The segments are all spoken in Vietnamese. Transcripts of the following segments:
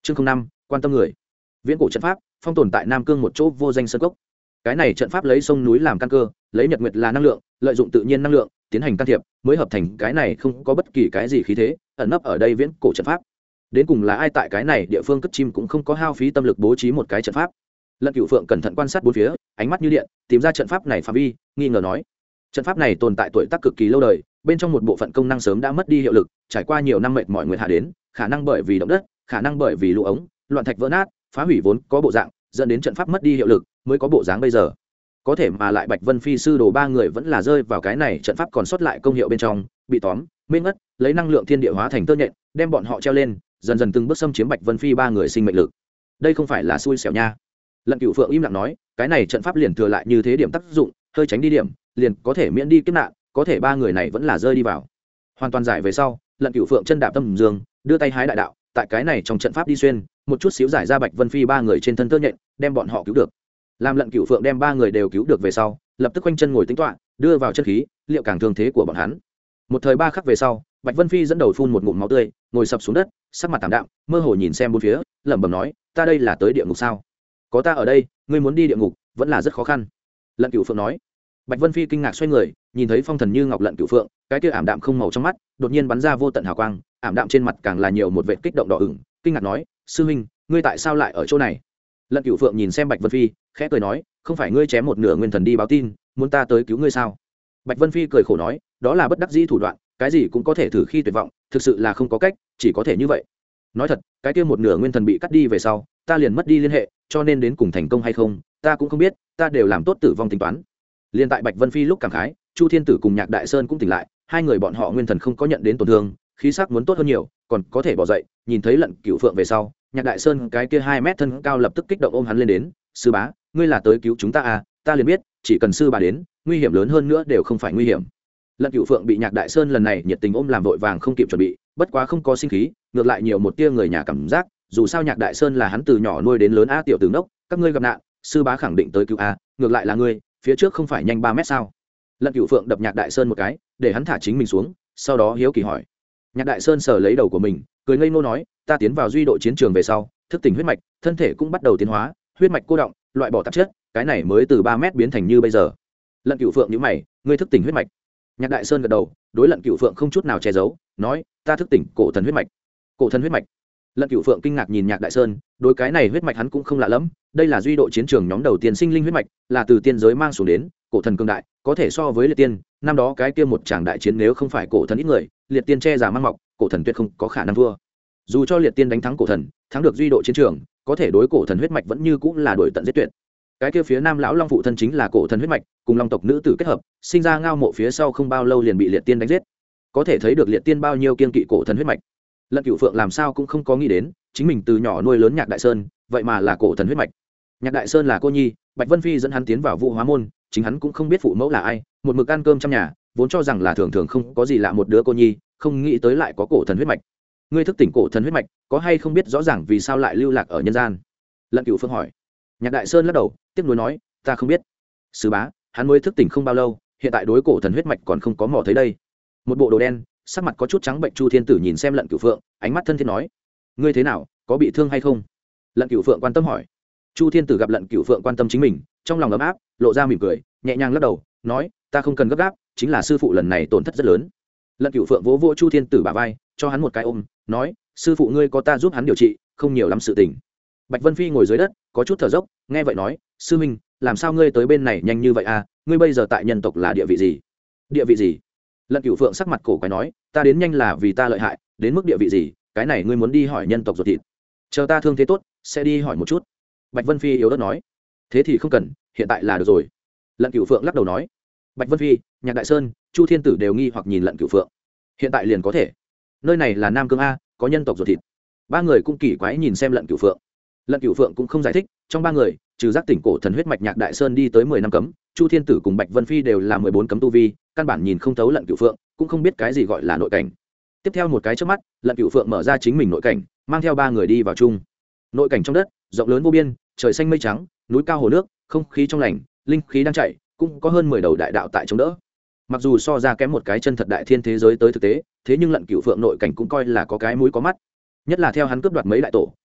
chương 5, quan tâm người. Viễn cổ trận pháp phong tồn tại Nam Cương một chỗ vô danh sơn cốc. Cái này trận pháp lấy sông núi làm căn cơ, lấy nhật nguyệt là năng lượng, lợi dụng tự nhiên năng lượng tiến hành can thiệp, mới hợp thành cái này không có bất kỳ cái gì khí thế ẩn nấp ở đây viễn cổ trận pháp. Đến cùng là ai tại cái này địa phương cất chim cũng không có hao phí tâm lực bố trí một cái trận pháp. Lận Cửu Phượng cẩn thận quan sát bốn phía, ánh mắt như điện, tìm ra trận pháp này phạm vi, nghi ngờ nói: trận pháp này tồn tại tuổi tác cực kỳ lâu đời, bên trong một bộ phận công năng sớm đã mất đi hiệu lực, trải qua nhiều năm mệt mỏi nguyệt hạ đến, khả năng bởi vì động đất, khả năng bởi vì lũ ống, loạn thạch vỡ nát, phá hủy vốn có bộ dạng, dẫn đến trận pháp mất đi hiệu lực, mới có bộ dáng bây giờ. Có thể mà lại Bạch Vân Phi sư đồ ba người vẫn là rơi vào cái này trận pháp còn sót lại công hiệu bên trong, bị tóm, mê ngất, lấy năng lượng thiên địa hóa thành tơ nhện, đem bọn họ treo lên, dần dần từng bước xâm chiếm Bạch Vân Phi ba người sinh mệnh lực. Đây không phải là xui xẻo nha. Lận Cửu Phượng im lặng nói, cái này trận pháp liền thừa lại như thế điểm tác dụng, hơi tránh đi điểm, liền có thể miễn đi kiếp nạn, có thể ba người này vẫn là rơi đi vào. Hoàn toàn giải về sau, Lận Cửu Phượng chân đạp tâm dương, đưa tay hái đại đạo, tại cái này trong trận pháp đi xuyên, một chút xíu giải ra Bạch Vân Phi ba người trên thân tơ nhện, đem bọn họ cứu được. Làm Lận Cửu Phượng đem ba người đều cứu được về sau, lập tức quanh chân ngồi tính toán, đưa vào chân khí, liệu càng thương thế của bọn hắn. Một thời ba khắc về sau, Bạch Vân Phi dẫn đầu phun một ngụm máu tươi, ngồi sập xuống đất, sắc mặt tạm đạm, mơ hồ nhìn xem bốn phía, lẩm bẩm nói: ta đây là tới địa ngục sao? Có ta ở đây, ngươi muốn đi địa ngục vẫn là rất khó khăn. Lận Cửu Phượng nói. Bạch Vân Phi kinh ngạc xoay người, nhìn thấy phong thần như ngọc Lận Cửu Phượng, cái kia ảm đạm không màu trong mắt đột nhiên bắn ra vô tận hào quang, ảm đạm trên mặt càng là nhiều một vệt kích động đỏ ửng, kinh ngạc nói: sư huynh, ngươi tại sao lại ở chỗ này? Lận Cửu Phượng nhìn xem Bạch Vân Phi, khẽ cười nói: không phải ngươi chém một nửa nguyên thần đi báo tin, muốn ta tới cứu ngươi sao? Bạch Vân Phi cười khổ nói: đó là bất đắc dĩ thủ đoạn, cái gì cũng có thể thử khi tuyệt vọng, thực sự là không có cách, chỉ có thể như vậy. Nói thật, cái kia một nửa nguyên thần bị cắt đi về sau, ta liền mất đi liên hệ, cho nên đến cùng thành công hay không, ta cũng không biết, ta đều làm tốt tử vong tính toán. Liên tại Bạch Vân Phi lúc cảm khái, Chu Thiên Tử cùng Nhạc Đại Sơn cũng tỉnh lại, hai người bọn họ nguyên thần không có nhận đến tổn thương, khí sắc muốn tốt hơn nhiều, còn có thể bỏ dậy, nhìn thấy Lận Cửu Phượng về sau, Nhạc Đại Sơn cái kia 2 mét thân cao lập tức kích động ôm hắn lên đến: sư bá, ngươi là tới cứu chúng ta à? Ta liền biết, chỉ cần sư bá đến, nguy hiểm lớn hơn nữa đều không phải nguy hiểm. Lận Cửu Phượng bị Nhạc Đại Sơn lần này nhiệt tình ôm làm vội vàng không kịp chuẩn bị, bất quá không có sinh khí, ngược lại nhiều một tia người nhà cảm giác, dù sao Nhạc Đại Sơn là hắn từ nhỏ nuôi đến lớn a tiểu tử ngốc, các ngươi gặp nạn, sư bá khẳng định tới cứu a, ngược lại là ngươi, phía trước không phải nhanh 3 mét sao? Lận Cửu Phượng đập Nhạc Đại Sơn một cái, để hắn thả chính mình xuống, sau đó hiếu kỳ hỏi. Nhạc Đại Sơn sờ lấy đầu của mình, cười ngây ngô nói: ta tiến vào duy độ chiến trường về sau, thức tỉnh huyết mạch, thân thể cũng bắt đầu tiến hóa, huyết mạch cô động, loại bỏ tạp chất, cái này mới từ 3 mét biến thành như bây giờ. Lận Cửu Phượng nhíu mày: ngươi thức tỉnh huyết mạch? Nhạc Đại Sơn gật đầu, đối Lận Cửu Phượng không chút nào che giấu, nói: ta thức tỉnh cổ thần huyết mạch. Cổ thần huyết mạch? Lận Cửu Phượng kinh ngạc nhìn Nhạc Đại Sơn, đối cái này huyết mạch hắn cũng không lạ lắm, đây là duy độ chiến trường nhóm đầu tiên sinh linh huyết mạch, là từ tiên giới mang xuống đến, cổ thần cường đại, có thể so với liệt tiên, năm đó cái kia một tràng đại chiến nếu không phải cổ thần ít người, liệt tiên che giả mang mọc, cổ thần tuyệt không có khả năng thua. Dù cho liệt tiên đánh thắng cổ thần, thắng được duy độ chiến trường, có thể đối cổ thần huyết mạch vẫn như cũng là đuổi tận giết tuyệt. Cái kia phía Nam lão long phụ thân chính là cổ thần huyết mạch, cùng long tộc nữ tử kết hợp, sinh ra ngao mộ phía sau không bao lâu liền bị liệt tiên đánh giết. Có thể thấy được liệt tiên bao nhiêu kiên kỵ cổ thần huyết mạch. Lận Cửu Phượng làm sao cũng không có nghĩ đến, chính mình từ nhỏ nuôi lớn Nhạc Đại Sơn, vậy mà là cổ thần huyết mạch. Nhạc Đại Sơn là cô nhi, Bạch Vân Phi dẫn hắn tiến vào Vũ Hóa môn, chính hắn cũng không biết phụ mẫu là ai, một mực ăn cơm trong nhà, vốn cho rằng là thường thường không có gì lạ một đứa cô nhi, không nghĩ tới lại có cổ thần huyết mạch. Ngươi thức tỉnh cổ thần huyết mạch, có hay không biết rõ ràng vì sao lại lưu lạc ở nhân gian? Lận Cửu Phượng hỏi. Nhạc Đại Sơn lắc đầu, tiếp nối nói: ta không biết. Sư bá, hắn mới thức tỉnh không bao lâu, hiện tại đối cổ thần huyết mạch còn không có mò thấy đây. Một bộ đồ đen, sắc mặt có chút trắng bệnh Chu Thiên Tử nhìn xem Lận Cửu Phượng, ánh mắt thân thiết nói: ngươi thế nào, có bị thương hay không? Lận Cửu Phượng quan tâm hỏi. Chu Thiên Tử gặp Lận Cửu Phượng quan tâm chính mình, trong lòng ấm áp, lộ ra mỉm cười, nhẹ nhàng lắc đầu, nói: ta không cần gấp gáp, chính là sư phụ lần này tổn thất rất lớn. Lận Cửu Phượng vỗ vỗ Chu Thiên Tử bả vai, cho hắn một cái ôm, nói: sư phụ ngươi có ta giúp hắn điều trị, không nhiều lắm sự tình. Bạch Vân Phi ngồi dưới đất, có chút thở dốc, nghe vậy nói: sư minh, làm sao ngươi tới bên này nhanh như vậy à? Ngươi bây giờ tại nhân tộc là địa vị gì? Địa vị gì? Lận Cửu Phượng sắc mặt cổ quái nói: ta đến nhanh là vì ta lợi hại, đến mức địa vị gì, cái này ngươi muốn đi hỏi nhân tộc ruột thịt. Chờ ta thương thế tốt, sẽ đi hỏi một chút. Bạch Vân Phi yếu ớt nói. Thế thì không cần, hiện tại là được rồi. Lận Cửu Phượng lắc đầu nói. Bạch Vân Phi, Nhạc Đại Sơn, Chu Thiên Tử đều nghi hoặc nhìn Lận Cửu Phượng. Hiện tại liền có thể? Nơi này là Nam Cương a, có nhân tộc ruột thịt. Ba người cũng kỳ quái nhìn xem Lận Cửu Phượng. Lận Cửu Phượng cũng không giải thích, trong ba người, trừ giác tỉnh cổ thần huyết mạch Nhạc Đại Sơn đi tới 10 năm cấm, Chu Thiên Tử cùng Bạch Vân Phi đều là 14 cấm tu vi, căn bản nhìn không thấu Lận Cửu Phượng, cũng không biết cái gì gọi là nội cảnh. Tiếp theo một cái chớp mắt, Lận Cửu Phượng mở ra chính mình nội cảnh, mang theo ba người đi vào chung. Nội cảnh trong đất, rộng lớn vô biên, trời xanh mây trắng, núi cao hồ nước, không khí trong lành, linh khí đang chảy, cũng có hơn 10 đầu đại đạo tại chống đỡ. Mặc dù so ra kém một cái chân thật đại thiên thế giới tới thực tế, thế nhưng Lận Cửu Phượng nội cảnh cũng coi là có cái mũi có mắt. Nhất là theo hắn cướp đoạt mấy đại tổ,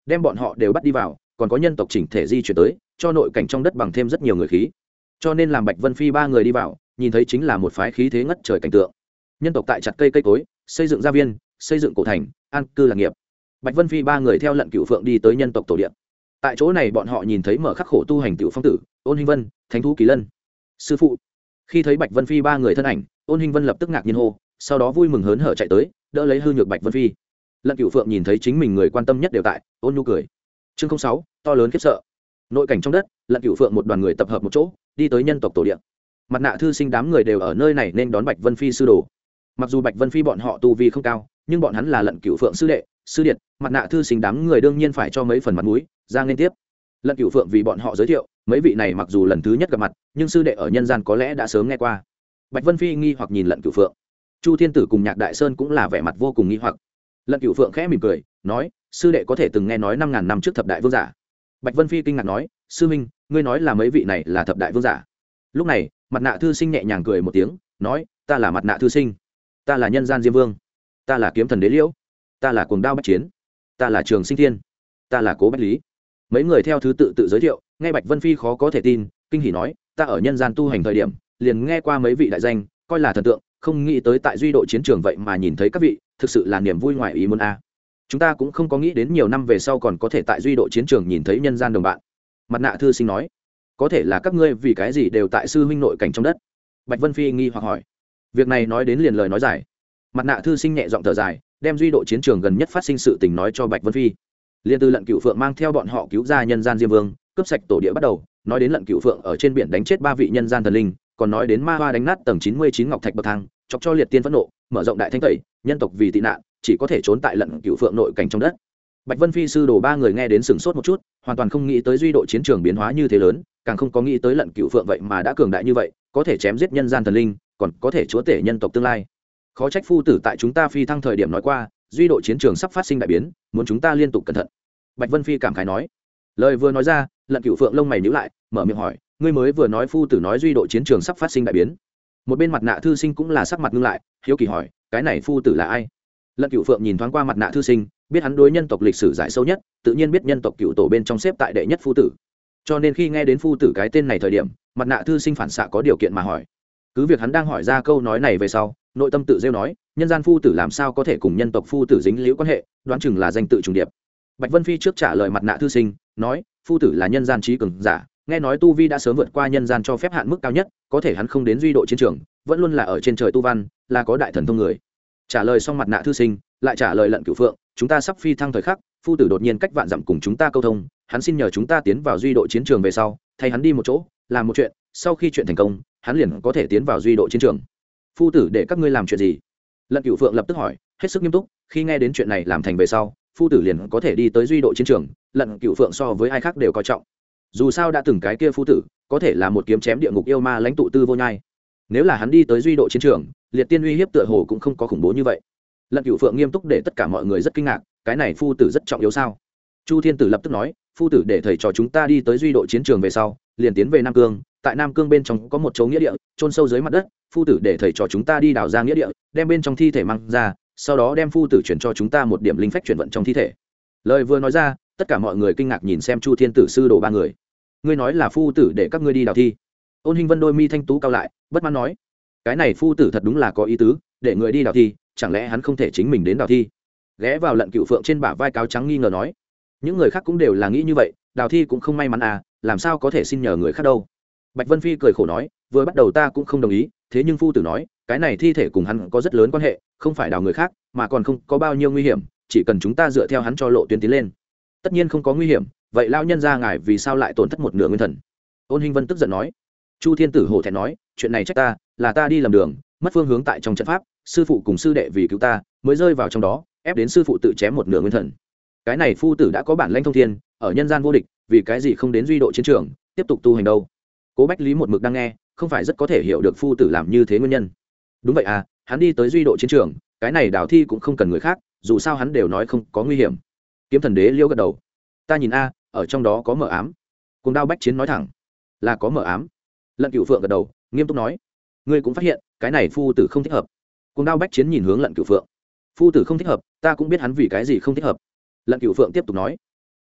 đem bọn họ đều bắt đi vào, còn có nhân tộc chỉnh thể di chuyển tới, cho nội cảnh trong đất bằng thêm rất nhiều người khí. Cho nên làm Bạch Vân Phi ba người đi vào, nhìn thấy chính là một phái khí thế ngất trời cảnh tượng. Nhân tộc tại chặt cây cối, xây dựng gia viên, xây dựng cổ thành, an cư lạc nghiệp. Bạch Vân Phi ba người theo Lận Cửu Phượng đi tới nhân tộc tổ địa. Tại chỗ này bọn họ nhìn thấy mở khắc khổ tu hành tiểu phong tử, Ôn Hinh Vân, Thánh thú Kỳ Lân. Sư phụ. Khi thấy Bạch Vân Phi ba người thân ảnh, Ôn Hinh Vân lập tức ngạc nhiên hô, sau đó vui mừng hớn hở chạy tới, đỡ lấy hư nhược Bạch Vân Phi. Lận Cửu Phượng nhìn thấy chính mình người quan tâm nhất đều tại, ôn nhu cười. Chương 06, to lớn khiếp sợ. Nội cảnh trong đất, Lận Cửu Phượng một đoàn người tập hợp một chỗ, đi tới nhân tộc tổ địa. Mặt nạ thư sinh đám người đều ở nơi này nên đón Bạch Vân Phi sư đồ. Mặc dù Bạch Vân Phi bọn họ tu vi không cao, nhưng bọn hắn là Lận Cửu Phượng sư đệ, sư điệt, mặt nạ thư sinh đám người đương nhiên phải cho mấy phần mặt mũi, ra nên tiếp. Lận Cửu Phượng vì bọn họ giới thiệu, mấy vị này mặc dù lần thứ nhất gặp mặt, nhưng sư đệ ở nhân gian có lẽ đã sớm nghe qua. Bạch Vân Phi nghi hoặc nhìn Lận Cửu Phượng. Chu Thiên Tử cùng Nhạc Đại Sơn cũng là vẻ mặt vô cùng nghi hoặc. Lận Cửu Phượng khẽ mỉm cười, nói, sư đệ có thể từng nghe nói 5000 năm trước thập đại vương giả. Bạch Vân Phi kinh ngạc nói, sư minh, ngươi nói là mấy vị này là thập đại vương giả? Lúc này, mặt nạ thư sinh nhẹ nhàng cười một tiếng, nói, ta là mặt nạ thư sinh, ta là nhân gian diêm vương, ta là kiếm thần đế liễu, ta là cuồng đao bách chiến, ta là trường sinh thiên, ta là cố bách lý. Mấy người theo thứ tự giới thiệu, nghe Bạch Vân Phi khó có thể tin, kinh hỉ nói, ta ở nhân gian tu hành thời điểm liền nghe qua mấy vị đại danh, coi là thần tượng, không nghĩ tới tại duy độ chiến trường vậy mà nhìn thấy các vị, thực sự là niềm vui ngoài ý muốn a. Chúng ta cũng không có nghĩ đến nhiều năm về sau còn có thể tại duy độ chiến trường nhìn thấy nhân gian đồng bạn. Mặt nạ thư sinh nói, có thể là các ngươi vì cái gì đều tại sư huynh nội cảnh trong đất? Bạch Vân Phi nghi hoặc hỏi. Việc này nói đến liền lời nói dài. Mặt nạ thư sinh nhẹ giọng thở dài, đem duy độ chiến trường gần nhất phát sinh sự tình nói cho Bạch Vân Phi. Liên từ Lận Cửu Phượng mang theo bọn họ cứu ra nhân gian diêm vương, cướp sạch tổ địa bắt đầu, nói đến Lận Cửu Phượng ở trên biển đánh chết 3 vị nhân gian thần linh, còn nói đến ma hoa đánh nát tầng 99 ngọc thạch bậc thang, chọc cho liệt tiên phẫn nộ, mở rộng đại thanh tẩy, nhân tộc vì tị nạn chỉ có thể trốn tại Lận Cửu Phượng nội cảnh trong đất. Bạch Vân Phi sư đồ ba người nghe đến sửng sốt một chút, hoàn toàn không nghĩ tới duy độ chiến trường biến hóa như thế lớn, càng không có nghĩ tới Lận Cửu Phượng vậy mà đã cường đại như vậy, có thể chém giết nhân gian thần linh, còn có thể chúa tể nhân tộc tương lai. Khó trách phu tử tại chúng ta phi thăng thời điểm nói qua, duy độ chiến trường sắp phát sinh đại biến, muốn chúng ta liên tục cẩn thận. Bạch Vân Phi cảm khái nói. Lời vừa nói ra, Lận Cửu Phượng lông mày nhíu lại, mở miệng hỏi, ngươi mới vừa nói phu tử nói duy độ chiến trường sắp phát sinh đại biến. Một bên mặt nạ thư sinh cũng là sắc mặt ngưng lại, hiếu kỳ hỏi, cái này phu tử là ai? Lận Cửu Phượng nhìn thoáng qua mặt nạ thư sinh, biết hắn đối nhân tộc lịch sử giải sâu nhất, tự nhiên biết nhân tộc cựu tổ bên trong xếp tại đệ nhất phu tử. Cho nên khi nghe đến phu tử cái tên này thời điểm, mặt nạ thư sinh phản xạ có điều kiện mà hỏi. Cứ việc hắn đang hỏi ra câu nói này về sau, nội tâm tự rêu nói, nhân gian phu tử làm sao có thể cùng nhân tộc phu tử dính liễu quan hệ, đoán chừng là danh tự trùng điệp. Bạch Vân Phi trước trả lời mặt nạ thư sinh, nói, phu tử là nhân gian trí cường giả, nghe nói tu vi đã sớm vượt qua nhân gian cho phép hạn mức cao nhất, có thể hắn không đến duy độ chiến trường, vẫn luôn là ở trên trời tu văn, là có đại thần thông người. Trả lời xong mặt nạ thư sinh, lại trả lời Lận Cửu Phượng, chúng ta sắp phi thăng thời khắc, phu tử đột nhiên cách vạn dặm cùng chúng ta câu thông, hắn xin nhờ chúng ta tiến vào duy độ chiến trường về sau, thay hắn đi một chỗ, làm một chuyện, sau khi chuyện thành công, hắn liền có thể tiến vào duy độ chiến trường. Phu tử để các ngươi làm chuyện gì? Lận Cửu Phượng lập tức hỏi, hết sức nghiêm túc, khi nghe đến chuyện này làm thành về sau, phu tử liền có thể đi tới duy độ chiến trường. Lận Cửu Phượng so với ai khác đều coi trọng, dù sao đã từng cái kia phu tử có thể là một kiếm chém địa ngục yêu ma lãnh tụ Tư Vô Nhai, nếu là hắn đi tới duy độ chiến trường, liệt tiên uy hiếp tựa hồ cũng không có khủng bố như vậy. Lận Cửu Phượng nghiêm túc để tất cả mọi người rất kinh ngạc, cái này phu tử rất trọng yếu sao? Chu Thiên Tử lập tức nói, phu tử để thầy trò chúng ta đi tới duy độ chiến trường về sau, liền tiến về Nam Cương, tại Nam Cương bên trong có một chỗ nghĩa địa, chôn sâu dưới mặt đất, phu tử để thầy trò chúng ta đi đào ra nghĩa địa, đem bên trong thi thể mang ra, sau đó đem phu tử chuyển cho chúng ta một điểm linh phách chuyển vận trong thi thể. Lời vừa nói ra, tất cả mọi người kinh ngạc nhìn xem Chu Thiên Tử sư đồ ba người. Ngươi nói là phu tử để các ngươi đi đào thi? Ôn Hinh Vân đôi mi thanh tú cao lại, bất mãn nói, cái này phu tử thật đúng là có ý tứ, để người đi đào thi, chẳng lẽ hắn không thể chính mình đến đào thi? Ghé vào Lận Cửu Phượng trên bả vai cáo trắng nghi ngờ nói. Những người khác cũng đều là nghĩ như vậy, đào thi cũng không may mắn à, làm sao có thể xin nhờ người khác đâu. Bạch Vân Phi cười khổ nói, vừa bắt đầu ta cũng không đồng ý, thế nhưng phu tử nói, cái này thi thể cùng hắn có rất lớn quan hệ, không phải đào người khác, mà còn không có bao nhiêu nguy hiểm, chỉ cần chúng ta dựa theo hắn cho lộ tuyến tiến lên, tất nhiên không có nguy hiểm. Vậy lao nhân ra ngài vì sao lại tổn thất một nửa nguyên thần? Ôn Hinh Vân tức giận nói. Chu Thiên Tử hổ thẹn nói, chuyện này trách ta, là ta đi lầm đường, mất phương hướng tại trong trận pháp, sư phụ cùng sư đệ vì cứu ta mới rơi vào trong đó, ép đến sư phụ tự chém một nửa nguyên thần. Cái này phu tử đã có bản lãnh thông thiên, ở nhân gian vô địch, vì cái gì không đến duy độ chiến trường tiếp tục tu hành đâu? Cố Bách Lý một mực đang nghe, không phải rất có thể hiểu được phu tử làm như thế nguyên nhân. Đúng vậy à, hắn đi tới duy độ chiến trường, cái này đào thi cũng không cần người khác, dù sao hắn đều nói không có nguy hiểm. Kiếm thần đế liêu gật đầu, ta nhìn a, ở trong đó có mờ ám. Cuồng đao bách chiến nói thẳng, là có mờ ám. Lận Cửu Phượng gật đầu, nghiêm túc nói, ngươi cũng phát hiện cái này phu tử không thích hợp. Cuồng đao bách chiến nhìn hướng Lận Cửu Phượng, phu tử không thích hợp, ta cũng biết hắn vì cái gì không thích hợp. Lận Cửu Phượng tiếp tục nói,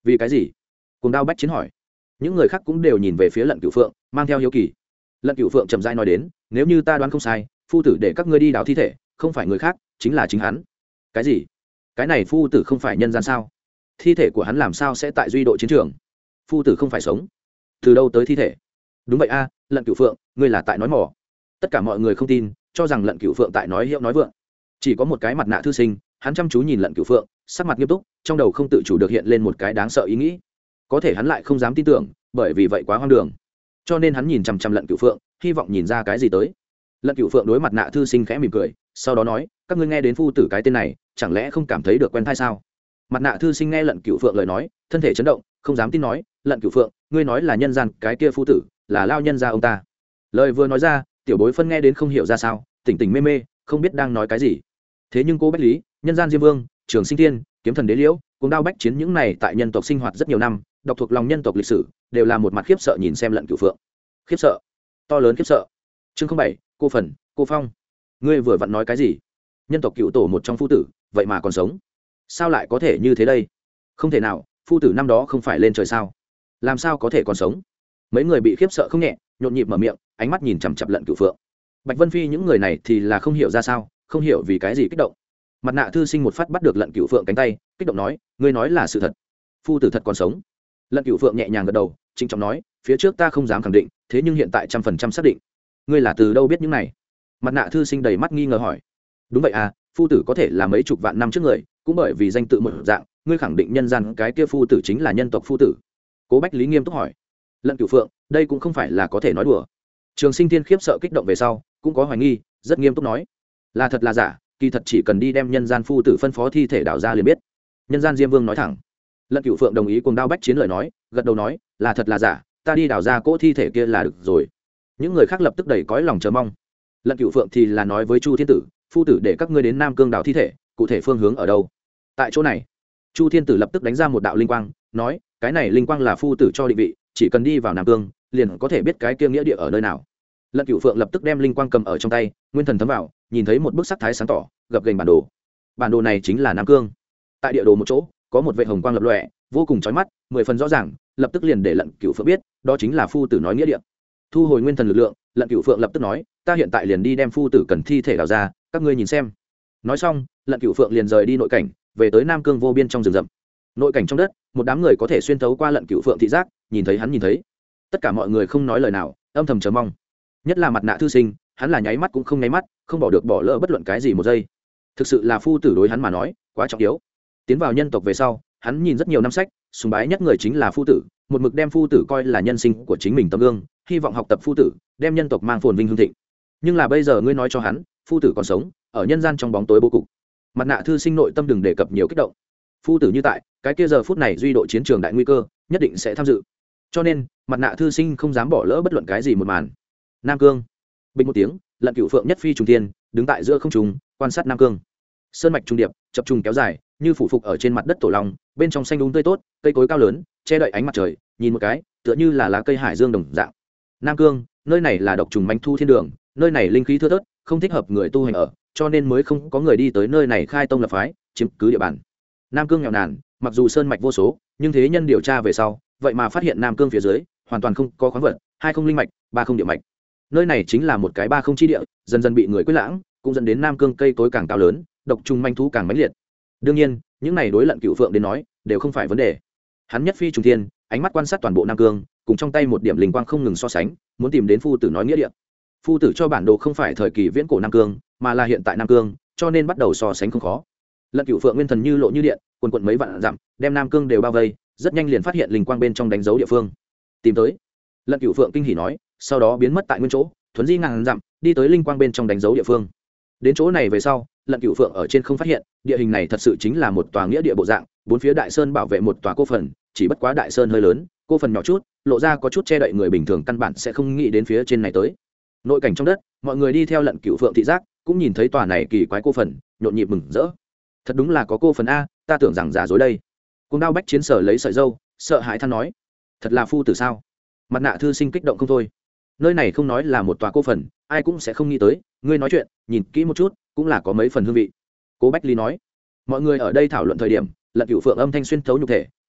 vì cái gì? Cuồng Đao Bách Chiến hỏi. Những người khác cũng đều nhìn về phía Lận Cửu Phượng, mang theo hiếu kỳ. Lận Cửu Phượng chậm rãi nói đến, nếu như ta đoán không sai, phu tử để các ngươi đi đào thi thể, không phải người khác, chính là chính hắn. Cái gì? Cái này phu tử không phải nhân gian sao? Thi thể của hắn làm sao sẽ tại duy độ chiến trường? Phu tử không phải sống? Từ đâu tới thi thể? Đúng vậy a, Lận Cửu Phượng, ngươi là tại nói mỏ. Tất cả mọi người không tin, cho rằng Lận Cửu Phượng tại nói hiệu nói vượng. Chỉ có một cái mặt nạ thư sinh, hắn chăm chú nhìn Lận Cửu Phượng, sắc mặt nghiêm túc, trong đầu không tự chủ được hiện lên một cái đáng sợ ý nghĩ. Có thể hắn lại không dám tin tưởng, bởi vì vậy quá hoang đường. Cho nên hắn nhìn chằm chằm Lận Cửu Phượng, hy vọng nhìn ra cái gì tới. Lận Cửu Phượng đối mặt nạ thư sinh khẽ mỉm cười, sau đó nói, các ngươi nghe đến phu tử cái tên này, chẳng lẽ không cảm thấy được quen tai sao? Mặt nạ thư sinh nghe Lận Cửu Phượng lời nói, thân thể chấn động, không dám tin nói, Lận Cửu Phượng, ngươi nói là nhân gian cái kia phu tử, là lao nhân gia ông ta. Lời vừa nói ra, tiểu bối phân nghe đến không hiểu ra sao, tỉnh tỉnh mê mê, không biết đang nói cái gì. Thế nhưng cô Bách Lý, nhân gian Diêm Vương, Trường Sinh Thiên, kiếm thần Đế Liễu, Cuồng Đao Bách Chiến những này tại nhân tộc sinh hoạt rất nhiều năm, đọc thuộc lòng nhân tộc lịch sử, đều là một mặt khiếp sợ nhìn xem Lận Cửu Phượng. Khiếp sợ, to lớn khiếp sợ. Chương 07, cô phần, cô phong. Ngươi vừa vặn nói cái gì? Nhân tộc cựu tổ một trong phu tử, vậy mà còn sống? Sao lại có thể như thế đây? Không thể nào, phu tử năm đó không phải lên trời sao? Làm sao có thể còn sống? Mấy người bị khiếp sợ không nhẹ, nhộn nhịp mở miệng, ánh mắt nhìn chằm chằm Lận Cửu Phượng. Bạch Vân Phi những người này thì là không hiểu ra sao, không hiểu vì cái gì kích động. Mặt nạ thư sinh một phát bắt được Lận Cửu Phượng cánh tay, kích động nói, ngươi nói là sự thật, phu tử thật còn sống. Lận Cửu Phượng nhẹ nhàng gật đầu, trịnh trọng nói, phía trước ta không dám khẳng định, thế nhưng hiện tại 100% xác định. Ngươi là từ đâu biết những này? Mặt nạ thư sinh đầy mắt nghi ngờ hỏi. Đúng vậy à, phu tử có thể là mấy chục vạn năm trước người, cũng bởi vì danh tự một dạng, ngươi khẳng định nhân gian cái kia phu tử chính là nhân tộc phu tử. Cố Bách Lý nghiêm túc hỏi. Lận Cửu Phượng, đây cũng không phải là có thể nói đùa. Trường Sinh Thiên khiếp sợ kích động về sau, cũng có hoài nghi, rất nghiêm túc nói, là thật là giả, kỳ thật chỉ cần đi đem nhân gian phu tử phân phó thi thể đào ra liền biết. Nhân gian Diêm Vương nói thẳng. Lận Cửu Phượng đồng ý Cuồng Đao Bách Chiến lời nói, gật đầu nói, là thật là giả, ta đi đào ra cỗ thi thể kia là được rồi. Những người khác lập tức đầy cõi lòng chờ mong. Lận Cửu Phượng thì là nói với Chu Thiên Tử, phu tử để các ngươi đến Nam Cương đào thi thể, cụ thể phương hướng ở đâu? Tại chỗ này. Chu Thiên Tử lập tức đánh ra một đạo linh quang, nói, cái này linh quang là phu tử cho định vị, chỉ cần đi vào Nam Cương, liền có thể biết cái kia nghĩa địa ở nơi nào. Lận Cửu Phượng lập tức đem linh quang cầm ở trong tay, nguyên thần thấm vào, nhìn thấy một bức sắc thái sáng tỏ, gập ghềnh bản đồ. Bản đồ này chính là Nam Cương. Tại địa đồ một chỗ, có một vệt hồng quang lập lòe, vô cùng chói mắt, 10 phần rõ ràng, lập tức liền để Lận Cửu Phượng biết, đó chính là phu tử nói nghĩa địa. Thu hồi nguyên thần lực lượng, Lận Cửu Phượng lập tức nói, ta hiện tại liền đi đem phu tử cần thi thể đào ra, các ngươi nhìn xem. Nói xong, Lận Cửu Phượng liền rời đi nội cảnh, về tới Nam Cương vô biên trong rừng rậm. Nội cảnh trong đất, một đám người có thể xuyên thấu qua Lận Cửu Phượng thị giác, nhìn thấy hắn nhìn thấy. Tất cả mọi người không nói lời nào, âm thầm chờ mong. Nhất là mặt nạ thư sinh, hắn là nháy mắt cũng không nháy mắt, không bỏ được bỏ lỡ bất luận cái gì một giây. Thực sự là phu tử đối hắn mà nói quá trọng yếu. Tiến vào nhân tộc về sau, hắn nhìn rất nhiều năm sách, sùng bái nhất người chính là phu tử, một mực đem phu tử coi là nhân sinh của chính mình tấm gương, hy vọng học tập phu tử, đem nhân tộc mang phồn vinh hương thịnh. Nhưng là bây giờ ngươi nói cho hắn, phu tử còn sống, ở nhân gian trong bóng tối bố cục. Mặt nạ thư sinh nội tâm đừng đề cập nhiều kích động. Phu tử như tại, cái kia giờ phút này duy độ chiến trường đại nguy cơ, nhất định sẽ tham dự. Cho nên, mặt nạ thư sinh không dám bỏ lỡ bất luận cái gì một màn. Nam Cương. Bình một tiếng, Lận Cửu Phượng nhất phi trùng thiên, đứng tại giữa không trung, quan sát Nam Cương. Sơn mạch trung điệp, chập trùng kéo dài, như phủ phục ở trên mặt đất tổ long, bên trong xanh đúng tươi tốt, cây cối cao lớn, che đậy ánh mặt trời, nhìn một cái, tựa như là lá cây hải dương đồng dạng. Nam Cương, nơi này là độc trùng manh thu thiên đường, nơi này linh khí thưa thớt, không thích hợp người tu hành ở, cho nên mới không có người đi tới nơi này khai tông lập phái, chiếm cứ địa bàn. Nam Cương nghèo nàn, mặc dù sơn mạch vô số, nhưng thế nhân điều tra về sau, vậy mà phát hiện Nam Cương phía dưới hoàn toàn không có khoáng vật, 2 không linh mạch, 3 không địa mạch. Nơi này chính là một cái 3 không chi địa, dần dần bị người quên lãng, cũng dẫn đến Nam Cương cây cối càng cao lớn, độc trùng manh thú càng mãnh liệt. Đương nhiên, những này đối Lận Cửu Phượng đến nói, đều không phải vấn đề. Hắn nhất phi trùng thiên, ánh mắt quan sát toàn bộ Nam Cương, cùng trong tay một điểm linh quang không ngừng so sánh, muốn tìm đến phu tử nói nghĩa địa. Phu tử cho bản đồ không phải thời kỳ viễn cổ Nam Cương, mà là hiện tại Nam Cương, cho nên bắt đầu so sánh không khó. Lận Cửu Phượng nguyên thần như lộ như điện, quần quần mấy vạn dặm, đem Nam Cương đều bao vây, rất nhanh liền phát hiện linh quang bên trong đánh dấu địa phương. Tìm tới. Lận Cửu Phượng kinh hỉ nói, sau đó biến mất tại nguyên chỗ, thuấn di ngàn dặm, đi tới linh quang bên trong đánh dấu địa phương. Đến chỗ này về sau, Lận Cửu Phượng ở trên không phát hiện, địa hình này thật sự chính là một tòa nghĩa địa bộ dạng, bốn phía đại sơn bảo vệ một tòa cô phần, chỉ bất quá đại sơn hơi lớn, cô phần nhỏ chút, lộ ra có chút che đậy người bình thường căn bản sẽ không nghĩ đến phía trên này tới. Nội cảnh trong đất, mọi người đi theo Lận Cửu Phượng thị giác, cũng nhìn thấy tòa này kỳ quái cô phần, nhộn nhịp mừng rỡ. Thật đúng là có cô phần a, ta tưởng rằng giả dối đây. Cuồng Đao Bách Chiến sở lấy sợi dâu, sợ hãi than nói, thật là phu tử sao? Mặt nạ thư sinh kích động không thôi. Nơi này không nói là một tòa cô phần, ai cũng sẽ không nghĩ tới, ngươi nói chuyện, nhìn kỹ một chút, cũng là có mấy phần hương vị. Cố Bách Lý nói. Mọi người ở đây thảo luận thời điểm, Lận Cửu Phượng âm thanh xuyên thấu nhục thể,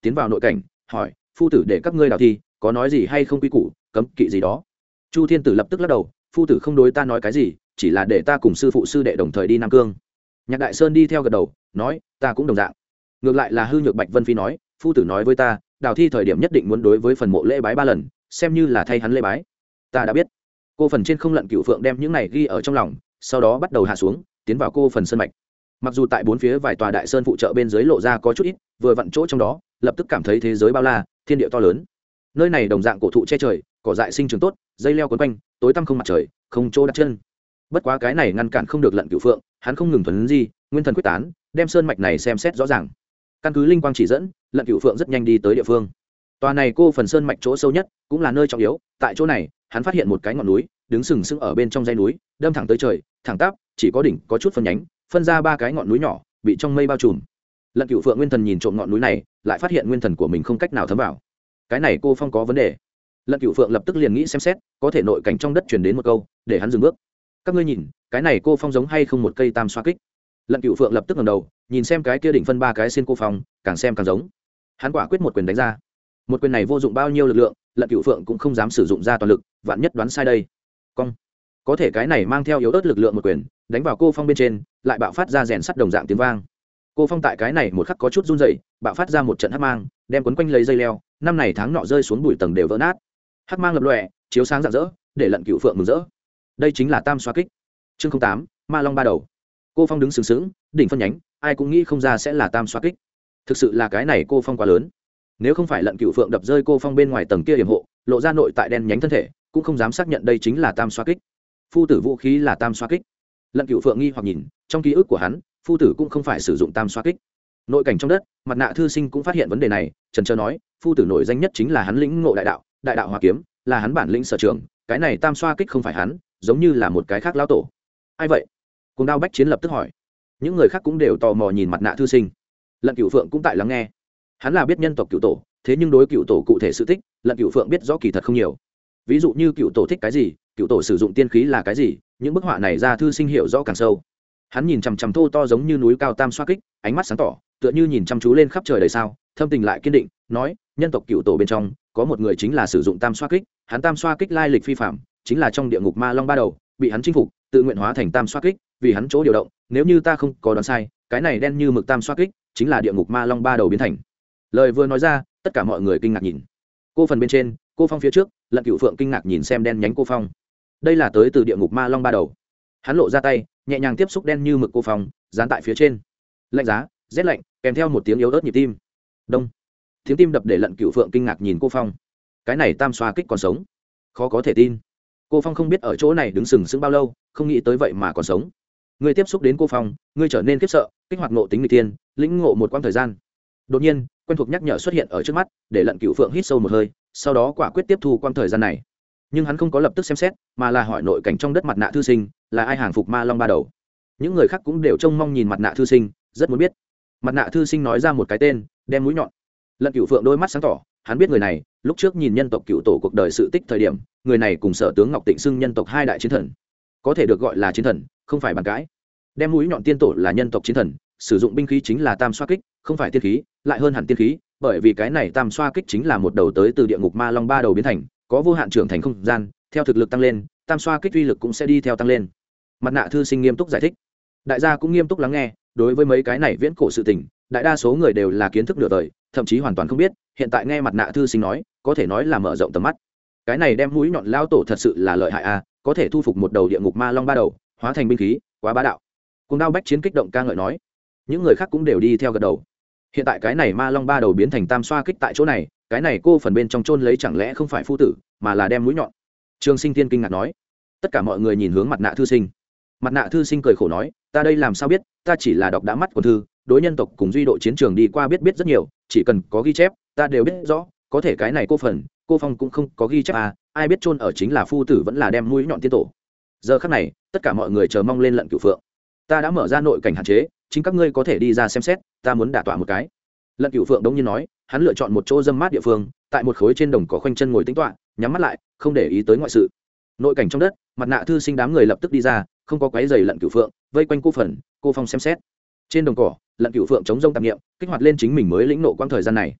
tiến vào nội cảnh hỏi phu tử để các ngươi đào thi có nói gì hay không quy củ cấm kỵ gì đó. Chu thiên tử lập tức lắc đầu, phu tử không đối ta nói cái gì, chỉ là để ta cùng sư phụ sư đệ đồng thời đi nam cương. Nhạc Đại Sơn đi theo gật đầu nói ta cũng đồng dạng. Ngược lại là hư nhược Bạch Vân Phi nói phu tử nói với ta đào thi thời điểm nhất định muốn đối với phần mộ lễ bái 3 lần, xem như là thay hắn lễ bái. Ta đã biết. Cô phần trên không lận cửu phượng đem những này ghi ở trong lòng, sau đó bắt đầu hạ xuống tiến vào cô phần sơn mạch. Mặc dù tại bốn phía vài tòa đại sơn phụ trợ bên dưới lộ ra có chút ít, vừa vặn chỗ trong đó lập tức cảm thấy thế giới bao la, thiên địa to lớn. Nơi này đồng dạng cổ thụ che trời, cỏ dại sinh trưởng tốt, dây leo quấn quanh, tối tăm không mặt trời, không chỗ đặt chân. Bất quá cái này ngăn cản không được lận cửu phượng, hắn không ngừng thuần di, nguyên thần quyết tán, đem sơn mạch này xem xét rõ ràng. Căn cứ linh quang chỉ dẫn, lận cửu phượng rất nhanh đi tới địa phương. Tòa này cô phần sơn mạch chỗ sâu nhất, cũng là nơi trọng yếu. Tại chỗ này, hắn phát hiện một cái ngọn núi, đứng sừng sững ở bên trong dãy núi, đâm thẳng tới trời, thẳng tắp, chỉ có đỉnh có chút phân nhánh, phân ra 3 cái ngọn núi nhỏ, bị trong mây bao trùm. Lận cửu phượng nguyên thần nhìn trộm ngọn núi này, lại phát hiện nguyên thần của mình không cách nào thấm vào. Cái này cô phong có vấn đề. Lận cửu phượng lập tức liền nghĩ xem xét, có thể nội cảnh trong đất truyền đến một câu, để hắn dừng bước. Các ngươi nhìn, cái này cô phong giống hay không một cây tam xoa kích? Lận cửu phượng lập tức ngẩng đầu, nhìn xem cái kia đỉnh phân 3 cái xiên cô phong, càng xem càng giống. Hắn quả quyết một quyền đánh ra. Một quyền này vô dụng bao nhiêu lực lượng, Lận cửu phượng cũng không dám sử dụng ra toàn lực, vạn nhất đoán sai đây. Cong. Có thể cái này mang theo yếu ớt lực lượng một quyền, đánh vào cô phong bên trên, lại bạo phát ra rèn sắt đồng dạng tiếng vang. Cô phong tại cái này một khắc có chút run rẩy, bạo phát ra một trận hắc mang, đem quấn quanh lấy dây leo, năm này tháng nọ rơi xuống bụi tầng đều vỡ nát. Hắc mang lập lòe, chiếu sáng rạng rỡ, để Lận cửu phượng mừng rỡ. Đây chính là tam xoa kích. Chương 08, Ma Long ba đầu. Cô phong đứng sừng sững, đỉnh phân nhánh, ai cũng nghĩ không ra sẽ là tam xoa kích. Thực sự là cái này cô phong quá lớn. Nếu không phải Lận cửu phượng đập rơi cô phong bên ngoài tầng kia yểm hộ, lộ ra nội tại đen nhánh thân thể, cũng không dám xác nhận đây chính là tam xoa kích. Phu tử vũ khí là tam xoa kích. Lận cửu phượng nghi hoặc nhìn, trong ký ức của hắn, phu tử cũng không phải sử dụng tam xoa kích. Nội cảnh trong đất, Mặt Nạ thư sinh cũng phát hiện vấn đề này, trần trơ nói phu tử nổi danh nhất chính là hắn lĩnh ngộ đại đạo hòa kiếm, là hắn bản lĩnh sở trường, cái này tam xoa kích không phải hắn, giống như là một cái khác lão tổ. Ai vậy? Cùng Đao Bách Chiến lập tức hỏi. Những người khác cũng đều tò mò nhìn Mặt Nạ thư sinh. Lận cửu phượng cũng tại lắng nghe. Hắn là biết nhân tộc cửu tổ, thế nhưng đối cửu tổ cụ thể sự tích, Lận cửu phượng biết rõ kỳ thật không nhiều. Ví dụ như cửu tổ thích cái gì, cửu tổ sử dụng tiên khí là cái gì, những bức họa này ra thư sinh hiểu rõ càng sâu. Hắn nhìn chằm chằm thô to giống như núi cao tam xoa kích, ánh mắt sáng tỏ, tựa như nhìn chăm chú lên khắp trời đầy sao, thâm tình lại kiên định, nói nhân tộc cửu tổ bên trong có một người chính là sử dụng tam xoa kích, hắn tam xoa kích lai lịch phi phạm, chính là trong địa ngục ma long ba đầu, bị hắn chinh phục, tự nguyện hóa thành tam xoa kích, vì hắn chỗ điều động, nếu như ta không có đoán sai, cái này đen như mực tam xoa kích chính là địa ngục ma long ba đầu biến thành. Lời vừa nói ra, tất cả mọi người kinh ngạc nhìn. Cô phần bên trên, cô phong phía trước, Lận cửu phượng kinh ngạc nhìn xem đen nhánh cô phong. Đây là tới từ địa ngục ma long ba đầu. Hắn lộ ra tay, nhẹ nhàng tiếp xúc đen như mực cô phong, dán tại phía trên. Lạnh giá, rét lạnh, kèm theo một tiếng yếu ớt nhịp tim. Đông. Tiếng tim đập để Lận cửu phượng kinh ngạc nhìn cô phong. Cái này tam xoa kích còn sống, khó có thể tin. Cô phong không biết ở chỗ này đứng sừng sững bao lâu, không nghĩ tới vậy mà còn sống. Ngươi tiếp xúc đến cô phong, ngươi trở nên khiếp sợ, kích hoạt ngộ tính người tiên, lĩnh ngộ một quãng thời gian. Đột nhiên, quen thuộc nhắc nhở xuất hiện ở trước mắt, để Lận cửu phượng hít sâu một hơi, sau đó quả quyết tiếp thu quãng thời gian này. Nhưng hắn không có lập tức xem xét, mà là hỏi nội cảnh trong đất Mặt Nạ thư sinh, là ai hàng phục ma long ba đầu. Những người khác cũng đều trông mong nhìn Mặt Nạ thư sinh, rất muốn biết. Mặt Nạ thư sinh nói ra một cái tên, đem mũi nhọn. Lận cửu phượng đôi mắt sáng tỏ, hắn biết người này, lúc trước nhìn nhân tộc cửu tổ cuộc đời sự tích thời điểm, người này cùng Sở tướng Ngọc Tịnh xưng nhân tộc 2 đại chiến thần, có thể được gọi là chiến thần, không phải bàn cãi. Đem mũi nhọn tiên tổ là nhân tộc chiến thần, sử dụng binh khí chính là tam xoa kích, không phải tiên khí, lại hơn hẳn tiên khí, bởi vì cái này tam xoa kích chính là một đầu tới từ địa ngục ma long ba đầu biến thành, có vô hạn trưởng thành không gian, theo thực lực tăng lên, tam xoa kích uy lực cũng sẽ đi theo tăng lên. Mặt Nạ thư sinh nghiêm túc giải thích, đại gia cũng nghiêm túc lắng nghe. Đối với mấy cái này viễn cổ sự tình, đại đa số người đều là kiến thức nửa đời, thậm chí hoàn toàn không biết. Hiện tại nghe Mặt Nạ thư sinh nói, có thể nói là mở rộng tầm mắt. Cái này đem mũi nhọn lao tổ thật sự là lợi hại a, có thể thu phục một đầu địa ngục ma long ba đầu, hóa thành binh khí, quá bá đạo. Cùng Đao Bách Chiến kích động ca ngợi nói. Những người khác cũng đều đi theo gật đầu. Hiện tại cái này ma long ba đầu biến thành tam xoa kích tại chỗ này, cái này cô phần bên trong chôn lấy chẳng lẽ không phải phu tử, mà là đem mũi nhọn. Trường Sinh Tiên kinh ngạc nói. Tất cả mọi người nhìn hướng Mặt Nạ thư sinh. Mặt Nạ thư sinh cười khổ nói, ta đây làm sao biết, ta chỉ là đọc đã mắt của thư, đối nhân tộc cùng duy độ chiến trường đi qua biết rất nhiều, chỉ cần có ghi chép, ta đều biết rõ. Có thể cái này cô phần, cô phong cũng không có ghi chép à, ai biết chôn ở chính là phu tử vẫn là đem mũi nhọn tiên tổ. Giờ khắc này, tất cả mọi người chờ mong lên Lận cửu phượng. Ta đã mở ra nội cảnh hạn chế, chính các ngươi có thể đi ra xem xét, ta muốn đả tọa một cái. Lận cửu phượng đống nhiên nói, hắn lựa chọn một chỗ râm mát địa phương, tại một khối trên đồng cỏ khoanh chân ngồi tĩnh tọa, nhắm mắt lại, không để ý tới ngoại sự. Nội cảnh trong đất, Mặt Nạ thư sinh đám người lập tức đi ra, không có quấy rầy Lận cửu phượng, vây quanh cô phần, cô phong xem xét. Trên đồng cỏ, Lận cửu phượng chống rông tạp niệm, kích hoạt lên chính mình mới lĩnh nộ quãng thời gian này.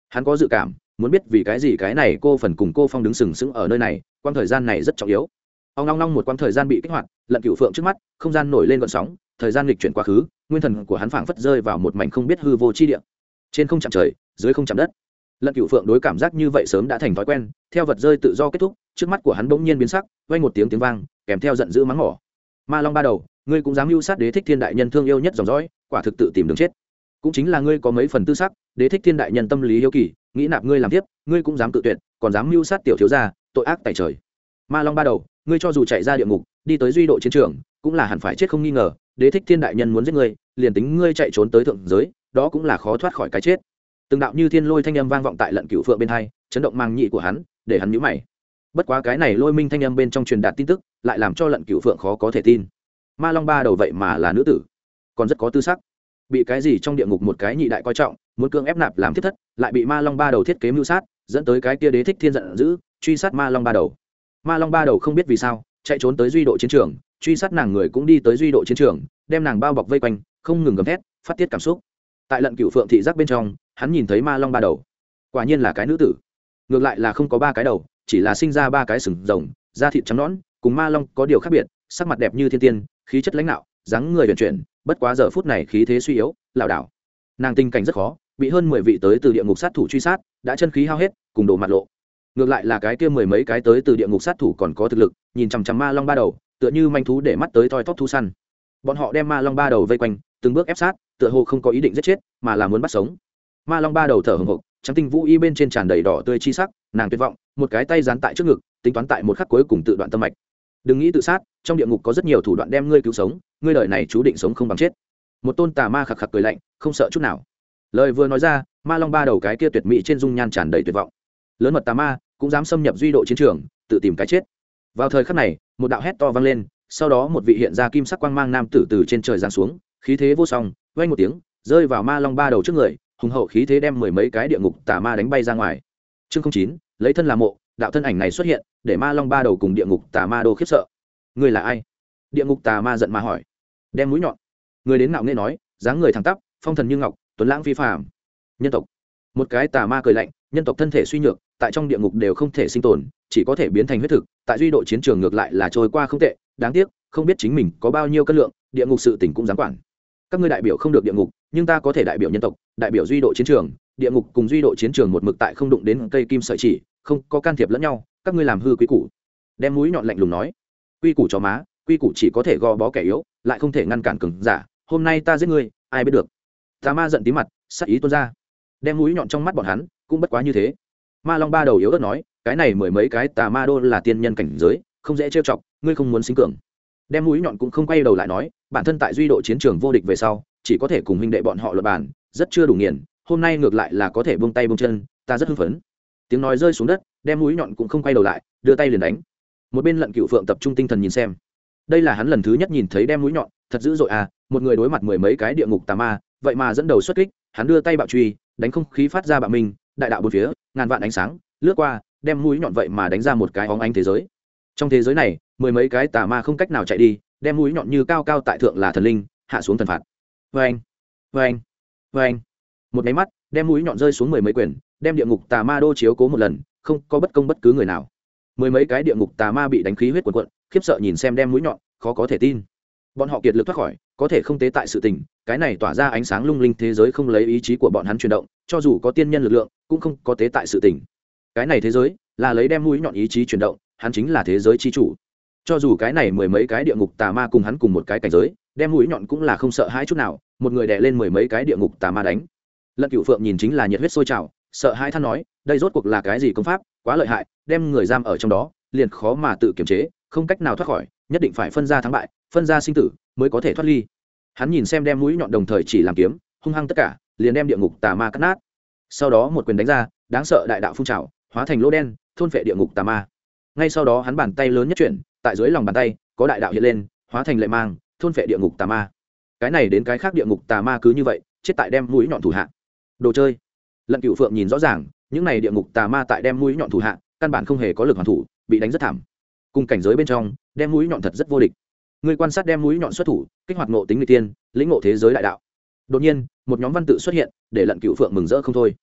Hắn có dự cảm muốn biết vì cái gì cái này cô phần cùng cô phong đứng sừng sững ở nơi này, quãng thời gian này rất trọng yếu. Ông long long một quãng thời gian bị kích hoạt, Lận Cửu Phượng trước mắt không gian nổi lên gợn sóng, thời gian lịch chuyển quá khứ, nguyên thần của hắn phảng phất rơi vào một mảnh không biết hư vô chi địa, trên không chạm trời, dưới không chạm đất. Lận Cửu Phượng đối cảm giác như vậy sớm đã thành thói quen, theo vật rơi tự do kết thúc, trước mắt của hắn bỗng nhiên biến sắc, vang một tiếng vang, kèm theo giận dữ mắng mỏ. Ma Long ba đầu, ngươi cũng dám mưu sát Đế Thích Thiên đại nhân thương yêu nhất dòng dõi, quả thực tự tìm đường chết. Cũng chính là ngươi có mấy phần tư sắc, Đế Thích Thiên đại nhân tâm lý hiếu kỳ, nghĩ nạp ngươi làm tiếp, ngươi cũng dám cự tuyệt, còn dám mưu sát tiểu thiếu gia, tội ác tày trời. Ma Long ba đầu, ngươi cho dù chạy ra địa ngục, đi tới duy độ chiến trường, cũng là hẳn phải chết không nghi ngờ, Đế Thích Thiên đại nhân muốn giết ngươi, liền tính ngươi chạy trốn tới thượng giới, đó cũng là khó thoát khỏi cái chết. Từng đạo như thiên lôi thanh âm vang vọng tại Lận Cửu Phượng bên hai, chấn động màng nhĩ của hắn, để hắn nhíu mày. Bất quá cái này lôi minh thanh âm bên trong truyền đạt tin tức, lại làm cho Lận Cửu Phượng khó có thể tin. Ma Long ba đầu vậy mà là nữ tử, còn rất có tư sắc. Bị cái gì trong địa ngục một cái nhị đại coi trọng, muốn cưỡng ép nạp làm thiết thất, lại bị Ma Long ba đầu thiết kế mưu sát, dẫn tới cái kia Đế Thích Thiên giận dữ, truy sát Ma Long ba đầu. Ma Long ba đầu không biết vì sao, chạy trốn tới duy độ chiến trường, truy sát nàng người cũng đi tới duy độ chiến trường, đem nàng bao bọc vây quanh, không ngừng gầm thét, phát tiết cảm xúc. Tại Lận Cửu Phượng thị giác bên trong, hắn nhìn thấy Ma Long ba đầu, quả nhiên là cái nữ tử. Ngược lại là không có ba cái đầu, chỉ là sinh ra ba cái sừng rồng, da thịt trắng nõn, cùng Ma Long có điều khác biệt, sắc mặt đẹp như thiên tiên, khí chất lãnh nạo, dáng người huyền chuyển, bất quá giờ phút này khí thế suy yếu, lảo đảo. Nàng tình cảnh rất khó, bị hơn 10 vị tới từ địa ngục sát thủ truy sát, đã chân khí hao hết, cùng đổ mặt lộ. Ngược lại là cái kia mười mấy cái tới từ địa ngục sát thủ còn có thực lực, nhìn chằm chằm Ma Long ba đầu, tựa như manh thú để mắt tới toi tóc thú săn. Bọn họ đem Ma Long ba đầu vây quanh, từng bước ép sát, tựa hồ không có ý định giết chết, mà là muốn bắt sống. Ma Long ba đầu thở hổn hộc, trắng tinh vũ y bên trên tràn đầy đỏ tươi chi sắc, nàng tuyệt vọng, một cái tay dán tại trước ngực, tính toán tại một khắc cuối cùng tự đoạn tâm mạch. Đừng nghĩ tự sát, trong địa ngục có rất nhiều thủ đoạn đem ngươi cứu sống, ngươi đời này chú định sống không bằng chết. Một tôn tà ma khặc khặc cười lạnh, không sợ chút nào. Lời vừa nói ra, Ma Long ba đầu cái kia tuyệt mỹ trên dung nhan tràn đầy tuyệt vọng. Lớn mật tà ma cũng dám xâm nhập duy độ chiến trường, tự tìm cái chết. Vào thời khắc này, một đạo hét to vang lên, sau đó một vị hiện ra kim sắc quang mang nam tử từ trên trời giáng xuống, khí thế vô song, vang một tiếng, rơi vào Ma Long ba đầu trước người, hùng hậu khí thế đem mười mấy cái địa ngục tà ma đánh bay ra ngoài. Chương 09, lấy thân làm mộ, đạo thân ảnh này xuất hiện, để Ma Long ba đầu cùng địa ngục tà ma đô khiếp sợ. Ngươi là ai? Địa ngục tà ma giận mà hỏi. Đem mũi nhọn. Người đến nạo nghe nói, dáng người thẳng tắp, phong thần như ngọc, tuấn lãng phi phàm. Nhân tộc. Một cái tà ma cười lạnh, nhân tộc thân thể suy nhược, tại trong địa ngục đều không thể sinh tồn, chỉ có thể biến thành huyết thực, tại duy độ chiến trường ngược lại là trôi qua không tệ, đáng tiếc, không biết chính mình có bao nhiêu cân lượng, địa ngục sự tình cũng dám quản. Các ngươi đại biểu không được địa ngục, nhưng ta có thể đại biểu nhân tộc, đại biểu duy độ chiến trường, địa ngục cùng duy độ chiến trường một mực tại không đụng đến cây kim sợi chỉ, không có can thiệp lẫn nhau, các ngươi làm hư quý củ. Đem mũi nhọn lạnh lùng nói, quy củ cho má, quy củ chỉ có thể gò bó kẻ yếu, lại không thể ngăn cản cường giả, hôm nay ta giết ngươi, ai biết được. Tà ma giận tí mặt, sát ý tuôn ra. Đem mũi nhọn trong mắt bọn hắn, cũng bất quá như thế. Ma Long ba đầu yếu ớt nói, cái này mười mấy cái tà ma đô là tiên nhân cảnh giới, không dễ trêu chọc, ngươi không muốn sinh cường. Đem mũi nhọn cũng không quay đầu lại nói, bản thân tại duy độ chiến trường vô địch về sau, chỉ có thể cùng huynh đệ bọn họ luận bàn, rất chưa đủ nghiền, hôm nay ngược lại là có thể buông tay buông chân, ta rất hưng phấn. Tiếng nói rơi xuống đất, đem mũi nhọn cũng không quay đầu lại, đưa tay liền đánh. Một bên Lận Cửu Phượng tập trung tinh thần nhìn xem. Đây là hắn lần thứ nhất nhìn thấy đem mũi nhọn, thật dữ dội à, một người đối mặt mười mấy cái địa ngục tà ma, vậy mà dẫn đầu xuất kích, hắn đưa tay bạo truy, đánh không khí phát ra bạo minh, đại đạo bốn phía, ngàn vạn ánh sáng lướt qua, đem mũi nhọn vậy mà đánh ra một cái óng ánh thế giới. Trong thế giới này, mười mấy cái tà ma không cách nào chạy đi, đem mũi nhọn như cao cao tại thượng là thần linh, hạ xuống thần phạt. Vâng, vâng, vâng. Một máy mắt, đem mũi nhọn rơi xuống mười mấy quyền, đem địa ngục tà ma đô chiếu cố một lần, không có bất công bất cứ người nào. Mười mấy cái địa ngục tà ma bị đánh khí huyết cuồn cuộn, khiếp sợ nhìn xem đem mũi nhọn, khó có thể tin. Bọn họ kiệt lực thoát khỏi, có thể không tế tại sự tình, cái này tỏa ra ánh sáng lung linh thế giới không lấy ý chí của bọn hắn chuyển động, cho dù có tiên nhân lực lượng, cũng không có tế tại sự tình. Cái này thế giới là lấy đem mũi nhọn ý chí chuyển động, hắn chính là thế giới chi chủ. Cho dù cái này mười mấy cái địa ngục tà ma cùng hắn cùng một cái cảnh giới, đem mũi nhọn cũng là không sợ hãi chút nào, một người đè lên mười mấy cái địa ngục tà ma đánh. Lận Cửu Phượng nhìn chính là nhiệt huyết sôi trào, sợ hãi than nói, đây rốt cuộc là cái gì công pháp, quá lợi hại, đem người giam ở trong đó, liền khó mà tự kiềm chế, không cách nào thoát khỏi, nhất định phải phân ra thắng bại, phân ra sinh tử, mới có thể thoát ly. Hắn nhìn xem đem mũi nhọn đồng thời chỉ làm kiếm, hung hăng tất cả, liền đem địa ngục tà ma cắt nát. Sau đó một quyền đánh ra, đáng sợ đại đạo phun trào, hóa thành lỗ đen, thôn phệ địa ngục tà ma. Ngay sau đó hắn bàn tay lớn nhất chuyển, tại dưới lòng bàn tay có đại đạo hiện lên, hóa thành lệ mang, thôn phệ địa ngục tà ma. Cái này đến cái khác địa ngục tà ma cứ như vậy, chết tại đem mũi nhọn thủ hạ. Đồ chơi. Lận Cửu Phượng nhìn rõ ràng, những này địa ngục tà ma tại đem mũi nhọn thủ hạ, căn bản không hề có lực hoàn thủ, bị đánh rất thảm. Cùng cảnh giới bên trong, đem mũi nhọn thật rất vô địch. Người quan sát đem mũi nhọn xuất thủ, kích hoạt ngộ tính người tiên, lĩnh ngộ thế giới đại đạo. Đột nhiên, một nhóm văn tự xuất hiện, để Lận Cửu Phượng mừng rỡ không thôi.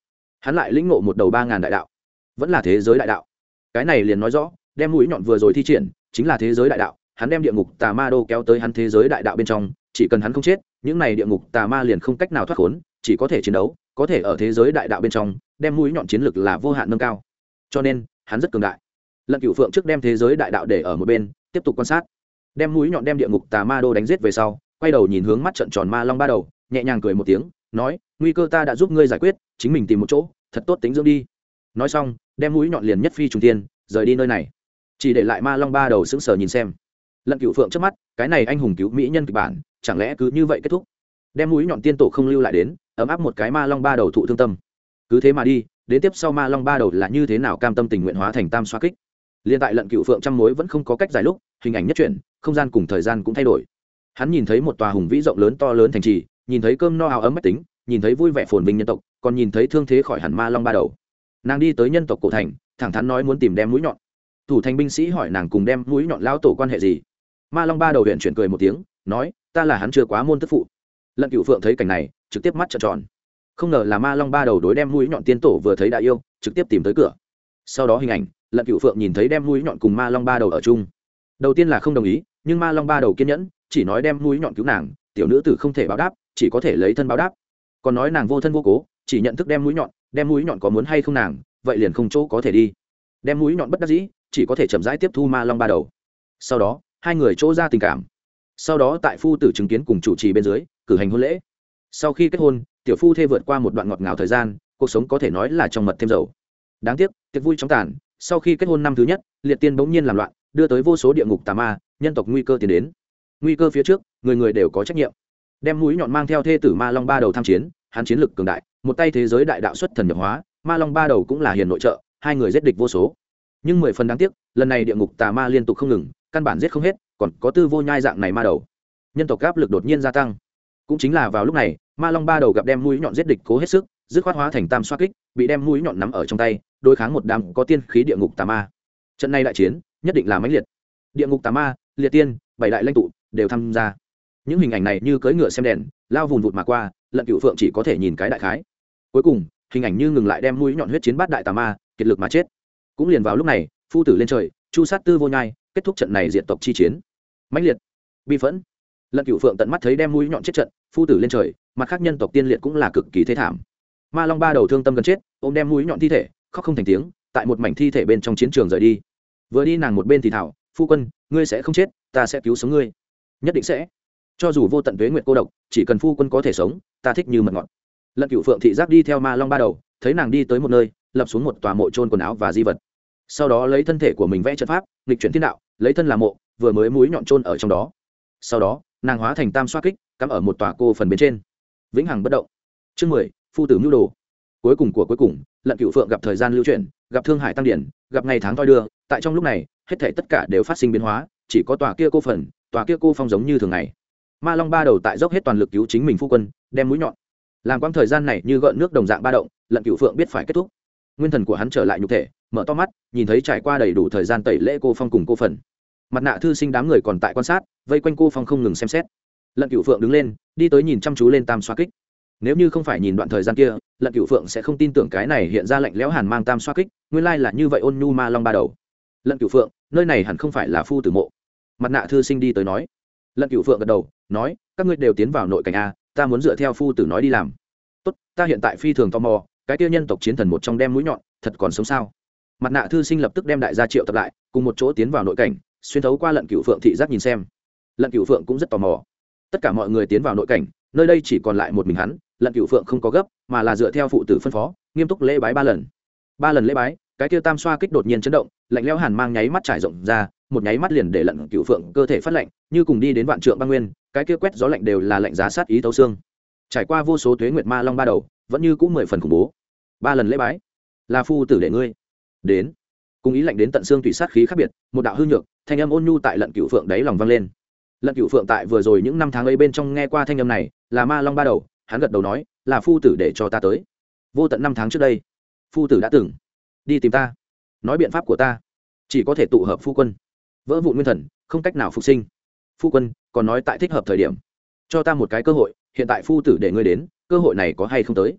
hắn lại lĩnh ngộ một đầu 3.000 đại đạo, vẫn là thế giới đại đạo. Cái này liền nói rõ đem mũi nhọn vừa rồi thi triển chính là thế giới đại đạo. Hắn đem địa ngục tà ma đô kéo tới hắn thế giới đại đạo bên trong, chỉ cần hắn không chết, những này địa ngục tà ma liền không cách nào thoát khốn, chỉ có thể chiến đấu, có thể ở thế giới đại đạo bên trong đem mũi nhọn chiến lực là vô hạn nâng cao, cho nên hắn rất cường đại. Lận Cửu Phượng trước đem thế giới đại đạo để ở một bên, tiếp tục quan sát. Đem mũi nhọn đem địa ngục tà ma đô đánh giết về sau, quay đầu nhìn hướng mắt trận tròn ma long ba đầu, nhẹ nhàng cười một tiếng, nói: nguy cơ ta đã giúp ngươi giải quyết, chính mình tìm một chỗ thật tốt tính dưỡng đi. Nói xong, đem mũi nhọn liền nhất phi trùng thiên, rời đi nơi này, chỉ để lại ma long ba đầu sững sờ nhìn xem. Lận Cửu Phượng trước mắt, cái này anh hùng cứu mỹ nhân kịch bản chẳng lẽ cứ như vậy kết thúc? Đem mũi nhọn tiên tổ không lưu lại đến, ấm áp một cái ma long ba đầu thụ thương tâm, cứ thế mà đi. Đến tiếp sau ma long ba đầu là như thế nào cam tâm tình nguyện hóa thành tam xoa kích. Liên tại Lận Cửu Phượng trăm mối vẫn không có cách giải lúc, hình ảnh nhất chuyển, không gian cùng thời gian cũng thay đổi. Hắn nhìn thấy một tòa hùng vĩ rộng lớn to lớn thành trì, nhìn thấy cơm no áo ấm mách tính, nhìn thấy vui vẻ phồn vinh nhân tộc, còn nhìn thấy thương thế khỏi hẳn ma long ba đầu. Nàng đi tới nhân tộc cổ thành, thẳng thắn nói muốn tìm đem mũi nhọn. Thủ thành binh sĩ hỏi nàng cùng đem mũi nhọn lao tổ quan hệ gì. Ma long ba đầu huyện chuyển cười một tiếng, nói: ta là hắn chưa quá môn tức phụ. Lận Cửu Phượng thấy cảnh này, trực tiếp mắt trợn tròn. Không ngờ là ma long ba đầu đối đem mũi nhọn tiên tổ vừa thấy đã yêu, trực tiếp tìm tới cửa. Sau đó hình ảnh, Lận Cửu Phượng nhìn thấy đem mũi nhọn cùng ma long ba đầu ở chung. Đầu tiên là không đồng ý, nhưng ma long ba đầu kiên nhẫn, chỉ nói đem mũi nhọn cứu nàng, tiểu nữ tử không thể báo đáp, chỉ có thể lấy thân báo đáp. Còn nói nàng vô thân vô cố, chỉ nhận thức đem mũi nhọn có muốn hay không nàng, vậy liền không chỗ có thể đi. Đem mũi nhọn bất đắc dĩ, chỉ có thể chậm rãi tiếp thu ma long ba đầu. Sau đó hai người chỗ ra tình cảm, sau đó tại phu tử chứng kiến cùng chủ trì bên dưới cử hành hôn lễ. Sau khi kết hôn, tiểu phu thê vượt qua một đoạn ngọt ngào thời gian, cuộc sống có thể nói là trong mật thêm dầu. Đáng tiếc tiệc vui chóng tàn, sau khi kết hôn năm thứ nhất, liệt tiên bỗng nhiên làm loạn, đưa tới vô số địa ngục tà ma, nhân tộc nguy cơ tiến đến. Nguy cơ phía trước, người người đều có trách nhiệm. Đem mũi nhọn mang theo thê tử ma long ba đầu tham chiến, hắn chiến lực cường đại, một tay thế giới đại đạo xuất thần nhập hóa, ma long ba đầu cũng là hiền nội trợ, hai người giết địch vô số. Nhưng 10 phần đáng tiếc, lần này địa ngục tà ma liên tục không ngừng, căn bản giết không hết, còn có tư vô nhai dạng này ma đầu. Nhân tộc áp lực đột nhiên gia tăng. Cũng chính là vào lúc này, ma long ba đầu gặp đem mũi nhọn giết địch cố hết sức, dứt khoát hóa thành tam xoa kích, bị đem mũi nhọn nắm ở trong tay, đối kháng một đám có tiên khí địa ngục tà ma. Trận này đại chiến nhất định là mãnh liệt. Địa ngục tà ma, liệt tiên, bảy đại lãnh tụ đều tham gia. Những hình ảnh này như cưỡi ngựa xem đèn, lao vùn vụt mà qua, Lận Cửu Phượng chỉ có thể nhìn cái đại khái. Cuối cùng, hình ảnh như ngừng lại, đem mũi nhọn huyết chiến bát đại tà ma, kiệt lực mà chết. Cũng liền vào lúc này, phu tử lên trời, chu sát tư vô nhai, kết thúc trận này diện tộc chi chiến. Mãnh liệt, bi phẫn. Lận Cửu Phượng tận mắt thấy đem mũi nhọn chết trận, phu tử lên trời, mặt khác nhân tộc tiên liệt cũng là cực kỳ thế thảm. Ma long ba đầu thương tâm gần chết, ôm đem mũi nhọn thi thể, khóc không thành tiếng, tại một mảnh thi thể bên trong chiến trường rời đi. Vừa đi nàng một bên thì thảo: phu quân, ngươi sẽ không chết, ta sẽ cứu sống ngươi, nhất định sẽ. Cho dù vô tận tuế nguyệt cô độc, chỉ cần phu quân có thể sống, ta thích như mật ngọt. Lận Cửu Phượng thị giác đi theo ma long ba đầu, thấy nàng đi tới một nơi, lập xuống một tòa mộ trôn quần áo và di vật. Sau đó lấy thân thể của mình vẽ trận pháp, nghịch chuyển thiên đạo, lấy thân làm mộ, vừa mới mũi nhọn trôn ở trong đó. Sau đó, nàng hóa thành tam xoa kích, cắm ở một tòa cô phần bên trên, vĩnh hằng bất động. Chương 10, phu tử mưu đồ. Cuối cùng của cuối cùng, Lận Cửu Phượng gặp thời gian lưu chuyển, gặp thương hải tăng điển, gặp ngày tháng thoi đưa, tại trong lúc này, hết thảy tất cả đều phát sinh biến hóa, chỉ có tòa kia cô phần, tòa kia cô phong giống như thường ngày. Ma long ba đầu tại dốc hết toàn lực cứu chính mình phu quân, đem mũi nhọn. Làm quãng thời gian này như gợn nước đồng dạng ba động, Lận Cửu Phượng biết phải kết thúc. Nguyên thần của hắn trở lại nhục thể, mở to mắt, nhìn thấy trải qua đầy đủ thời gian tẩy lễ cô phong cùng cô phần. Mặt nạ thư sinh đám người còn tại quan sát, vây quanh cô phong không ngừng xem xét. Lận Cửu Phượng đứng lên, đi tới nhìn chăm chú lên tam xoa kích. Nếu như không phải nhìn đoạn thời gian kia, Lận Cửu Phượng sẽ không tin tưởng cái này hiện ra lạnh lẽo hàn mang tam xoa kích, nguyên lai là như vậy ôn nhu ma long ba đầu. Lận Cửu Phượng, nơi này hẳn không phải là phu tử mộ. Mặt nạ thư sinh đi tới nói. Lận Cửu Phượng gật đầu, nói: các ngươi đều tiến vào nội cảnh a, ta muốn dựa theo phu tử nói đi làm. Tốt, ta hiện tại phi thường tò mò, cái tiêu nhân tộc chiến thần một trong đem mũi nhọn, thật còn sống sao? Mặt nạ thư sinh lập tức đem đại gia triệu tập lại, cùng một chỗ tiến vào nội cảnh, xuyên thấu qua Lận Cửu Phượng thị giác nhìn xem. Lận Cửu Phượng cũng rất tò mò. Tất cả mọi người tiến vào nội cảnh, nơi đây chỉ còn lại một mình hắn. Lận Cửu Phượng không có gấp, mà là dựa theo phụ tử phân phó, nghiêm túc lễ bái 3 lần. 3 lần lễ bái, cái kia tam xoa kích đột nhiên chấn động, lạnh lẽo hàn mang nháy mắt trải rộng ra, một nháy mắt liền để Lận Cửu Phượng cơ thể phát lạnh, như cùng đi đến vạn trượng băng nguyên, cái kia quét gió lạnh đều là lạnh giá sát ý tấu xương. Trải qua vô số tuế nguyệt ma long ba đầu, vẫn như cũng 10 phần khủng bố. 3 lần lễ bái, là phu tử để ngươi đến. Cùng ý lạnh đến tận xương tùy sát khí khác biệt, một đạo hư nhược, thanh âm ôn nhu tại Lận Cửu Phượng đáy lòng vang lên. Lận Cửu Phượng tại vừa rồi những năm tháng ấy bên trong nghe qua thanh âm này, là ma long ba đầu, hắn gật đầu nói, là phu tử để cho ta tới. Vô tận năm tháng trước đây, phu tử đã từng đi tìm ta, nói biện pháp của ta chỉ có thể tụ hợp phu quân, vỡ vụn nguyên thần, không cách nào phục sinh. Phu quân còn nói tại thích hợp thời điểm cho ta một cái cơ hội, hiện tại phu tử để ngươi đến, cơ hội này có hay không tới?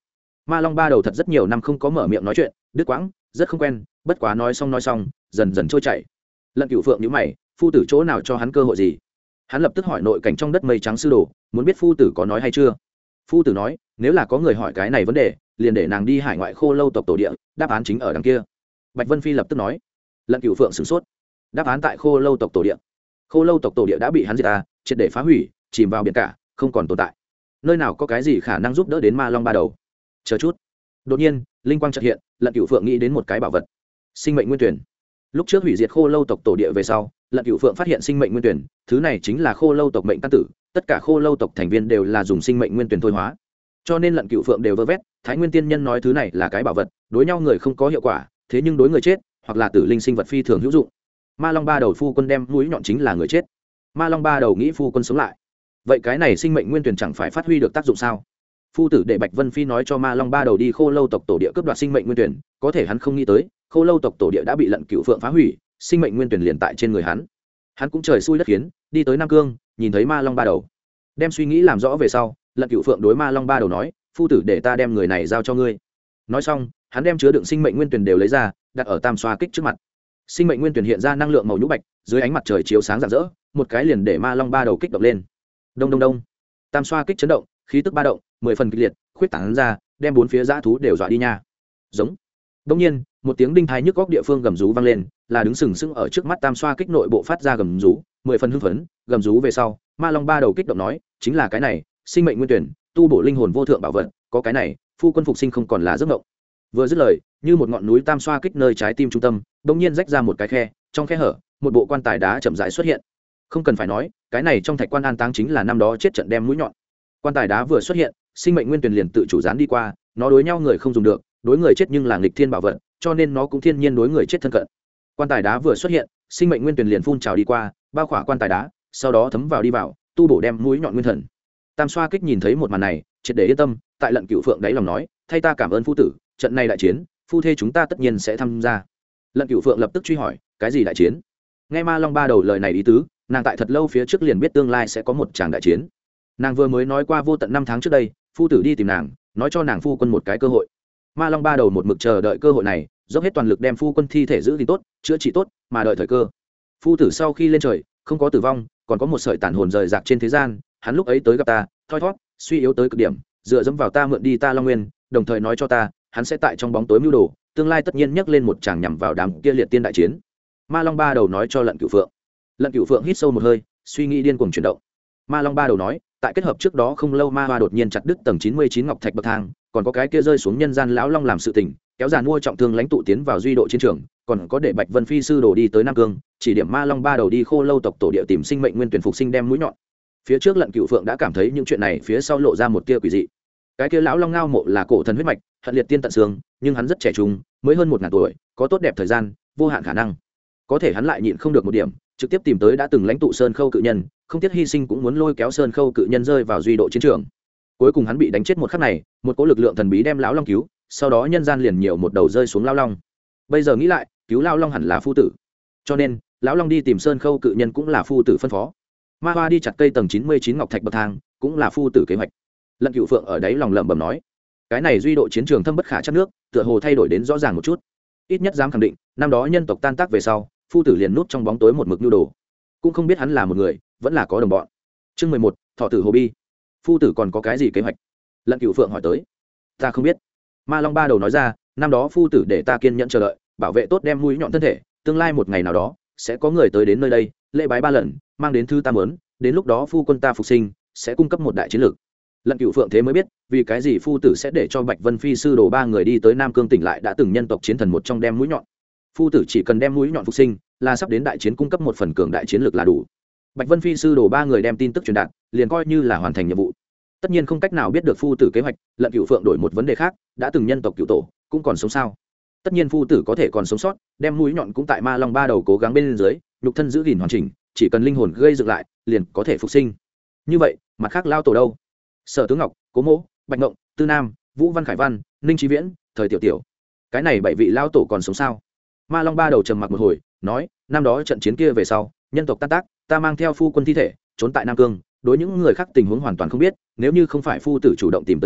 Ma long ba đầu thật rất nhiều năm không có mở miệng nói chuyện, đứt quãng, rất không quen, bất quá nói xong dần dần trôi chảy. Lận Cửu Phượng nhíu mày, phu tử chỗ nào cho hắn cơ hội gì? Hắn lập tức hỏi nội cảnh trong đất mây trắng sư đồ, muốn biết phu tử có nói hay chưa. Phu tử nói, nếu là có người hỏi cái này vấn đề, liền để nàng đi hải ngoại Khô Lâu tộc tổ địa, đáp án chính ở đằng kia. Bạch Vân Phi lập tức nói. Lận Cửu Phượng sửng sốt, đáp án tại Khô Lâu tộc tổ địa. Khô Lâu tộc tổ địa đã bị hắn diệt triệt để phá hủy, chìm vào biển cả, không còn tồn tại. Nơi nào có cái gì khả năng giúp đỡ đến Ma Long ba đầu? Chờ chút. Đột nhiên, linh quang chợt hiện, Lận Cửu Phượng nghĩ đến một cái bảo vật. Sinh mệnh nguyên tuyển. Lúc trước hủy diệt Khô Lâu tộc tổ địa về sau, Lận Cửu Phượng phát hiện sinh mệnh nguyên tuyển, thứ này chính là Khô Lâu tộc mệnh căn tử, tất cả Khô Lâu tộc thành viên đều là dùng sinh mệnh nguyên tuyển thôi hóa. Cho nên Lận Cửu Phượng đều vơ vét, Thái Nguyên tiên nhân nói thứ này là cái bảo vật, đối nhau người không có hiệu quả, thế nhưng đối người chết hoặc là tử linh sinh vật phi thường hữu dụng. Ma Long ba đầu phu quân đem mũi nhọn chính là người chết. Ma Long ba đầu nghĩ phu quân sống lại. Vậy cái này sinh mệnh nguyên tuyển chẳng phải phát huy được tác dụng sao? Phu tử để Bạch Vân Phi nói cho Ma Long ba đầu đi Khô Lâu tộc tổ địa cướp đoạt sinh mệnh nguyên tuyển, có thể hắn không nghĩ tới, Khô Lâu tộc tổ địa đã bị Lận Cửu Phượng phá hủy, sinh mệnh nguyên tuyển liền tại trên người hắn. Hắn cũng trời xui đất khiến, đi tới Nam Cương, nhìn thấy Ma Long ba đầu. Đem suy nghĩ làm rõ về sau, Lận Cửu Phượng đối Ma Long ba đầu nói, phu tử để ta đem người này giao cho ngươi. Nói xong, hắn đem chứa đựng sinh mệnh nguyên tuyển đều lấy ra, đặt ở tam xoa kích trước mặt. Sinh mệnh nguyên tuyển hiện ra năng lượng màu nhũ bạch, dưới ánh mặt trời chiếu sáng rạng rỡ, một cái liền để Ma Long ba đầu kích động lên. Đông đông đông. Tam xoa kích chấn động, khí tức ba động, 10 phần kịch liệt, khuyết tán ra, đem bốn phía dã thú đều dọa đi nha. Giống. Đông nhiên, một tiếng đinh thái nhức góc địa phương gầm rú vang lên, là đứng sừng sững ở trước mắt tam xoa kích nội bộ phát ra gầm rú, 10 phần hưng phấn, gầm rú về sau, Ma Long ba đầu kích động nói, chính là cái này, sinh mệnh nguyên tuyển, tu bổ linh hồn vô thượng bảo vật, có cái này, phu quân phục sinh không còn là giấc mộng. Vừa dứt lời, như một ngọn núi tam xoa kích nơi trái tim trung tâm, bỗng nhiên rách ra một cái khe, trong khe hở, một bộ quan tài đá chậm rãi xuất hiện. Không cần phải nói, cái này trong thạch quan an táng chính là năm đó chết trận đem mũi nhọn. Quan tài đá vừa xuất hiện, sinh mệnh nguyên tuyển liền tự chủ dán đi qua, nó đối nhau người không dùng được, đối người chết nhưng là nghịch thiên bảo vật, cho nên nó cũng thiên nhiên đối người chết thân cận. Quan tài đá vừa xuất hiện, sinh mệnh nguyên tuyển liền phun trào đi qua, bao khỏa quan tài đá, sau đó thấm vào đi vào, tu bổ đem mũi nhọn nguyên thần. Tam xoa kích nhìn thấy một màn này, triệt để yên tâm, tại Lận Cửu Phượng đáy lòng nói, thay ta cảm ơn phu tử, trận này đại chiến, phu thê chúng ta tất nhiên sẽ tham gia. Lận Cửu Phượng lập tức truy hỏi, cái gì đại chiến? Nghe Ma Long ba đầu lời này ý tứ, nàng tại thật lâu phía trước liền biết tương lai sẽ có một tràng đại chiến. Nàng vừa mới nói qua vô tận 5 tháng trước đây, phu tử đi tìm nàng, nói cho nàng phu quân một cái cơ hội. Ma Long ba đầu một mực chờ đợi cơ hội này, dốc hết toàn lực đem phu quân thi thể giữ gìn tốt, chữa trị tốt, mà đợi thời cơ. Phu tử sau khi lên trời, không có tử vong, còn có một sợi tàn hồn rời rạc trên thế gian, hắn lúc ấy tới gặp ta, thoi thoát, suy yếu tới cực điểm, dựa dẫm vào ta mượn đi ta Long Nguyên, đồng thời nói cho ta, hắn sẽ tại trong bóng tối mưu đồ, tương lai tất nhiên nhấc lên một tràng nhằm vào đám kia liệt tiên đại chiến. Ma Long ba đầu nói cho Lận Cửu Phượng. Lận Cửu Phượng hít sâu một hơi, suy nghĩ điên cuồng chuyển động. Ma Long ba đầu nói, tại kết hợp trước đó không lâu Ma Hoa đột nhiên chặt đứt tầng 99 ngọc thạch bậc thang, còn có cái kia rơi xuống nhân gian lão long làm sự tình, kéo giàn mua trọng thương lãnh tụ tiến vào duy độ chiến trường, còn có để Bạch Vân Phi sư đồ đi tới Nam Cương, chỉ điểm Ma Long ba đầu đi Khô Lâu tộc tổ địa tìm sinh mệnh nguyên tuyển phục sinh đem mũi nhọn. Phía trước Lận Cửu Phượng đã cảm thấy những chuyện này phía sau lộ ra một tia quỷ dị. Cái kia lão long ngao mộ là cổ thần huyết mạch, hận liệt tiên tận xương, nhưng hắn rất trẻ trung, mới hơn 1000 tuổi, có tốt đẹp thời gian, vô hạn khả năng. Có thể hắn lại nhịn không được một điểm, trực tiếp tìm tới đã từng lãnh tụ Sơn Khâu cự nhân, không tiếc hy sinh cũng muốn lôi kéo Sơn Khâu cự nhân rơi vào duy độ chiến trường. Cuối cùng hắn bị đánh chết một khắc này, một cỗ lực lượng thần bí đem lão long cứu, sau đó nhân gian liền nhiều một đầu rơi xuống lão long. Bây giờ nghĩ lại, cứu lão long hẳn là phu tử. Cho nên, lão long đi tìm Sơn Khâu cự nhân cũng là phu tử phân phó. Ma Hoa đi chặt cây tầng 99 ngọc thạch bậc thang, cũng là phu tử kế hoạch. Lận Cửu Phượng ở đấy lòng lẩm bẩm nói, cái này duy độ chiến trường thâm bất khả trắc nước, tựa hồ thay đổi đến rõ ràng một chút. Ít nhất dám khẳng định, năm đó nhân tộc tan tác về sau, phu tử liền núp trong bóng tối một mực nhu đồ, cũng không biết hắn là một người, vẫn là có đồng bọn. Chương 11, Thọ tử Hồ Bi. Phu tử còn có cái gì kế hoạch? Lận Cửu Phượng hỏi tới. Ta không biết. Ma Long ba đầu nói ra, năm đó phu tử để ta kiên nhẫn chờ đợi, bảo vệ tốt đem mũi nhọn thân thể, tương lai một ngày nào đó sẽ có người tới đến nơi đây, lễ bái 3 lần, mang đến thứ ta muốn, đến lúc đó phu quân ta phục sinh, sẽ cung cấp một đại chiến lược. Lận Cửu Phượng thế mới biết, vì cái gì phu tử sẽ để cho Bạch Vân Phi sư đồ 3 người đi tới Nam Cương tỉnh lại đã từng nhân tộc chiến thần một trong đem mũi nhọn. Phu tử chỉ cần đem mũi nhọn phục sinh, là sắp đến đại chiến cung cấp một phần cường đại chiến lược là đủ. Bạch Vân Phi sư đồ 3 người đem tin tức truyền đạt, liền coi như là hoàn thành nhiệm vụ. Tất nhiên không cách nào biết được phu tử kế hoạch, Lận Cửu Phượng đổi một vấn đề khác, đã từng nhân tộc cửu tổ cũng còn sống sao? Tất nhiên phu tử có thể còn sống sót, đem mũi nhọn cũng tại Ma Long ba đầu cố gắng bên dưới, nhục thân giữ gìn hoàn chỉnh, chỉ cần linh hồn gây dựng lại, liền có thể phục sinh. Như vậy, mặt khác lao tổ đâu? Sở Tướng Ngọc, Cố Mỗ, Bạch Ngộng, Tư Nam, Vũ Văn Khải Văn, Ninh Chí Viễn, Thời Tiểu Tiểu, cái này 7 vị lao tổ còn sống sao? Ma Long ba đầu trầm mặc một hồi, nói, năm đó trận chiến kia về sau, nhân tộc tan tác, ta mang theo phu quân thi thể, trốn tại Nam Cương, đối những người khác tình huống hoàn toàn không biết, nếu như không phải phu tử chủ động tìm tới ta,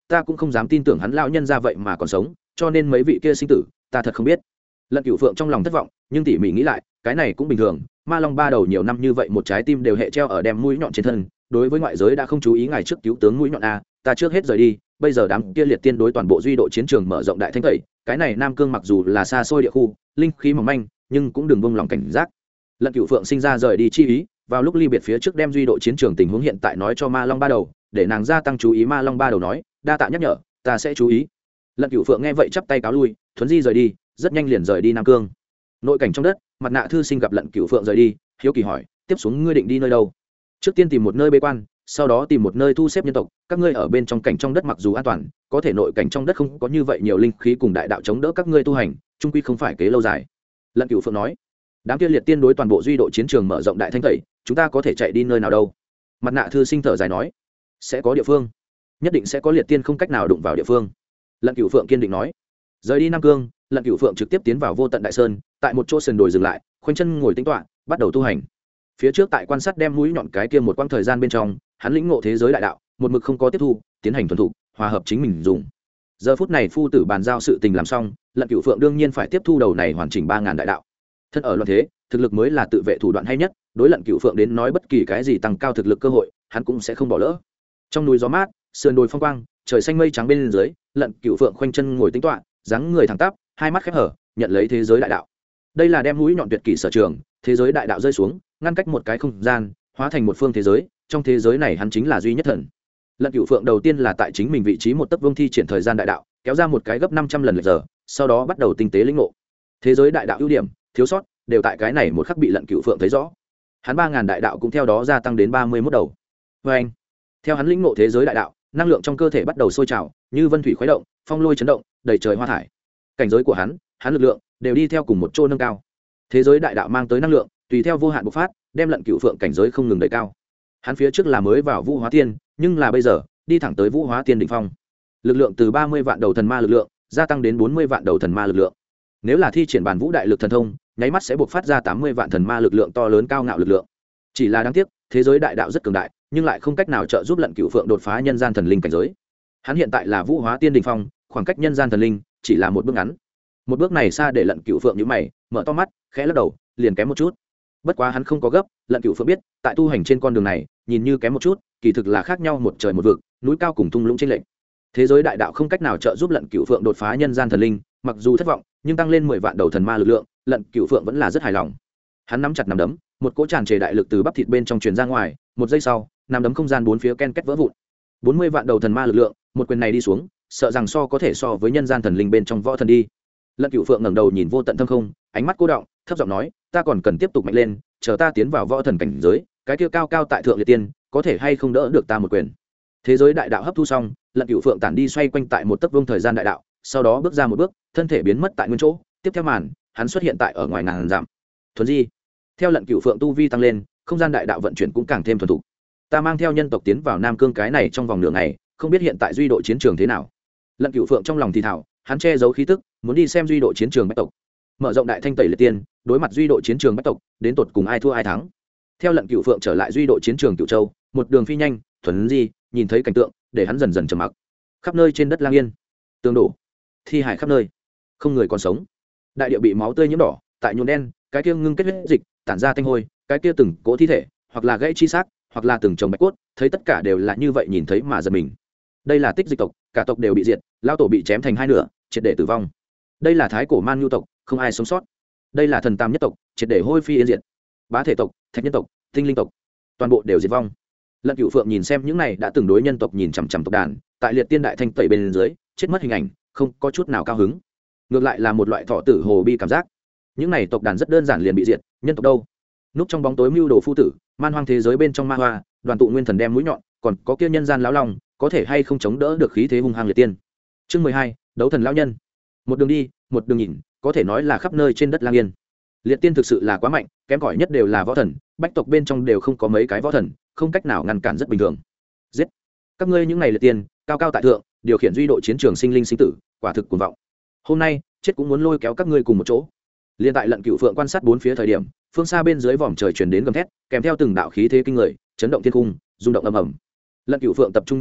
ta cũng không dám tin tưởng hắn lão nhân ra vậy mà còn sống, cho nên mấy vị kia sinh tử ta thật không biết. Lận Cửu Phượng trong lòng thất vọng, nhưng tỉ mỉ nghĩ lại, cái này cũng bình thường, ma long ba đầu nhiều năm như vậy một trái tim đều hệ treo ở đem mũi nhọn trên thân, đối với ngoại giới đã không chú ý ngày trước cứu tướng mũi nhọn a, ta trước hết rời đi, bây giờ đám kia liệt tiên đối toàn bộ duy độ chiến trường mở rộng đại thanh tẩy, cái này Nam Cương mặc dù là xa xôi địa khu, linh khí mỏng manh, nhưng cũng đừng buông lòng cảnh giác. Lận Cửu Phượng sinh ra rời đi chi ý, vào lúc ly biệt phía trước đem duy độ chiến trường tình huống hiện tại nói cho ma long ba đầu, để nàng gia tăng chú ý. Ma long ba đầu nói, đa tạ nhắc nhở, ta sẽ chú ý. Lận Cửu Phượng nghe vậy chắp tay cáo lui, thuấn di rời đi, rất nhanh liền rời đi Nam Cương. Nội cảnh trong đất, Mặt Nạ thư sinh gặp Lận Cửu Phượng rời đi, hiếu kỳ hỏi, tiếp xuống ngươi định đi nơi đâu? Trước tiên tìm một nơi bế quan, sau đó tìm một nơi thu xếp nhân tộc, các ngươi ở bên trong cảnh trong đất mặc dù an toàn, có thể nội cảnh trong đất không có như vậy nhiều linh khí cùng đại đạo chống đỡ các ngươi tu hành, chung quy không phải kế lâu dài. Lận Cửu Phượng nói, đám kia liệt tiên đối toàn bộ duy độ chiến trường mở rộng đại thanh tẩy, chúng ta có thể chạy đi nơi nào đâu? Mặt Nạ thư sinh thở dài nói, sẽ có địa phương, nhất định sẽ có liệt tiên không cách nào đụng vào địa phương. Lận Cửu Phượng kiên định nói. Rời đi Nam Cương, Lận Cửu Phượng trực tiếp tiến vào Vô Tận Đại Sơn, tại một chỗ sườn đồi dừng lại, khoanh chân ngồi tĩnh tọa, bắt đầu tu hành. Phía trước tại quan sát đem mũi nhọn cái kia một quãng thời gian bên trong, hắn lĩnh ngộ thế giới đại đạo, một mực không có tiếp thu, tiến hành thuần thục, hòa hợp chính mình dùng. Giờ phút này phu tử bàn giao sự tình làm xong, Lận Cửu Phượng đương nhiên phải tiếp thu đầu này hoàn chỉnh 3000 đại đạo. Thân ở loạn thế, thực lực mới là tự vệ thủ đoạn hay nhất, đối Lận Cửu Phượng đến nói bất kỳ cái gì tăng cao thực lực cơ hội, hắn cũng sẽ không bỏ lỡ. Trong núi gió mát, sườn đồi phong quang, trời xanh mây trắng bên dưới, Lận Cửu Phượng khoanh chân ngồi tĩnh tọa, dáng người thẳng tắp, hai mắt khép hở, nhận lấy thế giới đại đạo. Đây là đem mũi nhọn tuyệt kỹ sở trường, thế giới đại đạo rơi xuống, ngăn cách một cái không gian, hóa thành một phương thế giới, trong thế giới này hắn chính là duy nhất thần. Lận Cửu Phượng đầu tiên là tại chính mình vị trí một tấc vương thi triển thời gian đại đạo, kéo ra một cái gấp 500 lần lệch giờ, sau đó bắt đầu tinh tế lĩnh ngộ. Thế giới đại đạo ưu điểm, thiếu sót đều tại cái này một khắc bị Lận Cửu Phượng thấy rõ. Hắn 3000 đại đạo cũng theo đó gia tăng đến 31 đầu. Và anh, theo hắn lĩnh ngộ thế giới đại đạo, năng lượng trong cơ thể bắt đầu sôi trào, như vân thủy khuấy động, phong lôi chấn động, đầy trời hoa thải. Cảnh giới của hắn lực lượng đều đi theo cùng một chỗ nâng cao. Thế giới đại đạo mang tới năng lượng, tùy theo vô hạn bộc phát, đem Lận Cửu Phượng cảnh giới không ngừng đẩy cao. Hắn phía trước là mới vào Vũ Hóa Tiên, nhưng là bây giờ đi thẳng tới Vũ Hóa Tiên đỉnh phong. Lực lượng từ 30 vạn đầu thần ma lực lượng gia tăng đến 40 vạn đầu thần ma lực lượng. Nếu là thi triển bản Vũ đại lực thần thông, nháy mắt sẽ bộc phát ra 80 vạn thần ma lực lượng to lớn cao ngạo lực lượng. Chỉ là đáng tiếc, thế giới đại đạo rất cường đại, nhưng lại không cách nào trợ giúp Lận Cửu Phượng đột phá nhân gian thần linh cảnh giới. Hắn hiện tại là Vũ Hóa Tiên đỉnh phong, khoảng cách nhân gian thần linh chỉ là một bước ngắn. Một bước này xa để Lận Cửu Phượng nhíu mày, mở to mắt, khẽ lắc đầu, liền kém một chút. Bất quá hắn không có gấp, Lận Cửu Phượng biết, tại tu hành trên con đường này, nhìn như kém một chút, kỳ thực là khác nhau một trời một vực, núi cao cùng thung lũng chênh lệch. Thế giới đại đạo không cách nào trợ giúp Lận Cửu Phượng đột phá nhân gian thần linh, mặc dù thất vọng, nhưng tăng lên 10 vạn đầu thần ma lực lượng, Lận Cửu Phượng vẫn là rất hài lòng. Hắn nắm chặt nắm đấm, một cỗ tràn trề đại lực từ bắp thịt bên trong truyền ra ngoài, một giây sau, nắm đấm không gian bốn phía ken két vỡ vụn. 40 vạn đầu thần ma lực lượng, một quyền này đi xuống, sợ rằng có thể so với nhân gian thần linh bên trong võ thần đi. Lận Cửu Phượng ngẩng đầu nhìn vô tận thâm không, ánh mắt cô đọng, thấp giọng nói, ta còn cần tiếp tục mạnh lên, chờ ta tiến vào võ thần cảnh giới, cái kia cao cao tại thượng liệt tiên, có thể hay không đỡ được ta một quyền. Thế giới đại đạo hấp thu xong, Lận Cửu Phượng tản đi xoay quanh tại một tấc vuông thời gian đại đạo, sau đó bước ra một bước, thân thể biến mất tại nguyên chỗ, tiếp theo màn, hắn xuất hiện tại ở ngoài ngàn dặm. Thuần di. Theo Lận Cửu Phượng tu vi tăng lên, không gian đại đạo vận chuyển cũng càng thêm thuần thục. Ta mang theo nhân tộc tiến vào Nam Cương cái này trong vòng nửa ngày, không biết hiện tại duy độ chiến trường thế nào. Lận Cửu Phượng trong lòng thì thào, hắn che giấu khí tức, muốn đi xem duy độ chiến trường bách tộc, mở rộng đại thanh tẩy liệt tiên, đối mặt duy độ chiến trường bách tộc, đến tột cùng ai thua ai thắng. Theo Lận Cửu Phượng trở lại duy độ chiến trường Cửu Châu, một đường phi nhanh, thuần di, nhìn thấy cảnh tượng, để hắn dần dần trầm mặc. Khắp nơi trên đất lang yên, tường đổ, thi hải khắp nơi, không người còn sống. Đại địa bị máu tươi nhiễm đỏ, tại nhuộm đen, cái kia ngưng kết huyết dịch, tản ra tanh hôi, cái kia từng cỗ thi thể, hoặc là gãy chi xác, hoặc là từng chồng bạch cốt, thấy tất cả đều là như vậy, nhìn thấy mà giật mình. Đây là tích dịch tộc, cả tộc đều bị diệt, lao tổ bị chém thành hai nửa, triệt để tử vong. Đây là thái cổ man nhu tộc, không ai sống sót. Đây là thần tam nhất tộc, triệt để hôi phi yên diệt. Bá thể tộc, thạch nhân tộc, tinh linh tộc, toàn bộ đều diệt vong. Lận Cửu Phượng nhìn xem những này đã từng đối nhân tộc nhìn chằm chằm tộc đàn, tại liệt tiên đại thanh tẩy bên dưới, chết mất hình ảnh, không có chút nào cao hứng, ngược lại là một loại thọ tử hồ bi cảm giác. Những này tộc đàn rất đơn giản liền bị diệt, nhân tộc đâu? Núp trong bóng tối mưu đồ phu tử, man hoang thế giới bên trong ma hoa, đoàn tụ nguyên thần đem mũi nhọn, còn có kia nhân gian lão long, có thể hay không chống đỡ được khí thế hung hăng liệt tiên. Chương 12, đấu thần lão nhân. Một đường đi, một đường nhìn, có thể nói là khắp nơi trên đất lang yên. Liệt tiên thực sự là quá mạnh, kém cỏi nhất đều là võ thần, bách tộc bên trong đều không có mấy cái võ thần, không cách nào ngăn cản, rất bình thường. Giết các ngươi những này liệt tiên, cao cao tại thượng, điều khiển duy độ chiến trường sinh linh sinh tử, quả thực cuồng vọng. Hôm nay chết cũng muốn lôi kéo các ngươi cùng một chỗ. Liên tại Lận Cửu Phượng quan sát bốn phía thời điểm, phương xa bên dưới vòm trời truyền đến gầm thét, kèm theo từng đạo khí thế kinh người, chấn động thiên cung, rung động ầm ầm. Lận Cửu Phượng tập trung nhìn vào,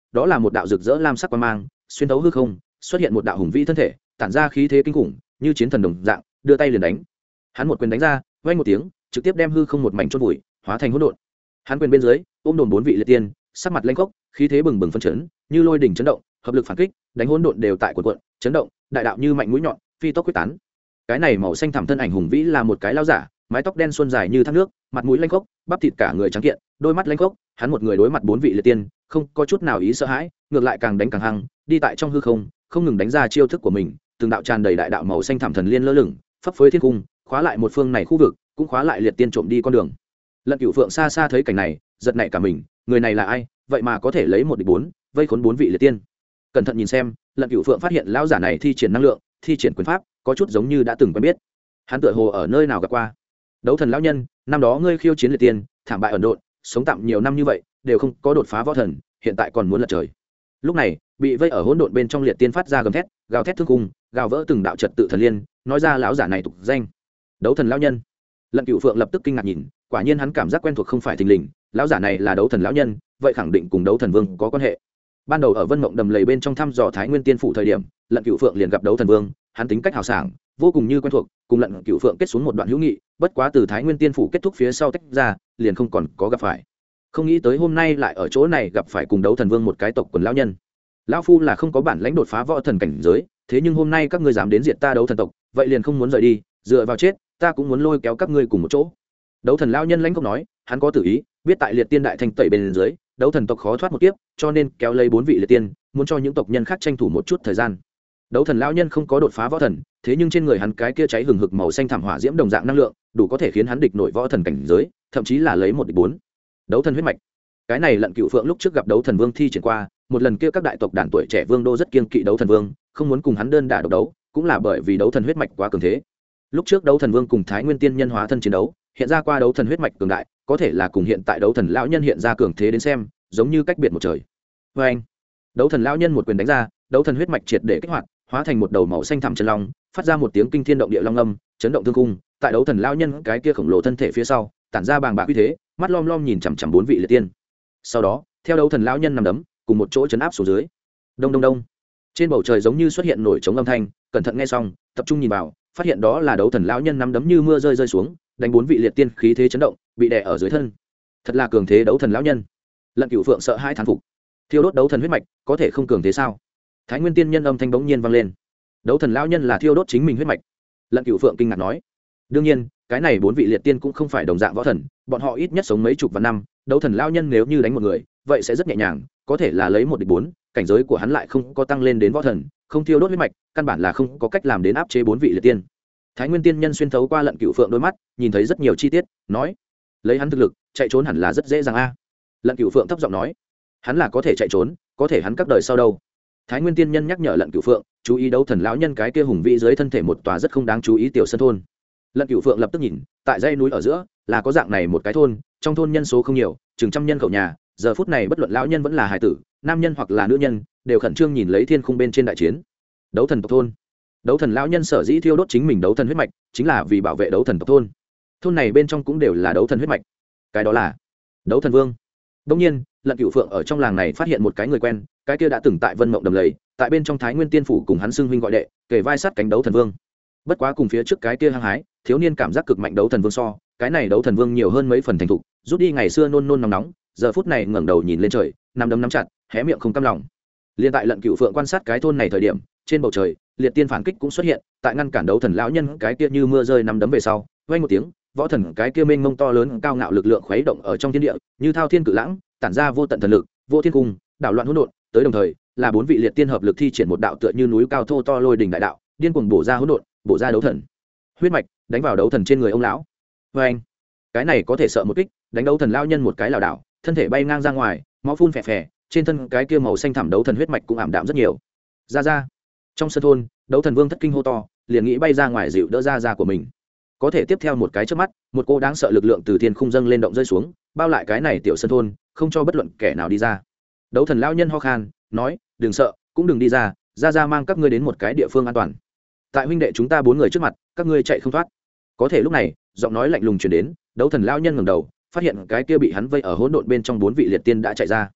đó là một đạo rực rỡ lam sắc quang mang xuyên thấu hư không, xuất hiện một đạo hùng vĩ thân thể tản ra khí thế kinh khủng như chiến thần đồng dạng, đưa tay liền đánh. Hắn một quyền đánh ra, vang một tiếng, trực tiếp đem hư không một mảnh chôn vùi, hóa thành hỗn độn. Hắn quyền bên dưới ôm đồn 4 vị liệt tiên, sắc mặt lanh khốc, khí thế bừng bừng phấn chấn, như lôi đỉnh chấn động, hợp lực phản kích, đánh hỗn độn đều tại cuộn cuộn, chấn động, đại đạo như mạnh mũi nhọn, phi tốc quyết tán. Cái này màu xanh thẳm thân ảnh hùng vĩ là một cái lão giả, mái tóc đen xuân dài như thác nước, mặt mũi lanh khốc, bắp thịt cả người trắng kiện, đôi mắt lanh khốc, hắn một người đối mặt 4 vị liệt tiên, không có chút nào ý sợ hãi, ngược lại càng đánh càng hăng, đi tại trong hư không, không ngừng đánh ra chiêu thức của mình, từng đạo tràn đầy đại đạo màu xanh thẳm thần liên lơ lửng, phấp phới thiên cung, khóa lại một phương này khu vực, cũng khóa lại liệt tiên trộm đi con đường. Lận Cửu Phượng xa xa thấy cảnh này, giật nảy cả mình, người này là ai, vậy mà có thể lấy 1 địch 4, vây khốn 4 vị liệt tiên. Cẩn thận nhìn xem, Lận Cửu Phượng phát hiện lão giả này thi triển năng lượng, thi triển quyền pháp, có chút giống như đã từng quen biết. Hắn tựa hồ ở nơi nào gặp qua. Đấu thần lão nhân, năm đó ngươi khiêu chiến liệt tiên, thảm bại ẩn độn, sống tạm nhiều năm như vậy, đều không có đột phá võ thần, hiện tại còn muốn lật trời. Lúc này, bị vây ở hỗn độn bên trong liệt tiên phát ra gầm thét, gào thét thương cung, gào vỡ từng đạo trật tự thần liên, nói ra lão giả này tục danh. Đấu thần lão nhân. Lận Cửu Phượng lập tức kinh ngạc nhìn, quả nhiên hắn cảm giác quen thuộc không phải thình lình, lão giả này là đấu thần lão nhân, vậy khẳng định cùng đấu thần vương có quan hệ. Ban đầu ở Vân Mộng đầm lầy bên trong thăm dò Thái Nguyên Tiên phủ thời điểm, Lận Cửu Phượng liền gặp đấu thần vương, hắn tính cách hào sảng, vô cùng như quen thuộc, cùng Lận Cửu Phượng kết xuống một đoạn hữu nghị, bất quá từ Thái Nguyên Tiên phủ kết thúc phía sau tách ra, liền không còn có gặp phải. Không nghĩ tới hôm nay lại ở chỗ này gặp phải cùng đấu thần vương một cái tộc quần lão nhân. Lão phu là không có bản lãnh đột phá võ thần cảnh giới, thế nhưng hôm nay các ngươi dám đến diệt ta đấu thần tộc, vậy liền không muốn rời đi, dựa vào chết, ta cũng muốn lôi kéo các ngươi cùng một chỗ. Đấu thần lão nhân lãnh không nói, hắn có tử ý, biết tại liệt tiên đại thanh tẩy bên dưới, đấu thần tộc khó thoát một kiếp, cho nên kéo lấy 4 vị liệt tiên, muốn cho những tộc nhân khác tranh thủ một chút thời gian. Đấu thần lão nhân không có đột phá võ thần, thế nhưng trên người hắn cái kia cháy hừng hực màu xanh thảm hỏa diễm đồng dạng năng lượng, đủ có thể khiến hắn địch nổi võ thần cảnh giới, thậm chí là lấy 1 địch 4. Đấu thần huyết mạch. Cái này Lận Cửu Phượng lúc trước gặp đấu thần vương thi triển qua, một lần kia các đại tộc đàn tuổi trẻ vương đô rất kiêng kỵ đấu thần vương, không muốn cùng hắn đơn đả độc đấu, cũng là bởi vì đấu thần huyết mạch quá cường thế. Lúc trước đấu thần vương cùng Thái Nguyên tiên nhân hóa thân chiến đấu, hiện ra qua đấu thần huyết mạch cường đại, có thể là cùng hiện tại đấu thần lão nhân hiện ra cường thế đến xem, giống như cách biệt một trời. Và anh, đấu thần lão nhân một quyền đánh ra, đấu thần huyết mạch triệt để kích hoạt, hóa thành một đầu màu xanh thẳm chân long, phát ra một tiếng kinh thiên động địa long âm, chấn động thương cung. Tại đấu thần lão nhân cái kia khổng lồ thân thể phía sau, tản ra bàng bạc uy thế, mắt lom lom nhìn chằm chằm 4 vị liệt tiên. Sau đó, theo đấu thần lão nhân nằm đấm, cùng một chỗ chấn áp xuống dưới. Đông đông đông. Trên bầu trời giống như xuất hiện nổi trống âm thanh, cẩn thận nghe xong, tập trung nhìn vào, phát hiện đó là đấu thần lão nhân nắm đấm như mưa rơi rơi xuống, đánh 4 vị liệt tiên khí thế chấn động, bị đè ở dưới thân. Thật là cường thế đấu thần lão nhân. Lận Cửu Phượng sợ hai thán phục. Thiêu đốt đấu thần huyết mạch, có thể không cường thế sao? Thái Nguyên tiên nhân âm thanh bỗng nhiên vang lên. Đấu thần lão nhân là thiêu đốt chính mình huyết mạch. Lận Cửu Phượng kinh ngạc nói. Đương nhiên, cái này 4 vị liệt tiên cũng không phải đồng dạng võ thần, bọn họ ít nhất sống mấy chục vạn năm, đấu thần lão nhân nếu như đánh một người, vậy sẽ rất nhẹ nhàng, có thể là lấy 1 địch 4, cảnh giới của hắn lại không có tăng lên đến võ thần, không thiêu đốt huyết mạch, căn bản là không có cách làm đến áp chế 4 vị liệt tiên. Thái Nguyên tiên nhân xuyên thấu qua Lận Cửu Phượng đôi mắt, nhìn thấy rất nhiều chi tiết, nói: lấy hắn thực lực, chạy trốn hẳn là rất dễ dàng a. Lận Cửu Phượng thấp giọng nói: hắn là có thể chạy trốn, có thể hắn các đời sau đâu? Thái Nguyên tiên nhân nhắc nhở Lận Cửu Phượng, chú ý đấu thần lão nhân cái kia hùng vĩ dưới thân thể một tòa rất không đáng chú ý tiểu sơn thôn. Lận Cửu Phượng lập tức nhìn, tại dãy núi ở giữa, là có dạng này một cái thôn, trong thôn nhân số không nhiều, chừng trăm nhân khẩu nhà, giờ phút này bất luận lão nhân vẫn là hài tử, nam nhân hoặc là nữ nhân, đều khẩn trương nhìn lấy thiên khung bên trên đại chiến. Đấu thần tộc thôn. Đấu thần lão nhân sở dĩ thiêu đốt chính mình đấu thần huyết mạch, chính là vì bảo vệ đấu thần tộc thôn. Thôn này bên trong cũng đều là đấu thần huyết mạch. Cái đó là đấu thần vương. Đương nhiên, Lận Cửu Phượng ở trong làng này phát hiện một cái người quen, cái kia đã từng tại Vân Mộng đầm lầy, tại bên trong Thái Nguyên tiên phủ cùng hắn xưng huynh gọi đệ, kề vai sát cánh đấu thần vương. Bất quá cùng phía trước cái kia hăng hái, thiếu niên cảm giác cực mạnh đấu thần vương so, cái này đấu thần vương nhiều hơn mấy phần thành thục, rút đi ngày xưa nôn nôn nóng nóng, giờ phút này ngẩng đầu nhìn lên trời, nắm đấm nắm chặt, hé miệng không cam lòng. Liên tại Lận Cửu Phượng quan sát cái thôn này thời điểm, trên bầu trời, liệt tiên phản kích cũng xuất hiện, tại ngăn cản đấu thần lão nhân cái kia như mưa rơi nắm đấm về sau, vang một tiếng, võ thần cái kia mênh mông to lớn cao ngạo lực lượng khuấy động ở trong thiên địa, như thao thiên cự lãng, tản ra vô tận thần lực, vô thiên cung, đảo loạn hỗn độn, tới đồng thời, là 4 vị liệt tiên hợp lực thi triển một đạo tựa như núi cao thô to lôi đỉnh đại đạo, điên cuồng bổ ra hỗn độn, bổ ra đấu thần huyết mạch, đánh vào đấu thần trên người ông lão. Anh, cái này có thể sợ một kích, đánh đấu thần lão nhân một cái lảo đảo, thân thể bay ngang ra ngoài, máu phun phè phè, trên thân cái kia màu xanh thẳm đấu thần huyết mạch cũng ảm đạm rất nhiều. Ra trong sân thôn, đấu thần vương thất kinh hô to, liền nghĩ bay ra ngoài dịu đỡ ra của mình. Có thể tiếp theo một cái chớp mắt, một cô đáng sợ lực lượng từ thiên khung dâng lên động rơi xuống, bao lại cái này tiểu sân thôn, không cho bất luận kẻ nào đi ra. Đấu thần lão nhân ho khan, nói: đừng sợ, cũng đừng đi ra mang các ngươi đến một cái địa phương an toàn. Tại huynh đệ chúng ta 4 người trước mặt, các ngươi chạy không thoát. Có thể lúc này, giọng nói lạnh lùng truyền đến, đấu thần lão nhân ngẩng đầu, phát hiện cái kia bị hắn vây ở hỗn độn bên trong 4 vị liệt tiên đã chạy ra.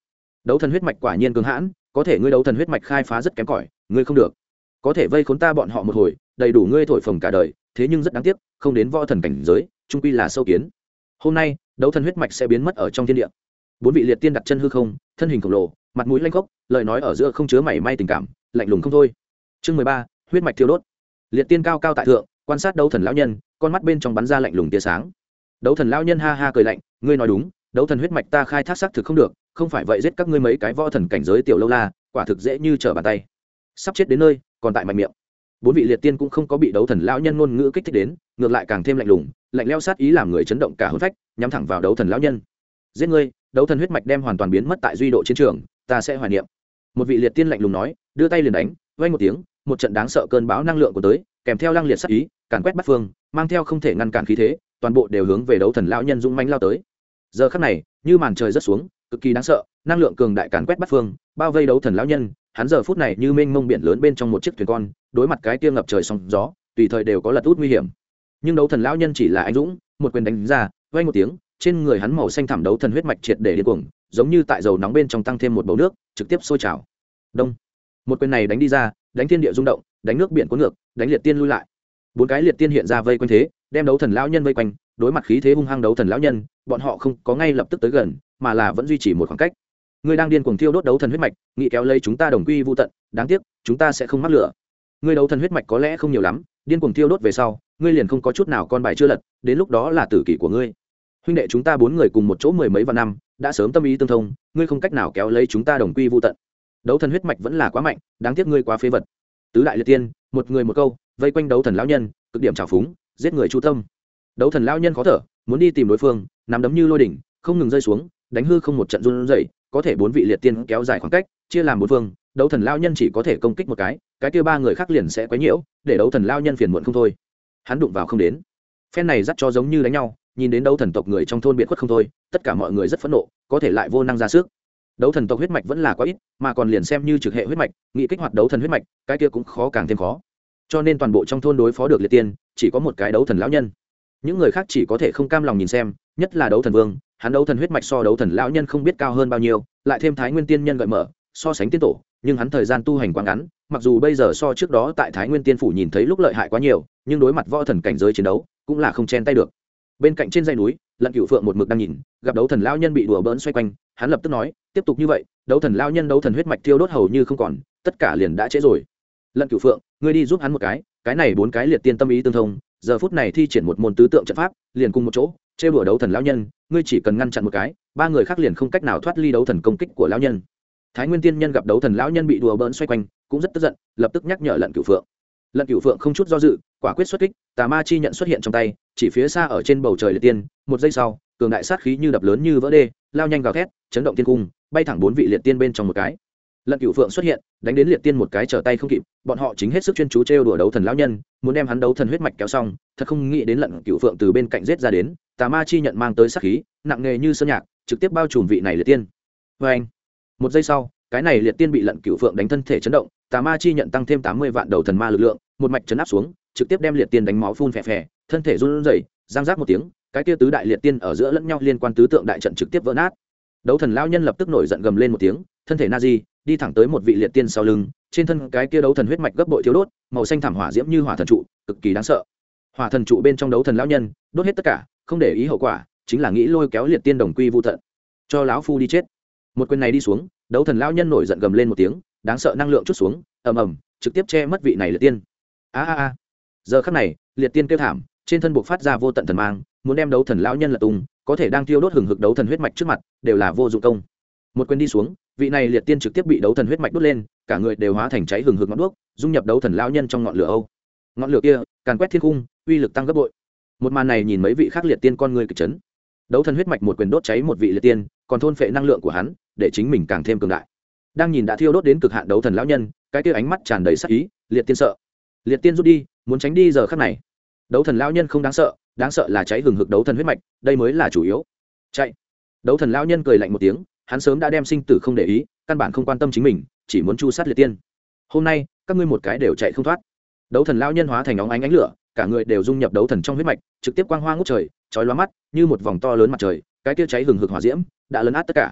Đấu thần huyết mạch quả nhiên cường hãn, có thể ngươi đấu thần huyết mạch khai phá rất kém cỏi, ngươi không được. Có thể vây khốn ta bọn họ một hồi, đầy đủ ngươi thổi phồng cả đời, thế nhưng rất đáng tiếc, không đến võ thần cảnh giới, trung quy là sâu kiến. Hôm nay, đấu thần huyết mạch sẽ biến mất ở trong thiên địa. Bốn vị liệt tiên đặt chân hư không, thân hình khổng lồ, mặt mũi lanh khốc, lời nói ở giữa không chứa mảy may tình cảm, lạnh lùng không thôi. Chương 13, huyết mạch thiêu đốt. Liệt tiên cao cao tại thượng, quan sát đấu thần lão nhân, con mắt bên trong bắn ra lạnh lùng tia sáng. Đấu thần lão nhân ha ha cười lạnh, ngươi nói đúng, đấu thần huyết mạch ta khai thác xác thực không được, không phải vậy giết các ngươi mấy cái võ thần cảnh giới tiểu lâu la, quả thực dễ như trở bàn tay. Sắp chết đến nơi, còn tại mạnh miệng. Bốn vị liệt tiên cũng không có bị đấu thần lão nhân ngôn ngữ kích thích đến, ngược lại càng thêm lạnh lùng, lạnh lẽo sát ý làm người chấn động cả hồn phách, nhắm thẳng vào đấu thần lão nhân. Giết ngươi, đấu thần huyết mạch đem hoàn toàn biến mất tại duy độ chiến trường, ta sẽ hoài niệm. Một vị liệt tiên lạnh lùng nói, đưa tay liền đánh, vang một tiếng, một trận đáng sợ cơn bão năng lượng của tới, kèm theo lăng liệt sát ý, càn quét bát phương, mang theo không thể ngăn cản khí thế, toàn bộ đều hướng về đấu thần lão nhân dũng mãnh lao tới. Giờ khắc này, như màn trời rớt xuống, cực kỳ đáng sợ, năng lượng cường đại càn quét bát phương, bao vây đấu thần lão nhân, hắn giờ phút này như mênh mông biển lớn bên trong một chiếc thuyền con, đối mặt cái kia ngập trời sóng gió, tùy thời đều có lật út nguy hiểm. Nhưng đấu thần lão nhân chỉ là anh dũng, một quyền đánh ra, vang một tiếng, trên người hắn màu xanh thẳm đấu thần huyết mạch triệt để điên cuồng, giống như tại dầu nóng bên trong tăng thêm một bầu nước, trực tiếp sôi trào. Đông. Một quyền này đánh đi ra, đánh thiên địa rung động, đánh nước biển cuốn ngược, đánh liệt tiên lui lại. Bốn cái liệt tiên hiện ra vây quanh thế, đem đấu thần lão nhân vây quanh, đối mặt khí thế hung hăng đấu thần lão nhân, bọn họ không có ngay lập tức tới gần, mà là vẫn duy trì một khoảng cách. Ngươi đang điên cuồng thiêu đốt đấu thần huyết mạch, nghĩ kéo lấy chúng ta đồng quy vu tận, đáng tiếc, chúng ta sẽ không mắc lửa. Ngươi đấu thần huyết mạch có lẽ không nhiều lắm, điên cuồng thiêu đốt về sau, ngươi liền không có chút nào con bài chưa lật, đến lúc đó là tử kỷ của ngươi. Huynh đệ chúng ta bốn người cùng một chỗ mười mấy vạn năm, đã sớm tâm ý tương thông, ngươi không cách nào kéo lấy chúng ta đồng quy vu tận. Đấu thần huyết mạch vẫn là quá mạnh, đáng tiếc ngươi quá phế vật. Tứ đại liệt tiên, một người một câu, vây quanh đấu thần lão nhân, cực điểm trào phúng, giết người chu tâm. Đấu thần lão nhân khó thở, muốn đi tìm đối phương, nắm đấm như lôi đỉnh, không ngừng rơi xuống, đánh hư không một trận run rẩy, có thể bốn vị liệt tiên kéo dài khoảng cách, chia làm bốn phương, đấu thần lão nhân chỉ có thể công kích một cái kia ba người khác liền sẽ quấy nhiễu, để đấu thần lão nhân phiền muộn không thôi. Hắn đụng vào không đến. Phen này dắt cho giống như đánh nhau, nhìn đến đấu thần tộc người trong thôn biệt khuất không thôi, tất cả mọi người rất phẫn nộ, có thể lại vô năng ra sức. Đấu thần tộc huyết mạch vẫn là quá ít, mà còn liền xem như trực hệ huyết mạch, nghị kích hoạt đấu thần huyết mạch, cái kia cũng khó càng thêm khó. Cho nên toàn bộ trong thôn đối phó được liệt tiên, chỉ có một cái đấu thần lão nhân. Những người khác chỉ có thể không cam lòng nhìn xem, nhất là đấu thần vương, hắn đấu thần huyết mạch so đấu thần lão nhân không biết cao hơn bao nhiêu, lại thêm thái nguyên tiên nhân gợi mở, so sánh tiên tổ, nhưng hắn thời gian tu hành quá ngắn, mặc dù bây giờ so trước đó tại thái nguyên tiên phủ nhìn thấy lúc lợi hại quá nhiều, nhưng đối mặt võ thần cảnh giới chiến đấu, cũng là không chen tay được. Bên cạnh trên dãy núi, Lận Cửu Phượng một mực đang nhìn, gặp đấu thần lão nhân bị đùa bỡn xoay quanh, hắn lập tức nói, tiếp tục như vậy, đấu thần lão nhân đấu thần huyết mạch thiêu đốt hầu như không còn, tất cả liền đã trễ rồi. Lận Cửu Phượng, ngươi đi giúp hắn một cái này bốn cái liệt tiên tâm ý tương thông, giờ phút này thi triển một môn tứ tượng trận pháp, liền cùng một chỗ, trêu đùa đấu thần lão nhân, ngươi chỉ cần ngăn chặn một cái, ba người khác liền không cách nào thoát ly đấu thần công kích của lão nhân. Thái Nguyên tiên nhân gặp đấu thần lão nhân bị đùa bỡn xoay quanh, cũng rất tức giận, lập tức nhắc nhở Lận Cửu Phượng. Lận Cửu Phượng không chút do dự, quả quyết xuất kích, tà ma chi nhận xuất hiện trong tay, chỉ phía xa ở trên bầu trời liệt tiên, một giây sau, cường đại sát khí như đập lớn như vỡ đê, lao nhanh gào thét, chấn động thiên cung, bay thẳng bốn vị liệt tiên bên trong một cái. Lận Cửu Phượng xuất hiện, đánh đến liệt tiên một cái trở tay không kịp, bọn họ chính hết sức chuyên chú trêu đùa đấu thần lão nhân, muốn đem hắn đấu thần huyết mạch kéo xong, thật không nghĩ đến Lận Cửu Phượng từ bên cạnh giết ra đến, tà ma chi nhận mang tới sát khí, nặng nề như sơn nhạc, trực tiếp bao trùm vị này liệt tiên. Oeng! Một giây sau, cái này liệt tiên bị Lận Cửu Phượng đánh thân thể chấn động, tà ma chi nhận tăng thêm 80 vạn đầu thần ma lực lượng, một mạch chấn áp xuống, trực tiếp đem liệt tiên đánh máu phun phè phè, thân thể run rẩy, răng rác một tiếng, cái kia tứ đại liệt tiên ở giữa lẫn nhau liên quan tứ tượng đại trận trực tiếp vỡ nát. Đấu thần lão nhân lập tức nổi giận gầm lên một tiếng, thân thể nazi đi thẳng tới một vị liệt tiên sau lưng, trên thân cái kia đấu thần huyết mạch gấp bội thiếu đốt, màu xanh thảm hỏa diễm như hỏa thần trụ, cực kỳ đáng sợ. Hỏa thần trụ bên trong đấu thần lão nhân, đốt hết tất cả, không để ý hậu quả, chính là nghĩ lôi kéo liệt tiên đồng quy vu tận. Cho lão phu đi chết. Một quyền này đi xuống, đấu thần lão nhân nổi giận gầm lên một tiếng, đáng sợ năng lượng chút xuống, ầm ầm, trực tiếp che mất vị này liệt tiên. A. Giờ khắc này, liệt tiên kêu thảm, trên thân buộc phát ra vô tận thần mang, muốn đem đấu thần lão nhân lật tung, có thể đang tiêu đốt hừng hực đấu thần huyết mạch trước mặt, đều là vô dụng công. Một quyền đi xuống, vị này liệt tiên trực tiếp bị đấu thần huyết mạch đốt lên, cả người đều hóa thành cháy hừng hực ngọn đuốc, dung nhập đấu thần lão nhân trong ngọn lửa âu. Ngọn lửa kia càn quét thiên cung, uy lực tăng gấp bội. Một màn này nhìn mấy vị khác liệt tiên con người kịch chấn. Đấu thần huyết mạch một quyền đốt cháy một vị liệt tiên, còn thôn phệ năng lượng của hắn, để chính mình càng thêm cường đại. Đang nhìn đã thiêu đốt đến cực hạn đấu thần lão nhân, cái kia ánh mắt tràn đầy sát ý, liệt tiên sợ. Liệt tiên rút đi, muốn tránh đi giờ khắc này. Đấu thần lão nhân không đáng sợ là cháy hừng hực đấu thần huyết mạch, đây mới là chủ yếu. Chạy. Đấu thần lão nhân cười lạnh một tiếng, hắn sớm đã đem sinh tử không để ý, căn bản không quan tâm chính mình, chỉ muốn chu sát liệt tiên. Hôm nay, các ngươi một cái đều chạy không thoát. Đấu thần lão nhân hóa thành óng ánh ánh lửa, cả người đều dung nhập đấu thần trong huyết mạch, trực tiếp quang hoa ngút trời, chói lóa mắt, như một vòng to lớn mặt trời, cái kia cháy hừng hực hỏa diễm, đã lấn át tất cả.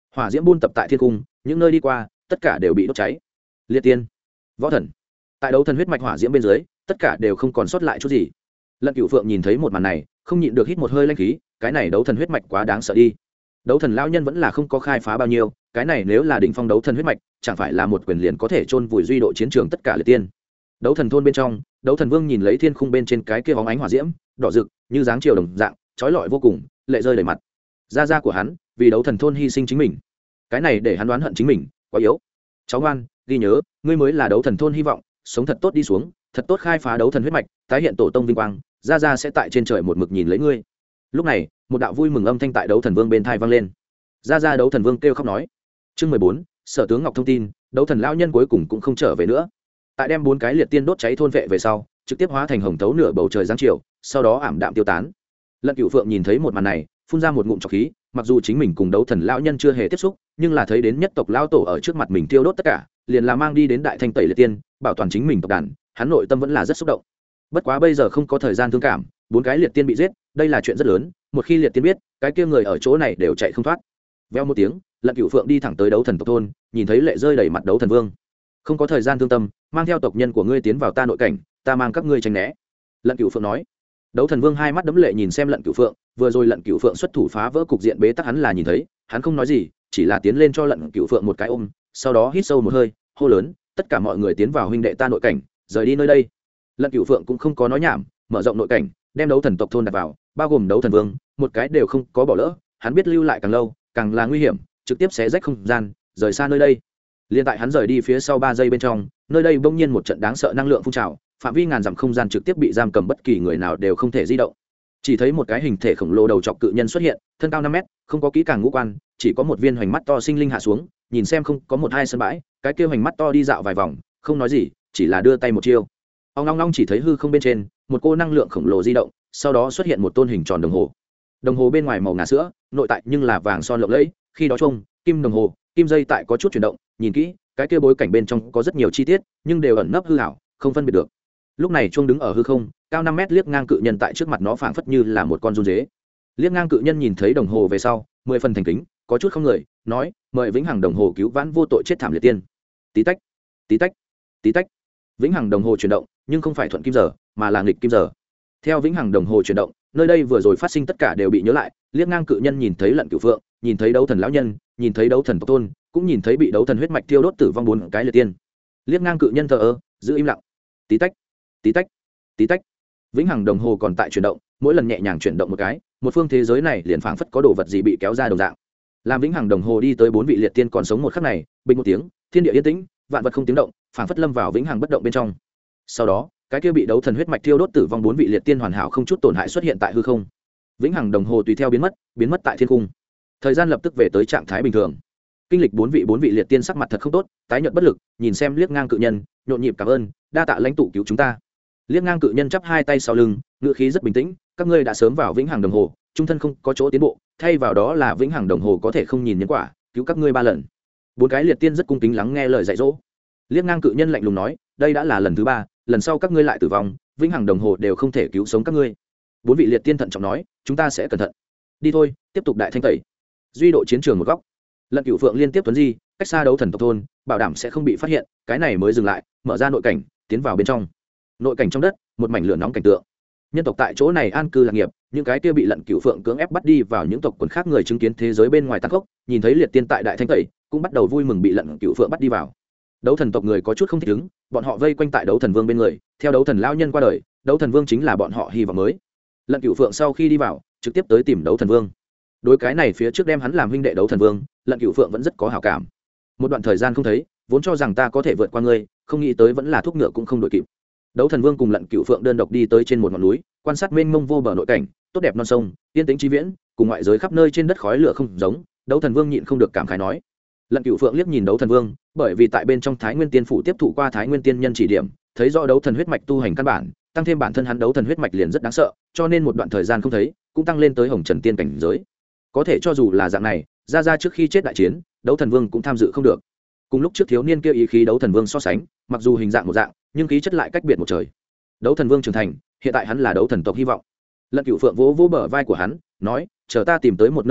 hỏa diễm buôn tập tại thiên cung, những nơi đi qua tất cả đều bị đốt cháy. Liệt tiên, võ thần, tại đấu thần huyết mạch hỏa diễm bên dưới tất cả đều không còn sót lại chút gì. Lận Cửu Phượng nhìn thấy một màn này không nhịn được hít một hơi lanh khí, cái này đấu thần huyết mạch quá đáng sợ đi. Đấu thần lão nhân vẫn là không có khai phá bao nhiêu, cái này nếu là đỉnh phong đấu thần huyết mạch chẳng phải là một quyền liền có thể chôn vùi duy độ chiến trường tất cả liệt tiên. Đấu thần thôn bên trong, đấu thần vương nhìn lấy thiên khung bên trên cái kia bóng ánh hỏa diễm đỏ rực như dáng chiều đồng dạng chói lọi vô cùng, lệ rơi đầy mặt. Gia gia của hắn vì đấu thần thôn hy sinh chính mình, cái này để hắn đoán hận chính mình quá yếu. Cháu ngoan, ghi nhớ, ngươi mới là đấu thần thôn hy vọng, sống thật tốt đi xuống, thật tốt khai phá đấu thần huyết mạch, tái hiện tổ tông vinh quang, gia gia sẽ tại trên trời một mực nhìn lấy ngươi. Lúc này một đạo vui mừng âm thanh tại đấu thần vương bên thai vang lên. Gia gia, đấu thần vương kêu khóc nói. Chương 14, sở tướng Ngọc thông tin, đấu thần lão nhân cuối cùng cũng không trở về nữa. Tại đem 4 cái liệt tiên đốt cháy thôn vệ về sau, trực tiếp hóa thành hồng thấu nửa bầu trời giáng chiều, sau đó ảm đạm tiêu tán. Lận Cửu Phượng nhìn thấy một màn này, phun ra một ngụm trọc khí, mặc dù chính mình cùng đấu thần lão nhân chưa hề tiếp xúc, nhưng là thấy đến nhất tộc lão tổ ở trước mặt mình tiêu đốt tất cả, liền là mang đi đến đại thanh tẩy liệt tiên, bảo toàn chính mình tộc đàn, hắn nội tâm vẫn là rất xúc động. Bất quá bây giờ không có thời gian thương cảm, 4 cái liệt tiên bị giết, đây là chuyện rất lớn, một khi liệt tiên biết, cái kia người ở chỗ này đều chạy không thoát. Veo một tiếng, Lận Cửu Phượng đi thẳng tới đấu thần tộc thôn, nhìn thấy lệ rơi đầy mặt đấu thần vương. Không có thời gian thương tâm, mang theo tộc nhân của ngươi tiến vào ta nội cảnh, ta mang các ngươi tránh né. Lận Cửu Phượng nói. Đấu thần vương hai mắt đẫm lệ nhìn xem Lận Cửu Phượng, vừa rồi Lận Cửu Phượng xuất thủ phá vỡ cục diện bế tắc hắn là nhìn thấy, hắn không nói gì, chỉ là tiến lên cho Lận Cửu Phượng một cái ôm, sau đó hít sâu một hơi, hô lớn, tất cả mọi người tiến vào huynh đệ ta nội cảnh, rời đi nơi đây. Lận Cửu Phượng cũng không có nói nhảm, mở rộng nội cảnh, đem đấu thần tộc thôn đặt vào, bao gồm đấu thần vương, một cái đều không có bỏ lỡ, hắn biết lưu lại càng lâu, càng là nguy hiểm, trực tiếp xé rách không gian, rời xa nơi đây. Liên tại hắn rời đi phía sau 3 giây bên trong, nơi đây bỗng nhiên một trận đáng sợ năng lượng phun trào, phạm vi ngàn dặm không gian trực tiếp bị giam cầm, bất kỳ người nào đều không thể di động. Chỉ thấy một cái hình thể khổng lồ đầu trọc cự nhân xuất hiện, thân cao 5 mét, không có kỹ càng ngũ quan, chỉ có một viên hoành mắt to sinh linh hạ xuống, nhìn xem không có một hai sân bãi, cái kia hoành mắt to đi dạo vài vòng, không nói gì, chỉ là đưa tay một chiêu. Ông long long chỉ thấy hư không bên trên, một cô năng lượng khổng lồ di động, sau đó xuất hiện một tôn hình tròn đồng hồ. Đồng hồ bên ngoài màu ngà sữa, nội tại nhưng là vàng son lộng lẫy, khi đó chung, kim đồng hồ, kim dây tại có chút chuyển động, nhìn kỹ, cái kia bối cảnh bên trong có rất nhiều chi tiết, nhưng đều ẩn nấp hư ảo, không phân biệt được. Lúc này chuông đứng ở hư không, cao 5 mét liếc ngang cự nhân tại trước mặt nó phảng phất như là một con run dế. Liếc ngang cự nhân nhìn thấy đồng hồ về sau, 10 phần thành kính, có chút không người, nói, mời vĩnh hằng đồng hồ cứu vãn vô tội chết thảm liệt tiên. Tí tách, tí tách, tí tách. Vĩnh hằng đồng hồ chuyển động, nhưng không phải thuận kim giờ, mà là nghịch kim giờ. Theo vĩnh hằng đồng hồ chuyển động, nơi đây vừa rồi phát sinh tất cả đều bị nhớ lại. Liếc ngang cự nhân nhìn thấy Lận Cửu Phượng, nhìn thấy đấu thần lão nhân, nhìn thấy đấu thần tộc tôn, cũng nhìn thấy bị đấu thần huyết mạch tiêu đốt tử vong 4 cái liệt tiên. Liếc ngang cự nhân thờ ơ, giữ im lặng. Tí tách, tí tách, tí tách. Vĩnh hằng đồng hồ còn tại chuyển động, mỗi lần nhẹ nhàng chuyển động một cái, một phương thế giới này liền phảng phất có đồ vật gì bị kéo ra đồng dạng. Làm vĩnh hằng đồng hồ đi tới 4 vị liệt tiên còn sống một khắc này, bình một tiếng, thiên địa yên tĩnh, vạn vật không tiếng động, phảng phất lâm vào vĩnh hằng bất động bên trong. Sau đó, cái kia bị đấu thần huyết mạch thiêu đốt tử vong 4 vị liệt tiên hoàn hảo không chút tổn hại xuất hiện tại hư không. Vĩnh hằng đồng hồ tùy theo biến mất tại thiên cung. Thời gian lập tức về tới trạng thái bình thường. Kinh lịch 4 vị liệt tiên sắc mặt thật không tốt, tái nhợt bất lực, nhìn xem liếc ngang cự nhân, nhộn nhịp cảm ơn, đa tạ lãnh tụ cứu chúng ta. Liếc ngang cự nhân chắp hai tay sau lưng, ngữ khí rất bình tĩnh, các ngươi đã sớm vào vĩnh hằng đồng hồ, trung thân không có chỗ tiến bộ, thay vào đó là vĩnh hằng đồng hồ có thể không nhìn nhân quả, cứu các ngươi 3 lần. 4 cái liệt tiên rất cung kính lắng nghe lời dạy dỗ. Liếc ngang cự nhân lạnh lùng nói, đây đã là lần thứ 3, lần sau các ngươi lại tử vong, vĩnh hằng đồng hồ đều không thể cứu sống các ngươi. 4 vị liệt tiên thận trọng nói, chúng ta sẽ cẩn thận. Đi thôi, tiếp tục đại thanh tẩy. Duy độ chiến trường một góc. Lận Cửu Phượng liên tiếp tuấn di, cách xa đấu thần tộc thôn, bảo đảm sẽ không bị phát hiện, cái này mới dừng lại, mở ra nội cảnh, tiến vào bên trong. Nội cảnh trong đất, một mảnh lửa nóng cảnh tượng. Nhân tộc tại chỗ này an cư lạc nghiệp, những cái kia bị Lận Cửu Phượng cưỡng ép bắt đi vào những tộc quần khác người chứng kiến thế giới bên ngoài tàn khốc, nhìn thấy liệt tiên tại đại thanh tẩy, cũng bắt đầu vui mừng bị Lận Cửu Phượng bắt đi vào. Đấu thần tộc người có chút không thích ứng, bọn họ vây quanh tại đấu thần vương bên người, theo đấu thần lão nhân qua đời, đấu thần vương chính là bọn họ hy vọng mới. Lận Cửu Phượng sau khi đi vào, trực tiếp tới tìm đấu thần vương. Đối cái này phía trước đem hắn làm huynh đệ đấu thần vương, Lận Cửu Phượng vẫn rất có hảo cảm. Một đoạn thời gian không thấy, vốn cho rằng ta có thể vượt qua ngươi, không nghĩ tới vẫn là thuốc ngựa cũng không đội kịp. Đấu thần vương cùng Lận Cửu Phượng đơn độc đi tới trên một ngọn núi, quan sát mênh mông vô bờ nội cảnh, tốt đẹp non sông, yên tĩnh chi viễn, cùng ngoại giới khắp nơi trên đất khói lửa không giống. Đấu thần vương nhịn không được cảm khái nói. Lận Cửu Phượng liếc nhìn đấu thần vương, bởi vì tại bên trong Thái Nguyên Tiên phủ tiếp thụ qua Thái Nguyên Tiên nhân chỉ điểm, thấy rõ đấu thần huyết mạch tu hành căn bản, tăng thêm bản thân hắn đấu thần huyết mạch liền rất đáng sợ, cho nên một đoạn thời gian không thấy, cũng tăng lên tới hồng trần tiên cảnh giới. Có thể cho dù là dạng này, ra trước khi chết đại chiến, đấu thần vương cũng tham dự không được. Cùng lúc trước thiếu niên kia ý khí đấu thần vương so sánh, mặc dù hình dạng một dạng, nhưng khí chất lại cách biệt một trời. Đấu thần vương trưởng thành, hiện tại hắn là đấu thần tộc hy vọng. Lận Cửu Phượng vỗ vỗ bờ vai của hắn, nói, chờ ta tìm tới một nơi tốt,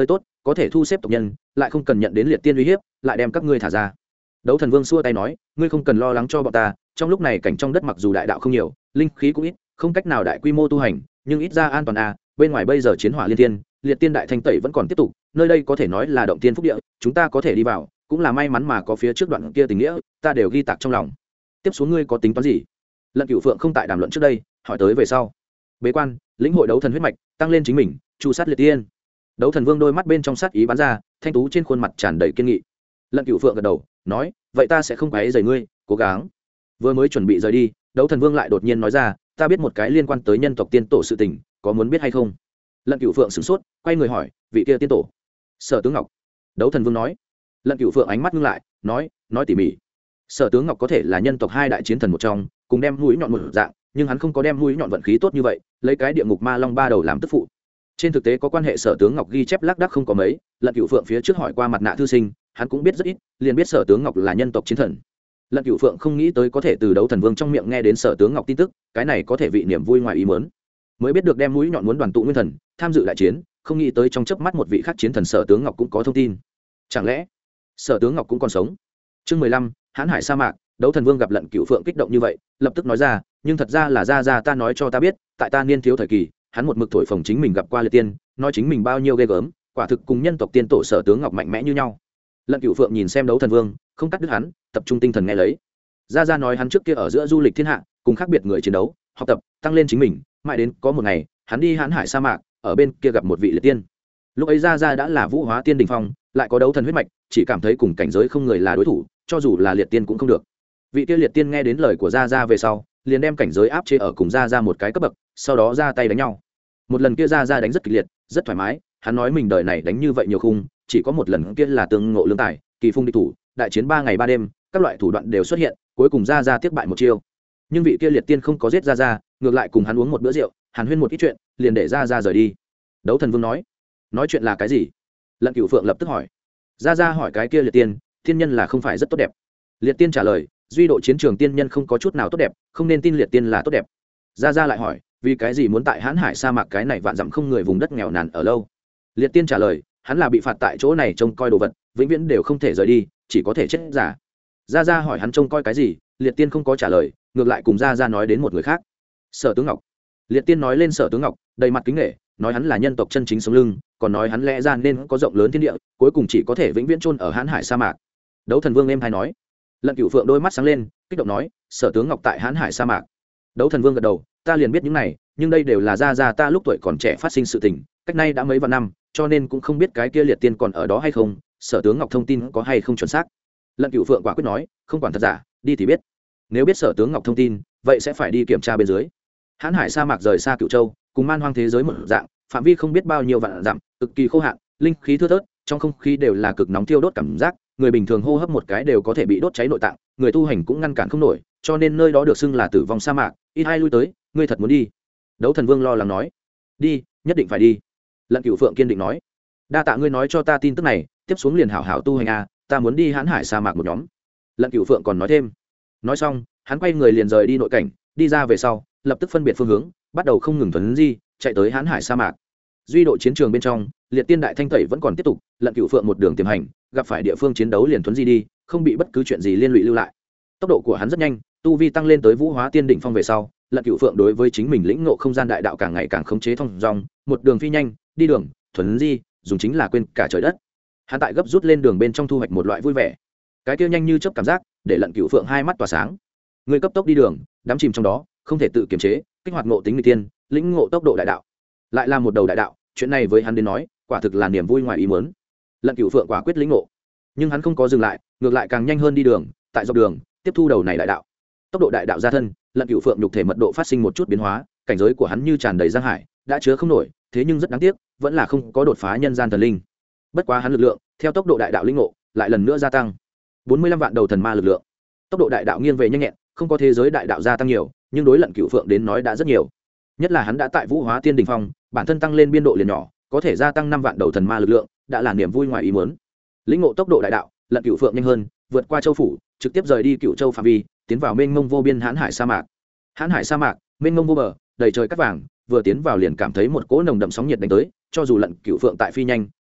có thể thu xếp tộc nhân lại không cần nhận đến liệt tiên uy hiếp lại đem các ngươi thả ra. Đấu Thần Vương xua tay nói, ngươi không cần lo lắng cho bọn ta, trong lúc này cảnh trong đất mặc dù đại đạo không nhiều, linh khí cũng ít, không cách nào đại quy mô tu hành, nhưng ít ra an toàn a. Bên ngoài bây giờ chiến hỏa liên tiên, liệt tiên đại thanh tẩy vẫn còn tiếp tục, nơi đây có thể nói là động tiên phúc địa, chúng ta có thể đi vào, cũng là may mắn mà có phía trước đoạn kia tình nghĩa, ta đều ghi tạc trong lòng. Tiếp xuống ngươi có tính toán gì? Lận Cửu Phượng không tại đàm luận trước đây, hỏi tới về sau. Bế quan, lĩnh hội đấu thần huyết mạch, tăng lên chính mình, chu sát liệt tiên. Đấu Thần Vương đôi mắt bên trong sát ý bắn ra, thanh tú trên khuôn mặt tràn đầy kiên nghị. Lận Cửu Phượng gật đầu, nói, vậy ta sẽ không quấy rầy ngươi, cố gắng. Vừa mới chuẩn bị rời đi, Đấu Thần Vương lại đột nhiên nói ra, ta biết một cái liên quan tới nhân tộc tiên tổ sự tình, có muốn biết hay không? Lận Cửu Phượng sửng sốt, quay người hỏi, vị kia tiên tổ? Sở Tướng Ngọc. Đấu Thần Vương nói. Lận Cửu Phượng ánh mắt ngưng lại, nói tỉ mỉ. Sở Tướng Ngọc có thể là nhân tộc hai đại chiến thần một trong, cùng đem mũi nhọn một dạng, nhưng hắn không có đem mũi nhọn vận khí tốt như vậy, lấy cái địa ngục ma long ba đầu làm tức phụ. Trên thực tế có quan hệ Sở Tướng Ngọc ghi chép lác đác không có mấy, Lận Cửu Phượng phía trước hỏi qua mặt nạ thư sinh, hắn cũng biết rất ít, liền biết Sở Tướng Ngọc là nhân tộc chiến thần. Lận Cửu Phượng không nghĩ tới có thể từ Đấu Thần Vương trong miệng nghe đến Sở Tướng Ngọc tin tức, cái này có thể vị niềm vui ngoài ý muốn. Mới biết được đem mũi nhọn muốn đoàn tụ nguyên thần, tham dự đại chiến, không nghĩ tới trong chớp mắt một vị khác chiến thần Sở Tướng Ngọc cũng có thông tin. Chẳng lẽ Sở Tướng Ngọc cũng còn sống? Chương 15, Hán Hải sa mạc. Đấu Thần Vương gặp Lận Cửu Phượng kích động như vậy, lập tức nói ra, nhưng thật ra là ra ta nói cho ta biết, tại ta niên thiếu thời kỳ, hắn một mực thổi phồng chính mình gặp qua liệt tiên, nói chính mình bao nhiêu ghê gớm, quả thực cùng nhân tộc tiên tổ Sở Tướng Ngọc mạnh mẽ như nhau. Lận Cửu Phượng nhìn xem Đấu Thần Vương, không cắt đứt hắn, tập trung tinh thần nghe lấy. Ra nói hắn trước kia ở giữa du lịch thiên hạ, cùng khác biệt người chiến đấu, học tập, tăng lên chính mình, mãi đến có một ngày, hắn đi Hán Hải sa mạc, ở bên kia gặp một vị liệt tiên. Lúc ấy ra đã là Vũ Hóa Tiên đỉnh phong, lại có đấu thần huyết mạch, chỉ cảm thấy cùng cảnh giới không người là đối thủ, cho dù là liệt tiên cũng không được. Vị kia liệt tiên nghe đến lời của ra về sau, liền đem cảnh giới áp chế ở cùng ra một cái cấp bậc, sau đó ra tay đánh nhau. Một lần kia ra đánh rất kịch liệt, rất thoải mái, hắn nói mình đời này đánh như vậy nhiều khung, chỉ có một lần kia là tương ngộ lương tài, kỳ phung địch thủ, đại chiến 3 ngày 3 đêm, các loại thủ đoạn đều xuất hiện, cuối cùng ra tiếp bại một chiêu. Nhưng vị kia liệt tiên không có giết ra, ngược lại cùng hắn uống một bữa rượu, hàn huyên một ít chuyện, liền để ra rời đi. Đấu Thần Vương nói chuyện là cái gì? Lận Cửu Phượng lập tức hỏi. Ra hỏi cái kia liệt tiên, thiên nhân là không phải rất tốt đẹp? Liệt tiên trả lời, duy độ chiến trường tiên nhân không có chút nào tốt đẹp, không nên tin liệt tiên là tốt đẹp. Ra lại hỏi, vì cái gì muốn tại Hán Hải sa mạc cái này vạn dặm không người vùng đất nghèo nàn ở lâu? Liệt tiên trả lời, hắn là bị phạt tại chỗ này trông coi đồ vật, vĩnh viễn đều không thể rời đi, chỉ có thể chết giả. Ra hỏi hắn trông coi cái gì, liệt tiên không có trả lời, ngược lại cùng ra nói đến một người khác. Sở Tướng Ngọc. Liệt tiên nói lên Sở Tướng Ngọc, đầy mặt kính nể, nói hắn là nhân tộc chân chính sống lưng, còn nói hắn lẽ ra nên có rộng lớn thiên địa, cuối cùng chỉ có thể vĩnh viễn chôn ở Hán Hải sa mạc. Đấu Thần Vương êm hay nói. Lận Cửu Phượng đôi mắt sáng lên, kích động nói, Sở Tướng Ngọc tại Hán Hải sa mạc. Đấu Thần Vương gật đầu, ta liền biết những này, nhưng đây đều là ra ta lúc tuổi còn trẻ phát sinh sự tình, cách nay đã mấy vạn năm, cho nên cũng không biết cái kia liệt tiên còn ở đó hay không, Sở Tướng Ngọc thông tin có hay không chuẩn xác. Lận Cửu Phượng quả quyết nói, không quản thật giả, đi thì biết. Nếu biết Sở Tướng Ngọc thông tin, vậy sẽ phải đi kiểm tra bên dưới. Hán Hải sa mạc rời xa Cửu Châu, cùng man hoang thế giới một dạng, phạm vi không biết bao nhiêu vạn dặm, cực kỳ khô hạn, linh khí thưa thớt, trong không khí đều là cực nóng thiêu đốt cảm giác, người bình thường hô hấp một cái đều có thể bị đốt cháy nội tạng, người tu hành cũng ngăn cản không nổi, cho nên nơi đó được xưng là tử vong sa mạc, ít ai lui tới, ngươi thật muốn đi? Đấu Thần Vương lo lắng nói. Đi, nhất định phải đi. Lận Cửu Phượng kiên định nói. Đa tạ ngươi nói cho ta tin tức này, tiếp xuống liền hảo hảo tu hành a, ta muốn đi Hán Hải sa mạc một nhóm. Lận Cửu Phượng còn nói thêm. Nói xong, hắn quay người liền rời đi nội cảnh, đi ra về sau, lập tức phân biệt phương hướng, bắt đầu không ngừng thuần di, chạy tới Hán Hải sa mạc. Duy độ chiến trường bên trong, liệt tiên đại thanh tẩy vẫn còn tiếp tục, Lận Cửu Phượng một đường tiềm hành, gặp phải địa phương chiến đấu liền thuần di đi, không bị bất cứ chuyện gì liên lụy lưu lại. Tốc độ của hắn rất nhanh, tu vi tăng lên tới Vũ Hóa Tiên đỉnh phong về sau, Lận Cửu Phượng đối với chính mình lĩnh ngộ không gian đại đạo càng ngày càng khống chế thông dong, một đường phi nhanh, đi đường thuần di, dùng chính là quên cả trời đất. Hắn tại gấp rút lên đường bên trong thu hoạch một loại vui vẻ. Cái kia nhanh như chớp cảm giác, để Lận Cửu Phượng hai mắt tỏa sáng. Người cấp tốc đi đường, đắm chìm trong đó, không thể tự kiềm chế, kích hoạt ngộ tính người tiên, lĩnh ngộ tốc độ đại đạo. Lại là một đầu đại đạo, chuyện này với hắn đến nói, quả thực là niềm vui ngoài ý muốn. Lận Cửu Phượng quả quyết lĩnh ngộ, nhưng hắn không có dừng lại, ngược lại càng nhanh hơn đi đường, tại dọc đường, tiếp thu đầu này đại đạo. Tốc độ đại đạo ra thân, Lận Cửu Phượng nhục thể mật độ phát sinh một chút biến hóa, cảnh giới của hắn như tràn đầy giang hải, đã chứa không nổi, thế nhưng rất đáng tiếc, vẫn là không có đột phá nhân gian thần linh. Bất quá hắn lực lượng, theo tốc độ đại đạo linh ngộ, lại lần nữa gia tăng. 45 vạn đầu thần ma lực lượng. Tốc độ đại đạo nghiêng về nhanh nhẹn, không có thế giới đại đạo gia tăng nhiều, nhưng đối Lận Cửu Phượng đến nói đã rất nhiều. Nhất là hắn đã tại Vũ Hóa Tiên đỉnh phong, bản thân tăng lên biên độ liền nhỏ, có thể gia tăng 5 vạn đầu thần ma lực lượng, đã là niềm vui ngoài ý muốn. Lĩnh ngộ tốc độ đại đạo, Lận Cửu Phượng nhanh hơn, vượt qua châu phủ, trực tiếp rời đi Cửu Châu phạm vi, tiến vào mênh mông vô biên Hán Hải sa mạc. Hán Hải sa mạc, mênh mông vô bờ, đầy trời cát vàng, vừa tiến vào liền cảm thấy một cỗ nồng đậm sóng nhiệt đánh tới, cho dù Lận Cửu Phượng tại phi nhanh,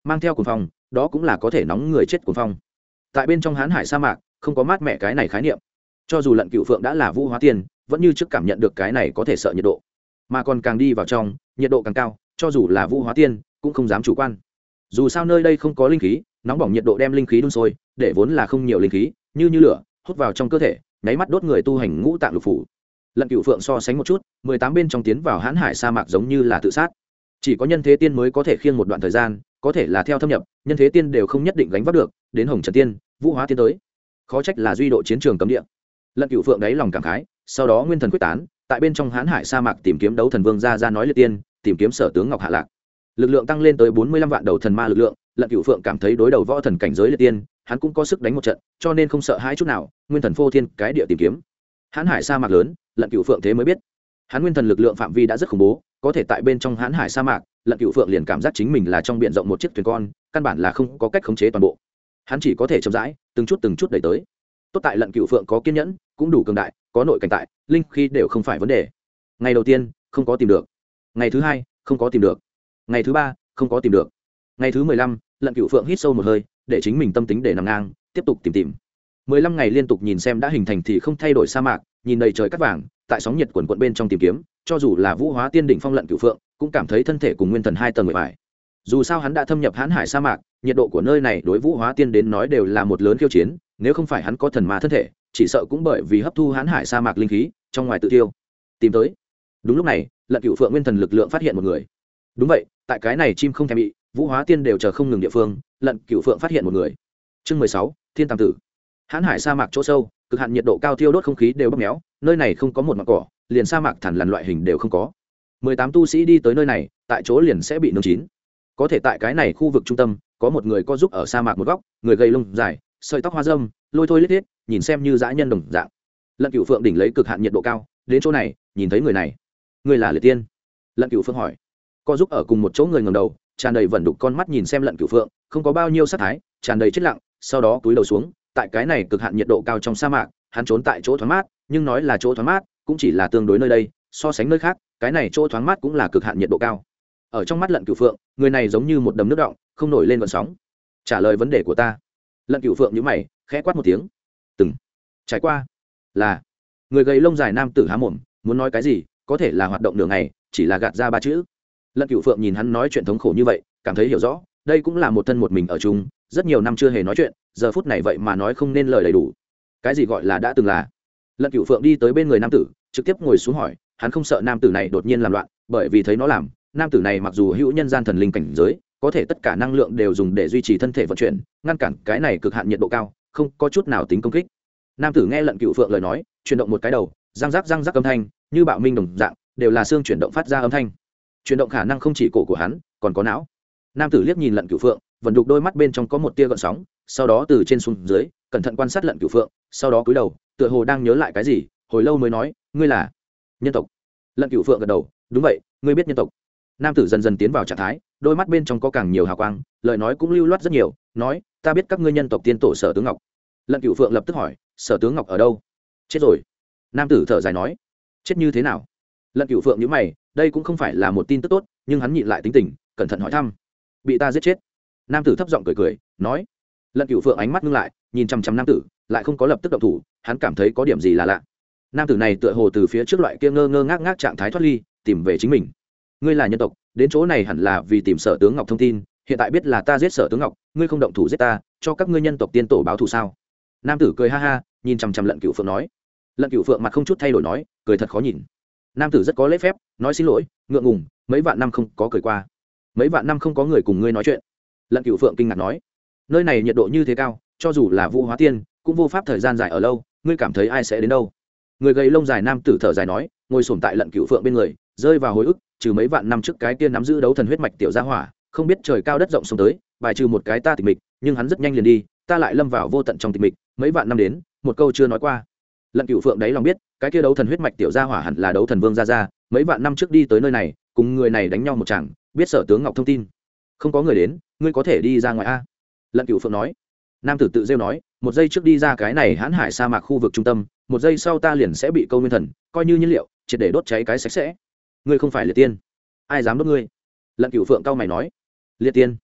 mang theo cuồng phong, đó cũng là có thể nóng người chết cuồng phong. Tại bên trong hán hải sa mạc không có mát mẻ cái này khái niệm, cho dù Lận Cựu Phượng đã là vũ hóa tiên vẫn như trước cảm nhận được cái này có thể sợ nhiệt độ, mà còn càng đi vào trong nhiệt độ càng cao, cho dù là vũ hóa tiên cũng không dám chủ quan. Dù sao nơi đây không có linh khí, nóng bỏng nhiệt độ đem linh khí đun sôi, để vốn là không nhiều linh khí như lửa hút vào trong cơ thể, nháy mắt đốt người tu hành ngũ tạng lục phủ. Lận Cựu Phượng so sánh một chút, 18 bên trong tiến vào hán hải sa mạc giống như là tự sát. Chỉ có nhân thế tiên mới có thể khiêng một đoạn thời gian, có thể là theo thâm nhập, nhân thế tiên đều không nhất định gánh vác được, đến hồng trần tiên vũ hóa tiên tới, khó trách là duy độ chiến trường cấm địa. Lận Cựu Phượng đáy lòng cảm khái, sau đó nguyên thần quyết tán, tại bên trong hán hải sa mạc tìm kiếm đấu thần vương ra nói liệt tiên, tìm kiếm sở tướng ngọc hạ lạc. Lực lượng tăng lên tới 45 vạn đầu thần ma lực lượng, Lận Cựu Phượng cảm thấy đối đầu võ thần cảnh giới liệt tiên, hắn cũng có sức đánh một trận, cho nên không sợ hãi chút nào, nguyên thần phô thiên cái địa tìm kiếm. Hán hải sa mạc lớn, Lận Cựu Phượng thế mới biết, hắn nguyên thần lực lượng phạm vi đã rất khủng bố, có thể tại bên trong hán hải sa mạc, Lận Cựu Phượng liền cảm giác chính mình là trong biển rộng một chiếc thuyền con, căn bản là không có cách khống chế toàn bộ. Hắn chỉ có thể chậm rãi, từng chút đẩy tới. Tốt tại Lận Cựu Phượng có kiên nhẫn, cũng đủ cường đại, có nội cảnh tại, linh khí đều không phải vấn đề. Ngày đầu tiên không có tìm được, ngày thứ hai không có tìm được, ngày thứ ba không có tìm được, ngày thứ 15, Lận Cựu Phượng hít sâu một hơi, để chính mình tâm tính để nằm ngang, tiếp tục tìm. 15 ngày liên tục nhìn xem đã hình thành thì không thay đổi sa mạc, nhìn đầy trời cát vàng, tại sóng nhiệt quần quận bên trong tìm kiếm, cho dù là vũ hóa tiên đỉnh phong Lận Cựu Phượng cũng cảm thấy thân thể cùng nguyên thần hai tầng mệt mỏi. Dù sao hắn đã thâm nhập hán hải sa mạc, nhiệt độ của nơi này đối vũ hóa tiên đến nói đều là một lớn khiêu chiến, nếu không phải hắn có thần ma thân thể, chỉ sợ cũng bởi vì hấp thu hán hải sa mạc linh khí, trong ngoài tự tiêu. Tìm tới. Đúng lúc này, Lận Cựu Phượng nguyên thần lực lượng phát hiện một người. Đúng vậy, tại cái này chim không thèm bị, vũ hóa tiên đều chờ không ngừng địa phương, Lận Cựu Phượng phát hiện một người. Chương 16, Thiên Tam Tử. Hán hải sa mạc chỗ sâu, cực hạn nhiệt độ cao thiêu đốt không khí đều bóp méo, nơi này không có một mảng cỏ, liền sa mạc thẳn lằn loại hình đều không có. 18 tu sĩ đi tới nơi này, tại chỗ liền sẽ bị nướng chín. Có thể tại cái này khu vực trung tâm, có một người co giúp ở sa mạc một góc, người gầy lông dài, sợi tóc hoa râm, lôi thôi lết thiết, nhìn xem như dã nhân đồng dạng. Lận Cựu Phượng đỉnh lấy cực hạn nhiệt độ cao, đến chỗ này, nhìn thấy người này. Người là liệt tiên? Lận Cựu Phượng hỏi. Co giúp ở cùng một chỗ người ngẩng đầu, tràn đầy vẩn đục con mắt nhìn xem Lận Cựu Phượng, không có bao nhiêu sát thái, tràn đầy chết lặng, sau đó cúi đầu xuống, tại cái này cực hạn nhiệt độ cao trong sa mạc, hắn trốn tại chỗ thoáng mát, nhưng nói là chỗ thoáng mát, cũng chỉ là tương đối nơi đây, so sánh nơi khác, cái này chỗ thoáng mát cũng là cực hạn nhiệt độ cao. Ở trong mắt Lận Cựu Phượng, người này giống như một đầm nước đọng, không nổi lên gợn sóng. Trả lời vấn đề của ta. Lận Cựu Phượng nhíu mày, khẽ quát một tiếng. Từng trải qua là người gầy lông dài nam tử há mồm, muốn nói cái gì, có thể là hoạt động nửa ngày, chỉ là gạt ra ba chữ. Lận Cựu Phượng nhìn hắn nói chuyện thống khổ như vậy, cảm thấy hiểu rõ, đây cũng là một thân một mình ở chung, rất nhiều năm chưa hề nói chuyện, giờ phút này vậy mà nói không nên lời đầy đủ. Cái gì gọi là đã từng là? Lận Cựu Phượng đi tới bên người nam tử, trực tiếp ngồi xuống hỏi, hắn không sợ nam tử này đột nhiên làm loạn, bởi vì thấy nó làm, nam tử này mặc dù hữu nhân gian thần linh cảnh giới, có thể tất cả năng lượng đều dùng để duy trì thân thể vận chuyển, ngăn cản cái này cực hạn nhiệt độ cao, không có chút nào tính công kích. Nam tử nghe Lận Cựu Phượng lời nói, chuyển động một cái đầu, răng rắc âm thanh, như bạo minh đồng dạng, đều là xương chuyển động phát ra âm thanh. Chuyển động khả năng không chỉ cổ của hắn, còn có não. Nam tử liếc nhìn Lận Cựu Phượng, vẫn đục đôi mắt bên trong có một tia gợn sóng, sau đó từ trên xuống dưới, cẩn thận quan sát Lận Cựu Phượng, sau đó cúi đầu, tựa hồ đang nhớ lại cái gì, hồi lâu mới nói, ngươi là nhân tộc. Lận Cựu Phượng gật đầu, đúng vậy, ngươi biết nhân tộc. Nam tử dần dần tiến vào trạng thái, đôi mắt bên trong có càng nhiều hào quang, lời nói cũng lưu loát rất nhiều, nói, ta biết các ngươi nhân tộc tiên tổ Sở Tướng Ngọc. Lận Cựu Phượng lập tức hỏi, Sở Tướng Ngọc ở đâu? Chết rồi. Nam tử thở dài nói, chết như thế nào? Lận Cựu Phượng nhíu mày, đây cũng không phải là một tin tức tốt, nhưng hắn nhịn lại tính tình, cẩn thận hỏi thăm. Bị ta giết chết. Nam tử thấp giọng cười, nói. Lận Cựu Phượng ánh mắt ngưng lại, nhìn chăm chăm nam tử, lại không có lập tức động thủ, hắn cảm thấy có điểm gì là lạ. Nam tử này tựa hồ từ phía trước loại kia ngơ ngơ ngác ngác trạng thái thoát ly, tìm về chính mình. Ngươi là nhân tộc, đến chỗ này hẳn là vì tìm Sở Tướng Ngọc thông tin, hiện tại biết là ta giết Sở Tướng Ngọc, ngươi không động thủ giết ta, cho các ngươi nhân tộc tiên tổ báo thù sao? Nam tử cười ha ha, nhìn chăm chăm Lận Cựu Phượng nói. Lận Cựu Phượng mặt không chút thay đổi nói, cười thật khó nhìn. Nam tử rất có lễ phép, nói xin lỗi, ngượng ngùng, mấy vạn năm không có cười qua, mấy vạn năm không có người cùng ngươi nói chuyện. Lận Cựu Phượng kinh ngạc nói, nơi này nhiệt độ như thế cao, cho dù là vũ hóa tiên cũng vô pháp thời gian dài ở lâu, ngươi cảm thấy ai sẽ đến đâu? Người gầy lông dài nam tử thở dài nói, ngồi xổm tại Lận Cựu Phượng bên người, rơi vào hồi ức, trừ mấy vạn năm trước cái kia nắm giữ đấu thần huyết mạch tiểu gia hỏa, không biết trời cao đất rộng sống tới, bài trừ một cái ta tịch mịch, nhưng hắn rất nhanh liền đi, ta lại lâm vào vô tận trong tịch mịch, mấy vạn năm đến, một câu chưa nói qua. Lận Cựu Phượng đấy lòng biết, cái kia đấu thần huyết mạch tiểu gia hỏa hẳn là đấu thần vương gia gia, mấy vạn năm trước đi tới nơi này, cùng người này đánh nhau một trận, biết Sở Tướng Ngọc thông tin. Không có người đến, ngươi có thể đi ra ngoài a. Lận Cựu Phượng nói. Nam tử tự rêu nói, một giây trước đi ra cái này hãn hải sa mạc khu vực trung tâm, một giây sau ta liền sẽ bị câu nguyên thần, coi như nhiên liệu, triệt để đốt cháy cái sạch sẽ. Ngươi không phải liệt tiên, ai dám đốt ngươi? Lận Cựu Phượng cau mày nói. Liệt tiên?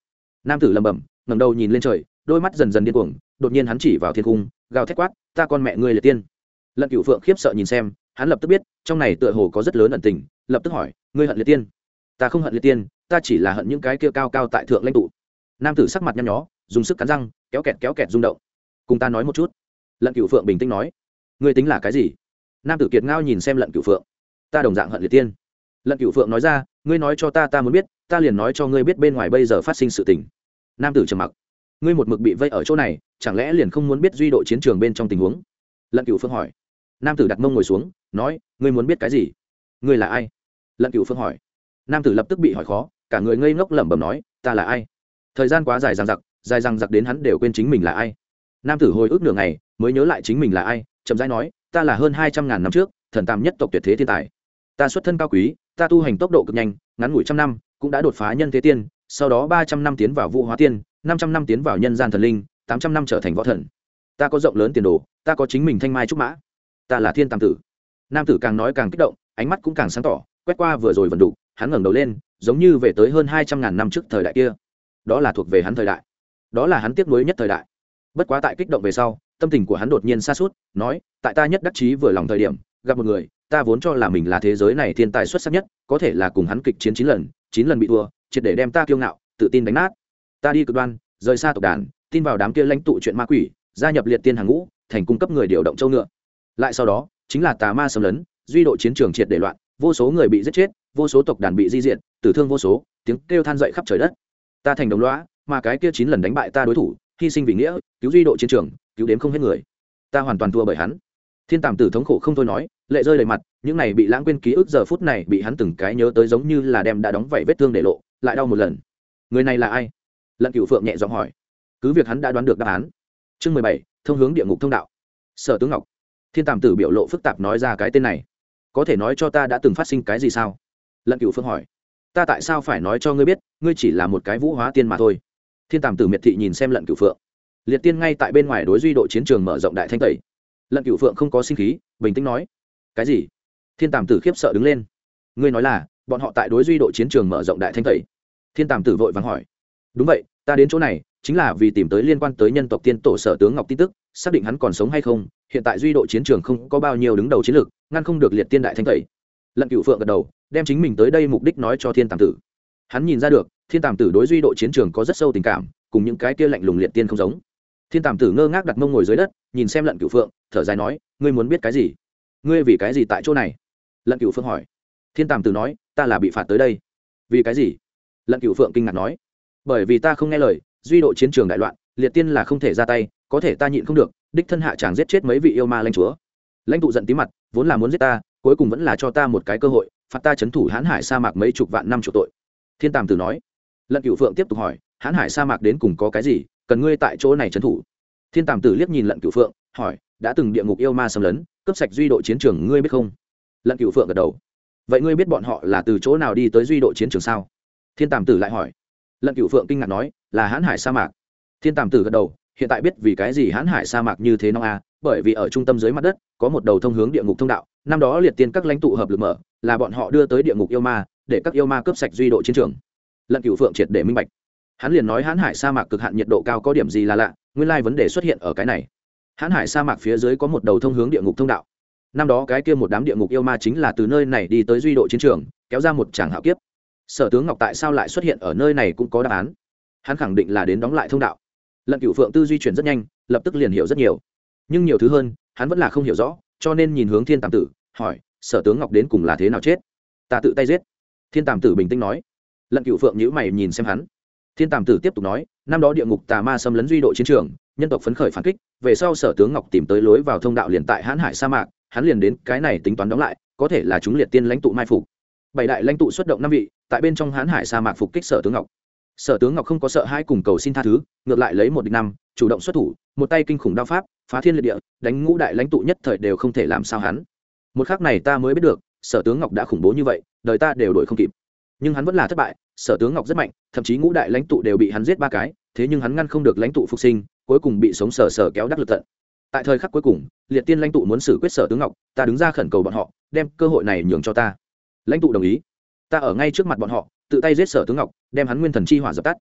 Nam tử lẩm bẩm, ngẩng đầu nhìn lên trời, đôi mắt dần dần điên cuồng, đột nhiên hắn chỉ vào thiên cung, gào thét quát, ta con mẹ ngươi liệt tiên. Lận Cửu Phượng khiếp sợ nhìn xem, hắn lập tức biết trong này tựa hồ có rất lớn ẩn tình, lập tức hỏi, ngươi hận liệt tiên? Ta không hận liệt tiên, ta chỉ là hận những cái kia cao cao tại thượng lãnh tụ. Nam tử sắc mặt nhăn nhó, dùng sức cắn răng, kéo kẹt rung động. Cùng ta nói một chút. Lận Cửu Phượng bình tĩnh nói, ngươi tính là cái gì? Nam tử kiệt ngao nhìn xem Lận Cửu Phượng, ta đồng dạng hận liệt tiên. Lận Cửu Phượng nói ra, ngươi nói cho ta muốn biết, ta liền nói cho ngươi biết bên ngoài bây giờ phát sinh sự tình. Nam tử trầm mặc, ngươi một mực bị vây ở chỗ này, chẳng lẽ liền không muốn biết duy độ chiến trường bên trong tình huống? Lận Cửu Phượng hỏi. Nam tử đặt mông ngồi xuống, nói, ngươi muốn biết cái gì? Ngươi là ai? Lận Cửu Phượng hỏi. Nam tử lập tức bị hỏi khó, cả người ngây ngốc lẩm bẩm nói, ta là ai? Thời gian quá dài dằng dặc đến hắn đều quên chính mình là ai. Nam tử hồi ức nửa ngày mới nhớ lại chính mình là ai, chậm rãi nói, ta là hơn 200.000 năm trước thần tam nhất tộc tuyệt thế thiên tài. Ta xuất thân cao quý, ta tu hành tốc độ cực nhanh, ngắn ngủi trăm năm cũng đã đột phá nhân thế tiên, sau đó 300 năm tiến vào vũ hóa tiên, 500 năm tiến vào nhân gian thần linh, 800 năm trở thành võ thần. Ta có rộng lớn tiền đồ, ta có chính mình thanh mai trúc mã, ta là thiên tam tử. Nam tử càng nói càng kích động, ánh mắt cũng càng sáng tỏ, quét qua vừa rồi vận đủ, hắn ngẩng đầu lên, giống như về tới hơn 200.000 năm trước thời đại kia. Đó là thuộc về hắn thời đại, đó là hắn tiếc nuối nhất thời đại. Bất quá tại kích động về sau, tâm tình của hắn đột nhiên sa sút, nói, tại ta nhất đắc chí vừa lòng thời điểm, gặp một người, ta vốn cho là mình là thế giới này thiên tài xuất sắc nhất, có thể là cùng hắn kịch chiến 9 lần bị thua, triệt để đem ta kiêu ngạo, tự tin đánh nát. Ta đi cực đoan, rời xa tộc đàn, tin vào đám kia lãnh tụ chuyện ma quỷ, gia nhập liệt tiên hàng ngũ, thành cung cấp người điều động châu ngựa. Lại sau đó, chính là tà ma xâm lấn, duy độ chiến trường triệt để loạn, vô số người bị giết chết, vô số tộc đàn bị di diệt, tử thương vô số, tiếng kêu than dậy khắp trời đất. Ta thành đồng lõa, mà cái kia 9 lần đánh bại ta đối thủ, hy sinh vì nghĩa, cứu duy độ chiến trường, cứu đến không hết người. Ta hoàn toàn thua bởi hắn. Thiên Tàm Tử thống khổ không thôi nói, lệ rơi đầy mặt, những này bị lãng quên ký ức giờ phút này bị hắn từng cái nhớ tới, giống như là đem đã đóng vảy vết thương để lộ, lại đau một lần. Người này là ai? Lận Cửu Phượng nhẹ giọng hỏi. Cứ việc hắn đã đoán được đáp án. Chương 17, thông hướng địa ngục thông đạo. Sở Tướng Ngọc. Thiên Tàm Tử biểu lộ phức tạp nói ra cái tên này. Có thể nói cho ta đã từng phát sinh cái gì sao? Lận Cửu Phượng hỏi. Ta tại sao phải nói cho ngươi biết, ngươi chỉ là một cái vũ hóa tiên mà thôi. Thiên Tàm Tử miệt thị nhìn xem Lận Cửu Phượng. Liệt tiên ngay tại bên ngoài đối duy độ chiến trường mở rộng đại thanh tẩy. Lận Cửu Phượng không có sinh khí, bình tĩnh nói, cái gì? Thiên Tàm Tử khiếp sợ đứng lên. Ngươi nói là bọn họ tại đối duy độ chiến trường mở rộng đại thanh tẩy? Thiên Tàm Tử vội vàng hỏi. Đúng vậy, ta đến chỗ này chính là vì tìm tới liên quan tới nhân tộc tiên tổ Sở Tướng Ngọc tin tức, xác định hắn còn sống hay không. Hiện tại duy độ chiến trường không có bao nhiêu đứng đầu chiến lược, ngăn không được liệt tiên đại thanh tẩy. Lận Cửu Phượng gật đầu, đem chính mình tới đây mục đích nói cho Thiên Tàm Tử. Hắn nhìn ra được, Thiên Tàm Tử đối duy độ chiến trường có rất sâu tình cảm, cùng những cái kia lạnh lùng liệt tiên không giống. Thiên Tàm Tử ngơ ngác đặt mông ngồi dưới đất, nhìn xem Lận Cửu Phượng, thở dài nói, ngươi muốn biết cái gì? Ngươi vì cái gì tại chỗ này? Lận Cửu Phượng hỏi. Thiên Tàm Tử nói, ta là bị phạt tới đây. Vì cái gì? Lận Cửu Phượng kinh ngạc nói, bởi vì ta không nghe lời, duy độ chiến trường đại loạn, liệt tiên là không thể ra tay, có thể ta nhịn không được, đích thân hạ chàng giết chết mấy vị yêu ma lãnh chúa. Lãnh tụ giận tí mặt, vốn là muốn giết ta, cuối cùng vẫn là cho ta một cái cơ hội, phạt ta trấn thủ Hán Hải sa mạc mấy chục vạn năm chuộc tội. Thiên Tàm Tử nói. Lận Cửu Phượng tiếp tục hỏi, Hán Hải sa mạc đến cùng có cái gì, cần ngươi tại chỗ này trấn thủ? Thiên Tàm Tử liếc nhìn Lận Cửu Phượng, hỏi, đã từng địa ngục yêu ma xâm lấn, cướp sạch duy độ chiến trường, ngươi biết không? Lận Cửu Phượng gật đầu. Vậy ngươi biết bọn họ là từ chỗ nào đi tới duy độ chiến trường sao? Thiên Tàm Tử lại hỏi. Lận Cửu Phượng kinh ngạc nói, là Hán Hải sa mạc. Thiên Tàm Tử gật đầu, hiện tại biết vì cái gì Hán Hải sa mạc như thế nóng a, bởi vì ở trung tâm dưới mặt đất có một đầu thông hướng địa ngục thông đạo, năm đó liệt tiên các lãnh tụ hợp lực mở, là bọn họ đưa tới địa ngục yêu ma, để các yêu ma cướp sạch duy độ chiến trường. Lận Cửu Phượng triệt để minh bạch. Hắn liền nói Hán Hải sa mạc cực hạn nhiệt độ cao có điểm gì là lạ, nguyên lai vấn đề xuất hiện ở cái này. Hán Hải sa mạc phía dưới có một đầu thông hướng địa ngục thông đạo. Năm đó cái kia một đám địa ngục yêu ma chính là từ nơi này đi tới duy độ chiến trường, kéo ra một tràng hạo kiếp. Sở Tướng Ngọc tại sao lại xuất hiện ở nơi này cũng có đáp án. Hắn khẳng định là đến đóng lại thông đạo. Lận Cửu Phượng tư duy chuyển rất nhanh, lập tức liền hiểu rất nhiều. Nhưng nhiều thứ hơn, hắn vẫn là không hiểu rõ, cho nên nhìn hướng Thiên Tàm Tử, hỏi, Sở Tướng Ngọc đến cùng là thế nào chết? Ta tự tay giết. Thiên Tàm Tử bình tĩnh nói. Lận Cửu Phượng nhíu mày nhìn xem hắn. Thiên Tàm Tử tiếp tục nói, năm đó địa ngục tà ma xâm lấn duy độ chiến trường, nhân tộc phấn khởi phản kích, về sau Sở Tướng Ngọc tìm tới lối vào thông đạo liền tại Hán Hải sa mạc, hắn liền đến cái này tính toán đóng lại, có thể là chúng liệt tiên lãnh tụ mai phục. 7 đại lãnh tụ xuất động 5 vị, tại bên trong Hán Hải sa mạc phục kích Sở Tướng Ngọc. Sở Tướng Ngọc không có sợ hai cùng cầu xin tha thứ, ngược lại lấy 1 địch 5, chủ động xuất thủ, một tay kinh khủng đao pháp, phá thiên liệt địa, đánh ngũ đại lãnh tụ nhất thời đều không thể làm sao hắn. Một khắc này ta mới biết được, Sở Tướng Ngọc đã khủng bố như vậy, đời ta đều đuổi không kịp. Nhưng hắn vẫn là thất bại, Sở Tướng Ngọc rất mạnh, thậm chí ngũ đại lãnh tụ đều bị hắn giết 3 cái, thế nhưng hắn ngăn không được lãnh tụ phục sinh, cuối cùng bị sống sờ kéo đắc lực tận. Tại thời khắc cuối cùng, liệt tiên lãnh tụ muốn xử quyết Sở Tướng Ngọc, ta đứng ra khẩn cầu bọn họ, đem cơ hội này nhường cho ta. Lãnh tụ đồng ý. Ta ở ngay trước mặt bọn họ, tự tay giết Sở Tướng Ngọc, đem hắn nguyên thần chi hỏa dập tắt.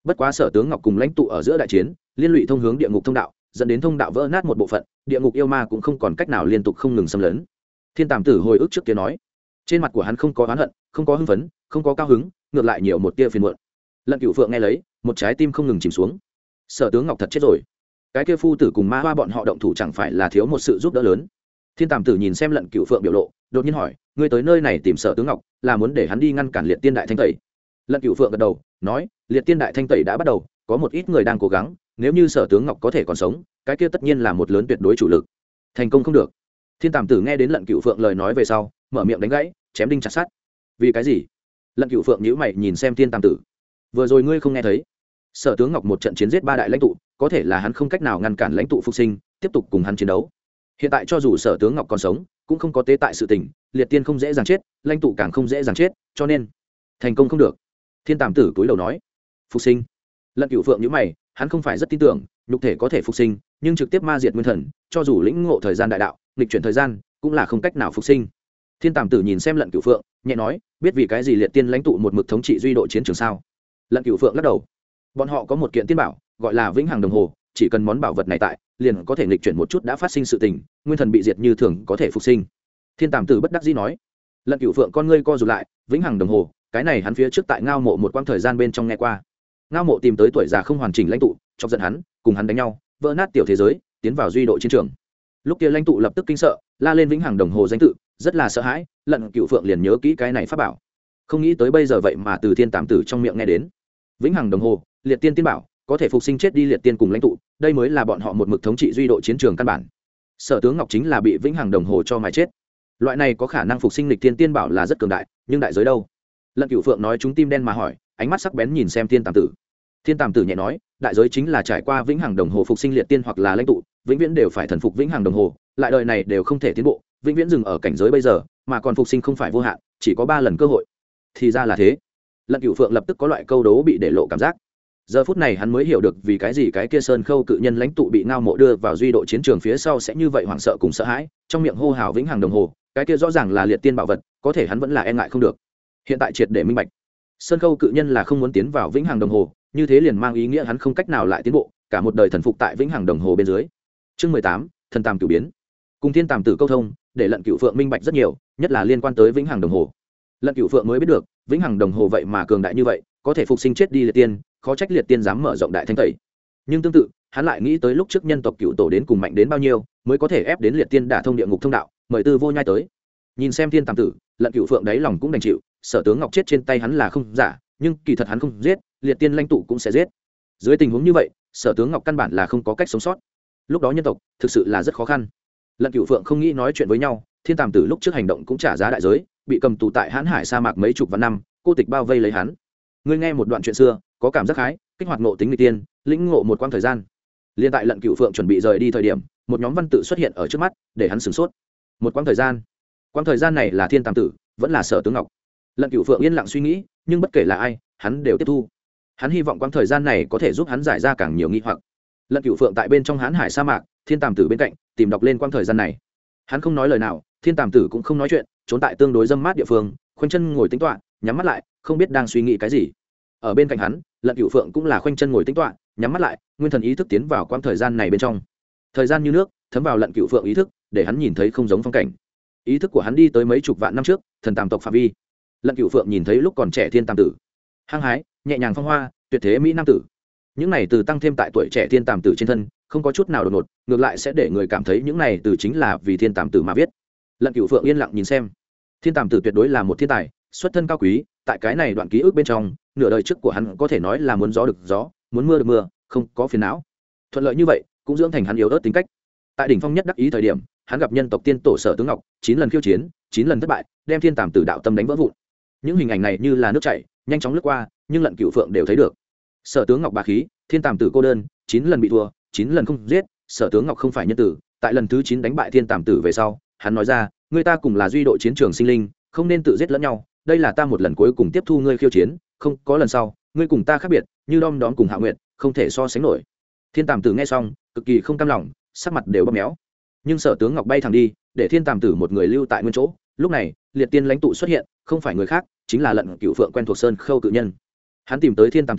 bất quá Sở Tướng Ngọc cùng lãnh tụ ở giữa đại chiến liên lụy thông hướng địa ngục thông đạo, dẫn đến thông đạo vỡ nát một bộ phận, địa ngục yêu ma cũng không còn cách nào liên tục không ngừng xâm lấn. Thiên Tàm Tử hồi ức trước kia nói, trên mặt của hắn không có oán hận, không có hưng phấn, không có cao hứng, ngược lại nhiều một tia phiền muộn. Lận Cửu Phượng nghe lấy, một trái tim không ngừng chìm xuống. Sở Tướng Ngọc thật chết rồi, cái kia phu tử cùng ma hoa bọn họ động thủ chẳng phải là thiếu một sự giúp đỡ lớn. Thiên Tàm Tử nhìn xem Lận Cửu Phượng biểu lộ, đột nhiên hỏi, ngươi tới nơi này tìm Sở Tướng Ngọc là muốn để hắn đi ngăn cản Liệt Tiên đại thanh tẩy? Lận Cửu Phượng gật đầu nói, Liệt Tiên đại thanh tẩy đã bắt đầu, có một ít người đang cố gắng, nếu như Sở Tướng Ngọc có thể còn sống, cái kia tất nhiên là một lớn tuyệt đối chủ lực. Thành công không được. Thiên Tàm Tử nghe đến Lận Cửu Phượng lời nói về sau, mở miệng đánh gãy, chém đinh chặt sắt. Vì cái gì? Lận Cửu Phượng nhíu mày nhìn xem Thiên Tàm Tử. Vừa rồi ngươi không nghe thấy? Sở Tướng Ngọc một trận chiến giết 3 đại lãnh tụ, có thể là hắn không cách nào ngăn cản lãnh tụ phục sinh, tiếp tục cùng hắn chiến đấu. Hiện tại cho dù Sở Tướng Ngọc còn sống, cũng không có tế tại sự tình, Liệt Tiên không dễ dàng chết, lãnh tụ càng không dễ dàng chết, cho nên thành công không được. Thiên Tàm Tử cúi đầu nói, phục sinh. Lận Cửu Phượng nhíu mày, hắn không phải rất tin tưởng nhục thể có thể phục sinh, nhưng trực tiếp ma diệt nguyên thần, cho dù lĩnh ngộ thời gian đại đạo, nghịch chuyển thời gian, cũng là không cách nào phục sinh. Thiên Tàm Tử nhìn xem Lận Cửu Phượng, nhẹ nói, biết vì cái gì Liệt Tiên lãnh tụ một mực thống trị duy độ chiến trường sao? Lận Cửu Phượng lắc đầu. Bọn họ có một kiện tiên bảo, gọi là Vĩnh Hằng Đồng Hồ, chỉ cần món bảo vật này tại, liền có thể nghịch chuyển một chút đã phát sinh sự tình, nguyên thần bị diệt như thường có thể phục sinh. Thiên Tàm Tử bất đắc dĩ nói. Lận Cửu Phượng con ngươi co rụt lại, Vĩnh Hằng Đồng Hồ, cái này hắn phía trước tại Ngao Mộ một quãng thời gian bên trong nghe qua. Ngao Mộ tìm tới tuổi già không hoàn chỉnh lãnh tụ, chọc giận hắn, cùng hắn đánh nhau, vỡ nát tiểu thế giới, tiến vào duy độ chiến trường. Lúc kia lãnh tụ lập tức kinh sợ, la lên Vĩnh Hằng Đồng Hồ danh tự, rất là sợ hãi. Lận Cửu Phượng liền nhớ kỹ cái này pháp bảo, không nghĩ tới bây giờ vậy mà từ Thiên Tàm Tử trong miệng nghe đến Vĩnh Hằng Đồng Hồ, Liệt Tiên tiên bảo, có thể phục sinh chết đi Liệt Tiên cùng lãnh tụ, đây mới là bọn họ một mực thống trị duy độ chiến trường căn bản. Sở Tướng Ngọc chính là bị Vĩnh Hằng Đồng Hồ cho mà chết. Loại này có khả năng phục sinh Lịch Tiên tiên bảo là rất cường đại, nhưng đại giới đâu? Lận Cửu Phượng nói chúng tim đen mà hỏi, ánh mắt sắc bén nhìn xem Thiên Tàm Tử. Thiên Tàm Tử nhẹ nói, đại giới chính là trải qua Vĩnh Hằng Đồng Hồ phục sinh Liệt Tiên hoặc là lãnh tụ, vĩnh viễn đều phải thần phục Vĩnh Hằng Đồng Hồ, lại đời này đều không thể tiến bộ, vĩnh viễn dừng ở cảnh giới bây giờ, mà còn phục sinh không phải vô hạn, chỉ có 3 lần cơ hội. Thì ra là thế. Lận Cửu Phượng lập tức có loại câu đố bị để lộ cảm giác. Giờ phút này hắn mới hiểu được vì cái gì cái kia Sơn Khâu cự nhân lãnh tụ bị Ngao Mộ đưa vào duy độ chiến trường phía sau sẽ như vậy hoảng sợ cùng sợ hãi, trong miệng hô hào Vĩnh Hằng Đồng Hồ, cái kia rõ ràng là Liệt Tiên bảo vật, có thể hắn vẫn là e ngại không được. Hiện tại triệt để minh bạch, Sơn Khâu cự nhân là không muốn tiến vào Vĩnh Hằng Đồng Hồ, như thế liền mang ý nghĩa hắn không cách nào lại tiến bộ, cả một đời thần phục tại Vĩnh Hằng Đồng Hồ bên dưới. Chương 18, thần tàm cửu biến. Cùng Thiên Tàm Tử câu thông, để Lận Cửu Phượng minh bạch rất nhiều, nhất là liên quan tới Vĩnh Hằng Đồng Hồ. Lận Cửu Phượng mới biết được, Vĩnh Hằng Đồng Hồ vậy mà cường đại như vậy, có thể phục sinh chết đi Liệt Tiên, khó trách Liệt Tiên dám mở rộng đại thanh tẩy. Nhưng tương tự, hắn lại nghĩ tới lúc trước nhân tộc cựu tổ đến cùng mạnh đến bao nhiêu, mới có thể ép đến Liệt Tiên đả thông địa ngục thông đạo, mời Tư Vô Nhai tới. Nhìn xem Thiên Tàm Tử, Lận Cửu Phượng đáy lòng cũng đành chịu, Sở Tướng Ngọc chết trên tay hắn là không giả, nhưng kỳ thật hắn không giết, Liệt Tiên lãnh tụ cũng sẽ giết. Dưới tình huống như vậy, Sở Tướng Ngọc căn bản là không có cách sống sót. Lúc đó nhân tộc thực sự là rất khó khăn. Lận Cửu Phượng không nghĩ nói chuyện với nhau, Thiên Tàm Tử lúc trước hành động cũng trả giá đại giới, bị cầm tù tại Hán Hải sa mạc mấy chục vạn năm, cô tịch bao vây lấy hắn. Ngươi nghe một đoạn chuyện xưa, có cảm giác hái, kích hoạt ngộ tính người tiên, lĩnh ngộ một quãng thời gian. Liên tại Lận Cửu Phượng chuẩn bị rời đi thời điểm, một nhóm văn tự xuất hiện ở trước mắt, để hắn sửng sốt. Một quãng thời gian. Quãng thời gian này là Thiên Tàm Tử, vẫn là Sở Tướng Ngọc. Lận Cửu Phượng yên lặng suy nghĩ, nhưng bất kể là ai, hắn đều tiếp thu. Hắn hy vọng quãng thời gian này có thể giúp hắn giải ra càng nhiều nghi hoặc. Lận Cửu Phượng tại bên trong Hán Hải sa mạc, Thiên Tàm Tử bên cạnh, tìm đọc lên quãng thời gian này. Hắn không nói lời nào, Thiên Tàm Tử cũng không nói chuyện, trốn tại tương đối râm mát địa phương, khoanh chân ngồi tĩnh tọa, nhắm mắt lại, không biết đang suy nghĩ cái gì. Ở bên cạnh hắn, Lận Cửu Phượng cũng là khoanh chân ngồi tĩnh tọa, nhắm mắt lại, nguyên thần ý thức tiến vào quãng thời gian này bên trong. Thời gian như nước, thấm vào Lận Cửu Phượng ý thức, để hắn nhìn thấy không giống phong cảnh. Ý thức của hắn đi tới mấy chục vạn năm trước, thần tàm tộc phạm vi. Lận Cửu Phượng nhìn thấy lúc còn trẻ Thiên Tàm Tử, hăng hái, nhẹ nhàng phong hoa, tuyệt thế mỹ nam tử. Những này từ tăng thêm tại tuổi trẻ Thiên Tàm Tử trên thân, không có chút nào đột ngột, ngược lại sẽ để người cảm thấy những này từ chính là vì Thiên Tàm Tử mà viết. Lận Cửu Phượng yên lặng nhìn xem. Thiên Tàm Tử tuyệt đối là một thiên tài, xuất thân cao quý, tại cái này đoạn ký ức bên trong, nửa đời trước của hắn có thể nói là muốn gió được gió, muốn mưa được mưa, không có phiền não. Thuận lợi như vậy, cũng dưỡng thành hắn yếu ớt tính cách. Tại đỉnh phong nhất đắc ý thời điểm, hắn gặp nhân tộc tiên tổ Sở Tướng Ngọc, 9 lần khiêu chiến, 9 lần thất bại, đem Thiên Tàm Tử đạo tâm đánh vỡ vụn. Những hình ảnh này như là nước chảy, nhanh chóng lướt qua, nhưng Lận Cửu Phượng đều thấy được. Sở Tướng Ngọc bá khí, Thiên Tàm Tử cô đơn, 9 lần bị thua, 9 lần không giết, Sở Tướng Ngọc không phải nhân tử, tại lần thứ 9 đánh bại Thiên Tàm Tử về sau, hắn nói ra, người ta cùng là duy độ chiến trường sinh linh, không nên tự giết lẫn nhau, đây là ta một lần cuối cùng tiếp thu ngươi khiêu chiến, không có lần sau, ngươi cùng ta khác biệt, như đom đóm cùng Hạ Nguyệt, không thể so sánh nổi. Thiên Tàm Tử nghe xong, cực kỳ không cam lòng, sắc mặt đều bầm méo. Nhưng Sở Tướng Ngọc bay thẳng đi, để Thiên Tàm Tử một người lưu tại nguyên chỗ. Lúc này, Liệt Tiên lãnh tụ xuất hiện, không phải người khác, chính là Lận Cửu Phượng quen thuộc Sơn Khâu cự nhân. Hắn tìm tới Thiên Tàm Tử,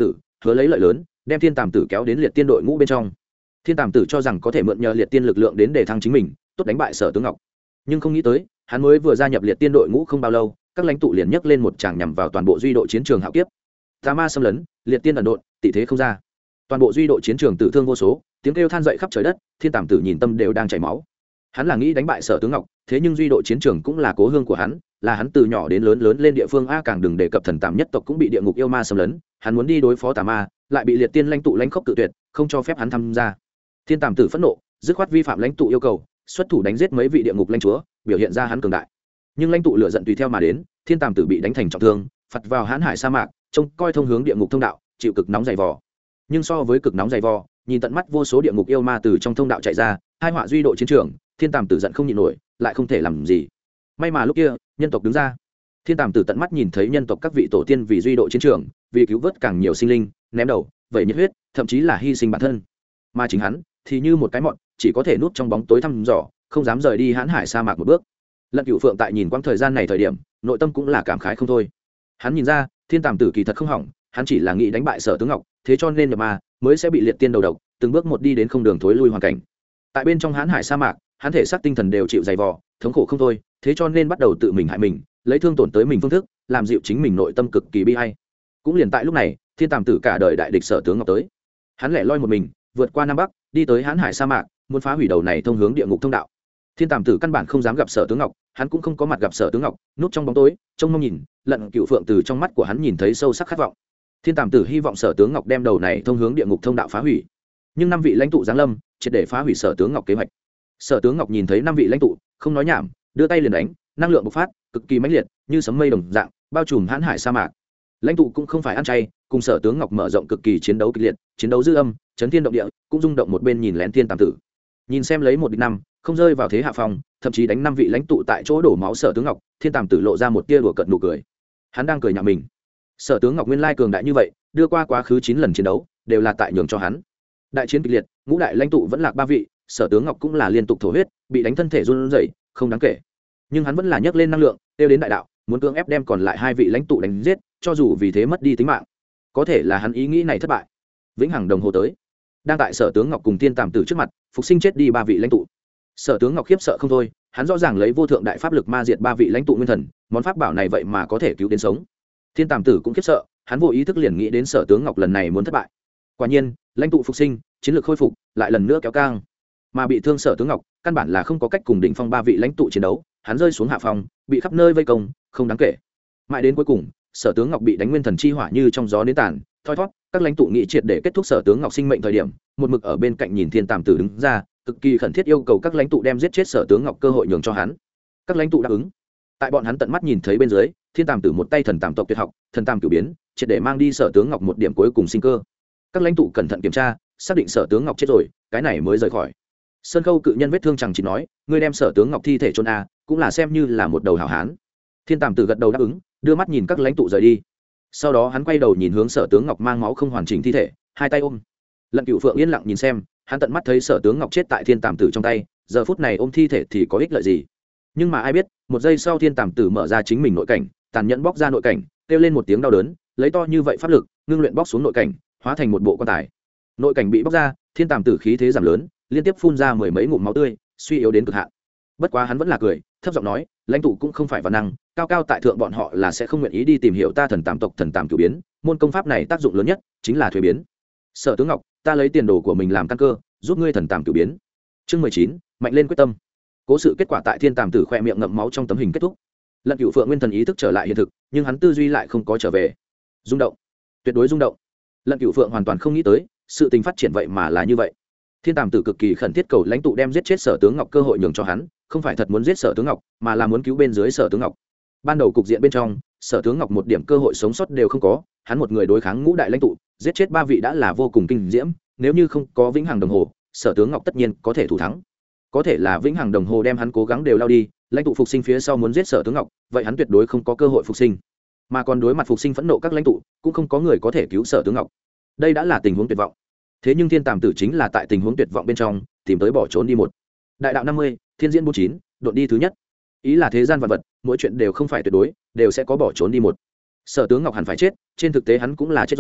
hứa lấy lợi lớn đem thiên tàm tử kéo đến liệt tiên đội ngũ bên trong. Thiên tàm tử cho rằng có thể mượn nhờ liệt tiên lực lượng đến để thăng chính mình, tốt đánh bại Sở Tướng Ngọc, nhưng không nghĩ tới hắn mới vừa gia nhập liệt tiên đội ngũ không bao lâu, các lãnh tụ liền nhấc lên một tràng nhằm vào toàn bộ duy độ chiến trường hạo kiếp. Tà ma xâm lấn, liệt tiên ẩn độn, tị thế không ra, toàn bộ duy độ chiến trường tử thương vô số, tiếng kêu than dậy khắp trời đất. Thiên tàm tử nhìn tâm đều đang chảy máu. Hắn là nghĩ đánh bại Sở Tướng Ngọc, thế nhưng duy độ chiến trường cũng là cố hương của hắn, là hắn từ nhỏ đến lớn lớn lên địa phương a, càng đừng đề cập thần tàm nhất tộc cũng bị địa ngục yêu ma xâm lấn, hắn muốn đi đối phó tà ma, lại bị liệt tiên lãnh tụ lãnh khốc cự tuyệt, không cho phép hắn tham gia. Thiên tàm tử phẫn nộ, dứt khoát vi phạm lãnh tụ yêu cầu, xuất thủ đánh giết mấy vị địa ngục lãnh chúa, biểu hiện ra hắn cường đại. Nhưng lãnh tụ lửa giận tùy theo mà đến, thiên tàm tử bị đánh thành trọng thương, phật vào hãn hải sa mạc, trông coi thông hướng địa ngục thông đạo, chịu cực nóng dày vò. Nhưng so với cực nóng dày vò, nhìn tận mắt vô số địa ngục yêu ma từ trong thông đạo chạy ra, hai họa duy độ chiến trường, thiên tàm tử giận không nhịn nổi, lại không thể làm gì. May mà lúc kia nhân tộc đứng ra, thiên tàm tử tận mắt nhìn thấy nhân tộc các vị tổ tiên vì duy độ chiến trường, vì cứu vớt càng nhiều sinh linh, ném đầu vậy nhiệt huyết, thậm chí là hy sinh bản thân. Mà chính hắn thì như một cái mọn, chỉ có thể núp trong bóng tối thăm dò, không dám rời đi hãn hải sa mạc một bước. Lận Cửu Phượng tại nhìn quãng thời gian này thời điểm, nội tâm cũng là cảm khái không thôi. Hắn nhìn ra thiên tàm tử kỳ thật không hỏng, hắn chỉ là nghĩ đánh bại Sở Tướng Ngọc, thế cho nên nhập ma mới sẽ bị liệt tiên đầu độc, từng bước một đi đến không đường thối lui hoàn cảnh. Tại bên trong hãn hải sa mạc, hắn thể xác tinh thần đều chịu dày vò, thống khổ không thôi, thế cho nên bắt đầu tự mình hại mình, lấy thương tổn tới mình phương thức, làm dịu chính mình nội tâm cực kỳ bi ai. Cũng liền tại lúc này, thiên tàm tử cả đời đại địch Sở Tướng Ngọc tới. Hắn lẻ loi một mình vượt qua nam bắc, đi tới hãn hải sa mạc, muốn phá hủy đầu này thông hướng địa ngục thông đạo. Thiên tàm tử căn bản không dám gặp Sở Tướng Ngọc, hắn cũng không có mặt gặp Sở Tướng Ngọc, núp trong bóng tối trông mong nhìn. Lận Cửu Phượng từ trong mắt của hắn nhìn thấy sâu sắc khát vọng. Thiên tàm tử hy vọng Sở Tướng Ngọc đem đầu này thông hướng địa ngục thông đạo phá hủy, nhưng năm vị lãnh tụ giáng lâm triệt để phá hủy Sở Tướng Ngọc kế hoạch. Sở Tướng Ngọc nhìn thấy năm vị lãnh tụ, không nói nhảm, đưa tay liền đánh, năng lượng bộc phát cực kỳ mãnh liệt, như sấm mây đồng dạng bao trùm hãn hải sa mạc. Lãnh tụ cũng không phải ăn chay, cùng Sở Tướng Ngọc mở rộng cực kỳ chiến đấu kịch liệt, chiến đấu dư âm chấn thiên động địa, cũng rung động một bên nhìn lén thiên tàm tử. Nhìn xem lấy một địch năm, không rơi vào thế hạ phong, thậm chí đánh năm vị lãnh tụ tại chỗ đổ máu Sở Tướng Ngọc, thiên tàm tử lộ ra một tia đùa cợt nụ cười. Hắn đang cười nhạo mình. Sở Tướng Ngọc nguyên lai cường đại như vậy, đưa qua quá khứ 9 lần chiến đấu đều là tại nhường cho hắn. Đại chiến kịch liệt, ngũ đại lãnh tụ vẫn lạc 3 vị, Sở Tướng Ngọc cũng là liên tục thổ huyết, bị đánh thân thể run rẩy, không đáng kể. Nhưng hắn vẫn là nhấc lên năng lượng, tiêu đến đại đạo, muốn cưỡng ép đem còn lại 2 vị lãnh tụ đánh giết, cho dù vì thế mất đi tính mạng. Có thể là hắn ý nghĩ này thất bại. Vĩnh hằng đồng hồ tới, đang tại Sở Tướng Ngọc cùng thiên tàm tử trước mặt, phục sinh chết đi 3 vị lãnh tụ. Sở Tướng Ngọc khiếp sợ không thôi, hắn rõ ràng lấy vô thượng đại pháp lực ma diệt 3 vị lãnh tụ nguyên thần, món pháp bảo này vậy mà có thể cứu đến sống. Thiên tàm tử cũng khiếp sợ, hắn vô ý thức liền nghĩ đến Sở Tướng Ngọc lần này muốn thất bại. Quả nhiên, lãnh tụ phục sinh, chiến lược khôi phục, lại lần nữa kéo căng. Mà bị thương Sở Tướng Ngọc, căn bản là không có cách cùng đỉnh phong 3 vị lãnh tụ chiến đấu, hắn rơi xuống hạ phong, bị khắp nơi vây công, không đáng kể. Mãi đến cuối cùng, Sở Tướng Ngọc bị đánh nguyên thần chi hỏa như trong gió đến tàn, thoi thoát, các lãnh tụ nghị triệt để kết thúc Sở Tướng Ngọc sinh mệnh thời điểm, một mực ở bên cạnh nhìn thiên tàm tử đứng ra, cực kỳ khẩn thiết yêu cầu các lãnh tụ đem giết chết Sở Tướng Ngọc cơ hội nhường cho hắn. Các lãnh tụ đáp ứng. Tại bọn hắn tận mắt nhìn thấy bên dưới, thiên tàm tử một tay thần tàm tộc tuyệt học, thần tàm cửu biến, triệt để mang đi Sở Tướng Ngọc một điểm cuối cùng sinh cơ. Các lãnh tụ cẩn thận kiểm tra, xác định Sở Tướng Ngọc chết rồi, cái này mới rời khỏi. Sơn Khâu cự nhân vết thương chẳng chỉ nói, ngươi đem Sở Tướng Ngọc thi thể chôn a, cũng là xem như là một đầu hảo hán. Thiên tàm tử gật đầu đáp ứng, đưa mắt nhìn các lãnh tụ rời đi. Sau đó hắn quay đầu nhìn hướng Sở Tướng Ngọc mang máu không hoàn chỉnh thi thể, hai tay ôm. Lận Cửu Phượng yên lặng nhìn xem, hắn tận mắt thấy Sở Tướng Ngọc chết tại thiên tàm tử trong tay, giờ phút này ôm thi thể thì có ích lợi gì? Nhưng mà ai biết, một giây sau thiên tàm tử mở ra chính mình nội cảnh, tàn nhẫn bóc ra nội cảnh, kêu lên một tiếng đau đớn, lấy to như vậy pháp lực, ngưng luyện bóc xuống nội cảnh, hóa thành một bộ quan tài. Nội cảnh bị bóc ra, thiên tàm tử khí thế giảm lớn, liên tiếp phun ra 10 mấy ngụm máu tươi, suy yếu đến cực hạn. Bất quá hắn vẫn là cười, thấp giọng nói, lãnh tụ cũng không phải văn năng, cao cao tại thượng bọn họ là sẽ không nguyện ý đi tìm hiểu ta thần tàm tộc thần tàm cửu biến, môn công pháp này tác dụng lớn nhất chính là thuế biến. Sở Tướng Ngọc, ta lấy tiền đồ của mình làm căn cơ, giúp ngươi thần tàm cửu biến. Chương 19, mạnh lên quyết tâm. Cố sự kết quả tại thiên tàm tử khoe miệng ngậm máu trong tấm hình kết thúc. Lận Cửu Phượng nguyên thần ý thức trở lại hiện thực, nhưng hắn tư duy lại không có trở về. Rung động, tuyệt đối rung động. Lận Cửu Phượng hoàn toàn không nghĩ tới, sự tình phát triển vậy mà là như vậy. Thiên tàm tử cực kỳ khẩn thiết cầu lãnh tụ đem giết chết Sở Tướng Ngọc cơ hội nhường cho hắn, không phải thật muốn giết Sở Tướng Ngọc, mà là muốn cứu bên dưới Sở Tướng Ngọc. Ban đầu cục diện bên trong, Sở Tướng Ngọc một điểm cơ hội sống sót đều không có, hắn một người đối kháng ngũ đại lãnh tụ, giết chết 3 vị đã là vô cùng kinh diễm, nếu như không có vĩnh hằng đồng hồ, Sở Tướng Ngọc tất nhiên có thể thủ thắng. Có thể là vĩnh hằng đồng hồ đem hắn cố gắng đều lao đi, lãnh tụ phục sinh phía sau muốn giết Sở Tướng Ngọc, vậy hắn tuyệt đối không có cơ hội phục sinh. Mà còn đối mặt phục sinh phẫn nộ các lãnh tụ, cũng không có người có thể cứu Sở Tướng Ngọc. Đây đã là tình huống tuyệt vọng. Thế nhưng thiên tàm tử chính là tại tình huống tuyệt vọng bên trong tìm tới bỏ trốn đi một. Đại đạo 50, thiên diễn 49, đột đi thứ nhất. Ý là thế gian vạn vật, mỗi chuyện đều không phải tuyệt đối, đều sẽ có bỏ trốn đi một. Sở Tướng Ngọc hẳn phải chết, trên thực tế hắn cũng là chết rồi,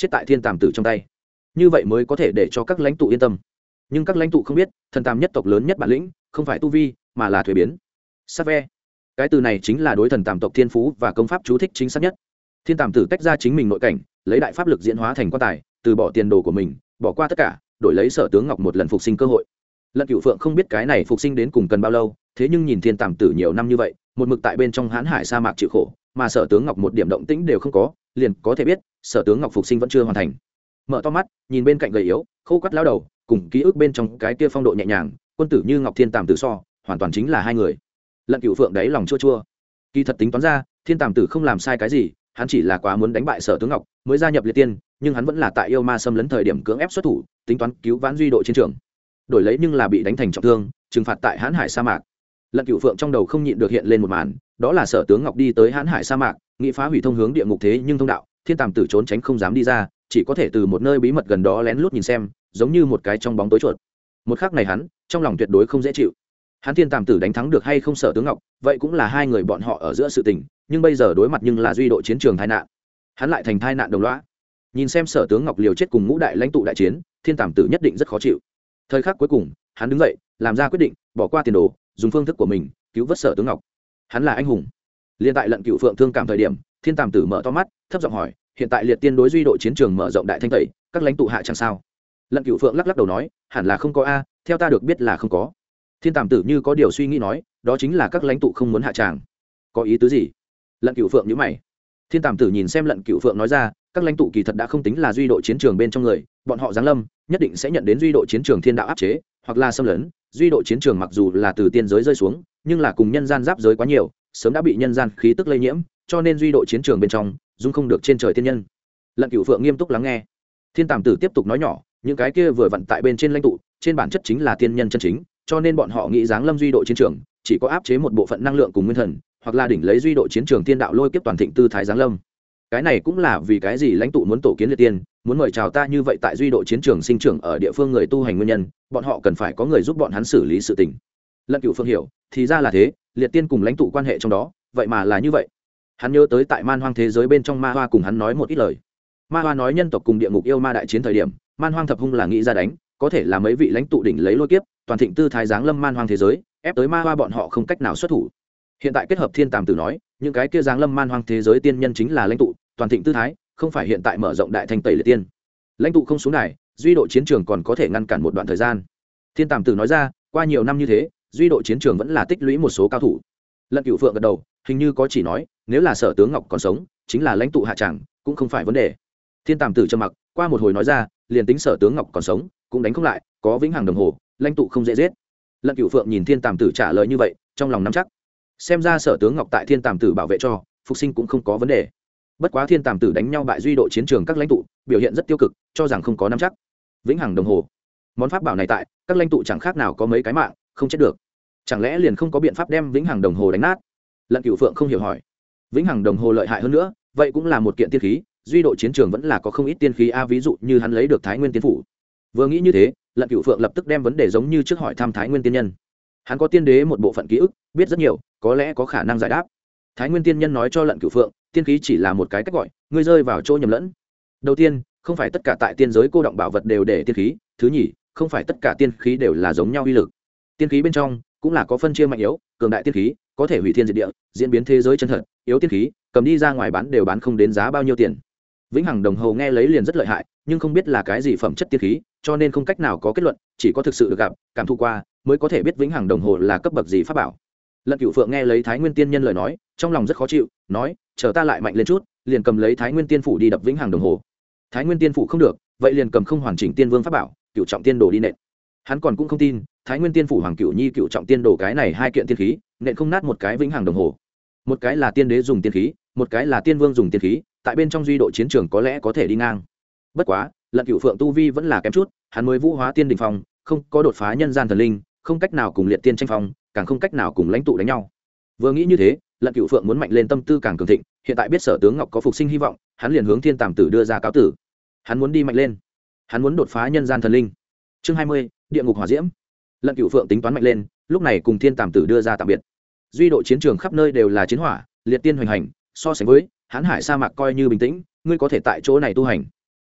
chết tại thiên tàm tử trong tay, như vậy mới có thể để cho các lãnh tụ yên tâm. Nhưng các lãnh tụ không biết thần tam nhất tộc lớn nhất bản lĩnh không phải tu vi mà là thuế biến. Sát ve, cái từ này chính là đối thần tam tộc thiên phú và công pháp chú thích chính xác nhất. Thiên tàm tử tách ra chính mình nội cảnh, lấy đại pháp lực diễn hóa thành quan tài, từ bỏ tiền đồ của mình, bỏ qua tất cả, đổi lấy Sở Tướng Ngọc một lần phục sinh cơ hội. Lận Cửu Phượng không biết cái này phục sinh đến cùng cần bao lâu, thế nhưng nhìn thiên tàm tử nhiều năm như vậy, một mực tại bên trong hãn hải sa mạc chịu khổ, mà Sở Tướng Ngọc một điểm động tĩnh đều không có, liền có thể biết Sở Tướng Ngọc phục sinh vẫn chưa hoàn thành. Mở to mắt nhìn bên cạnh gầy yếu khô quắt lao đầu cùng ký ức bên trong cái kia phong độ nhẹ nhàng quân tử như ngọc thiên tàm tử so hoàn toàn chính là hai người. Lận Cửu Phượng đáy lòng chua chua, kỳ thật tính toán ra thiên tàm tử không làm sai cái gì, hắn chỉ là quá muốn đánh bại Sở Tướng Ngọc mới gia nhập liệt tiên, nhưng hắn vẫn là tại yêu ma xâm lấn thời điểm cưỡng ép xuất thủ, tính toán cứu vãn duy độ chiến trường, đổi lấy nhưng là bị đánh thành trọng thương, trừng phạt tại hãn hải sa mạc. Lận Cửu Phượng trong đầu không nhịn được hiện lên một màn, đó là Sở Tướng Ngọc đi tới hãn hải sa mạc nghĩ phá hủy thông hướng địa ngục, thế nhưng thông đạo thiên tàm tử trốn tránh không dám đi ra, chỉ có thể từ một nơi bí mật gần đó lén lút nhìn xem, giống như một cái trong bóng tối chuột. Một khắc này hắn trong lòng tuyệt đối không dễ chịu. Hắn thiên tàm tử đánh thắng được hay không Sở Tướng Ngọc, vậy cũng là hai người bọn họ ở giữa sự tình, nhưng bây giờ đối mặt nhưng là duy độ chiến trường tai nạn, hắn lại thành tai nạn đồng lõa. Nhìn xem Sở Tướng Ngọc liều chết cùng ngũ đại lãnh tụ đại chiến, thiên tàm tử nhất định rất khó chịu. Thời khắc cuối cùng hắn đứng dậy làm ra quyết định, bỏ qua tiền đồ, dùng phương thức của mình cứu vớt Sở Tướng Ngọc. Hắn là anh hùng. Liên tại Lận Cửu Phượng thương cảm thời điểm, thiên tàm tử mở to mắt thấp giọng hỏi, hiện tại liệt tiên đối duy độ chiến trường mở rộng đại thanh tẩy, các lãnh tụ hạ chẳng sao? Lận Cửu Phượng lắc lắc đầu nói, hẳn là không có a, theo ta được biết là không có. Thiên tàm tử như có điều suy nghĩ nói, đó chính là các lãnh tụ không muốn hạ tràng. Có ý tứ gì? Lận Cửu Phượng nhíu mày. Thiên tàm tử nhìn xem Lận Cửu Phượng nói ra, các lãnh tụ kỳ thật đã không tính là duy độ chiến trường bên trong người, bọn họ giáng lâm nhất định sẽ nhận đến duy độ chiến trường thiên đạo áp chế hoặc là xâm lấn. Duy độ chiến trường mặc dù là từ tiên giới rơi xuống, nhưng là cùng nhân gian giáp giới quá nhiều, sớm đã bị nhân gian khí tức lây nhiễm, cho nên duy độ chiến trường bên trong dung không được trên trời tiên nhân. Lận Cửu Phượng nghiêm túc lắng nghe. Thiên tàm tử tiếp tục nói nhỏ, những cái kia vừa vặn tại bên trên lãnh tụ trên bản chất chính là tiên nhân chân chính, cho nên bọn họ nghĩ giáng lâm duy độ chiến trường chỉ có áp chế một bộ phận năng lượng cùng nguyên thần, hoặc là đỉnh lấy duy độ chiến trường tiên đạo lôi kiếp toàn thịnh tư thái giáng lâm. Cái này cũng là vì cái gì lãnh tụ muốn tổ kiến liệt tiên, muốn mời chào ta như vậy tại duy độ chiến trường sinh trưởng ở địa phương người tu hành nguyên nhân, bọn họ cần phải có người giúp bọn hắn xử lý sự tình. Lận Cửu Phượng hiểu, thì ra là thế, liệt tiên cùng lãnh tụ quan hệ trong đó vậy mà là như vậy. Hắn nhớ tới tại man hoang thế giới bên trong ma hoa cùng hắn nói một ít lời. Ma hoa nói nhân tộc cùng địa ngục yêu ma đại chiến thời điểm, man hoang thập hung là nghĩ ra đánh, có thể là mấy vị lãnh tụ đỉnh lấy lôi kiếp toàn thịnh tư thái giáng lâm man hoang thế giới, ép tới ma hoa bọn họ không cách nào xuất thủ. Hiện tại kết hợp thiên tàm tử nói, những cái kia giáng lâm man hoang thế giới tiên nhân chính là lãnh tụ toàn thịnh tư thái, không phải hiện tại mở rộng đại thanh tẩy liệt tiên. Lãnh tụ không xuống đài, duy độ chiến trường còn có thể ngăn cản một đoạn thời gian. Thiên tàm tử nói ra, qua nhiều năm như thế, duy độ chiến trường vẫn là tích lũy một số cao thủ. Lận Cửu Phượng gật đầu, hình như có chỉ nói, nếu là Sở Tướng Ngọc còn sống, chính là lãnh tụ hạ tràng, cũng không phải vấn đề. Thiên tàm tử trầm mặc, qua một hồi nói ra, liền tính Sở Tướng Ngọc còn sống, cũng đánh không lại, có vĩnh hằng đồng hồ, lãnh tụ không dễ giết. Lận Cửu Phượng nhìn thiên tàm tử trả lời như vậy, trong lòng nắm chắc. Xem ra Sở Tướng Ngọc tại thiên tàm tử bảo vệ cho, phục sinh cũng không có vấn đề. Bất quá thiên tàm tử đánh nhau bại duy độ chiến trường các lãnh tụ, biểu hiện rất tiêu cực, cho rằng không có nắm chắc. Vĩnh hằng đồng hồ, món pháp bảo này tại các lãnh tụ chẳng khác nào có mấy cái mạng, không chết được. Chẳng lẽ liền không có biện pháp đem vĩnh hằng đồng hồ đánh nát? Lận Cửu Phượng không hiểu hỏi. Vĩnh hằng đồng hồ lợi hại hơn nữa, vậy cũng là một kiện tiên khí, duy độ chiến trường vẫn là có không ít tiên khí a, ví dụ như hắn lấy được Thái Nguyên tiên phủ. Vừa nghĩ như thế, Lận Cửu Phượng lập tức đem vấn đề giống như trước hỏi thăm Thái Nguyên tiên nhân. Hắn có tiên đế một bộ phận ký ức, biết rất nhiều, có lẽ có khả năng giải đáp. Thái Nguyên tiên nhân nói cho Lận Cửu Phượng, tiên khí chỉ là một cái cách gọi, ngươi rơi vào chỗ nhầm lẫn. Đầu tiên, không phải tất cả tại tiên giới cô động bảo vật đều để tiên khí, thứ nhì, không phải tất cả tiên khí đều là giống nhau uy lực. Tiên khí bên trong cũng là có phân chia mạnh yếu, cường đại tiên khí có thể hủy thiên diệt địa, diễn biến thế giới chân thật, yếu tiên khí cầm đi ra ngoài bán đều bán không đến giá bao nhiêu tiền. Vĩnh hằng đồng hồ nghe lấy liền rất lợi hại, nhưng không biết là cái gì phẩm chất tiên khí, cho nên không cách nào có kết luận, chỉ có thực sự được gặp, cảm thụ qua mới có thể biết vĩnh hằng đồng hồ là cấp bậc gì pháp bảo. Lận Cửu Phượng nghe lấy Thái Nguyên tiên nhân lời nói, trong lòng rất khó chịu, nói, chờ ta lại mạnh lên chút, liền cầm lấy Thái Nguyên tiên phủ đi đập vĩnh hằng đồng hồ. Thái Nguyên tiên phủ không được, vậy liền cầm không hoàn chỉnh tiên vương pháp bảo, cửu trọng tiên đồ đi nện. Hắn còn cũng không tin, Thái Nguyên tiên phủ hoàng cửu nhi cửu trọng tiên đồ cái này hai kiện tiên khí, nện không nát một cái vĩnh hằng đồng hồ. Một cái là tiên đế dùng tiên khí, một cái là tiên vương dùng tiên khí, tại bên trong duy độ chiến trường có lẽ có thể đi ngang. Bất quá, Lận Cửu Phượng tu vi vẫn là kém chút, hắn mới vũ hóa tiên đỉnh phong, không có đột phá nhân gian thần linh, không cách nào cùng liệt tiên tranh phong, càng không cách nào cùng lãnh tụ đánh nhau. Vừa nghĩ như thế, Lận Cửu Phượng muốn mạnh lên tâm tư càng cường thịnh, hiện tại biết Sở Tướng Ngọc có phục sinh hy vọng, hắn liền hướng thiên tàm tử đưa ra cáo tử. Hắn muốn đi mạnh lên, hắn muốn đột phá nhân gian thần linh. Chương 20, địa ngục hỏa diễm. Lận Cửu Phượng tính toán mạnh lên, lúc này cùng thiên tàm tử đưa ra tạm biệt. Duy độ chiến trường khắp nơi đều là chiến hỏa, liệt tiên hoành hành, so sánh với hán hải sa mạc coi như bình tĩnh, ngươi có thể tại chỗ này tu hành.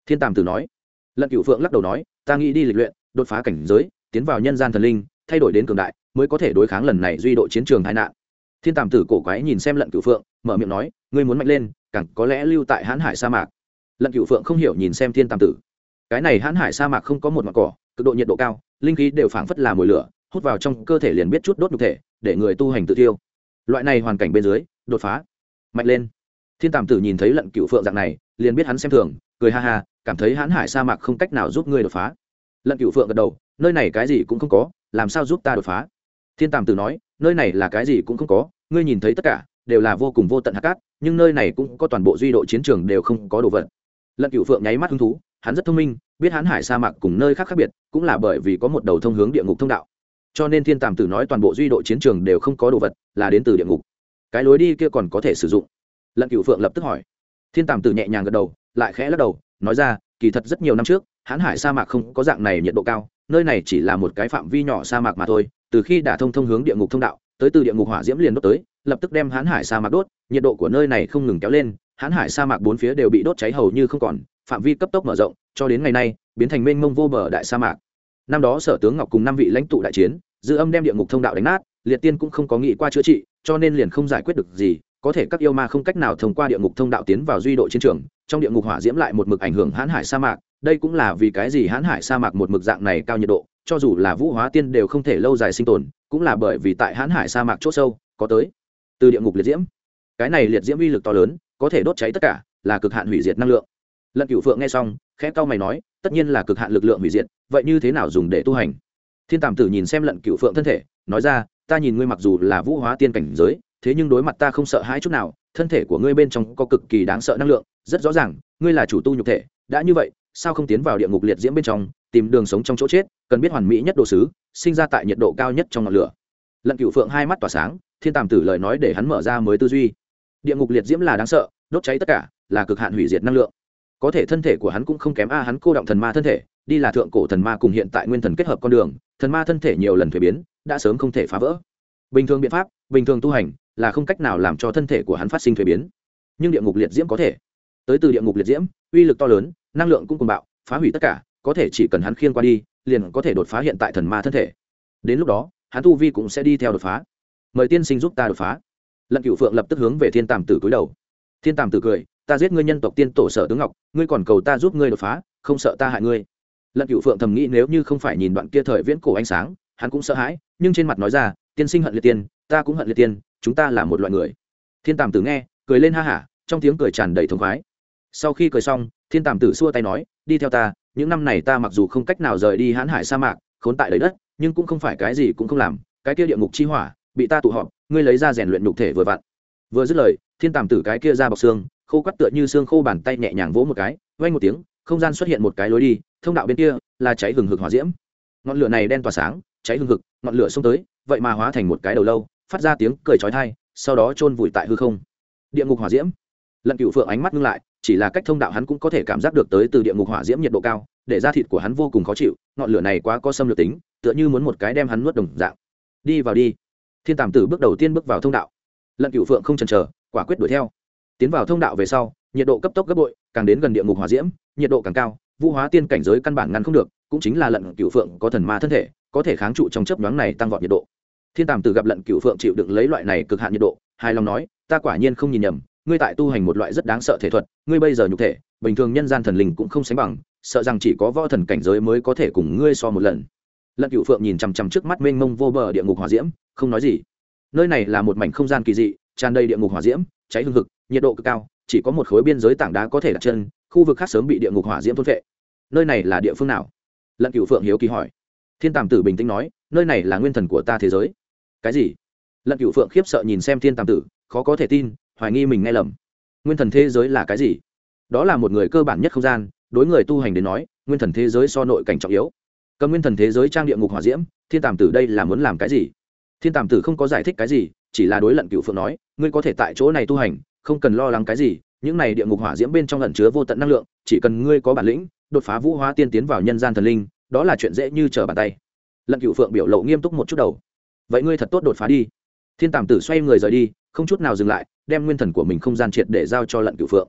Thiên Tàm Tử nói. Lận Cửu Phượng lắc đầu nói, ta nghĩ đi lịch luyện, đột phá cảnh giới, tiến vào nhân gian thần linh, thay đổi đến cường đại, mới có thể đối kháng lần này duy độ chiến trường tai nạn. Thiên Tàm Tử cổ quái nhìn xem Lận Cửu Phượng, mở miệng nói, ngươi muốn mạnh lên, càng có lẽ lưu tại Hán Hải sa mạc. Lận Cửu Phượng không hiểu nhìn xem Thiên Tàm Tử. Cái này Hán Hải sa mạc không có một ngọn cỏ, cực độ nhiệt độ cao, linh khí đều phảng phất là mồi lửa, hút vào trong cơ thể liền biết chút đốt nhục thể, để người tu hành tự thiêu. Loại này hoàn cảnh bên dưới, đột phá, mạnh lên. Thiên Tàm Tử nhìn thấy Lận Cửu Phượng dạng này, liền biết hắn xem thường, cười ha ha, cảm thấy Hán Hải sa mạc không cách nào giúp ngươi đột phá. Lận Cửu Phượng gật đầu, nơi này cái gì cũng không có, làm sao giúp ta đột phá? Thiên Tàm Tử nói, nơi này là cái gì cũng không có, ngươi nhìn thấy tất cả đều là vô cùng vô tận hạt cát, nhưng nơi này cũng có toàn bộ duy độ chiến trường đều không có đồ vật. Lận Cửu Phượng nháy mắt hứng thú, hắn rất thông minh, biết Hán Hải sa mạc cùng nơi khác khác biệt, cũng là bởi vì có một đầu thông hướng địa ngục thông đạo. Cho nên Thiên Tàm Tử nói toàn bộ duy độ chiến trường đều không có đồ vật, là đến từ địa ngục. Cái lối đi kia còn có thể sử dụng? Lận Cửu Phượng lập tức hỏi. Thiên Tàm Tử nhẹ nhàng gật đầu, lại khẽ lắc đầu, nói ra, kỳ thật rất nhiều năm trước, Hán Hải sa mạc không có dạng này nhiệt độ cao, nơi này chỉ là một cái phạm vi nhỏ sa mạc mà thôi. Từ khi đả thông hướng địa ngục thông đạo, tới từ địa ngục hỏa diễm liền đốt tới, lập tức đem Hán Hải sa mạc đốt, nhiệt độ của nơi này không ngừng kéo lên, Hán Hải sa mạc bốn phía đều bị đốt cháy hầu như không còn, phạm vi cấp tốc mở rộng, cho đến ngày nay, biến thành mênh mông vô bờ đại sa mạc. Năm đó Sở Tướng Ngọc cùng 5 vị lãnh tụ đại chiến, Dư Âm đem địa ngục thông đạo đánh nát, liệt tiên cũng không có nghĩ qua chữa trị, cho nên liền không giải quyết được gì, có thể các yêu ma không cách nào thông qua địa ngục thông đạo tiến vào duy độ chiến trường, trong địa ngục hỏa diễm lại một mực ảnh hưởng Hán Hải sa mạc, đây cũng là vì cái gì Hán Hải sa mạc một mực dạng này cao nhiệt độ, cho dù là Vũ Hóa Tiên đều không thể lâu dài sinh tồn, cũng là bởi vì tại Hán Hải sa mạc chỗ sâu có tới từ địa ngục liệt diễm. Cái này liệt diễm uy lực to lớn, có thể đốt cháy tất cả, là cực hạn hủy diệt năng lượng. Lận Cửu Phượng nghe xong, khẽ cau mày nói, tất nhiên là cực hạn lực lượng hủy diệt, vậy như thế nào dùng để tu hành? Thiên Tàm Tử nhìn xem Lận Cửu Phượng thân thể, nói ra, ta nhìn ngươi mặc dù là Vũ Hóa Tiên cảnh giới, thế nhưng đối mặt ta không sợ hãi chút nào, thân thể của ngươi bên trong có cực kỳ đáng sợ năng lượng, rất rõ ràng, ngươi là chủ tu nhục thể, đã như vậy, sao không tiến vào địa ngục liệt diễm bên trong, tìm đường sống trong chỗ chết, cần biết hoàn mỹ nhất độ sứ, sinh ra tại nhiệt độ cao nhất trong ngọn lửa. Lận Cửu Phượng hai mắt tỏa sáng, Thiên Tàm Tử lời nói để hắn mở ra mới tư duy. Địa ngục liệt diễm là đáng sợ, đốt cháy tất cả, là cực hạn hủy diệt năng lượng. Có thể thân thể của hắn cũng không kém hắn cô động thần ma thân thể, đi là thượng cổ thần ma cùng hiện tại nguyên thần kết hợp con đường, thần ma thân thể nhiều lần thuế biến, đã sớm không thể phá vỡ. Bình thường biện pháp, bình thường tu hành, là không cách nào làm cho thân thể của hắn phát sinh thuế biến. Nhưng địa ngục liệt diễm có thể. Tới từ địa ngục liệt diễm, uy lực to lớn, năng lượng cũng cuồng bạo, phá hủy tất cả, có thể chỉ cần hắn khiêng qua đi, liền có thể đột phá hiện tại thần ma thân thể. Đến lúc đó, hắn tu vi cũng sẽ đi theo đột phá. Mời tiên sinh giúp ta đột phá. Lận Cửu Phượng lập tức hướng về Thiên Tàm Tử cúi đầu. Thiên Tàm Tử cười, ta giết ngươi nhân tộc tiên tổ Sở Tướng Ngọc, ngươi còn cầu ta giúp ngươi đột phá, không sợ ta hại ngươi. Lận Cửu Phượng thầm nghĩ nếu như không phải nhìn đoạn kia thời viễn cổ ánh sáng, hắn cũng sợ hãi, nhưng trên mặt nói ra, tiên sinh hận liệt tiên, ta cũng hận liệt tiên, chúng ta là một loại người. Thiên Tàm Tử nghe, cười lên ha hả, trong tiếng cười tràn đầy thống khoái. Sau khi cười xong, Thiên Tàm Tử xua tay nói, đi theo ta, những năm này ta mặc dù không cách nào rời đi Hán Hải sa mạc, khốn tại đầy đất, nhưng cũng không phải cái gì cũng không làm, cái kia địa ngục chi hỏa bị ta tụ họp, ngươi lấy ra rèn luyện nhục thể vừa vặn. Vừa dứt lời, Thiên Tàm Tử cái kia ra bọc xương, khô quắt tựa như xương khô, bàn tay nhẹ nhàng vỗ một cái, vang một tiếng, không gian xuất hiện một cái lối đi, thông đạo bên kia là cháy hừng hực hỏa diễm. Ngọn lửa này đen tỏa sáng, cháy hừng hực, ngọn lửa xông tới, vậy mà hóa thành một cái đầu lâu, phát ra tiếng cười chói tai, sau đó chôn vùi tại hư không. Địa ngục hỏa diễm. Lận Cửu Phượng ánh mắt ngưng lại, chỉ là cách thông đạo hắn cũng có thể cảm giác được tới từ địa ngục hỏa diễm nhiệt độ cao, để da thịt của hắn vô cùng khó chịu, ngọn lửa này quá có xâm lược tính, tựa như muốn một cái đem hắn nuốt đồng dạng. Đi vào đi. Thiên Tàm Tử bước đầu tiên bước vào thông đạo. Lận Cửu Phượng không chần chờ, quả quyết đuổi theo. Tiến vào thông đạo về sau, nhiệt độ cấp tốc gấp bội, càng đến gần địa ngục hỏa diễm, nhiệt độ càng cao, Vũ Hóa Tiên cảnh giới căn bản ngăn không được, cũng chính là Lận Cửu Phượng có thần ma thân thể, có thể kháng trụ trong chớp nhoáng này tăng vọt nhiệt độ. Thiên Tàm Tử gặp Lận Cửu Phượng chịu đựng lấy loại này cực hạn nhiệt độ, hài lòng nói, ta quả nhiên không nhìn nhầm, ngươi tại tu hành một loại rất đáng sợ thể thuật, ngươi bây giờ nhục thể, bình thường nhân gian thần linh cũng không sánh bằng, sợ rằng chỉ có võ thần cảnh giới mới có thể cùng ngươi so một lần. Lận Cửu Phượng nhìn chằm chằm trước mắt mênh mông vô bờ địa ngục hỏa diễm, không nói gì. Nơi này là một mảnh không gian kỳ dị, tràn đầy địa ngục hỏa diễm, cháy hừng hực, nhiệt độ cực cao, chỉ có một khối biên giới tảng đá có thể đặt chân, khu vực khác sớm bị địa ngục hỏa diễm thôn phệ. Nơi này là địa phương nào? Lận Cửu Phượng hiếu kỳ hỏi. Thiên Tàm Tử bình tĩnh nói, nơi này là nguyên thần của ta thế giới. Cái gì? Lận Cửu Phượng khiếp sợ nhìn xem Thiên Tàm Tử, khó có thể tin, hoài nghi mình nghe lầm. Nguyên thần thế giới là cái gì? Đó là một người cơ bản nhất không gian, đối người tu hành đến nói, nguyên thần thế giới so nội cảnh trọng yếu. Cầm nguyên thần thế giới trang địa ngục hỏa diễm, Thiên Tàm Tử đây là muốn làm cái gì? Thiên Tàm Tử không có giải thích cái gì, chỉ là đối Lận Cửu Phượng nói, ngươi có thể tại chỗ này tu hành, không cần lo lắng cái gì, những này địa ngục hỏa diễm bên trong ẩn chứa vô tận năng lượng, chỉ cần ngươi có bản lĩnh, đột phá Vũ Hóa Tiên tiến vào nhân gian thần linh, đó là chuyện dễ như trở bàn tay. Lận Cửu Phượng biểu lộ nghiêm túc một chút đầu. Vậy ngươi thật tốt đột phá đi. Thiên Tàm Tử xoay người rời đi, không chút nào dừng lại, đem nguyên thần của mình không gian triệt để giao cho Lận Cửu Phượng.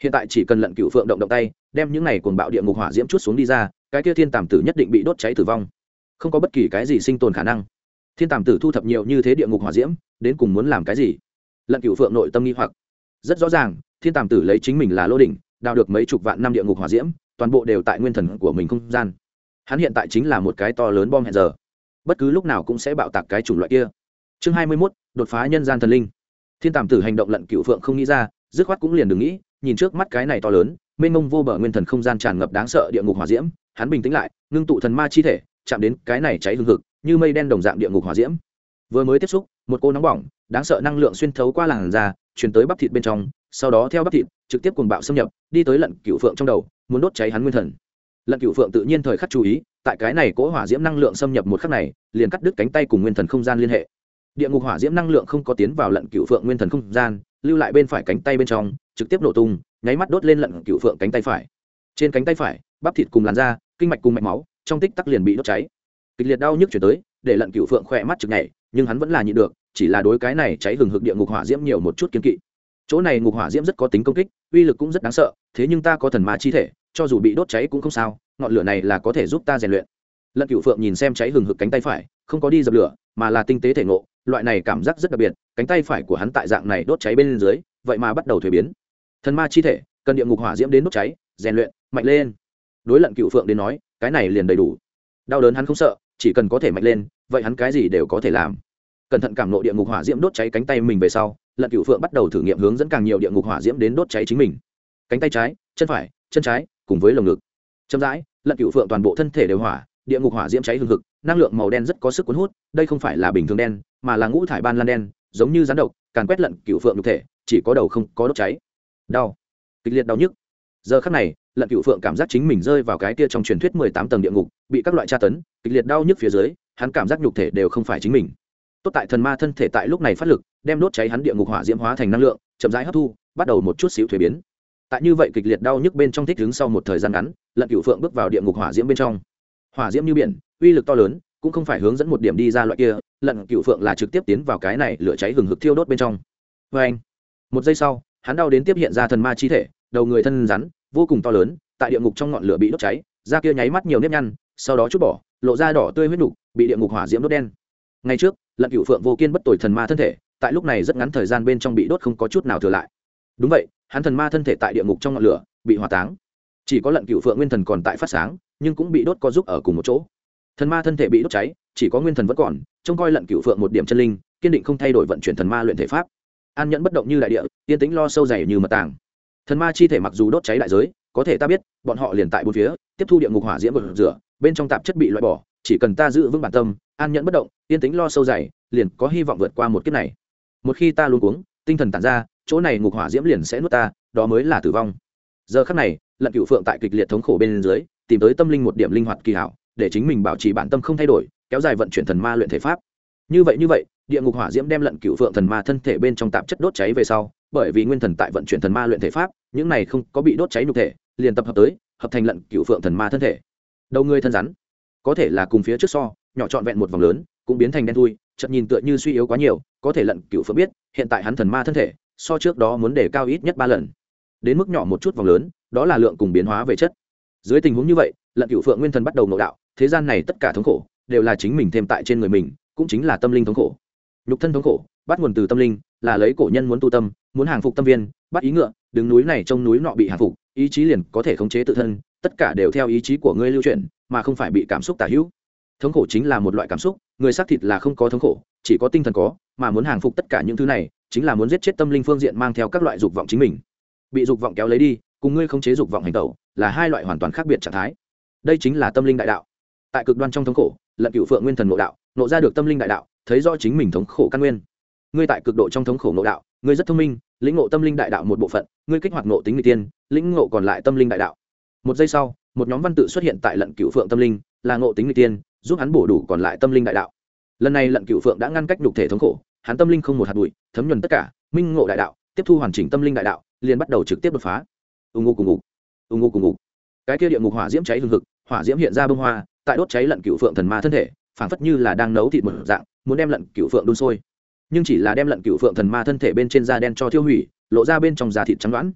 Hiện tại chỉ cần lận cựu phượng động động tay đem những này cuồng bạo địa ngục hỏa diễm chút xuống đi ra, cái kia thiên tàm tử nhất định bị đốt cháy tử vong, không có bất kỳ cái gì sinh tồn khả năng. Thiên tàm tử thu thập nhiều như thế địa ngục hỏa diễm đến cùng muốn làm cái gì? Lận cựu phượng nội tâm nghi hoặc. Rất rõ ràng thiên tàm tử lấy chính mình là lô đỉnh, đào được mấy chục vạn năm địa ngục hỏa diễm, toàn bộ đều tại nguyên thần của mình không gian. Hắn hiện tại chính là một cái to lớn bom hẹn giờ, bất cứ lúc nào cũng sẽ bạo tạc cái chủng loại kia. Chương 21, đột phá nhân gian thần linh. Thiên tàm tử hành động lận cựu phượng không nghĩ ra, dứt khoát cũng liền đừng nghĩ, nhìn trước mắt cái này to lớn mênh mông vô bờ nguyên thần không gian tràn ngập đáng sợ địa ngục hỏa diễm, hắn bình tĩnh lại, ngưng tụ thần ma chi thể, chạm đến cái này cháy hừng hực như mây đen đồng dạng địa ngục hỏa diễm. Vừa mới tiếp xúc, một cô nóng bỏng đáng sợ năng lượng xuyên thấu qua làn da truyền tới bắp thịt bên trong, sau đó theo bắp thịt trực tiếp cuồng bạo xâm nhập đi tới lận cựu phượng trong đầu, muốn đốt cháy hắn nguyên thần. Lận cựu phượng tự nhiên thời khắc chú ý, tại cái này cỗ hỏa diễm năng lượng xâm nhập một khắc này liền cắt đứt cánh tay cùng nguyên thần không gian liên hệ. Địa ngục hỏa diễm năng lượng không có tiến vào lận cựu phượng nguyên thần không gian, lưu lại bên phải cánh tay bên trong, trực tiếp nổ tung, nháy mắt đốt lên lận cựu phượng cánh tay phải. Trên cánh tay phải, bắp thịt cùng làn da, kinh mạch cùng mạch máu trong tích tắc liền bị đốt cháy. Kịch liệt đau nhức chuyển tới, để lận cựu phượng khỏe mắt trực nhảy, nhưng hắn vẫn là nhịn được, chỉ là đối cái này cháy hừng hực địa ngục hỏa diễm nhiều một chút kiên kỵ. Chỗ này ngục hỏa diễm rất có tính công kích, uy lực cũng rất đáng sợ, thế nhưng ta có thần ma chi thể, cho dù bị đốt cháy cũng không sao, ngọn lửa này là có thể giúp ta rèn luyện. Lận cựu phượng nhìn xem cháy hừng hực cánh tay phải, không có đi dập lửa, mà là tinh tế thể ngộ, loại này cảm giác rất đặc biệt, cánh tay phải của hắn tại dạng này đốt cháy bên dưới, vậy mà bắt đầu thuế biến. Thần ma chi thể cần địa ngục hỏa diễm đến đốt cháy, rèn luyện, mạnh lên. Đối lận cựu phượng đến nói, cái này liền đầy đủ. Đau đớn hắn không sợ, chỉ cần có thể mạnh lên, vậy hắn cái gì đều có thể làm. Cẩn thận cảm nộ địa ngục hỏa diễm đốt cháy cánh tay mình về sau, lận cựu phượng bắt đầu thử nghiệm hướng dẫn càng nhiều địa ngục hỏa diễm đến đốt cháy chính mình. Cánh tay trái, chân phải, chân trái, cùng với lồng ngực. Chậm rãi, lận cựu phượng toàn bộ thân thể đều hỏa, địa ngục hỏa diễm cháy hừng hực, năng lượng màu đen rất có sức cuốn hút, đây không phải là bình thường đen, mà là ngũ thải ban lan đen, giống như rắn độc, càn quét lận cựu phượng nhục thể, chỉ có đầu không có đốt cháy. Đau, kịch liệt đau nhức. Giờ khắc này, lận cựu phượng cảm giác chính mình rơi vào cái kia trong truyền thuyết 18 tầng địa ngục, bị các loại tra tấn, kịch liệt đau nhức phía dưới, hắn cảm giác nhục thể đều không phải chính mình. Tốt tại thần ma thân thể tại lúc này phát lực, đem đốt cháy hắn địa ngục hỏa diễm hóa thành năng lượng, chậm rãi hấp thu, bắt đầu một chút xíu thuế biến. Tại như vậy kịch liệt đau nhức bên trong thích ứng sau một thời gian ngắn, lận cựu phượng bước vào địa ngục hỏa diễm bên trong. Hỏa diễm như biển, uy lực to lớn, cũng không phải hướng dẫn một điểm đi ra loại kia, lận cựu phượng là trực tiếp tiến vào cái này lửa cháy hừng hực thiêu đốt bên trong. Vê anh, một giây sau, hắn đau đến tiếp hiện ra thần ma chi thể, đầu người thân rắn, vô cùng to lớn, tại địa ngục trong ngọn lửa bị đốt cháy, da kia nháy mắt nhiều nếp nhăn, sau đó chút bỏ, lộ ra đỏ tươi huyết nục, bị địa ngục hỏa diễm đốt đen. Ngày trước, lận cựu phượng vô kiên bất tồi thần ma thân thể, tại lúc này rất ngắn thời gian bên trong bị đốt không có chút nào thừa lại. Đúng vậy, hắn thần ma thân thể tại địa ngục trong ngọn lửa bị hỏa táng, chỉ có lận cựu phượng nguyên thần còn tại phát sáng, nhưng cũng bị đốt co giúp ở cùng một chỗ. Thần ma thân thể bị đốt cháy, chỉ có nguyên thần vẫn còn, trông coi lận cựu phượng một điểm chân linh, kiên định không thay đổi vận chuyển thần ma luyện thể pháp, an nhẫn bất động như đại địa, yên tĩnh lo sâu dày như mật tàng. Thần ma chi thể mặc dù đốt cháy đại giới, có thể ta biết, bọn họ liền tại bốn phía, tiếp thu địa ngục hỏa diễm rửa, bên trong tạp chất bị loại bỏ, chỉ cần ta giữ vững bản tâm, an nhẫn bất động, yên tĩnh lo sâu dày, liền có hy vọng vượt qua một kiếp này. Một khi ta luống cuống, tinh thần tản ra, chỗ này ngục hỏa diễm liền sẽ nuốt ta, đó mới là tử vong. Giờ khắc này, lận cựu phượng tại kịch liệt thống khổ bên dưới, tìm tới tâm linh một điểm linh hoạt kỳ hảo, để chính mình bảo trì bản tâm không thay đổi, kéo dài vận chuyển thần ma luyện thể pháp. Như vậy, địa ngục hỏa diễm đem lận cựu phượng thần ma thân thể bên trong tạp chất đốt cháy về sau, bởi vì nguyên thần tại vận chuyển thần ma luyện thể pháp, những này không có bị đốt cháy nhục thể, liền tập hợp tới, hợp thành lận cựu phượng thần ma thân thể. Đầu người thân rắn, có thể là cùng phía trước so, nhỏ trọn vẹn một vòng lớn, cũng biến thành đen thui, chợt nhìn tựa như suy yếu quá nhiều, có thể lận cựu phượng biết, hiện tại hắn thần ma thân thể, so trước đó muốn đề cao ít nhất 3 lần. Đến mức nhỏ một chút vòng lớn, đó là lượng cùng biến hóa về chất. Dưới tình huống như vậy, lận cựu phượng nguyên thần bắt đầu nội đạo, thế gian này tất cả thống khổ đều là chính mình thêm tại trên người mình, cũng chính là tâm linh thống khổ. Nhục thân thống khổ bắt nguồn từ tâm linh, là lấy cổ nhân muốn tu tâm, muốn hàng phục tâm viên, bắt ý ngựa, đứng núi này trông núi nọ bị hàng phục, ý chí liền có thể khống chế tự thân, tất cả đều theo ý chí của ngươi lưu chuyển, mà không phải bị cảm xúc tả hữu. Thống khổ chính là một loại cảm xúc, người xác thịt là không có thống khổ, chỉ có tinh thần có, mà muốn hàng phục tất cả những thứ này, chính là muốn giết chết tâm linh phương diện mang theo các loại dục vọng chính mình. Bị dục vọng kéo lấy đi, cùng ngươi khống chế dục vọng hành tẩu, là hai loại hoàn toàn khác biệt trạng thái. Đây chính là tâm linh đại đạo. Tại cực đoan trong thống khổ, lận cựu phượng nguyên thần ngộ đạo, ngộ ra được tâm linh đại đạo, thấy rõ chính mình thống khổ căn nguyên. Ngươi tại cực độ trong thống khổ ngộ đạo, ngươi rất thông minh, lĩnh ngộ tâm linh đại đạo một bộ phận, ngươi kích hoạt ngộ tính người tiên, lĩnh ngộ còn lại tâm linh đại đạo. Một giây sau, một nhóm văn tự xuất hiện tại lận cựu phượng tâm linh, là ngộ tính người tiên, giúp hắn bổ đủ còn lại tâm linh đại đạo. Lần này lận cựu phượng đã ngăn cách nhục thể thống khổ, hắn tâm linh không một hạt bụi, thấm nhuần tất cả, minh ngộ đại đạo, tiếp thu hoàn chỉnh tâm linh đại đạo, liền bắt đầu trực tiếp đột phá. Ung ngô cùng ngục. Cái kia địa ngục hỏa diễm cháy hừng hực, hỏa diễm hiện ra bông hoa, tại đốt cháy lận cựu phượng thần ma thân thể, phảng phất như là đang nấu thịt một dạng, muốn đem lận cựu phượng đun sôi. Nhưng chỉ là đem lận cựu phượng thần ma thân thể bên trên da đen cho thiêu hủy, lộ ra bên trong da thịt trắng đoán.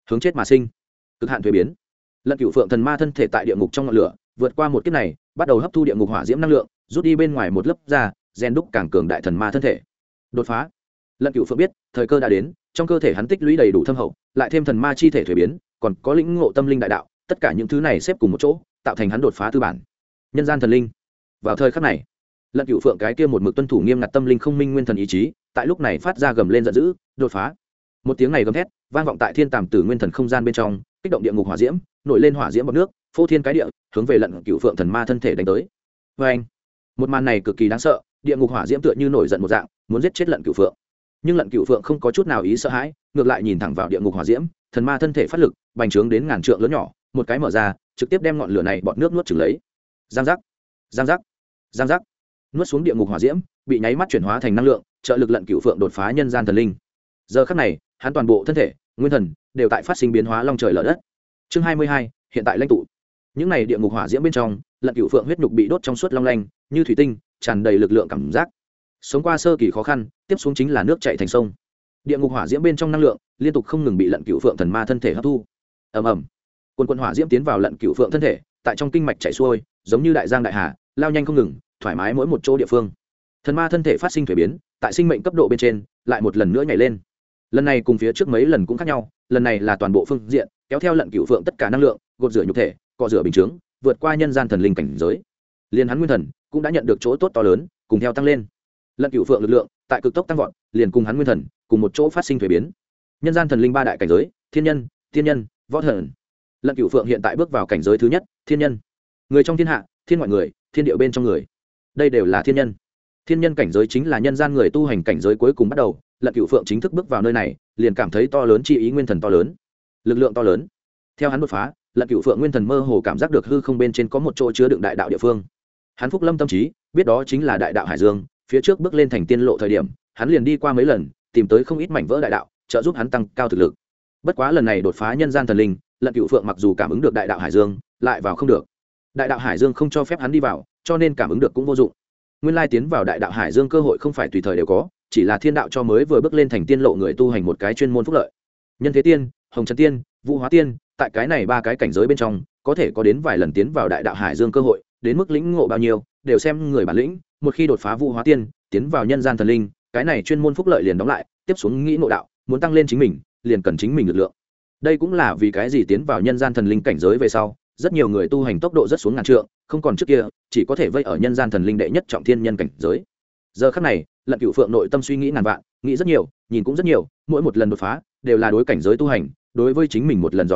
hướng chết mà sinh, cực hạn thuế biến. Lận Cửu Phượng thần ma thân thể tại địa ngục trong ngọn lửa vượt qua một kiếp này, bắt đầu hấp thu địa ngục hỏa diễm năng lượng, rút đi bên ngoài một lớp da, rèn đúc càng cường đại thần ma thân thể. Đột phá. Lận Cửu Phượng biết thời cơ đã đến, trong cơ thể hắn tích lũy đầy đủ thâm hậu, lại thêm thần ma chi thể thuế biến, còn có lĩnh ngộ tâm linh đại đạo, tất cả những thứ này xếp cùng một chỗ, tạo thành hắn đột phá tư bản. Nhân gian thần linh. Vào thời khắc này, Lận Cửu Phượng cái kia một mực tuân thủ nghiêm ngặt tâm linh không minh nguyên thần ý chí, tại lúc này phát ra gầm lên giận dữ, đột phá. Một tiếng này gầm thét, vang vọng tại thiên tàm tử nguyên thần không gian bên trong, kích động địa ngục hỏa diễm, nổi lên hỏa diễm bọt nước, phô thiên cái địa, hướng về Lận Cửu Phượng thần ma thân thể đánh tới. Và anh, một màn này cực kỳ đáng sợ, địa ngục hỏa diễm tựa như nổi giận một dạng, muốn giết chết Lận Cửu Phượng. Nhưng Lận Cửu Phượng không có chút nào ý sợ hãi, ngược lại nhìn thẳng vào địa ngục hỏa diễm, thần ma thân thể phát lực, bành trướng đến ngàn trượng lớn nhỏ, một cái mở ra, trực tiếp đem ngọn lửa này bọt nước nuốt chửng lấy. Giang giác, giang giác, giang giác. Nuốt xuống địa ngục hỏa diễm, bị nháy mắt chuyển hóa thành năng lượng, trợ lực Lận Cửu Phượng đột phá nhân gian thần linh. Giờ khắc này, hắn toàn bộ thân thể, nguyên thần đều tại phát sinh biến hóa long trời lở đất. Chương 22, hiện tại lãnh tụ. Những này địa ngục hỏa diễm bên trong, Lận Cửu Phượng huyết nhục bị đốt trong suốt long lanh, như thủy tinh, tràn đầy lực lượng cảm giác. Sống qua sơ kỳ khó khăn, tiếp xuống chính là nước chảy thành sông. Địa ngục hỏa diễm bên trong năng lượng liên tục không ngừng bị Lận Cửu Phượng thần ma thân thể hấp thu. Ầm ầm. Quần quần hỏa diễm tiến vào Lận Cửu Phượng thân thể, tại trong kinh mạch chảy xuôi, giống như đại giang đại hà, lao nhanh không ngừng, thoải mái mỗi một chỗ địa phương. Thần ma thân thể phát sinh thuế biến, tại sinh mệnh cấp độ bên trên, lại một lần nữa nhảy lên. Lần này cùng phía trước mấy lần cũng khác nhau, lần này là toàn bộ phương diện, kéo theo Lận Cửu Phượng tất cả năng lượng, gột rửa nhục thể, cọ rửa bình chứng, vượt qua nhân gian thần linh cảnh giới. Liên hắn nguyên thần cũng đã nhận được chỗ tốt to lớn, cùng theo tăng lên. Lận Cửu Phượng lực lượng tại cực tốc tăng vọt, liền cùng hắn nguyên thần cùng một chỗ phát sinh thuế biến. Nhân gian thần linh ba đại cảnh giới, thiên nhân, tiên nhân, võ thần. Lận Cửu Phượng hiện tại bước vào cảnh giới thứ nhất, thiên nhân. Người trong thiên hạ, thiên ngoại người, thiên địa bên trong người. Đây đều là thiên nhân. Thiên nhân cảnh giới chính là nhân gian người tu hành cảnh giới cuối cùng bắt đầu. Lận Cửu Phượng chính thức bước vào nơi này, liền cảm thấy to lớn chi ý nguyên thần to lớn, lực lượng to lớn. Theo hắn đột phá, Lận Cửu Phượng nguyên thần mơ hồ cảm giác được hư không bên trên có một chỗ chứa đựng đại đạo địa phương. Hắn phúc lâm tâm trí, biết đó chính là đại đạo hải dương. Phía trước bước lên thành tiên lộ thời điểm, hắn liền đi qua mấy lần, tìm tới không ít mảnh vỡ đại đạo, trợ giúp hắn tăng cao thực lực. Bất quá lần này đột phá nhân gian thần linh, Lận Cửu Phượng mặc dù cảm ứng được đại đạo hải dương, lại vào không được. Đại đạo hải dương không cho phép hắn đi vào, cho nên cảm ứng được cũng vô dụng. Nguyên lai tiến vào đại đạo hải dương cơ hội không phải tùy thời đều có, chỉ là thiên đạo cho mới vừa bước lên thành tiên lộ người tu hành một cái chuyên môn phúc lợi. Nhân thế tiên, hồng trần tiên, vũ hóa tiên, tại cái này ba cái cảnh giới bên trong, có thể có đến vài lần tiến vào đại đạo hải dương cơ hội, đến mức lĩnh ngộ bao nhiêu, đều xem người bản lĩnh. Một khi đột phá vũ hóa tiên, tiến vào nhân gian thần linh, cái này chuyên môn phúc lợi liền đóng lại, tiếp xuống nghĩ ngộ đạo, muốn tăng lên chính mình, liền cần chính mình lực lượng. Đây cũng là vì cái gì tiến vào nhân gian thần linh cảnh giới về sau, rất nhiều người tu hành tốc độ rất xuống ngàn trượng, không còn trước kia, chỉ có thể vây ở nhân gian thần linh đệ nhất trọng thiên nhân cảnh giới. Giờ khắc này, Lận Cửu Phượng nội tâm suy nghĩ ngàn vạn, nghĩ rất nhiều, nhìn cũng rất nhiều, mỗi một lần đột phá đều là đối cảnh giới tu hành, đối với chính mình một lần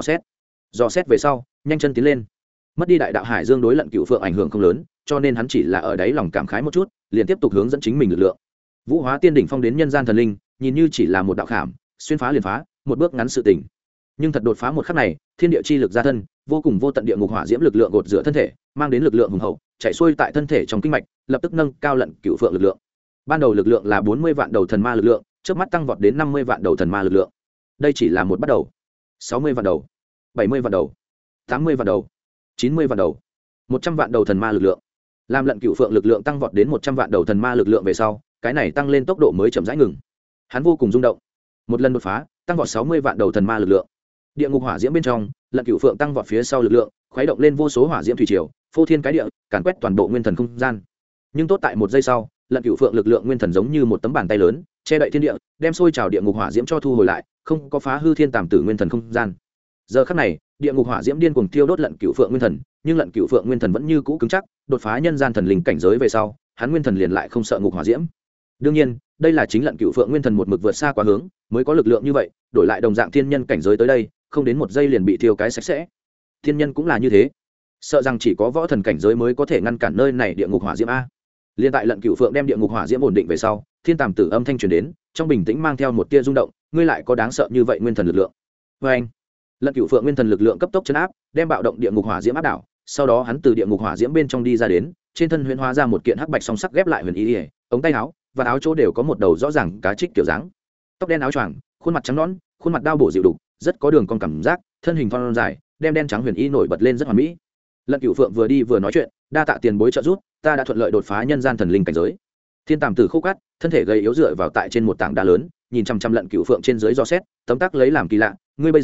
dò xét về sau, nhanh chân tiến lên. Mất đi đại đạo hải dương đối Lận Cửu Phượng ảnh hưởng không lớn, cho nên hắn chỉ là ở đáy lòng cảm khái một chút, liền tiếp tục hướng dẫn chính mình lực lượng. Vũ hóa tiên đỉnh phong đến nhân gian thần linh, nhìn như chỉ là một đạo khảm, xuyên phá liền phá, một bước ngắn sự tình. Nhưng thật đột phá một khắc này, thiên địa chi lực ra thân, vô cùng vô tận địa ngục hỏa diễm lực lượng gột rửa thân thể, mang đến lực lượng hùng hậu, chảy xuôi tại thân thể trong kinh mạch, lập tức nâng cao Lận Cửu Phượng lực lượng. Ban đầu lực lượng là 40 vạn đầu thần ma lực lượng, trước mắt tăng vọt đến 50 vạn đầu thần ma lực lượng. Đây chỉ là một bắt đầu. 60 vạn đầu, 70 vạn đầu, 80 vạn đầu, 90 vạn đầu, 100 vạn đầu thần ma lực lượng. Làm Lận Cửu Phượng lực lượng tăng vọt đến 100 vạn đầu thần ma lực lượng về sau, cái này tăng lên tốc độ mới chậm rãi ngừng. Hắn vô cùng rung động. Một lần đột phá, tăng vọt 60 vạn đầu thần ma lực lượng. Địa ngục hỏa diễm bên trong, Lận Cửu Phượng tăng vọt phía sau lực lượng, khuấy động lên vô số hỏa diễm thủy triều, phô thiên cái địa, càn quét toàn bộ nguyên thần không gian. Nhưng tốt tại một giây sau, Lận Cửu Phượng lực lượng nguyên thần giống như một tấm bàn tay lớn, che đậy thiên địa, đem sôi trào địa ngục hỏa diễm cho thu hồi lại, không có phá hư thiên tàm tử nguyên thần không gian. Giờ khắc này, địa ngục hỏa diễm điên cuồng thiêu đốt Lận Cửu Phượng nguyên thần, nhưng Lận Cửu Phượng nguyên thần vẫn như cũ cứng chắc, đột phá nhân gian thần linh cảnh giới về sau, hắn nguyên thần liền lại không sợ ngục hỏa diễm. Đương nhiên, đây là chính Lận Cửu Phượng nguyên thần một mực vượt xa quá hướng, mới có lực lượng như vậy, đổi lại đồng dạng thiên nhân cảnh giới tới đây, không đến một giây liền bị thiêu cái sạch sẽ. Thiên nhân cũng là như thế, sợ rằng chỉ có võ thần cảnh giới mới có thể ngăn cản nơi này địa ngục hỏa diễm a. Liên tại Lận Cửu Phượng đem địa ngục hỏa diễm ổn định về sau, thiên tàm tử âm thanh truyền đến, trong bình tĩnh mang theo một tia rung động, ngươi lại có đáng sợ như vậy nguyên thần lực lượng. Và anh, Lận Cửu Phượng nguyên thần lực lượng cấp tốc chấn áp, đem bạo động địa ngục hỏa diễm áp đảo, sau đó hắn từ địa ngục hỏa diễm bên trong đi ra đến, trên thân huyễn hóa ra một kiện hắc bạch song sắc ghép lại huyền y, ống tay áo và áo chỗ đều có một đầu rõ ràng cá trích kiểu dáng, tóc đen áo choàng, khuôn mặt trắng nõn, khuôn mặt đao bổ dịu đục, rất có đường cong cảm giác, thân hình thon dài, đem đen trắng huyền y nổi bật lên rất hoàn mỹ. Lận Cửu Phượng vừa đi vừa nói chuyện, đa tạ tiền bối trợ giúp, ta đã thuận lợi đột phá nhân gian thần linh cảnh giới. Thiên tàm tử khô cát, thân thể gầy yếu dựa vào tại trên một tảng đá lớn, nhìn chăm chăm Lận Cửu Phượng trên dưới do xét, tấm tắc lấy làm kỳ lạ, ngươi bây giờ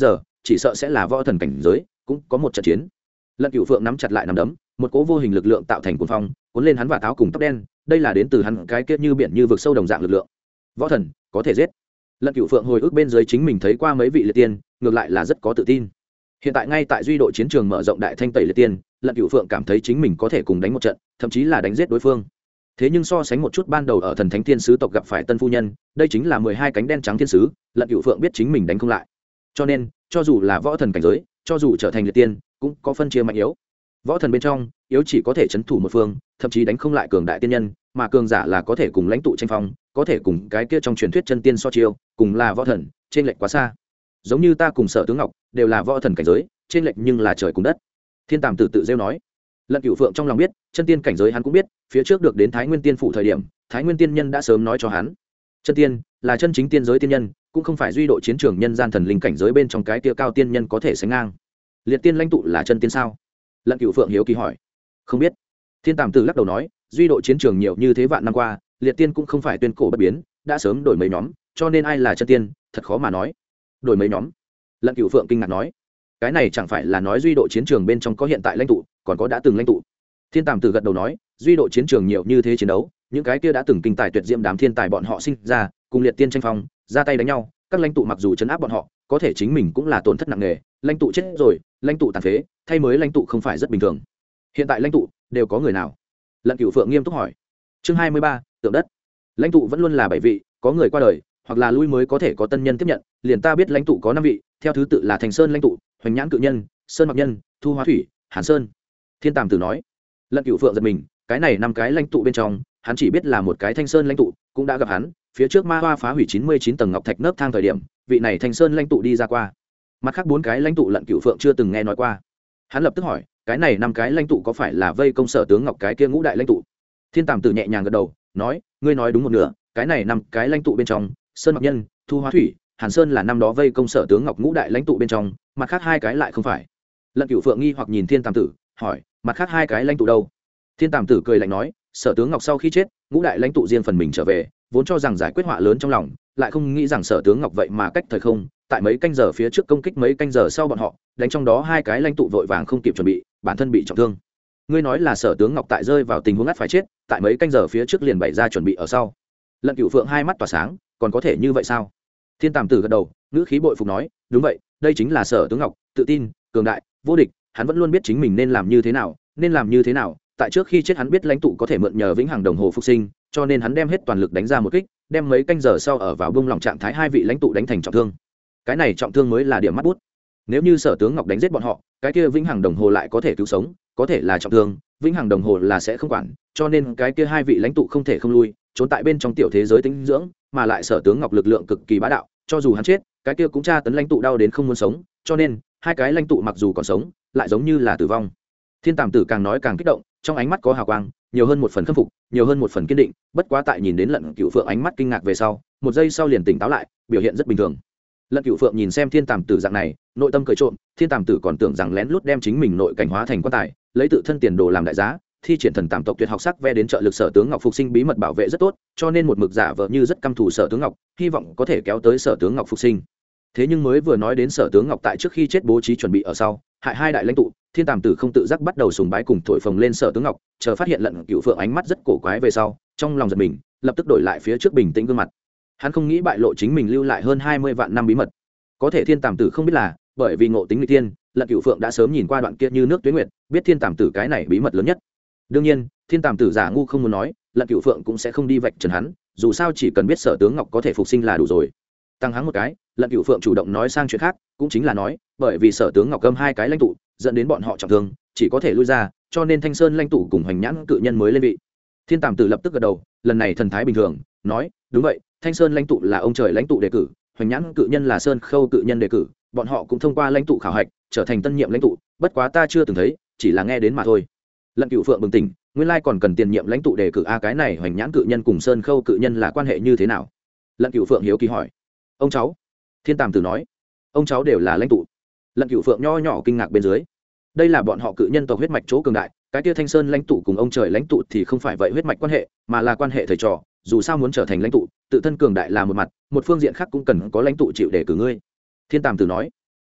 chỉ sợ sẽ là võ thần cảnh giới cũng có một trận chiến. Lận Cửu Phượng nắm chặt lại nắm đấm, một cỗ vô hình lực lượng tạo thành cuồng phong cuốn lên hắn và táo cùng tóc đen, đây là đến từ hắn cái kết như biển như vực sâu đồng dạng lực lượng. Võ thần có thể giết. Lận Cửu Phượng hồi ức bên dưới chính mình thấy qua mấy vị liệt tiên, ngược lại là rất có tự tin. Hiện tại ngay tại duy độ chiến trường mở rộng đại thanh tẩy liệt tiên, Lận Cửu Phượng cảm thấy chính mình có thể cùng đánh một trận, thậm chí là đánh giết đối phương. Thế nhưng so sánh một chút ban đầu ở thần thánh thiên sứ tộc gặp phải tân phu nhân, đây chính là 12 cánh đen trắng thiên sứ, Lận Cửu Phượng biết chính mình đánh không lại. Cho nên, cho dù là võ thần cảnh giới, cho dù trở thành liệt tiên, cũng có phân chia mạnh yếu. Võ thần bên trong, yếu chỉ có thể trấn thủ một phương, thậm chí đánh không lại cường đại tiên nhân, mà cường giả là có thể cùng lãnh tụ tranh phong, có thể cùng cái kia trong truyền thuyết chân tiên so chiêu, cùng là võ thần, trên lệch quá xa. Giống như ta cùng Sở Tướng Ngọc, đều là võ thần cảnh giới, trên lệch nhưng là trời cùng đất. Thiên Tàm Tử tự rêu nói. Lận Cửu Phượng trong lòng biết, chân tiên cảnh giới hắn cũng biết, phía trước được đến Thái Nguyên Tiên phủ thời điểm, Thái Nguyên Tiên nhân đã sớm nói cho hắn, chân tiên là chân chính tiên giới tiên nhân, cũng không phải duy độ chiến trường nhân gian thần linh cảnh giới bên trong cái kia cao tiên nhân có thể sánh ngang. Liệt tiên lãnh tụ là chân tiên sao? Lận Cửu Phượng hiếu kỳ hỏi. Không biết. Thiên Tàm Tử lắc đầu nói, duy độ chiến trường nhiều như thế vạn năm qua, liệt tiên cũng không phải tuyên cổ bất biến, đã sớm đổi mấy nhóm, cho nên ai là chân tiên, thật khó mà nói. Đổi mấy nhóm? Lận Cửu Phượng kinh ngạc nói, cái này chẳng phải là nói duy độ chiến trường bên trong có hiện tại lãnh tụ, còn có đã từng lãnh tụ? Thiên Tàm Tử gật đầu nói, duy độ chiến trường nhiều như thế chiến đấu, những cái kia đã từng kinh tài tuyệt diễm đám thiên tài bọn họ sinh ra, cùng liệt tiên tranh phong, ra tay đánh nhau, các lãnh tụ mặc dù chấn áp bọn họ, có thể chính mình cũng là tổn thất nặng nề, lãnh tụ chết rồi, lãnh tụ tàn phế, thay mới lãnh tụ không phải rất bình thường. Hiện tại lãnh tụ đều có người nào? Lận Cửu Phượng nghiêm túc hỏi. Chương 23, tượng đất. Lãnh tụ vẫn luôn là 7 vị, có người qua đời, hoặc là lui mới có thể có tân nhân tiếp nhận, liền ta biết lãnh tụ có 5 vị, theo thứ tự là Thành Sơn lãnh tụ, Hoành Nhãn cự nhân, Sơn Mặc nhân, Thu Hóa thủy, Hàn Sơn. Thiên Tàm Tử nói. Lận Cửu Phượng giật mình, cái này 5 cái lãnh tụ bên trong, hắn chỉ biết là một cái Thanh Sơn lãnh tụ, cũng đã gặp hắn, phía trước Ma Hoa phá hủy 99 tầng ngọc thạch nấc thang thời điểm, vị này Thanh Sơn lãnh tụ đi ra qua. Mặt khác 4 cái lãnh tụ Lận Cửu Phượng chưa từng nghe nói qua. Hắn lập tức hỏi, cái này 5 cái lãnh tụ có phải là vây công Sở Tướng Ngọc cái kia ngũ đại lãnh tụ? Thiên Tàm Tử nhẹ nhàng gật đầu, nói, ngươi nói đúng một nửa, cái này 5 cái lãnh tụ bên trong, Sơn Mặc nhân, Thu Hóa thủy, Hàn Sơn là năm đó vây công Sở Tướng Ngọc ngũ đại lãnh tụ bên trong, mặt khác 2 cái lại không phải. Lận Cửu Phượng nghi hoặc nhìn Thiên Tàm Tử, hỏi, mặt khác 2 cái lãnh tụ đâu? Thiên Tàm Tử cười lạnh nói, Sở Tướng Ngọc sau khi chết, ngũ đại lãnh tụ riêng phần mình trở về, vốn cho rằng giải quyết họa lớn trong lòng, lại không nghĩ rằng Sở Tướng Ngọc vậy mà cách thời không, tại mấy canh giờ phía trước công kích mấy canh giờ sau bọn họ, đánh trong đó 2 cái lãnh tụ vội vàng không kịp chuẩn bị, bản thân bị trọng thương. Ngươi nói là Sở Tướng Ngọc tại rơi vào tình huống ngắt phải chết, tại mấy canh giờ phía trước liền bày ra chuẩn bị ở sau. Lận Cửu Phượng hai mắt tỏa sáng, còn có thể như vậy sao? Thiên Tàm Tử gật đầu, ngữ khí bội phục nói, đúng vậy, đây chính là Sở Tướng Ngọc, tự tin, cường đại, vô địch, hắn vẫn luôn biết chính mình nên làm như thế nào, nên làm như thế nào. Tại trước khi chết hắn biết lãnh tụ có thể mượn nhờ vĩnh hằng đồng hồ phục sinh, cho nên hắn đem hết toàn lực đánh ra một kích, đem mấy canh giờ sau ở vào bông lòng trạng thái 2 vị lãnh tụ đánh thành trọng thương. Cái này trọng thương mới là điểm mắt bút. Nếu như Sở Tướng Ngọc đánh giết bọn họ, cái kia vĩnh hằng đồng hồ lại có thể cứu sống, có thể là trọng thương, vĩnh hằng đồng hồ là sẽ không quản, cho nên cái kia 2 vị lãnh tụ không thể không lui, trốn tại bên trong tiểu thế giới tĩnh dưỡng, mà lại Sở Tướng Ngọc lực lượng cực kỳ bá đạo, cho dù hắn chết, cái kia cũng tra tấn lãnh tụ đau đến không muốn sống, cho nên 2 cái lãnh tụ mặc dù còn sống, lại giống như là tử vong. Thiên Tàm Tử càng nói càng kích động, trong ánh mắt có hào quang, nhiều hơn một phần khâm phục, nhiều hơn một phần kiên định, bất quá tại nhìn đến Lận Cửu Phượng ánh mắt kinh ngạc về sau, một giây sau liền tỉnh táo lại, biểu hiện rất bình thường. Lận Cửu Phượng nhìn xem Thiên Tàm Tử dạng này, nội tâm cười trộm, Thiên Tàm Tử còn tưởng rằng lén lút đem chính mình nội cảnh hóa thành quan tài, lấy tự thân tiền đồ làm đại giá, thi triển thần tàm tộc tuyệt học sắc ve đến trợ lực Sở Tướng Ngọc phục sinh bí mật bảo vệ rất tốt, cho nên một mực giả vờ như rất căm thù Sở Tướng Ngọc, hy vọng có thể kéo tới Sở Tướng Ngọc phục sinh. Thế nhưng mới vừa nói đến Sở Tướng Ngọc tại trước khi chết bố trí chuẩn bị ở sau, hại 2 đại lãnh tụ, Thiên Tàm Tử không tự giác bắt đầu sùng bái cùng thổi phồng lên Sở Tướng Ngọc, chờ phát hiện Lận Cửu Phượng ánh mắt rất cổ quái về sau, trong lòng giật mình, lập tức đổi lại phía trước bình tĩnh gương mặt. Hắn không nghĩ bại lộ chính mình lưu lại hơn 20 vạn năm bí mật. Có thể Thiên Tàm Tử không biết là, bởi vì ngộ tính nghịch thiên, Lận Cửu Phượng đã sớm nhìn qua đoạn kia như nước tuyết nguyệt, biết Thiên Tàm Tử cái này bí mật lớn nhất. Đương nhiên, Thiên Tàm Tử giả ngu không muốn nói, Lận Cửu Phượng cũng sẽ không đi vạch trần hắn, dù sao chỉ cần biết Sở Tướng Ngọc có thể phục sinh là đủ rồi. Tăng hắng một cái, Lận Cửu Phượng chủ động nói sang chuyện khác, cũng chính là nói, bởi vì Sở Tướng Ngọc gâm 2 cái lãnh tụ, dẫn đến bọn họ trọng thương, chỉ có thể lui ra, cho nên Thanh Sơn lãnh tụ cùng Hoành Nhãn cự nhân mới lên vị. Thiên Tàm Tử lập tức gật đầu, lần này thần thái bình thường, nói, đúng vậy, Thanh Sơn lãnh tụ là ông trời lãnh tụ đề cử, Hoành Nhãn cự nhân là Sơn Khâu cự nhân đề cử, bọn họ cũng thông qua lãnh tụ khảo hạch, trở thành tân nhiệm lãnh tụ, bất quá ta chưa từng thấy, chỉ là nghe đến mà thôi. Lận Cửu Phượng bừng tỉnh, nguyên lai còn cần tiền nhiệm lãnh tụ đề cử a, cái này Hoành Nhãn cự nhân cùng Sơn Khâu cự nhân là quan hệ như thế nào? Lận Cửu Phượng hiếu kỳ hỏi. Ông cháu. Thiên Tàm Tử nói, ông cháu đều là lãnh tụ. Lận Cửu Phượng nho nhỏ kinh ngạc bên dưới, đây là bọn họ cự nhân tộc huyết mạch chỗ cường đại, cái kia Thanh Sơn lãnh tụ cùng ông trời lãnh tụ thì không phải vậy huyết mạch quan hệ, mà là quan hệ thầy trò, dù sao muốn trở thành lãnh tụ, tự thân cường đại là một mặt, một phương diện khác cũng cần có lãnh tụ chịu đề cử ngươi. Thiên Tàm Tử nói,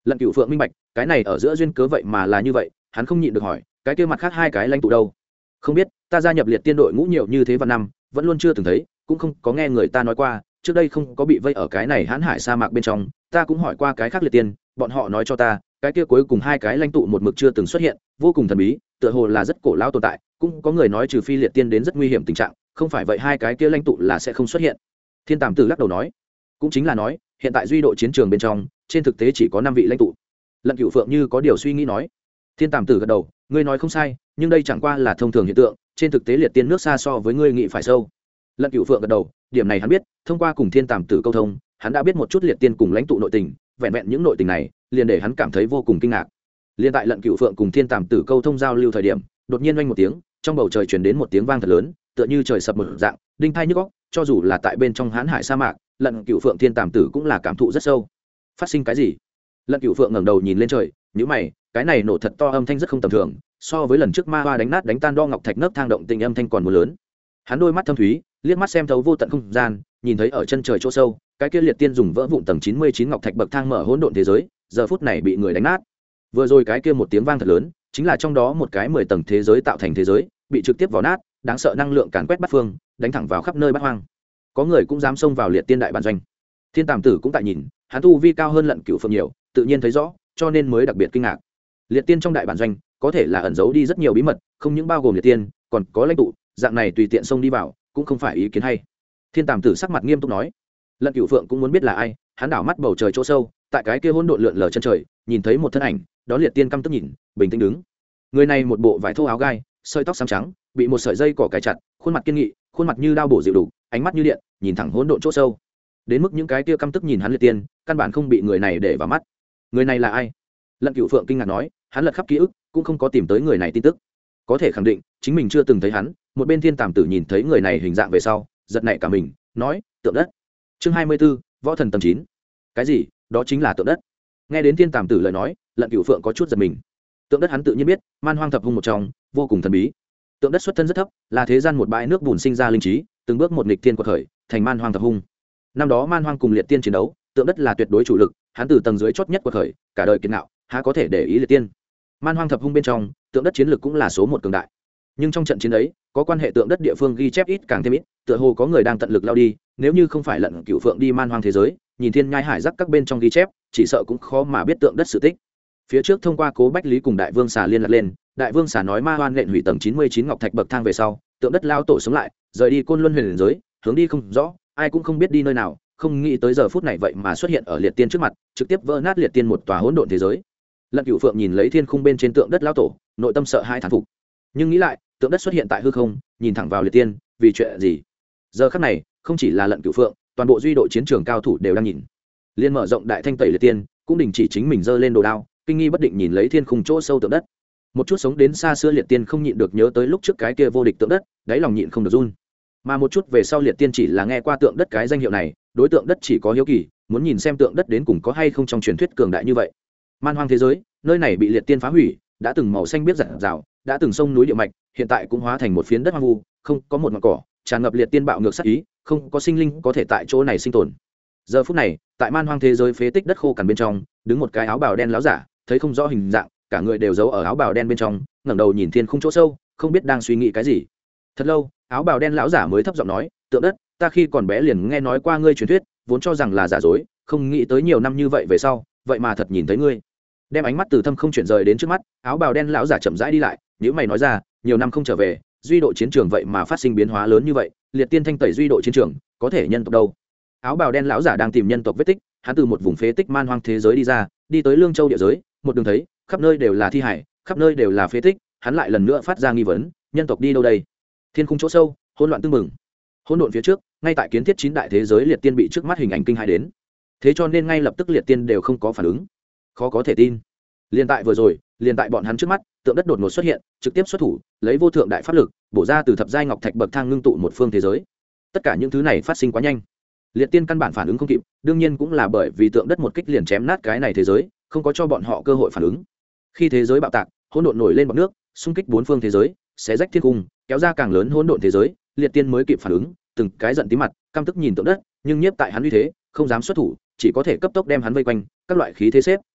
Lận Cửu Phượng minh bạch cái này ở giữa duyên cớ vậy mà là như vậy, hắn không nhịn được hỏi cái kia mặt khác hai cái lãnh tụ đâu. Không biết, ta gia nhập liệt tiên đội ngũ nhiều như thế vạn năm vẫn luôn chưa từng thấy, cũng không có nghe người ta nói qua, trước đây không có bị vây ở cái này hãn hải sa mạc bên trong, ta cũng hỏi qua cái khác liệt tiên, bọn họ nói cho ta cái kia cuối cùng hai cái lãnh tụ một mực chưa từng xuất hiện, vô cùng thần bí, tựa hồ là rất cổ lão tồn tại, cũng có người nói trừ phi liệt tiên đến rất nguy hiểm tình trạng, không phải vậy hai cái kia lãnh tụ là sẽ không xuất hiện. Thiên Tàm Tử lắc đầu nói, cũng chính là nói hiện tại duy độ chiến trường bên trong trên thực tế chỉ có 5 vị lãnh tụ. Lận Cửu Phượng như có điều suy nghĩ nói. Thiên Tàm Tử gật đầu, ngươi nói không sai, nhưng đây chẳng qua là thông thường hiện tượng, trên thực tế liệt tiên nước xa so với ngươi nghĩ phải sâu. Lận Cửu Phượng gật đầu, điểm này hắn biết, thông qua cùng Thiên Tàm Tử câu thông, hắn đã biết một chút liệt tiên cùng lãnh tụ nội tình, vẹn vẹn những nội tình này liền để hắn cảm thấy vô cùng kinh ngạc. Liên tại Lận Cửu Phượng cùng Thiên Tàm Tử câu thông giao lưu thời điểm, đột nhiên oanh một tiếng, trong bầu trời truyền đến một tiếng vang thật lớn, tựa như trời sập một dạng, đinh tai nhức óc, cho dù là tại bên trong hãn hải sa mạc, Lận Cửu Phượng Thiên Tàm Tử cũng là cảm thụ rất sâu. Phát sinh cái gì? Lận Cửu Phượng ngẩng đầu nhìn lên trời, nhíu mày, cái này nổ thật to âm thanh rất không tầm thường, so với lần trước ma hoa đánh nát đánh tan đo ngọc thạch nấc thang động tình âm thanh còn muốn lớn. Hắn đôi mắt thâm thúy, liếc mắt xem thấu vô tận không gian, nhìn thấy ở chân trời chỗ sâu, cái kia liệt tiên dùng vỡ vụn tầng 99 ngọc thạch bậc thang mở hỗn độn thế giới, giờ phút này bị người đánh nát. Vừa rồi cái kia một tiếng vang thật lớn, chính là trong đó một cái 10 tầng thế giới tạo thành thế giới, bị trực tiếp vò nát, đáng sợ năng lượng càn quét bát phương, đánh thẳng vào khắp nơi bát hoang. Có người cũng dám xông vào liệt tiên đại bản doanh. Thiên Tàm Tử cũng tại nhìn, hắn tu vi cao hơn Lận Cửu Phượng nhiều, tự nhiên thấy rõ, cho nên mới đặc biệt kinh ngạc. Liệt tiên trong đại bản doanh, có thể là ẩn giấu đi rất nhiều bí mật, không những bao gồm liệt tiên, còn có lãnh tụ, dạng này tùy tiện xông đi vào, cũng không phải ý kiến hay. Thiên Tàm Tử sắc mặt nghiêm túc nói. Lận Cửu Phượng cũng muốn biết là ai, hắn đảo mắt bầu trời chỗ sâu, tại cái kia hỗn độn lượn lờ chân trời, nhìn thấy một thân ảnh, đó liệt tiên căm tức nhìn, bình tĩnh đứng. Người này một bộ vải thô áo gai, sợi tóc xám trắng, bị một sợi dây cỏ cài chặt, khuôn mặt kiên nghị, khuôn mặt như đao bổ dịu đủ, ánh mắt như điện, nhìn thẳng hỗn độn chỗ sâu. Đến mức những cái kia căm tức nhìn hắn liệt tiên, căn bản không bị người này để vào mắt. Người này là ai? Lận Cửu Phượng kinh ngạc nói, hắn lật khắp ký ức, cũng không có tìm tới người này tin tức. Có thể khẳng định, chính mình chưa từng thấy hắn. Một bên Thiên Tàm Tử nhìn thấy người này hình dạng về sau, giật nảy cả mình, nói, tượng đất. Chương 24, Võ thần tầng 9. Cái gì? Đó chính là tượng đất. Nghe đến Thiên Tàm Tử lời nói, Lận Cửu Phượng có chút giật mình. Tượng đất hắn tự nhiên biết, man hoang thập hung một trong, vô cùng thần bí. Tượng đất xuất thân rất thấp, là thế gian một bãi nước bùn sinh ra linh trí, từng bước một nghịch thiên quật khởi, thành man hoang thập hung. Năm đó man hoang cùng liệt tiên chiến đấu, tượng đất là tuyệt đối chủ lực, hắn từ tầng dưới chót nhất quật khởi, cả đời kiệt ngạo, há có thể để ý liệt tiên. Man hoang thập hung bên trong, tượng đất chiến lực cũng là số một cường đại. Nhưng trong trận chiến ấy, có quan hệ tượng đất địa phương ghi chép ít càng thêm ít, tựa hồ có người đang tận lực lao đi, nếu như không phải Lận Cửu Phượng đi man hoang thế giới, nhìn thiên nhai hải giác các bên trong ghi chép, chỉ sợ cũng khó mà biết tượng đất sự tích. Phía trước thông qua Cố Bách Lý cùng Đại Vương Xà liên lạc lên, Đại Vương Xà nói ma hoan lệnh hủy tầng 99 ngọc thạch bậc thang về sau, tượng đất lao tổ sống lại, rời đi Côn Luân huyền giới, hướng đi không rõ, ai cũng không biết đi nơi nào, không nghĩ tới giờ phút này vậy mà xuất hiện ở liệt tiên trước mặt, trực tiếp vỡ nát liệt tiên một tòa hỗn độn thế giới. Lận Cửu Phượng nhìn lấy thiên khung bên trên tượng đất lao tổ, nội tâm sợ hai thán phục. Nhưng nghĩ lại, tượng đất xuất hiện tại hư không, nhìn thẳng vào liệt tiên, vì chuyện gì? Giờ khắc này, không chỉ là Lận Cửu Phượng, toàn bộ duy độ chiến trường cao thủ đều đang nhìn. Liên mở rộng đại thanh tẩy liệt tiên, cũng đình chỉ chính mình giơ lên đồ đao, kinh nghi bất định nhìn lấy thiên khung chỗ sâu tượng đất. Một chút sống đến xa xưa liệt tiên không nhịn được nhớ tới lúc trước cái kia vô địch tượng đất, đáy lòng nhịn không được run. Mà một chút về sau liệt tiên chỉ là nghe qua tượng đất cái danh hiệu này, đối tượng đất chỉ có hiếu kỳ, muốn nhìn xem tượng đất đến cùng có hay không trong truyền thuyết cường đại như vậy. Man hoang thế giới, nơi này bị liệt tiên phá hủy, đã từng màu xanh biết rạng rào, đã từng sông núi địa mạch, hiện tại cũng hóa thành một phiến đất hoang vu, không có một ngọn cỏ, tràn ngập liệt tiên bạo ngược sát ý, không có sinh linh có thể tại chỗ này sinh tồn. Giờ phút này, tại man hoang thế giới phế tích đất khô cằn bên trong, đứng một cái áo bào đen láo giả, thấy không rõ hình dạng, cả người đều giấu ở áo bào đen bên trong, ngẩng đầu nhìn thiên khung chỗ sâu, không biết đang suy nghĩ cái gì. Thật lâu, áo bào đen lão giả mới thấp giọng nói, tượng đất, ta khi còn bé liền nghe nói qua ngươi truyền thuyết, vốn cho rằng là giả dối, không nghĩ tới nhiều năm như vậy về sau, vậy mà thật nhìn thấy ngươi. Đem ánh mắt từ thâm không chuyển rời đến trước mắt, áo bào đen lão giả chậm rãi đi lại, nếu mày nói ra, nhiều năm không trở về, duy độ chiến trường vậy mà phát sinh biến hóa lớn như vậy, liệt tiên thanh tẩy duy độ chiến trường, có thể nhân tộc đâu? Áo bào đen lão giả đang tìm nhân tộc vết tích, hắn từ một vùng phế tích man hoang thế giới đi ra, đi tới Lương Châu địa giới, một đường thấy, khắp nơi đều là thi hải, khắp nơi đều là phế tích, hắn lại lần nữa phát ra nghi vấn, nhân tộc đi đâu đây? Thiên khung chỗ sâu, hỗn loạn tương mừng. Hỗn độn phía trước, ngay tại kiến thiết 9 đại thế giới liệt tiên bị trước mắt hình ảnh kinh hãi đến. Thế cho nên ngay lập tức liệt tiên đều không có phản ứng. Khó có thể tin. Liên tại vừa rồi, liên tại bọn hắn trước mắt, tượng đất đột ngột xuất hiện, trực tiếp xuất thủ, lấy vô thượng đại pháp lực, bổ ra từ thập giai ngọc thạch bậc thang ngưng tụ một phương thế giới. Tất cả những thứ này phát sinh quá nhanh. Liệt tiên căn bản phản ứng không kịp, đương nhiên cũng là bởi vì tượng đất một kích liền chém nát cái này thế giới, không có cho bọn họ cơ hội phản ứng. Khi thế giới bạo tạc, hỗn độn nổi lên bọt nước, xung kích bốn phương thế giới, xé rách thiên cung, kéo ra càng lớn hỗn độn thế giới, liệt tiên mới kịp phản ứng, từng cái giận tí mặt, căm tức nhìn tượng đất, nhưng nhiếp tại hắn uy thế, không dám xuất thủ, chỉ có thể cấp tốc đem hắn vây quanh, các loại khí thế xếp,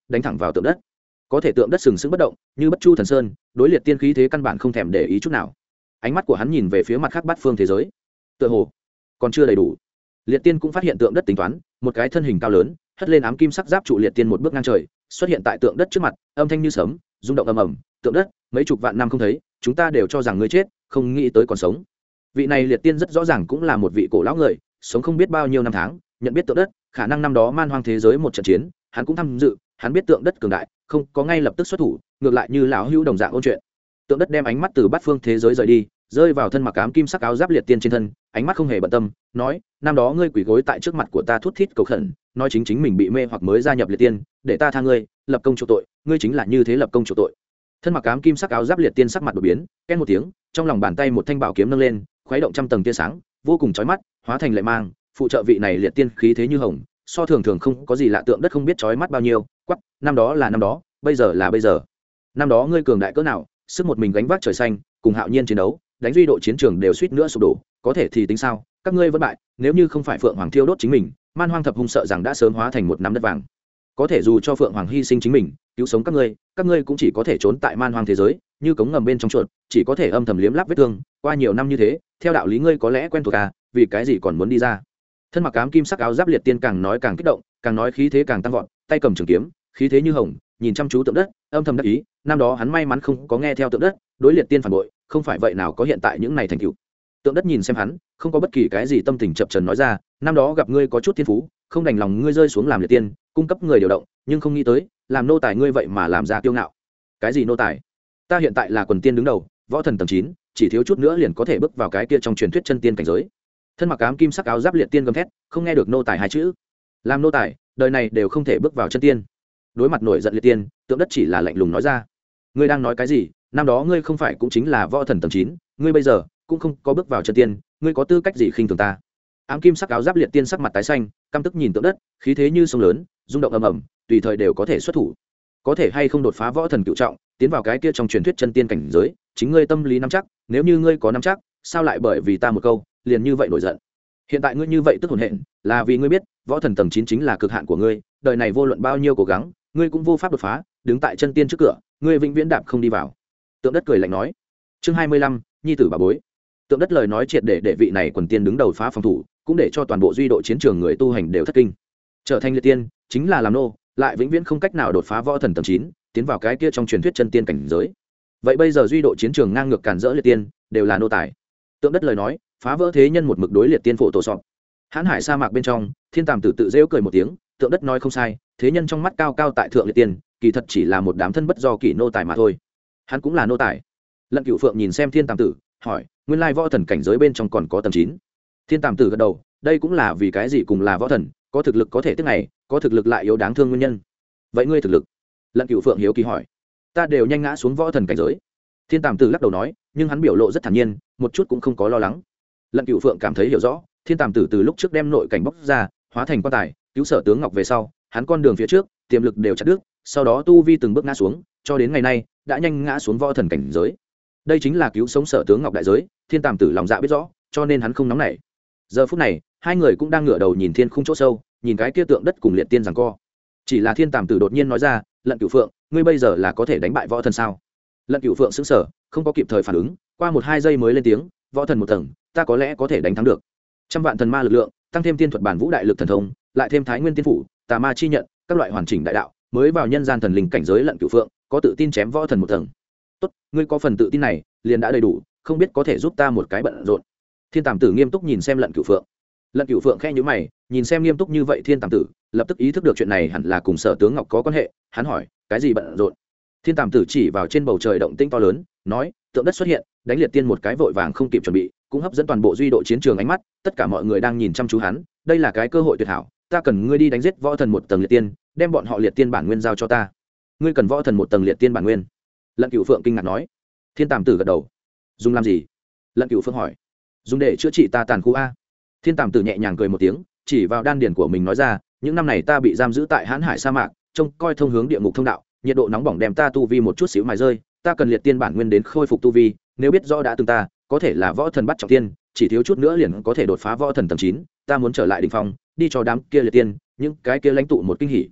đánh thẳng vào tượng đất. Có thể tượng đất sừng sững bất động như bất chu thần sơn, đối liệt tiên khí thế căn bản không thèm để ý chút nào. Ánh mắt của hắn nhìn về phía mặt khác bát phương thế giới, tựa hồ còn chưa đầy đủ. Liệt tiên cũng phát hiện tượng đất tính toán, một cái thân hình cao lớn hất lên ám kim sắc giáp trụ liệt tiên một bước ngang trời xuất hiện tại tượng đất trước mặt, âm thanh như sấm, rung động ầm ầm. Tượng đất, mấy chục vạn năm không thấy, chúng ta đều cho rằng ngươi chết, không nghĩ tới còn sống. Vị này liệt tiên rất rõ ràng cũng là một vị cổ lão người, sống không biết bao nhiêu năm tháng, nhận biết tượng đất, khả năng năm đó man hoang thế giới một trận chiến hắn cũng tham dự, hắn biết tượng đất cường đại, không có ngay lập tức xuất thủ, ngược lại như lão hữu đồng dạng ôn chuyện. Tượng đất đem ánh mắt từ bát phương thế giới rời đi, rơi vào thân mặc ám kim sắc áo giáp liệt tiên trên thân, ánh mắt không hề bận tâm, nói: năm đó ngươi quỳ gối tại trước mặt của ta thút thít cầu khẩn, nói chính mình bị mê hoặc mới gia nhập liệt tiên, để ta tha ngươi, lập công chuộc tội, ngươi chính là như thế lập công chuộc tội. Thân mặc ám kim sắc áo giáp liệt tiên sắc mặt đột biến, ken một tiếng, trong lòng bàn tay một thanh bảo kiếm nâng lên, khuấy động trăm tầng tia sáng, vô cùng chói mắt, hóa thành lệ mang, phụ trợ vị này liệt tiên khí thế như hồng, so thường thường không có gì lạ. Tượng đất không biết chói mắt bao nhiêu, quắc, năm đó là năm đó, bây giờ là bây giờ. Năm đó ngươi cường đại cỡ nào, sức một mình gánh vác trời xanh, cùng hạo nhiên chiến đấu, đánh duy độ chiến trường đều suýt nữa sụp đổ, có thể thì tính sao, các ngươi vẫn bại, nếu như không phải phượng hoàng thiêu đốt chính mình, man hoang thập hung sợ rằng đã sớm hóa thành một nắm đất vàng. Có thể dù cho phượng hoàng hy sinh chính mình cứu sống các ngươi cũng chỉ có thể trốn tại man hoang thế giới, như cống ngầm bên trong chuột, chỉ có thể âm thầm liếm láp vết thương. Qua nhiều năm như thế, theo đạo lý ngươi có lẽ quen thuộc à, vì cái gì còn muốn đi ra? Thân mặc ám kim sắc áo giáp liệt tiên càng nói càng kích động, càng nói khí thế càng tăng vọt, tay cầm trường kiếm, khí thế như hồng, nhìn chăm chú tượng đất, âm thầm đắc ý. Năm đó hắn may mắn không có nghe theo tượng đất, đối liệt tiên phản bội, không phải vậy nào có hiện tại những này thành tựu. Tượng đất nhìn xem hắn, không có bất kỳ cái gì tâm tình chập chờn nói ra: năm đó gặp ngươi có chút thiên phú, không đành lòng ngươi rơi xuống làm liệt tiên, cung cấp người điều động, nhưng không nghĩ tới làm nô tài ngươi vậy mà làm ra kiêu ngạo. Cái gì nô tài? Ta hiện tại là quần tiên đứng đầu, võ thần tầng 9, chỉ thiếu chút nữa liền có thể bước vào cái kia trong truyền thuyết chân tiên cảnh giới. Thân mặc ám kim sắc áo giáp liệt tiên gầm thét, không nghe được nô tài hai chữ. Làm nô tài, đời này đều không thể bước vào chân tiên. Đối mặt nổi giận liệt tiên, tượng đất chỉ là lạnh lùng nói ra: ngươi đang nói cái gì? Năm đó ngươi không phải cũng chính là võ thần tầng 9, ngươi bây giờ cũng không có bước vào chân tiên, ngươi có tư cách gì khinh thường ta? Ám kim sắc áo giáp liệt tiên sắc mặt tái xanh, căm tức nhìn tượng đất, khí thế như sông lớn, rung động ầm ầm, tùy thời đều có thể xuất thủ. Có thể hay không đột phá võ thần cửu trọng, tiến vào cái kia trong truyền thuyết chân tiên cảnh giới, chính ngươi tâm lý nắm chắc, nếu như ngươi có nắm chắc, sao lại bởi vì ta một câu, liền như vậy nổi giận? Hiện tại ngươi như vậy tức hồn hện, là vì ngươi biết, võ thần tầng 9 chính là cực hạn của ngươi, đời này vô luận bao nhiêu cố gắng, ngươi cũng vô pháp đột phá, đứng tại chân tiên trước cửa, ngươi vĩnh viễn đạp không đi vào. Tượng đất cười lạnh nói. Chương 25, nhi tử bà bối. Tượng đất lời nói triệt để vị này quần tiên đứng đầu phá phòng thủ, cũng để cho toàn bộ duy độ chiến trường người tu hành đều thất kinh. Trở thành liệt tiên, chính là làm nô, lại vĩnh viễn không cách nào đột phá võ thần tầng 9, tiến vào cái kia trong truyền thuyết chân tiên cảnh giới. Vậy bây giờ duy độ chiến trường ngang ngược cản rỡ liệt tiên, đều là nô tài. Tượng đất lời nói, phá vỡ thế nhân một mực đối liệt tiên phổ tổ sọp. Hán Hải sa mạc bên trong, Thiên Tàm Tử tự rêu cười một tiếng, tượng đất nói không sai, thế nhân trong mắt cao cao tại thượng liệt tiên, kỳ thật chỉ là một đám thân bất do kỷ nô tài mà thôi. Hắn cũng là nô tài. Lận Cửu Phượng nhìn xem Thiên Tàm Tử, hỏi: nguyên lai võ thần cảnh giới bên trong còn có tầng 9? Thiên Tàm Tử gật đầu, đây cũng là vì cái gì cùng là võ thần, có thực lực có thể tiếp này, có thực lực lại yếu đáng thương nguyên nhân. Vậy ngươi thực lực? Lận Cửu Phượng hiếu kỳ hỏi. Ta đều nhanh ngã xuống võ thần cảnh giới. Thiên Tàm Tử lắc đầu nói, nhưng hắn biểu lộ rất thản nhiên, một chút cũng không có lo lắng. Lận Cửu Phượng cảm thấy hiểu rõ, Thiên Tàm Tử từ lúc trước đem nội cảnh bóc ra, hóa thành quan tài, cứu Sở Tướng Ngọc về sau, hắn con đường phía trước, tiềm lực đều chặt đứt, sau đó tu vi từng bước ngã xuống, cho đến ngày nay, đã nhanh ngã xuống võ thần cảnh giới. Đây chính là cứu sống Sở Tướng Ngọc đại giới, Thiên Tàm Tử lòng dạ biết rõ, cho nên hắn không nóng nảy. Giờ phút này, hai người cũng đang ngửa đầu nhìn thiên khung chỗ sâu, nhìn cái kia tượng đất cùng liệt tiên giằng co. Chỉ là Thiên Tàm Tử đột nhiên nói ra: Lận Cửu Phượng, ngươi bây giờ là có thể đánh bại võ thần sao? Lận Cửu Phượng sững sờ, không có kịp thời phản ứng, qua 1-2 giây mới lên tiếng: võ thần một tầng, ta có lẽ có thể đánh thắng được. Trăm vạn thần ma lực lượng, tăng thêm tiên thuật bản vũ đại lực thần thông, lại thêm Thái Nguyên tiên phủ, tà ma chi nhận, các loại hoàn chỉnh đại đạo, mới vào nhân gian thần linh cảnh giới. Lận Cửu Phượng có tự tin chém võ thần một tầng. Tốt, ngươi có phần tự tin này, liền đã đầy đủ, không biết có thể giúp ta một cái bận rộn. Thiên Tàm Tử nghiêm túc nhìn xem Lận Cửu Phượng. Lận Cửu Phượng khẽ nhíu mày, nhìn xem nghiêm túc như vậy Thiên Tàm Tử, lập tức ý thức được chuyện này hẳn là cùng Sở Tướng Ngọc có quan hệ, hắn hỏi: cái gì bận rộn? Thiên Tàm Tử chỉ vào trên bầu trời động tĩnh to lớn, nói: tượng đất xuất hiện, đánh liệt tiên một cái vội vàng không kịp chuẩn bị, cũng hấp dẫn toàn bộ duy độ chiến trường ánh mắt, tất cả mọi người đang nhìn chăm chú hắn, đây là cái cơ hội tuyệt hảo, ta cần ngươi đi đánh giết võ thần một tầng liệt tiên, đem bọn họ liệt tiên bản nguyên giao cho ta. Ngươi cần võ thần một tầng liệt tiên bản nguyên? Lận Cửu Phượng kinh ngạc nói. Thiên Tàm Tử gật đầu. Dùng làm gì? Lận Cửu Phượng hỏi. Dùng để chữa trị ta tàn khu a. Thiên Tàm Tử nhẹ nhàng cười một tiếng, chỉ vào đan điền của mình nói ra: những năm này ta bị giam giữ tại Hán Hải sa mạc, trông coi thông hướng địa ngục thông đạo, nhiệt độ nóng bỏng đem ta tu vi một chút xíu mài rơi, ta cần liệt tiên bản nguyên đến khôi phục tu vi, nếu biết rõ đã từng ta có thể là võ thần bắt trọng tiên, chỉ thiếu chút nữa liền có thể đột phá võ thần tầng 9, ta muốn trở lại đỉnh phong, đi cho đám kia liệt tiên, những cái kia lãnh tụ một kinh hỉ.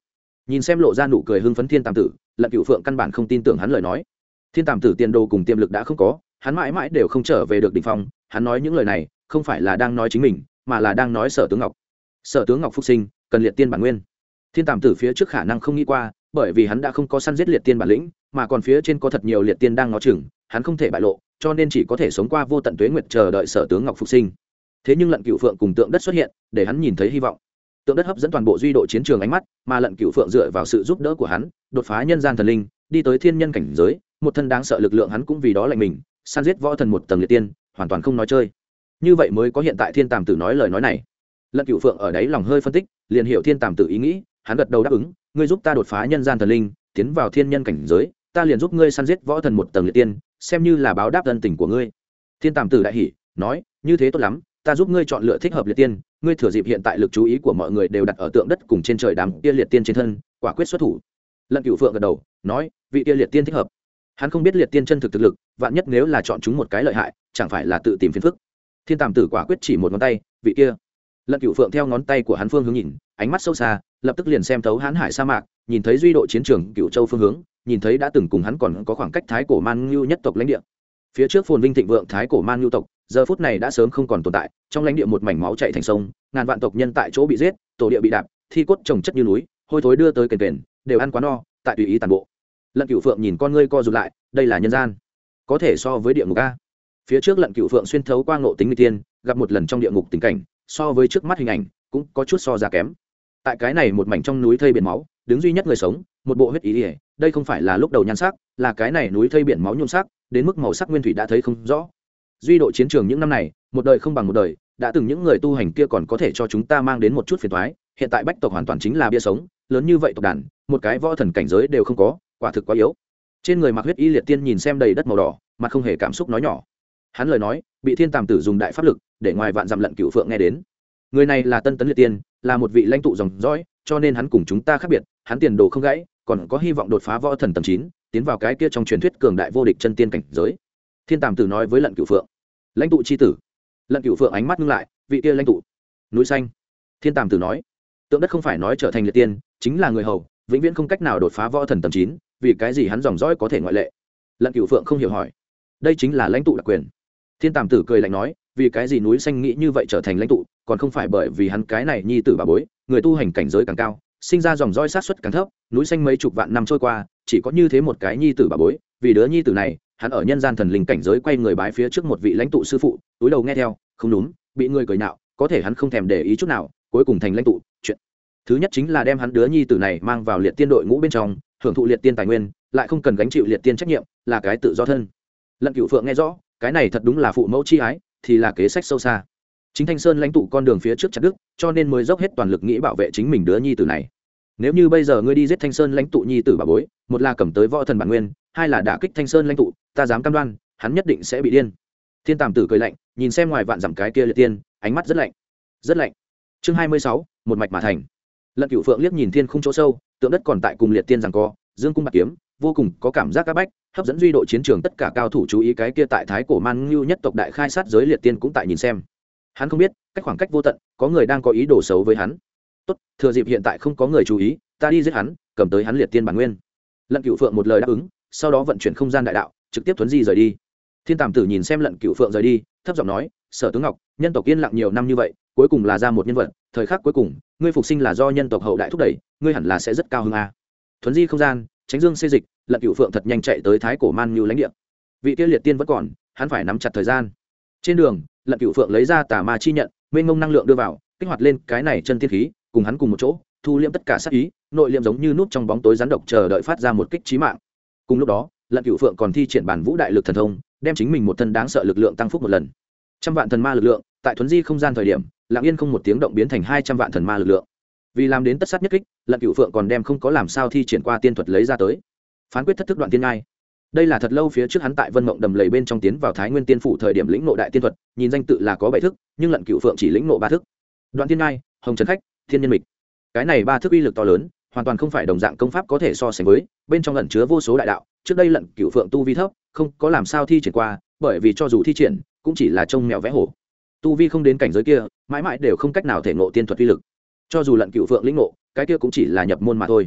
nhìn xem lộ ra nụ cười hưng phấn thiên tàm tử, Lận Cửu Phượng căn bản không tin tưởng hắn lời nói. Thiên tàm tử tiền đồ cùng tiềm lực đã không có, hắn mãi mãi đều không trở về được đỉnh phong. Hắn nói những lời này không phải là đang nói chính mình, mà là đang nói Sở Tướng Ngọc. Sở Tướng Ngọc phục sinh cần liệt tiên bản nguyên. Thiên tàm tử phía trước khả năng không nghĩ qua, bởi vì hắn đã không có săn giết liệt tiên bản lĩnh, mà còn phía trên có thật nhiều liệt tiên đang ngó chừng, hắn không thể bại lộ, cho nên chỉ có thể sống qua vô tận tuế nguyệt chờ đợi Sở Tướng Ngọc phục sinh. Thế nhưng Lận Cửu Phượng cùng Tượng Đất xuất hiện, để hắn nhìn thấy hy vọng. Tượng Đất hấp dẫn toàn bộ duy độ chiến trường ánh mắt, mà Lận Cửu Phượng dựa vào sự giúp đỡ của hắn, đột phá nhân gian thần linh, đi tới thiên nhân cảnh giới, một thân đáng sợ lực lượng hắn cũng vì đó lạnh mình, săn giết võ thần một tầng liệt tiên, hoàn toàn không nói chơi. Như vậy mới có hiện tại thiên tàm tử nói lời nói này. Lận Cửu Phượng ở đấy lòng hơi phân tích, liền hiểu thiên tàm tử ý nghĩ, hắn gật đầu đáp ứng, ngươi giúp ta đột phá nhân gian thần linh, tiến vào thiên nhân cảnh giới, ta liền giúp ngươi săn giết võ thần một tầng liệt tiên, xem như là báo đáp ân tình của ngươi. Thiên tàm tử đại hỉ, nói, như thế tốt lắm, ta giúp ngươi chọn lựa thích hợp liệt tiên, ngươi thừa dịp hiện tại lực chú ý của mọi người đều đặt ở Tượng Đất cùng trên trời đám kia liệt tiên trên thân, quả quyết xuất thủ. Lận Cửu Phượng gật đầu, nói, vị kia liệt tiên thích hợp. Hắn không biết liệt tiên chân thực thực lực, vạn nhất nếu là chọn chúng một cái lợi hại, chẳng phải là tự tìm phiền phức. Thiên tàm tử quả quyết chỉ một ngón tay, vị kia. Lận Cửu Phượng theo ngón tay của hắn phương hướng nhìn, ánh mắt sâu xa, lập tức liền xem thấu Hán Hải sa mạc, nhìn thấy duy độ chiến trường Cửu Châu phương hướng, nhìn thấy đã từng cùng hắn còn có khoảng cách Thái Cổ Man Nhu nhất tộc lãnh địa. Phía trước phồn vinh thịnh vượng Thái Cổ Man Nhu tộc, giờ phút này đã sớm không còn tồn tại, trong lãnh địa một mảnh máu chảy thành sông, ngàn vạn tộc nhân tại chỗ bị giết, tổ địa bị đạp, thi cốt chồng chất như núi, hôi thối đưa tới kền kền, đều ăn quá no, tại tùy ý tàn bộ. Lận Cửu Phượng nhìn con ngươi co rụt lại, đây là nhân gian, có thể so với địa ngục a. Phía trước Lận Cửu Phượng xuyên thấu qua ngộ tính người tiên, gặp một lần trong địa ngục tình cảnh, so với trước mắt hình ảnh cũng có chút so ra kém. Tại cái này một mảnh trong núi thây biển máu, đứng duy nhất người sống, một bộ huyết ý ỉa, đây không phải là lúc đầu nhan sắc, là cái này núi thây biển máu nhuộm sắc, đến mức màu sắc nguyên thủy đã thấy không rõ. Duy độ chiến trường những năm này, một đời không bằng một đời, đã từng những người tu hành kia còn có thể cho chúng ta mang đến một chút phiền toái, hiện tại bách tộc hoàn toàn chính là bia sống, lớn như vậy tộc đàn, một cái võ thần cảnh giới đều không có, quả thực quá yếu. Trên người mặc huyết y liệt tiên nhìn xem đầy đất màu đỏ, mặt không hề cảm xúc nói nhỏ. Hắn lời nói bị thiên tàm tử dùng đại pháp lực để ngoài vạn dặm Lận Cửu Phượng nghe đến. Người này là Tân Tấn liệt tiên, là một vị lãnh tụ dòng dõi, cho nên hắn cùng chúng ta khác biệt, hắn tiền đồ không gãy, còn có hy vọng đột phá võ thần tầng 9, tiến vào cái kia trong truyền thuyết cường đại vô địch chân tiên cảnh giới. Thiên tàm tử nói với Lận Cửu Phượng. Lãnh tụ chi tử. Lận Cửu Phượng ánh mắt ngưng lại, vị kia lãnh tụ. Núi xanh. Thiên tàm tử nói. Tượng Đất không phải nói trở thành liệt tiên, chính là người hầu, vĩnh viễn không cách nào đột phá võ thần tầng 9, vì cái gì hắn dòng dõi có thể ngoại lệ? Lận Cửu Phượng không hiểu hỏi. Đây chính là lãnh tụ đặc quyền. Thiên tàm tử cười lạnh nói, vì cái gì núi xanh nghĩ như vậy trở thành lãnh tụ, còn không phải bởi vì hắn cái này nhi tử bà bối, người tu hành cảnh giới càng cao, sinh ra dòng dõi sát suất càng thấp, núi xanh mấy chục vạn năm trôi qua, chỉ có như thế một cái nhi tử bà bối, vì đứa nhi tử này, hắn ở nhân gian thần linh cảnh giới quay người bái phía trước một vị lãnh tụ sư phụ, túi đầu nghe theo, không đúng, bị người cười nhạo, có thể hắn không thèm để ý chút nào, cuối cùng thành lãnh tụ. Chuyện thứ nhất chính là đem hắn đứa nhi tử này mang vào liệt tiên đội ngũ bên trong, hưởng thụ liệt tiên tài nguyên, lại không cần gánh chịu liệt tiên trách nhiệm, là cái tự do thân. Lận Cửu Phượng nghe rõ, cái này thật đúng là phụ mẫu chi ái, thì là kế sách sâu xa. Chính Thanh Sơn lãnh tụ con đường phía trước chặt đứt, cho nên mới dốc hết toàn lực nghĩ bảo vệ chính mình đứa nhi tử này. Nếu như bây giờ ngươi đi giết Thanh Sơn lãnh tụ nhi tử bà bối, một là cầm tới võ thần bản nguyên, hai là đả kích Thanh Sơn lãnh tụ, ta dám cam đoan, hắn nhất định sẽ bị điên. Thiên tàm tử cười lạnh, nhìn xem ngoài vạn dặm cái kia liệt tiên, ánh mắt rất lạnh. Rất lạnh. Chương 26, một mạch mà thành. Lận Cửu Phượng liếc nhìn thiên khung chỗ sâu, Tượng Đất còn tại cùng liệt tiên giằng co, dương cung bạc kiếm, vô cùng có cảm giác áp bách, hấp dẫn duy độ chiến trường tất cả cao thủ chú ý. Cái kia tại Thái Cổ Man Nhu nhất tộc đại khai sát giới liệt tiên cũng tại nhìn xem. Hắn không biết, cách khoảng cách vô tận, có người đang có ý đồ xấu với hắn. Tốt, thừa dịp hiện tại không có người chú ý, ta đi giết hắn, cầm tới hắn liệt tiên bản nguyên. Lận Cửu Phượng một lời đáp ứng, sau đó vận chuyển không gian đại đạo, trực tiếp thuấn di rời đi. Thiên tàm tử nhìn xem Lận Cửu Phượng rời đi, thấp giọng nói, Sở Tướng Ngọc, nhân tộc yên lặng nhiều năm như vậy, cuối cùng là ra một nhân vật, thời khắc cuối cùng, ngươi phục sinh là do nhân tộc hậu đại thúc đẩy, ngươi hẳn là sẽ rất cao hứng a. Thuấn di không gian, tránh dương xê dịch, Lận Cửu Phượng thật nhanh chạy tới Thái Cổ Man Nhu lãnh địa. Vị kia liệt tiên vẫn còn, hắn phải nắm chặt thời gian. Trên đường, Lận Cửu Phượng lấy ra tà ma chi nhận, mênh mông năng lượng đưa vào, kích hoạt lên cái này chân tiên khí, cùng hắn cùng một chỗ, thu liễm tất cả sát ý, nội liễm giống như núp trong bóng tối rắn độc chờ đợi phát ra một kích chí mạng. Cùng lúc đó, Lận Cửu Phượng còn thi triển bản vũ đại lực thần thông, đem chính mình một thân đáng sợ lực lượng tăng phúc một lần. Trăm vạn thần ma lực lượng, tại thuấn di không gian thời điểm, lặng yên không một tiếng động biến thành 200 vạn thần ma lực lượng. Vì làm đến tất sát nhất kích, Lận Cửu Phượng còn đem không có làm sao thi triển qua tiên thuật lấy ra tới. Phán quyết thất thức đoạn tiên ngai. Đây là thật lâu phía trước hắn tại Vân Mộng Đầm lầy bên trong tiến vào Thái Nguyên Tiên phủ thời điểm lĩnh ngộ đại tiên thuật, nhìn danh tự là có 7 thức, nhưng Lận Cửu Phượng chỉ lĩnh ngộ 3 thức. Đoạn tiên ngai, hồng trần khách, thiên nhân mịch. Cái này 3 thức uy lực to lớn, hoàn toàn không phải đồng dạng công pháp có thể so sánh với, bên trong ẩn chứa vô số đại đạo. Trước đây Lận Cửu Phượng tu vi thấp, không có làm sao thi triển qua, bởi vì cho dù thi triển, cũng chỉ là trông mèo vẽ hổ. Tu vi không đến cảnh giới kia, mãi mãi đều không cách nào thể ngộ tiên thuật uy lực. Cho dù Lận Cửu Phượng lĩnh ngộ, cái kia cũng chỉ là nhập môn mà thôi.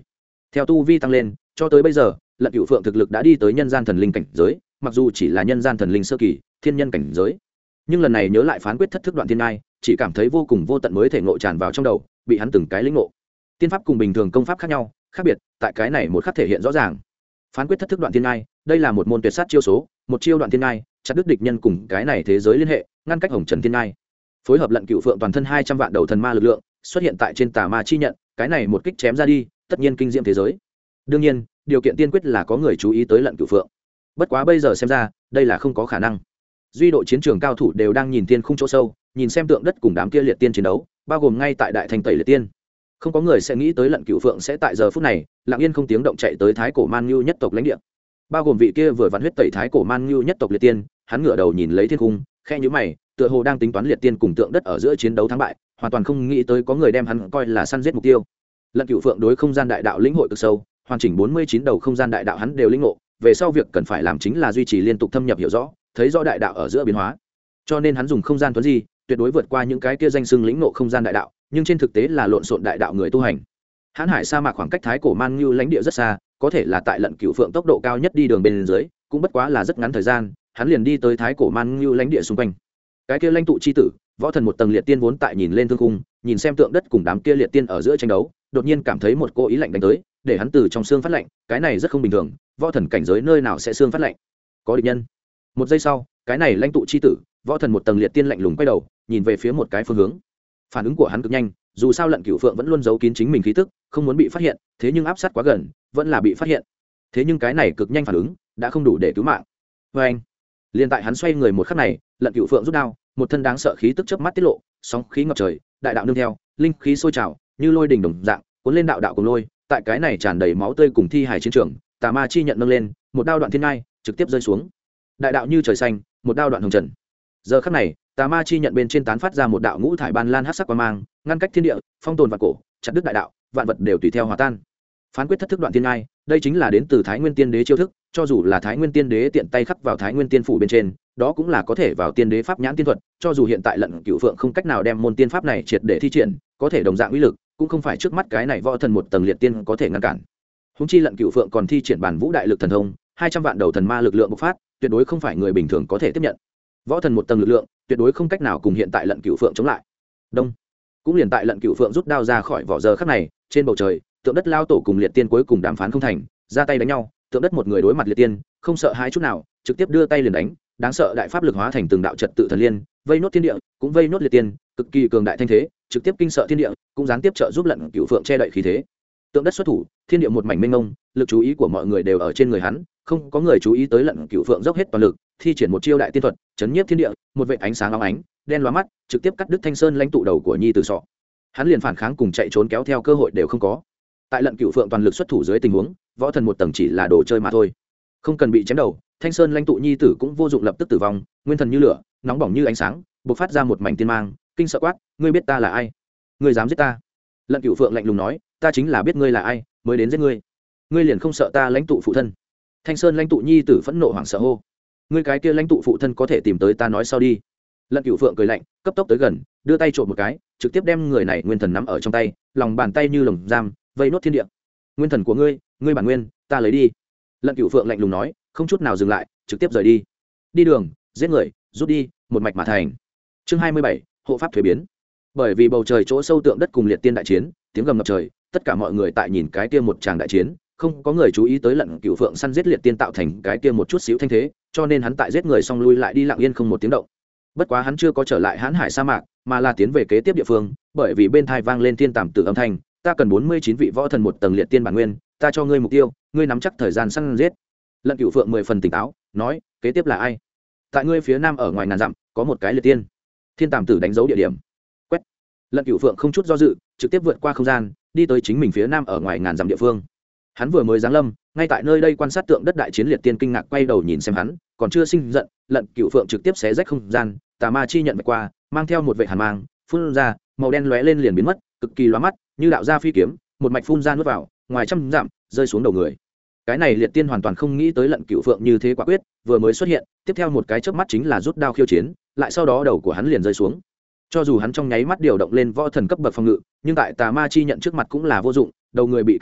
theo tu vi tăng lên cho tới bây giờ Lận Cửu Phượng thực lực đã đi tới nhân gian thần linh cảnh giới, mặc dù chỉ là nhân gian thần linh sơ kỳ thiên nhân cảnh giới, nhưng lần này nhớ lại phán quyết thất thức đoạn thiên ngai, chỉ cảm thấy vô cùng vô tận mới thể ngộ tràn vào trong đầu, bị hắn từng cái lĩnh ngộ. Tiên pháp cùng bình thường công pháp khác nhau, khác biệt tại cái này một khắc thể hiện rõ ràng. Phán quyết thất thức đoạn thiên ngai, đây là một môn tuyệt sát chiêu số, một chiêu đoạn thiên ngai chặt đứt địch nhân cùng cái này thế giới liên hệ, ngăn cách hồng trần thiên ngai. Phối hợp Lận Cửu Phượng toàn thân 200 vạn đầu thần ma lực lượng xuất hiện tại trên tà ma chi nhận, cái này một kích chém ra đi tất nhiên kinh diễm thế giới. Đương nhiên điều kiện tiên quyết là có người chú ý tới Lận Cửu Phượng, bất quá bây giờ xem ra đây là không có khả năng. Duy độ chiến trường cao thủ đều đang nhìn tiên khung chỗ sâu, nhìn xem tượng đất cùng đám kia liệt tiên chiến đấu, bao gồm ngay tại đại thành tẩy liệt tiên. Không có người sẽ nghĩ tới Lận Cửu Phượng sẽ tại giờ phút này lặng yên không tiếng động chạy tới thái cổ man ngưu nhất tộc lãnh địa, bao gồm vị kia vừa vặn huyết tẩy thái cổ man ngưu nhất tộc liệt tiên. Hắn ngửa đầu nhìn lấy thiên khung, khe nhíu mày, tựa hồ đang tính toán liệt tiên cùng tượng đất ở giữa chiến đấu thắng bại, hoàn toàn không nghĩ tới có người đem hắn coi là săn giết mục tiêu. Lận Cửu Phượng đối không gian đại đạo lĩnh hội cực sâu, hoàn chỉnh 49 đầu không gian đại đạo hắn đều lĩnh ngộ, về sau việc cần phải làm chính là duy trì liên tục thâm nhập hiểu rõ, thấy rõ đại đạo ở giữa biến hóa. Cho nên hắn dùng không gian tuấn di, tuyệt đối vượt qua những cái kia danh xưng lĩnh ngộ không gian đại đạo, nhưng trên thực tế là lộn xộn đại đạo người tu hành. Hán Hải sa mạc khoảng cách thái cổ man ngưu lãnh địa rất xa, có thể là tại Lận Cửu Phượng tốc độ cao nhất đi đường bên dưới, cũng bất quá là rất ngắn thời gian, hắn liền đi tới thái cổ man ngưu lãnh địa xung quanh. Cái kia lãnh tụ chi tử, võ thần một tầng liệt tiên vốn tại nhìn lên thương khung, nhìn xem tượng đất cùng đám kia liệt tiên ở giữa tranh đấu, đột nhiên cảm thấy một cô ý lạnh đánh tới, để hắn từ trong xương phát lạnh, cái này rất không bình thường, võ thần cảnh giới nơi nào sẽ xương phát lạnh? Có địch nhân. Một giây sau, cái này lãnh tụ chi tử, võ thần một tầng liệt tiên lạnh lùng quay đầu, nhìn về phía một cái phương hướng. Phản ứng của hắn cực nhanh, dù sao Lận Cửu Phượng vẫn luôn giấu kín chính mình khí tức, không muốn bị phát hiện, thế nhưng áp sát quá gần, vẫn là bị phát hiện. Thế nhưng cái này cực nhanh phản ứng, đã không đủ để cứu mạng. Và anh, liền tại hắn xoay người một khắc này, Lận Cửu Phượng rút đao, một thân đáng sợ khí tức chớp mắt tiết lộ, sóng khí ngập trời, đại đạo nương theo, linh khí sôi trào, như lôi đình đồng dạng, cuốn lên đạo đạo cùng lôi, tại cái này tràn đầy máu tươi cùng thi hài chiến trường, tà ma chi nhận nâng lên, một đao đoạn thiên ngai, trực tiếp rơi xuống. Đại đạo như trời xanh, một đao đoạn hồng trần. Giờ khắc này, tà ma chi nhận bên trên tán phát ra một đạo ngũ thải ban lan hắc sắc quang mang, ngăn cách thiên địa, phong tồn vạn cổ, chặt đứt đại đạo, vạn vật đều tùy theo hòa tan. Phán quyết thất thức đoạn thiên ngai, đây chính là đến từ Thái Nguyên Tiên Đế chiêu thức, cho dù là Thái Nguyên Tiên Đế tiện tay khắc vào Thái Nguyên Tiên phủ bên trên, đó cũng là có thể vào Tiên Đế pháp nhãn tiên thuật, cho dù hiện tại Lận Cửu Phượng không cách nào đem môn tiên pháp này triệt để thi triển, có thể đồng dạng uy lực, cũng không phải trước mắt cái này võ thần một tầng liệt tiên có thể ngăn cản. Húng chi Lận Cửu Phượng còn thi triển bản vũ đại lực thần thông, 200 vạn đầu thần ma lực lượng bộc phát, tuyệt đối không phải người bình thường có thể tiếp nhận. Võ thần một tầng lực lượng, tuyệt đối không cách nào cùng hiện tại Lận Cửu Phượng chống lại. Đông, cũng liền tại Lận Cửu Phượng rút đao ra khỏi vỏ giờ khắc này, trên bầu trời, tượng đất lao tổ cùng liệt tiên cuối cùng đàm phán không thành, ra tay đánh nhau, tượng đất một người đối mặt liệt tiên, không sợ hãi chút nào, trực tiếp đưa tay liền đánh, đáng sợ đại pháp lực hóa thành từng đạo trật tự thần liên, vây nốt thiên địa, cũng vây nốt liệt tiên, cực kỳ cường đại thanh thế, trực tiếp kinh sợ thiên địa, cũng gián tiếp trợ giúp Lận Cửu Phượng che đậy khí thế. Tượng đất xuất thủ, thiên địa một mảnh mênh mông, lực chú ý của mọi người đều ở trên người hắn, không có người chú ý tới Lận Cửu Phượng dốc hết toàn lực, thi triển một chiêu đại tiên thuật, chấn nhiếp thiên địa, một vệt ánh sáng óng ánh, đen lóa mắt, trực tiếp cắt đứt Thanh Sơn lãnh tụ đầu của Nhi Tử Sọ. Hắn liền phản kháng cùng chạy trốn kéo theo cơ hội đều không có. Tại Lận Cửu Phượng toàn lực xuất thủ dưới tình huống, võ thần một tầng chỉ là đồ chơi mà thôi, không cần bị chém đầu. Thanh Sơn lãnh tụ Nhi Tử cũng vô dụng lập tức tử vong, nguyên thần như lửa, nóng bỏng như ánh sáng, bộc phát ra một mảnh tiên mang, kinh sợ quát: "Ngươi biết ta là ai? Ngươi dám giết ta?" Lận Cửu Phượng lạnh lùng nói: "Ta chính là biết ngươi là ai, mới đến giết ngươi. Ngươi liền không sợ ta lãnh tụ phụ thân?" Thanh Sơn lãnh tụ Nhi Tử phẫn nộ hoảng sợ hô: "Ngươi cái kia lãnh tụ phụ thân có thể tìm tới ta nói sau đi." Lận Cửu Phượng cười lạnh, cấp tốc tới gần, đưa tay trộm một cái, trực tiếp đem người này nguyên thần nắm ở trong tay, lòng bàn tay như lồng giam, vây nốt thiên địa. "Nguyên thần của ngươi, ngươi bản nguyên, ta lấy đi." Lận Cửu Phượng lạnh lùng nói, không chút nào dừng lại, trực tiếp rời đi. Đi đường, giết người, rút đi, một mạch mà thành. Chương 27, hộ pháp thuế biến. Bởi vì bầu trời chỗ sâu tượng đất cùng liệt tiên đại chiến, tiếng gầm ngập trời, tất cả mọi người tại nhìn cái kia một tràng đại chiến, không có người chú ý tới Lận Cửu Phượng săn giết liệt tiên tạo thành cái kia một chút xíu thanh thế, cho nên hắn tại giết người xong lui lại đi lặng yên không một tiếng động. Bất quá hắn chưa có trở lại Hán Hải sa mạc, mà là tiến về kế tiếp địa phương, bởi vì bên tai vang lên thiên tàm tử âm thanh: "Ta cần 49 vị võ thần một tầng liệt tiên bản nguyên, ta cho ngươi mục tiêu, ngươi nắm chắc thời gian săn giết." Lận Cửu Phượng 10 phần tỉnh táo, nói: "Kế tiếp là ai?" "Tại ngươi phía nam ở ngoài ngàn dặm, có một cái liệt tiên." Thiên tàm tử đánh dấu địa điểm. Quét. Lận Cửu Phượng không chút do dự, trực tiếp vượt qua không gian, đi tới chính mình phía nam ở ngoài ngàn dặm địa phương. Hắn vừa mới giáng lâm, ngay tại nơi đây quan sát tượng đất đại chiến liệt tiên kinh ngạc quay đầu nhìn xem hắn, còn chưa sinh giận, Lận Cửu Phượng trực tiếp xé rách không gian, tà ma chi nhận vạch qua, mang theo một vệ hàn mang, phun ra, màu đen lóe lên liền biến mất, cực kỳ lóa mắt, như đạo gia phi kiếm, một mạch phun ra nuốt vào, ngoài trăm dặm, rơi xuống đầu người. Cái này liệt tiên hoàn toàn không nghĩ tới Lận Cửu Phượng như thế quả quyết, vừa mới xuất hiện, tiếp theo một cái chớp mắt chính là rút đao khiêu chiến, lại sau đó đầu của hắn liền rơi xuống. Cho dù hắn trong nháy mắt điều động lên võ thần cấp bậc phòng ngự, nhưng tại tà ma chi nhận trước mặt cũng là vô dụng, đầu người bị cắt đi,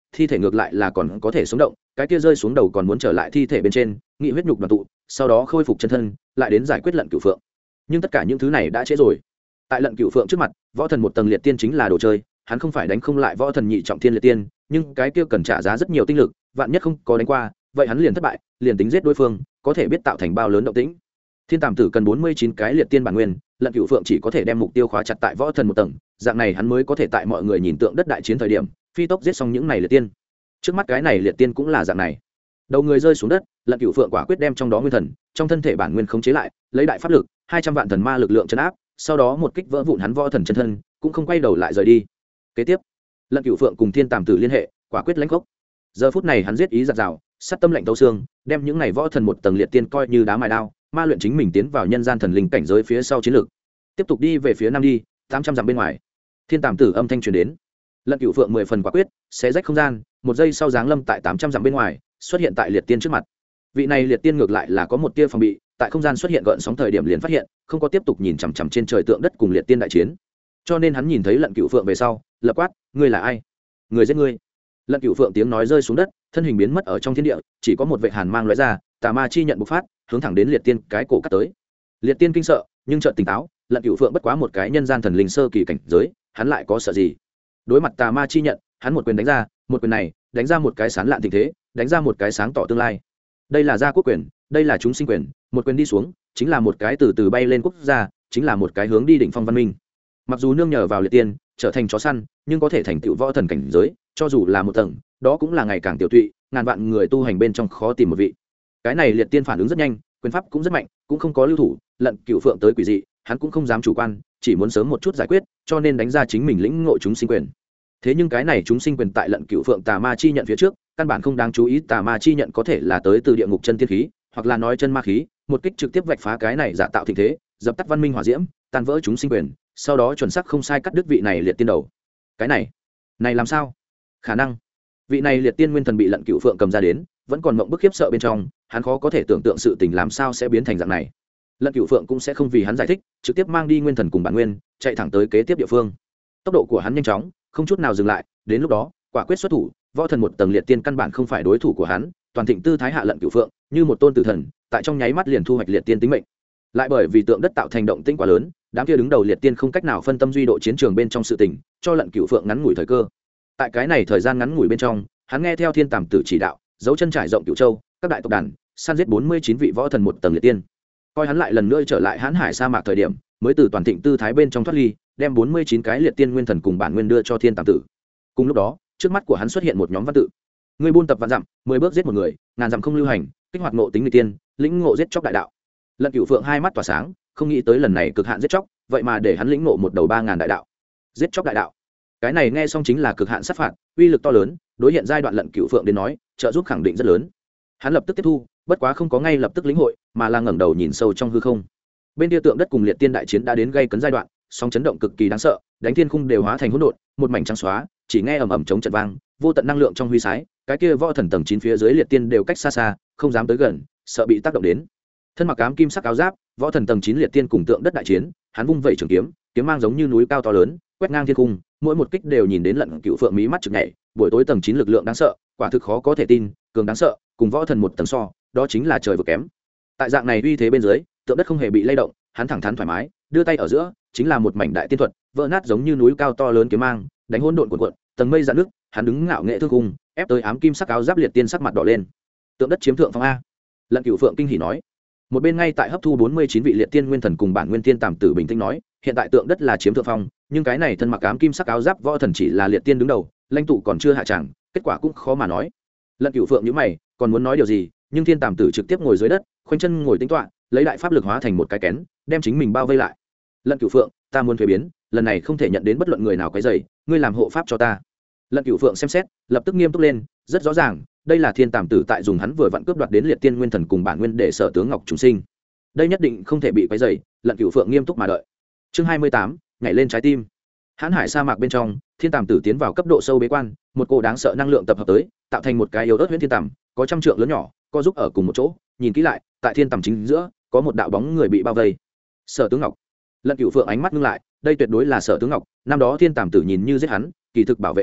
thi thể ngược lại là còn có thể sống động, cái kia rơi xuống đầu còn muốn trở lại thi thể bên trên, nghị huyết nhục đoàn tụ, sau đó khôi phục chân thân, lại đến giải quyết Lận Cửu Phượng. Nhưng tất cả những thứ này đã trễ rồi. Tại Lận Cửu Phượng trước mặt, võ thần một tầng liệt tiên chính là đồ chơi, hắn không phải đánh không lại võ thần nhị trọng thiên liệt tiên, nhưng cái kia cần trả giá rất nhiều tinh lực, vạn nhất không có đánh qua, vậy hắn liền thất bại, liền tính giết đối phương, có thể biết tạo thành bao lớn động tĩnh. Thiên Tàm Tử cần 49 cái liệt tiên bản nguyên, Lận Cửu Phượng chỉ có thể đem mục tiêu khóa chặt tại võ thần một tầng, dạng này hắn mới có thể tại mọi người nhìn tượng đất đại chiến thời điểm, phi tốc giết xong những này liệt tiên. Trước mắt cái này liệt tiên cũng là dạng này. Đầu người rơi xuống đất, Lận Cửu Phượng quả quyết đem trong đó nguyên thần, trong thân thể bản nguyên khống chế lại, lấy đại pháp lực, 200 vạn thần ma lực lượng trấn áp, sau đó một kích vỡ vụn hắn võ thần chân thân, cũng không quay đầu lại rời đi. Kế tiếp, Lận Cửu Phượng cùng Thiên Tàm Tử liên hệ, quả quyết lãnh gốc. Giờ phút này hắn giết ý giật rào, sát tâm lạnh tấu xương, đem những này võ thần một tầng liệt tiên coi như đá mài đao, ma luyện chính mình tiến vào nhân gian thần linh cảnh giới phía sau chiến lược. Tiếp tục đi về phía nam đi, 800 dặm bên ngoài. Thiên Tàm Tử âm thanh truyền đến. Lận Cửu Phượng 10 phần quả quyết, xé rách không gian, một giây sau giáng lâm tại 800 dặm bên ngoài, xuất hiện tại liệt tiên trước mặt. Vị này liệt tiên ngược lại là có một tia phòng bị, tại không gian xuất hiện gợn sóng thời điểm liền phát hiện, không có tiếp tục nhìn chằm chằm trên trời tượng đất cùng liệt tiên đại chiến. Cho nên hắn nhìn thấy Lận Cửu Phượng về sau, lập quát, ngươi là ai? Người giết ngươi. Lận Cửu Phượng tiếng nói rơi xuống đất, thân hình biến mất ở trong thiên địa, chỉ có một vệt hàn mang lóe ra, tà ma chi nhận bộc phát, hướng thẳng đến liệt tiên cái cổ cắt tới. Liệt tiên kinh sợ, nhưng chợt tỉnh táo, Lận Cửu Phượng bất quá một cái nhân gian thần linh sơ kỳ cảnh giới, hắn lại có sợ gì? Đối mặt tà ma chi nhận, hắn một quyền đánh ra, một quyền này, đánh ra một cái sán lạn tình thế, đánh ra một cái sáng tỏ tương lai. Đây là gia quốc quyền, đây là chúng sinh quyền, một quyền đi xuống, chính là một cái từ từ bay lên quốc gia, chính là một cái hướng đi đỉnh phong văn minh. Mặc dù nương nhờ vào liệt tiên, trở thành chó săn, nhưng có thể thành tựu võ thần cảnh giới, cho dù là một tầng, đó cũng là ngày càng tiểu tụy, ngàn vạn người tu hành bên trong khó tìm một vị. Cái này liệt tiên phản ứng rất nhanh, quyền pháp cũng rất mạnh, cũng không có lưu thủ, Lận Cửu Phượng tới quỷ dị, hắn cũng không dám chủ quan, chỉ muốn sớm một chút giải quyết, cho nên đánh ra chính mình lĩnh ngộ chúng sinh quyền. Thế nhưng cái này chúng sinh quyền tại Lận Cửu Phượng tà ma chi nhận phía trước, căn bản không đáng chú ý, tà ma chi nhận có thể là tới từ địa ngục chân tiên khí, hoặc là nói chân ma khí, một kích trực tiếp vạch phá cái này giả tạo thịnh thế, dập tắt văn minh hỏa diễm, tan vỡ chúng sinh quyền, sau đó chuẩn xác không sai cắt đứt vị này liệt tiên đầu. Cái này làm sao? Khả năng vị này liệt tiên nguyên thần bị Lận Cửu Phượng cầm ra đến, vẫn còn mộng bức khiếp sợ bên trong, hắn khó có thể tưởng tượng sự tình làm sao sẽ biến thành dạng này. Lận Cửu Phượng cũng sẽ không vì hắn giải thích, trực tiếp mang đi nguyên thần cùng bản nguyên, chạy thẳng tới kế tiếp địa phương. Tốc độ của hắn nhanh chóng, không chút nào dừng lại, đến lúc đó, quả quyết xuất thủ, võ thần một tầng liệt tiên căn bản không phải đối thủ của hắn, toàn thịnh tư thái hạ Lận Cửu Phượng, như một tôn tử thần, tại trong nháy mắt liền thu hoạch liệt tiên tính mệnh. Lại bởi vì tượng đất tạo thành động tĩnh quá lớn, đám kia đứng đầu liệt tiên không cách nào phân tâm duy độ chiến trường bên trong sự tình, cho Lận Cửu Phượng ngắn ngủi thời cơ. Tại cái này thời gian ngắn ngủi bên trong, hắn nghe theo Thiên Tàm Tử chỉ đạo, dấu chân trải rộng Cửu Châu, các đại tộc đàn, săn giết 49 vị võ thần một tầng liệt tiên. Coi hắn lại lần nữa trở lại Hán Hải sa mạc thời điểm, mới từ toàn thịnh tư thái bên trong thoát ly, đem 49 cái liệt tiên nguyên thần cùng bản nguyên đưa cho Thiên Tàm Tử. Cùng lúc đó, trước mắt của hắn xuất hiện một nhóm văn tự. Người buôn tập vạn dặm, 10 bước giết một người, ngàn dặm không lưu hành, kích hoạt ngộ tính người tiên, lĩnh ngộ giết chóc đại đạo. Lận Cửu Phượng hai mắt tỏa sáng, không nghĩ tới lần này cực hạn giết chóc, vậy mà để hắn lĩnh ngộ một đầu 3000 đại đạo. Giết chóc đại đạo. Cái này nghe xong chính là cực hạn sát phạt, uy lực to lớn, đối hiện giai đoạn Lận Cửu Phượng đến nói, trợ giúp khẳng định rất lớn. Hắn lập tức tiếp thu, bất quá không có ngay lập tức lĩnh hội, mà là ngẩng đầu nhìn sâu trong hư không. Bên kia tượng đất cùng liệt tiên đại chiến đã đến gây cấn giai đoạn, sóng chấn động cực kỳ đáng sợ, đánh thiên khung đều hóa thành hỗn độn, một mảnh trắng xóa, chỉ nghe ầm ầm chống trận vang, vô tận năng lượng trong huy sái, cái kia võ thần tầng 9 phía dưới liệt tiên đều cách xa xa, không dám tới gần, sợ bị tác động đến. Thân mặc ám kim sắc áo giáp, võ thần tầng 9 liệt tiên cùng tượng đất đại chiến, hắn vung vẩy trường kiếm, kiếm mang giống như núi cao to lớn, quét ngang thiên cung, mỗi một kích đều nhìn đến Lận Cửu Phượng mí mắt chực nhảy, buổi tối tầng 9 lực lượng đáng sợ, quả thực khó có thể tin, cường đáng sợ, cùng võ thần một tầng so, đó chính là trời vực kém. Tại dạng này uy thế bên dưới, tượng đất không hề bị lay động, hắn thẳng thắn thoải mái, đưa tay ở giữa, chính là một mảnh đại tiên thuật, vỡ nát giống như núi cao to lớn kiếm mang, đánh hỗn độn cuộn cuộn, tầng mây dạn nước, hắn đứng ngạo nghệ thương cung, ép tới ám kim sắc áo giáp liệt tiên sắc mặt đỏ lên. Tượng đất chiếm thượng phong a. Lận Cửu Phượng kinh hỉ nói. Một bên ngay tại hấp thu 49 vị liệt tiên nguyên thần cùng bản nguyên tiên Tàm Tử bình tĩnh nói, hiện tại tượng đất là chiếm thượng phong, nhưng cái này thân mặc ám kim sắc áo giáp võ thần chỉ là liệt tiên đứng đầu, lãnh tụ còn chưa hạ tràng, kết quả cũng khó mà nói. Lận Cửu Phượng nhíu mày, còn muốn nói điều gì, nhưng Thiên Tàm Tử trực tiếp ngồi dưới đất, khoanh chân ngồi tĩnh tọa, lấy đại pháp lực hóa thành một cái kén, đem chính mình bao vây lại. Lận Cửu Phượng, ta muốn thuế biến, lần này không thể nhận đến bất luận người nào quấy rầy, ngươi làm hộ pháp cho ta. Lận Cửu Phượng xem xét, lập tức nghiêm túc lên, rất rõ ràng, đây là Thiên Tàm Tử tại dùng hắn vừa vặn cướp đoạt đến liệt tiên nguyên thần cùng bản nguyên để sở tướng ngọc chúng sinh. Đây nhất định không thể bị quấy rầy, Lận Cửu Phượng nghiêm túc mà đợi. Chương 28, nhảy lên trái tim. Hán Hải sa mạc bên trong, Thiên Tàm Tử tiến vào cấp độ sâu bế quan, một cô đáng sợ năng lượng tập hợp tới, tạo thành một cái yếu ớt huyễn thiên tằm, có trăm trượng lớn nhỏ, co giúp ở cùng một chỗ, nhìn kỹ lại, tại thiên tằm chính giữa, có một đạo bóng người bị bao vây. Sở Tướng Ngọc. Lận Cửu Phượng ánh mắt ngưng lại, đây tuyệt đối là Sở Tướng Ngọc, năm đó Thiên Tàm Tử nhìn như giết hắn, kỳ thực bảo vệ hắn,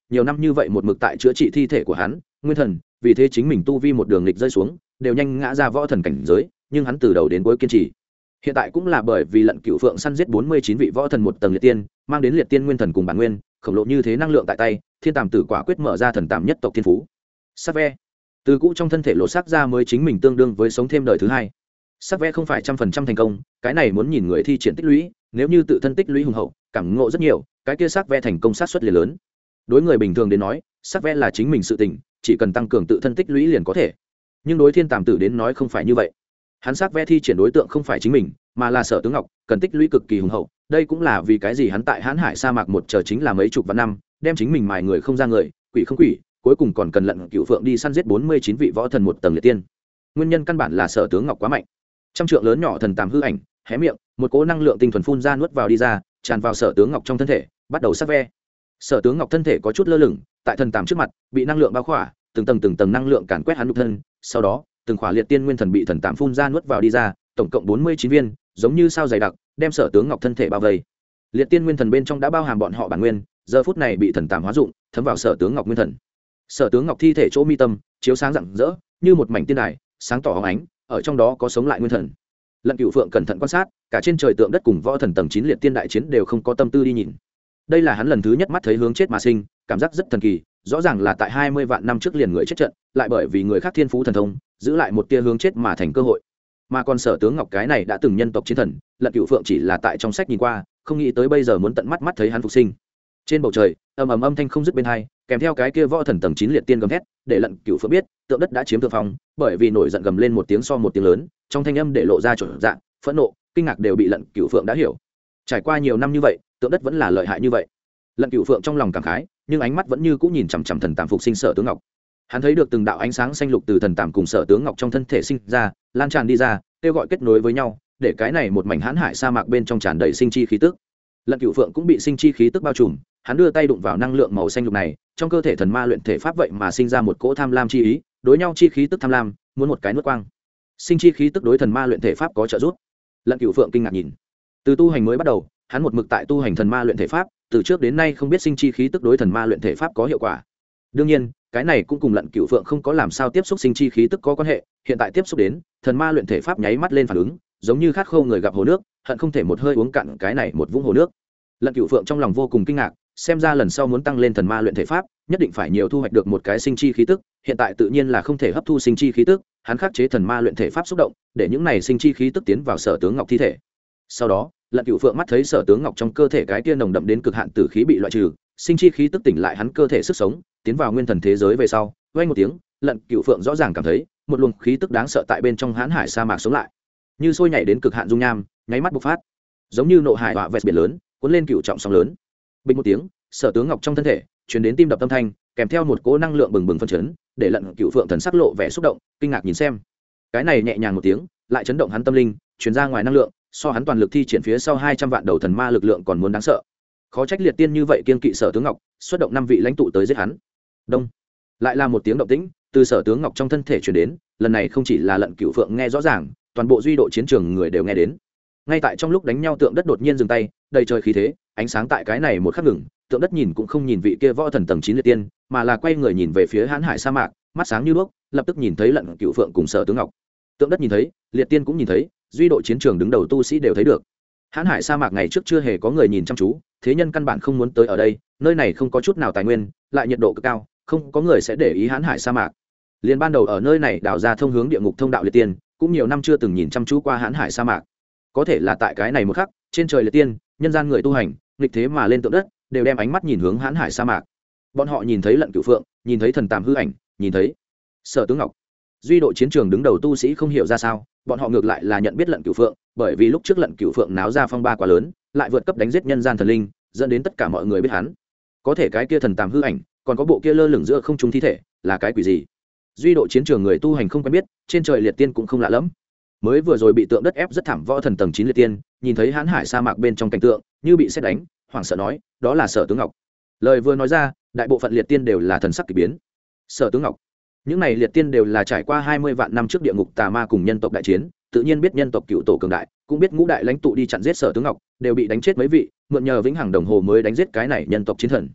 nhiều năm như vậy một mực tại chữa trị thi thể của hắn nguyên thần, vì thế chính mình tu vi một đường lịch rơi xuống, đều nhanh ngã ra võ thần cảnh giới, nhưng hắn từ đầu đến cuối kiên trì. Hiện tại cũng là bởi vì Lận Cửu Phượng săn giết 49 vị võ thần một tầng liệt tiên, mang đến liệt tiên nguyên thần cùng bản nguyên, khổng lồ như thế năng lượng tại tay, Thiên Tàm Tử quả quyết mở ra thần tàm nhất tộc thiên phú. Sắc ve từ cũ trong thân thể lộ sắc ra mới chính mình tương đương với sống thêm đời thứ hai. Sắc ve không phải 100% thành công, cái này muốn nhìn người thi triển tích lũy, nếu như tự thân tích lũy hùng hậu, cảm ngộ rất nhiều, cái kia sắc ve thành công sát suất liền lớn. Đối người bình thường đến nói, sắc ve là chính mình sự tình, chỉ cần tăng cường tự thân tích lũy liền có thể. Nhưng đối Thiên Tàm Tử đến nói không phải như vậy. Hắn sắc ve thi triển đối tượng không phải chính mình, mà là Sở Tướng Ngọc, cần tích lũy cực kỳ hùng hậu. Đây cũng là vì cái gì hắn tại Hán Hải sa mạc một chờ chính là mấy chục vạn năm, đem chính mình mài người không ra người, quỷ không quỷ, cuối cùng còn cần Lận Cửu Phượng đi săn giết 49 vị võ thần một tầng liệt tiên. Nguyên nhân căn bản là Sở Tướng Ngọc quá mạnh. Trăm trượng lớn nhỏ thần tàm hư ảnh, hé miệng, một cỗ năng lượng tinh thuần phun ra nuốt vào đi ra, tràn vào Sở Tướng Ngọc trong thân thể, bắt đầu sắc ve. Sở Tướng Ngọc thân thể có chút lơ lửng, tại thần tàm trước mặt, bị năng lượng bao khỏa, từng tầng năng lượng càn quét hắn nhục thân, sau đó, từng khỏa liệt tiên nguyên thần bị thần tàm phun ra nuốt vào đi ra, tổng cộng 49 viên, giống như sao dày đặc, đem Sở Tướng Ngọc thân thể bao vây. Liệt tiên nguyên thần bên trong đã bao hàm bọn họ bản nguyên, giờ phút này bị thần tàm hóa dụng, thấm vào Sở Tướng Ngọc nguyên thần. Sở Tướng Ngọc thi thể chỗ mi tâm, chiếu sáng rạng rỡ, như một mảnh tiên đài, sáng tỏ óng ánh, ở trong đó có sống lại nguyên thần. Lận Cửu Phượng cẩn thận quan sát, cả trên trời tượng đất cùng võ thần tầng 9 liệt tiên đại chiến đều không có tâm tư đi nhìn. Đây là hắn lần thứ nhất mắt thấy hướng chết mà sinh, cảm giác rất thần kỳ, rõ ràng là tại 20 vạn năm trước liền người chết trận, lại bởi vì người khác thiên phú thần thông, giữ lại một tia hướng chết mà thành cơ hội. Mà còn Sở Tướng Ngọc cái này đã từng nhân tộc chiến thần, Lận Cửu Phượng chỉ là tại trong sách nhìn qua, không nghĩ tới bây giờ muốn tận mắt mắt thấy hắn phục sinh. Trên bầu trời, ầm ầm âm thanh không dứt bên hai, kèm theo cái kia võ thần tầng 9 liệt tiên gầm thét, để Lận Cửu Phượng biết, tượng đất đã chiếm thượng phong, bởi vì nổi giận gầm lên một tiếng so một tiếng lớn, trong thanh âm để lộ ra chuẩn dạng, phẫn nộ, kinh ngạc đều bị Lận Cửu Phượng đã hiểu. Trải qua nhiều năm như vậy, tượng đất vẫn là lợi hại như vậy. Lận Cửu Phượng trong lòng cảm khái, nhưng ánh mắt vẫn như cũ nhìn chằm chằm thần tàm phục sinh Sở Tướng Ngọc. Hắn thấy được từng đạo ánh sáng xanh lục từ thần tàm cùng Sở Tướng Ngọc trong thân thể sinh ra, lan tràn đi ra, kêu gọi kết nối với nhau, để cái này một mảnh hãn hải sa mạc bên trong tràn đầy sinh chi khí tức. Lận Cửu Phượng cũng bị sinh chi khí tức bao trùm, hắn đưa tay đụng vào năng lượng màu xanh lục này, trong cơ thể thần ma luyện thể pháp vậy mà sinh ra một cỗ tham lam chi ý, đối nhau chi khí tức tham lam, muốn một cái nuốt quang. Sinh chi khí tức đối thần ma luyện thể pháp có trợ giúp. Lận Cửu Phượng kinh ngạc nhìn. Từ tu hành mới bắt đầu, hắn một mực tại tu hành thần ma luyện thể pháp, từ trước đến nay không biết sinh chi khí tức đối thần ma luyện thể pháp có hiệu quả. Đương nhiên, cái này cũng cùng Lận Cửu Phượng không có làm sao tiếp xúc sinh chi khí tức có quan hệ, hiện tại tiếp xúc đến, thần ma luyện thể pháp nháy mắt lên phản ứng, giống như khát khô người gặp hồ nước, hận không thể một hơi uống cạn cái này một vũng hồ nước. Lận Cửu Phượng trong lòng vô cùng kinh ngạc, xem ra lần sau muốn tăng lên thần ma luyện thể pháp, nhất định phải nhiều thu hoạch được một cái sinh chi khí tức, hiện tại tự nhiên là không thể hấp thu sinh chi khí tức, hắn khắc chế thần ma luyện thể pháp xúc động, để những này sinh chi khí tức tiến vào Sở Tướng Ngọc thi thể. Sau đó, Lận Cửu Phượng mắt thấy Sở Tướng Ngọc trong cơ thể cái tia nồng đậm đến cực hạn tử khí bị loại trừ, sinh chi khí tức tỉnh lại hắn cơ thể sức sống, tiến vào nguyên thần thế giới về sau, vang một tiếng, Lận Cửu Phượng rõ ràng cảm thấy một luồng khí tức đáng sợ tại bên trong hãn hải sa mạc sống lại, như sôi nhảy đến cực hạn dung nham, nháy mắt bộc phát, giống như nộ hải họa vẹt biển lớn, cuốn lên cựu trọng sóng lớn. Bình một tiếng, Sở Tướng Ngọc trong thân thể truyền đến tim đập âm thanh, kèm theo một cỗ năng lượng bừng bừng phân chấn, để Lận Cửu Phượng thần sắc lộ vẻ xúc động, kinh ngạc nhìn xem. Cái này nhẹ nhàng một tiếng, lại chấn động hắn tâm linh, truyền ra ngoài năng lượng, so hắn toàn lực thi triển phía sau 200 vạn đầu thần ma lực lượng còn muốn đáng sợ. Khó trách liệt tiên như vậy kiên kỵ Sở Tướng Ngọc, xuất động 5 vị lãnh tụ tới giết hắn. Đông, lại là một tiếng động tĩnh từ Sở Tướng Ngọc trong thân thể truyền đến, lần này không chỉ là Lận Cửu Phượng nghe rõ ràng, toàn bộ duy độ chiến trường người đều nghe đến. Ngay tại trong lúc đánh nhau, tượng đất đột nhiên dừng tay, đầy trời khí thế, ánh sáng tại cái này một khắc ngừng, tượng đất nhìn cũng không nhìn vị kia võ thần tầng 9 liệt tiên, mà là quay người nhìn về phía hãn hải sa mạc, mắt sáng như đuốc, lập tức nhìn thấy Lận Cửu Phượng cùng Sở Tướng Ngọc. Tượng đất nhìn thấy, liệt tiên cũng nhìn thấy, duy độ chiến trường đứng đầu tu sĩ đều thấy được. Hãn hải sa mạc ngày trước chưa hề có người nhìn chăm chú, thế nhân căn bản không muốn tới ở đây, nơi này không có chút nào tài nguyên, lại nhiệt độ cực cao, không có người sẽ để ý hãn hải sa mạc. Liên ban đầu ở nơi này đào ra thông hướng địa ngục thông đạo liệt tiên, cũng nhiều năm chưa từng nhìn chăm chú qua hãn hải sa mạc. Có thể là tại cái này một khắc, trên trời liệt tiên, nhân gian người tu hành, nghịch thế mà lên tượng đất, đều đem ánh mắt nhìn hướng hãn hải sa mạc. Bọn họ nhìn thấy Lận Cửu Phượng, nhìn thấy thần tàm hư ảnh, nhìn thấy Sở Tướng Ngọc. Duy độ chiến trường đứng đầu tu sĩ không hiểu ra sao, bọn họ ngược lại là nhận biết Lận Cửu Phượng, bởi vì lúc trước Lận Cửu Phượng náo ra phong ba quá lớn, lại vượt cấp đánh giết nhân gian thần linh, dẫn đến tất cả mọi người biết hắn. Có thể cái kia thần tàm hư ảnh, còn có bộ kia lơ lửng giữa không trung thi thể, là cái quỷ gì? Duy độ chiến trường người tu hành không quen biết, trên trời liệt tiên cũng không lạ lẫm. Mới vừa rồi bị tượng đất ép rất thảm võ thần tầng 9 liệt tiên, nhìn thấy hãn hải sa mạc bên trong cảnh tượng, như bị sét đánh, hoảng sợ nói, đó là Sở Tướng Ngọc. Lời vừa nói ra, đại bộ phận liệt tiên đều là thần sắc kỳ biến. Sở Tướng Ngọc, những này liệt tiên đều là trải qua 20 vạn năm trước địa ngục tà ma cùng nhân tộc đại chiến, tự nhiên biết nhân tộc cựu tổ cường đại, cũng biết ngũ đại lãnh tụ đi chặn giết Sở Tướng Ngọc, đều bị đánh chết mấy vị, mượn nhờ vĩnh hằng đồng hồ mới đánh giết cái này nhân tộc chiến thần.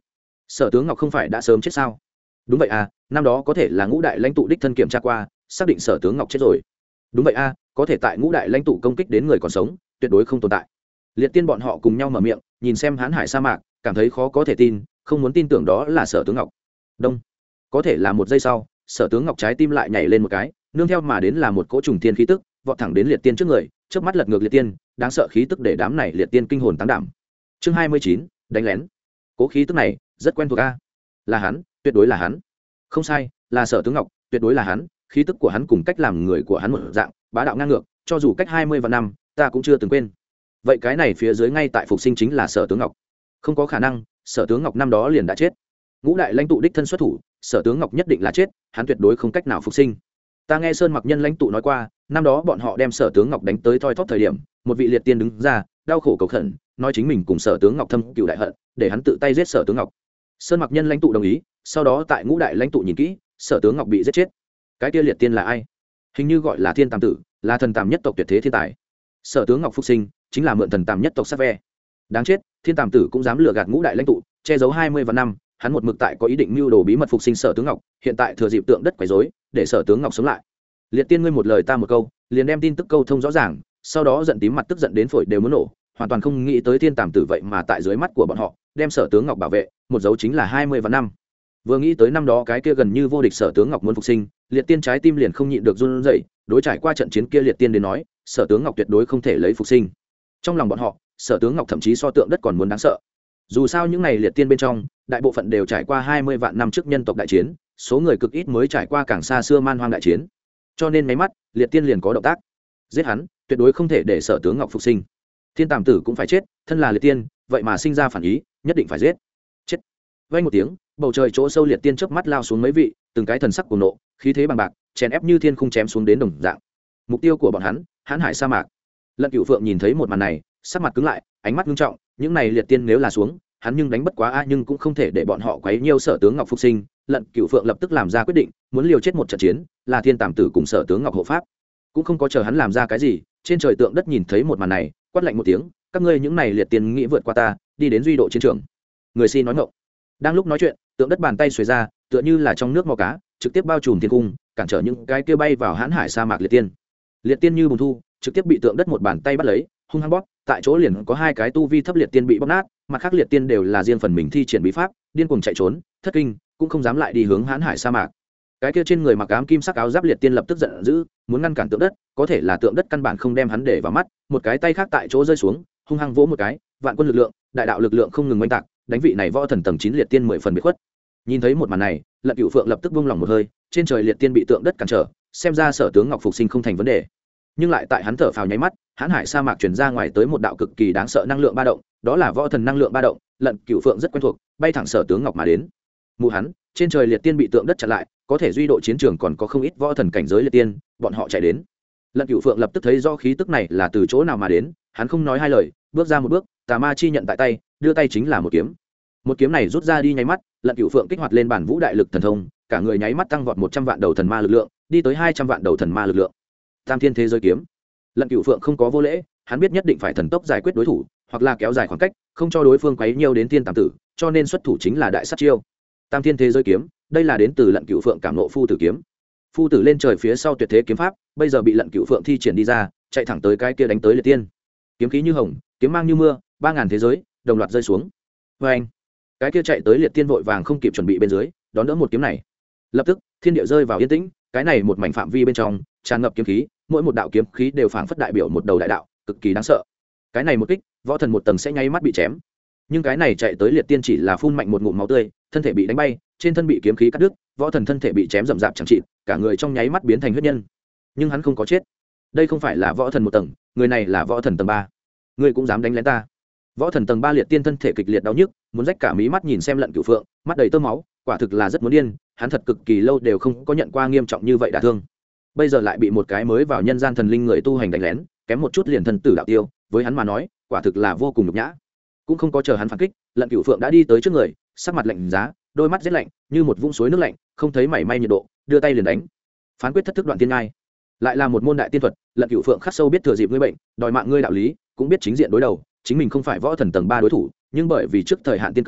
Sở tướng Ngọc không phải đã sớm chết sao? Đúng vậy à, năm đó có thể là ngũ đại lãnh tụ đích thân kiểm tra qua, xác định Sở tướng Ngọc chết rồi. Đúng vậy à, có thể tại ngũ đại lãnh tụ công kích đến người còn sống, tuyệt đối không tồn tại. Liệt tiên bọn họ cùng nhau mở miệng, nhìn xem hán hải sa mạc, cảm thấy khó có thể tin, không muốn tin tưởng đó là Sở tướng Ngọc. Đông, có thể là một giây sau, Sở tướng Ngọc trái tim lại nhảy lên một cái, nương theo mà đến là một cỗ trùng thiên khí tức, vọt thẳng đến liệt tiên trước người, chớp mắt lật ngược liệt tiên, đáng sợ khí tức để đám này liệt tiên kinh hồn táng đảm. Chương 29, đánh lén. Cỗ khí tức này rất quen thuộc a. Là hắn, tuyệt đối là hắn. Không sai, là Sở tướng Ngọc, tuyệt đối là hắn, khí tức của hắn cùng cách làm người của hắn một dạng, bá đạo ngang ngược, cho dù cách 20 vạn năm, ta cũng chưa từng quên. Vậy cái này phía dưới ngay tại phục sinh chính là Sở tướng Ngọc. Không có khả năng, Sở tướng Ngọc năm đó liền đã chết. Ngũ đại lãnh tụ đích thân xuất thủ, Sở tướng Ngọc nhất định là chết, hắn tuyệt đối không cách nào phục sinh. Ta nghe Sơn Mặc Nhân lãnh tụ nói qua, năm đó bọn họ đem Sở tướng Ngọc đánh tới thoi thóp thời điểm, một vị liệt tiên đứng ra, đau khổ cầu khẩn, nói chính mình cùng Sở tướng Ngọc thâm cừu đại hận, để hắn tự tay giết Sở tướng Ngọc. Sơn Mặc Nhân lãnh tụ đồng ý, sau đó tại ngũ đại lãnh tụ nhìn kỹ, Sở tướng Ngọc bị giết chết. Cái kia liệt tiên là ai? Hình như gọi là Thiên Tàm Tử, là thần tàm nhất tộc tuyệt thế thiên tài. Sở tướng Ngọc phục sinh, chính là mượn thần tàm nhất tộc sát ve. Đáng chết, Thiên Tàm Tử cũng dám lừa gạt ngũ đại lãnh tụ, che giấu 20 vạn năm, hắn một mực tại có ý định mưu đồ bí mật phục sinh Sở tướng Ngọc, hiện tại thừa dịp tượng đất quấy rối, để Sở tướng Ngọc sống lại. Liệt tiên ngươi một lời ta một câu, liền đem tin tức câu thông rõ ràng, sau đó giận tím mặt tức giận đến phổi đều muốn nổ, hoàn toàn không nghĩ tới Thiên Tàm Tử vậy mà tại dưới mắt của bọn họ, đem Sở tướng Ngọc bảo vệ, một dấu chính là 20 vạn năm. Vừa nghĩ tới năm đó cái kia gần như vô địch Sở tướng Ngọc muốn phục sinh, liệt tiên trái tim liền không nhịn được run rẩy, đối trải qua trận chiến kia liệt tiên đến nói, Sở tướng Ngọc tuyệt đối không thể lấy phục sinh. Trong lòng bọn họ, Sở tướng Ngọc thậm chí so tượng đất còn muốn đáng sợ. Dù sao những ngày liệt tiên bên trong, đại bộ phận đều trải qua 20 vạn năm trước nhân tộc đại chiến, số người cực ít mới trải qua càng xa xưa man hoang đại chiến. Cho nên mấy mắt, liệt tiên liền có động tác. Giết hắn, tuyệt đối không thể để Sở tướng Ngọc phục sinh. Thiên Tàm Tử cũng phải chết, thân là liệt tiên, vậy mà sinh ra phản ý, nhất định phải giết. Chết. Vang một tiếng, bầu trời chỗ sâu liệt tiên chớp mắt lao xuống mấy vị, từng cái thần sắc cuồng nộ, khí thế bằng bạc, chèn ép như thiên khung chém xuống đến đồng dạng. Mục tiêu của bọn hắn, hán hải sa mạc. Lận Cửu Phượng nhìn thấy một màn này, sắc mặt cứng lại, ánh mắt nghiêm trọng, những này liệt tiên nếu là xuống, hắn nhưng đánh bất quá a, nhưng cũng không thể để bọn họ quấy nhiêu Sở tướng Ngọc phục sinh. Lận Cửu Phượng lập tức làm ra quyết định, muốn liều chết một trận chiến, là Thiên Tàm Tử cùng Sở tướng Ngọc hộ pháp. Cũng không có chờ hắn làm ra cái gì, trên trời tượng đất nhìn thấy một màn này, quát lạnh một tiếng, các ngươi những này liệt tiên nghĩ vượt qua ta, đi đến duy độ chiến trường. Người xin nói ngọng. Đang lúc nói chuyện, tượng đất bàn tay xuề ra, tựa như là trong nước mò cá, trực tiếp bao trùm thiên cung, cản trở những cái kia bay vào hãn hải sa mạc liệt tiên. Liệt tiên như bùn thu, trực tiếp bị tượng đất một bàn tay bắt lấy, hung hăng bóp, tại chỗ liền có hai cái tu vi thấp liệt tiên bị bóp nát, mặt khác liệt tiên đều là riêng phần mình thi triển bí pháp, điên cuồng chạy trốn, thất kinh, cũng không dám lại đi hướng hãn hải sa mạc. Cái kia trên người mặc ám kim sắc áo giáp liệt tiên lập tức giận dữ, muốn ngăn cản tượng đất, có thể là tượng đất căn bản không đem hắn để vào mắt, một cái tay khác tại chỗ rơi xuống, hung hăng vỗ một cái, vạn quân lực lượng, đại đạo lực lượng không ngừng oanh tạc, đánh vị này võ thần tầng 9 liệt tiên 10 phần biệt khuất. Nhìn thấy một màn này, Lận Cửu Phượng lập tức buông lòng một hơi, trên trời liệt tiên bị tượng đất cản trở, xem ra Sở tướng Ngọc phục sinh không thành vấn đề. Nhưng lại tại hắn thở phào nháy mắt, hãn hải sa mạc truyền ra ngoài tới một đạo cực kỳ đáng sợ năng lượng ba động, đó là võ thần năng lượng ba động, Lận Cửu Phượng rất quen thuộc, bay thẳng Sở tướng Ngọc mà đến. Mù hắn, trên trời liệt tiên bị tượng đất chặn lại, có thể duy độ chiến trường còn có không ít võ thần cảnh giới liệt tiên, bọn họ chạy đến. Lận Cửu Phượng lập tức thấy do khí tức này là từ chỗ nào mà đến, hắn không nói hai lời, bước ra một bước, tà ma chi nhận tại tay, đưa tay chính là một kiếm. Một kiếm này rút ra đi nháy mắt, Lận Cửu Phượng kích hoạt lên bản vũ đại lực thần thông, cả người nháy mắt tăng vọt 100 vạn đầu thần ma lực lượng, đi tới 200 vạn đầu thần ma lực lượng. Tam thiên thế giới kiếm. Lận Cửu Phượng không có vô lễ, hắn biết nhất định phải thần tốc giải quyết đối thủ, hoặc là kéo dài khoảng cách, không cho đối phương quấy nhiều đến Thiên Tàm Tử, cho nên xuất thủ chính là đại sát chiêu. Tam thiên thế giới kiếm, đây là đến từ Lận Cửu Phượng cảm ngộ phu tử kiếm. Phu tử lên trời phía sau tuyệt thế kiếm pháp, bây giờ bị Lận Cửu Phượng thi triển đi ra, chạy thẳng tới cái kia đánh tới liệt tiên. Kiếm khí như hồng, kiếm mang như mưa, 3000 thế giới đồng loạt rơi xuống. Oeng! Cái kia chạy tới liệt tiên vội vàng không kịp chuẩn bị bên dưới, đón đỡ một kiếm này. Lập tức, thiên địa rơi vào yên tĩnh, cái này một mảnh phạm vi bên trong tràn ngập kiếm khí, mỗi một đạo kiếm khí đều phảng phất đại biểu một đầu đại đạo, cực kỳ đáng sợ. Cái này một kích, võ thần một tầng sẽ nháy mắt bị chém. Nhưng cái này chạy tới liệt tiên chỉ là phun mạnh một ngụm máu tươi, thân thể bị đánh bay, trên thân bị kiếm khí cắt đứt, võ thần thân thể bị chém rậm rạp chẳng trị, cả người trong nháy mắt biến thành huyết nhân. Nhưng hắn không có chết. Đây không phải là võ thần một tầng, người này là võ thần tầng 3. Ngươi cũng dám đánh lén ta? Võ thần tầng 3 liệt tiên thân thể kịch liệt đau nhức, muốn rách cả mí mắt nhìn xem Lận Cửu Phượng, mắt đầy tơ máu, quả thực là rất muốn điên, hắn thật cực kỳ lâu đều không có nhận qua nghiêm trọng như vậy đả thương. Bây giờ lại bị một cái mới vào nhân gian thần linh người tu hành đánh lén, kém một chút liền thần tử đạo tiêu, với hắn mà nói, quả thực là vô cùng nhục nhã. Cũng không có chờ hắn phản kích, Lận Cửu Phượng đã đi tới trước người, sắc mặt lạnh giá, đôi mắt rét lạnh, như một vũng suối nước lạnh, không thấy mảy may nhiệt độ, đưa tay liền đánh. Phán quyết thất thức đoạn tiên ngai, lại là một môn đại tiên thuật. Lận Cửu Phượng khắc sâu biết thừa dịp ngươi bệnh, đòi mạng ngươi đạo lý, cũng biết chính diện đối đầu, chính mình không phải võ thần tầng 3 đối thủ, nhưng bởi vì trước thời hạn tiên cơ,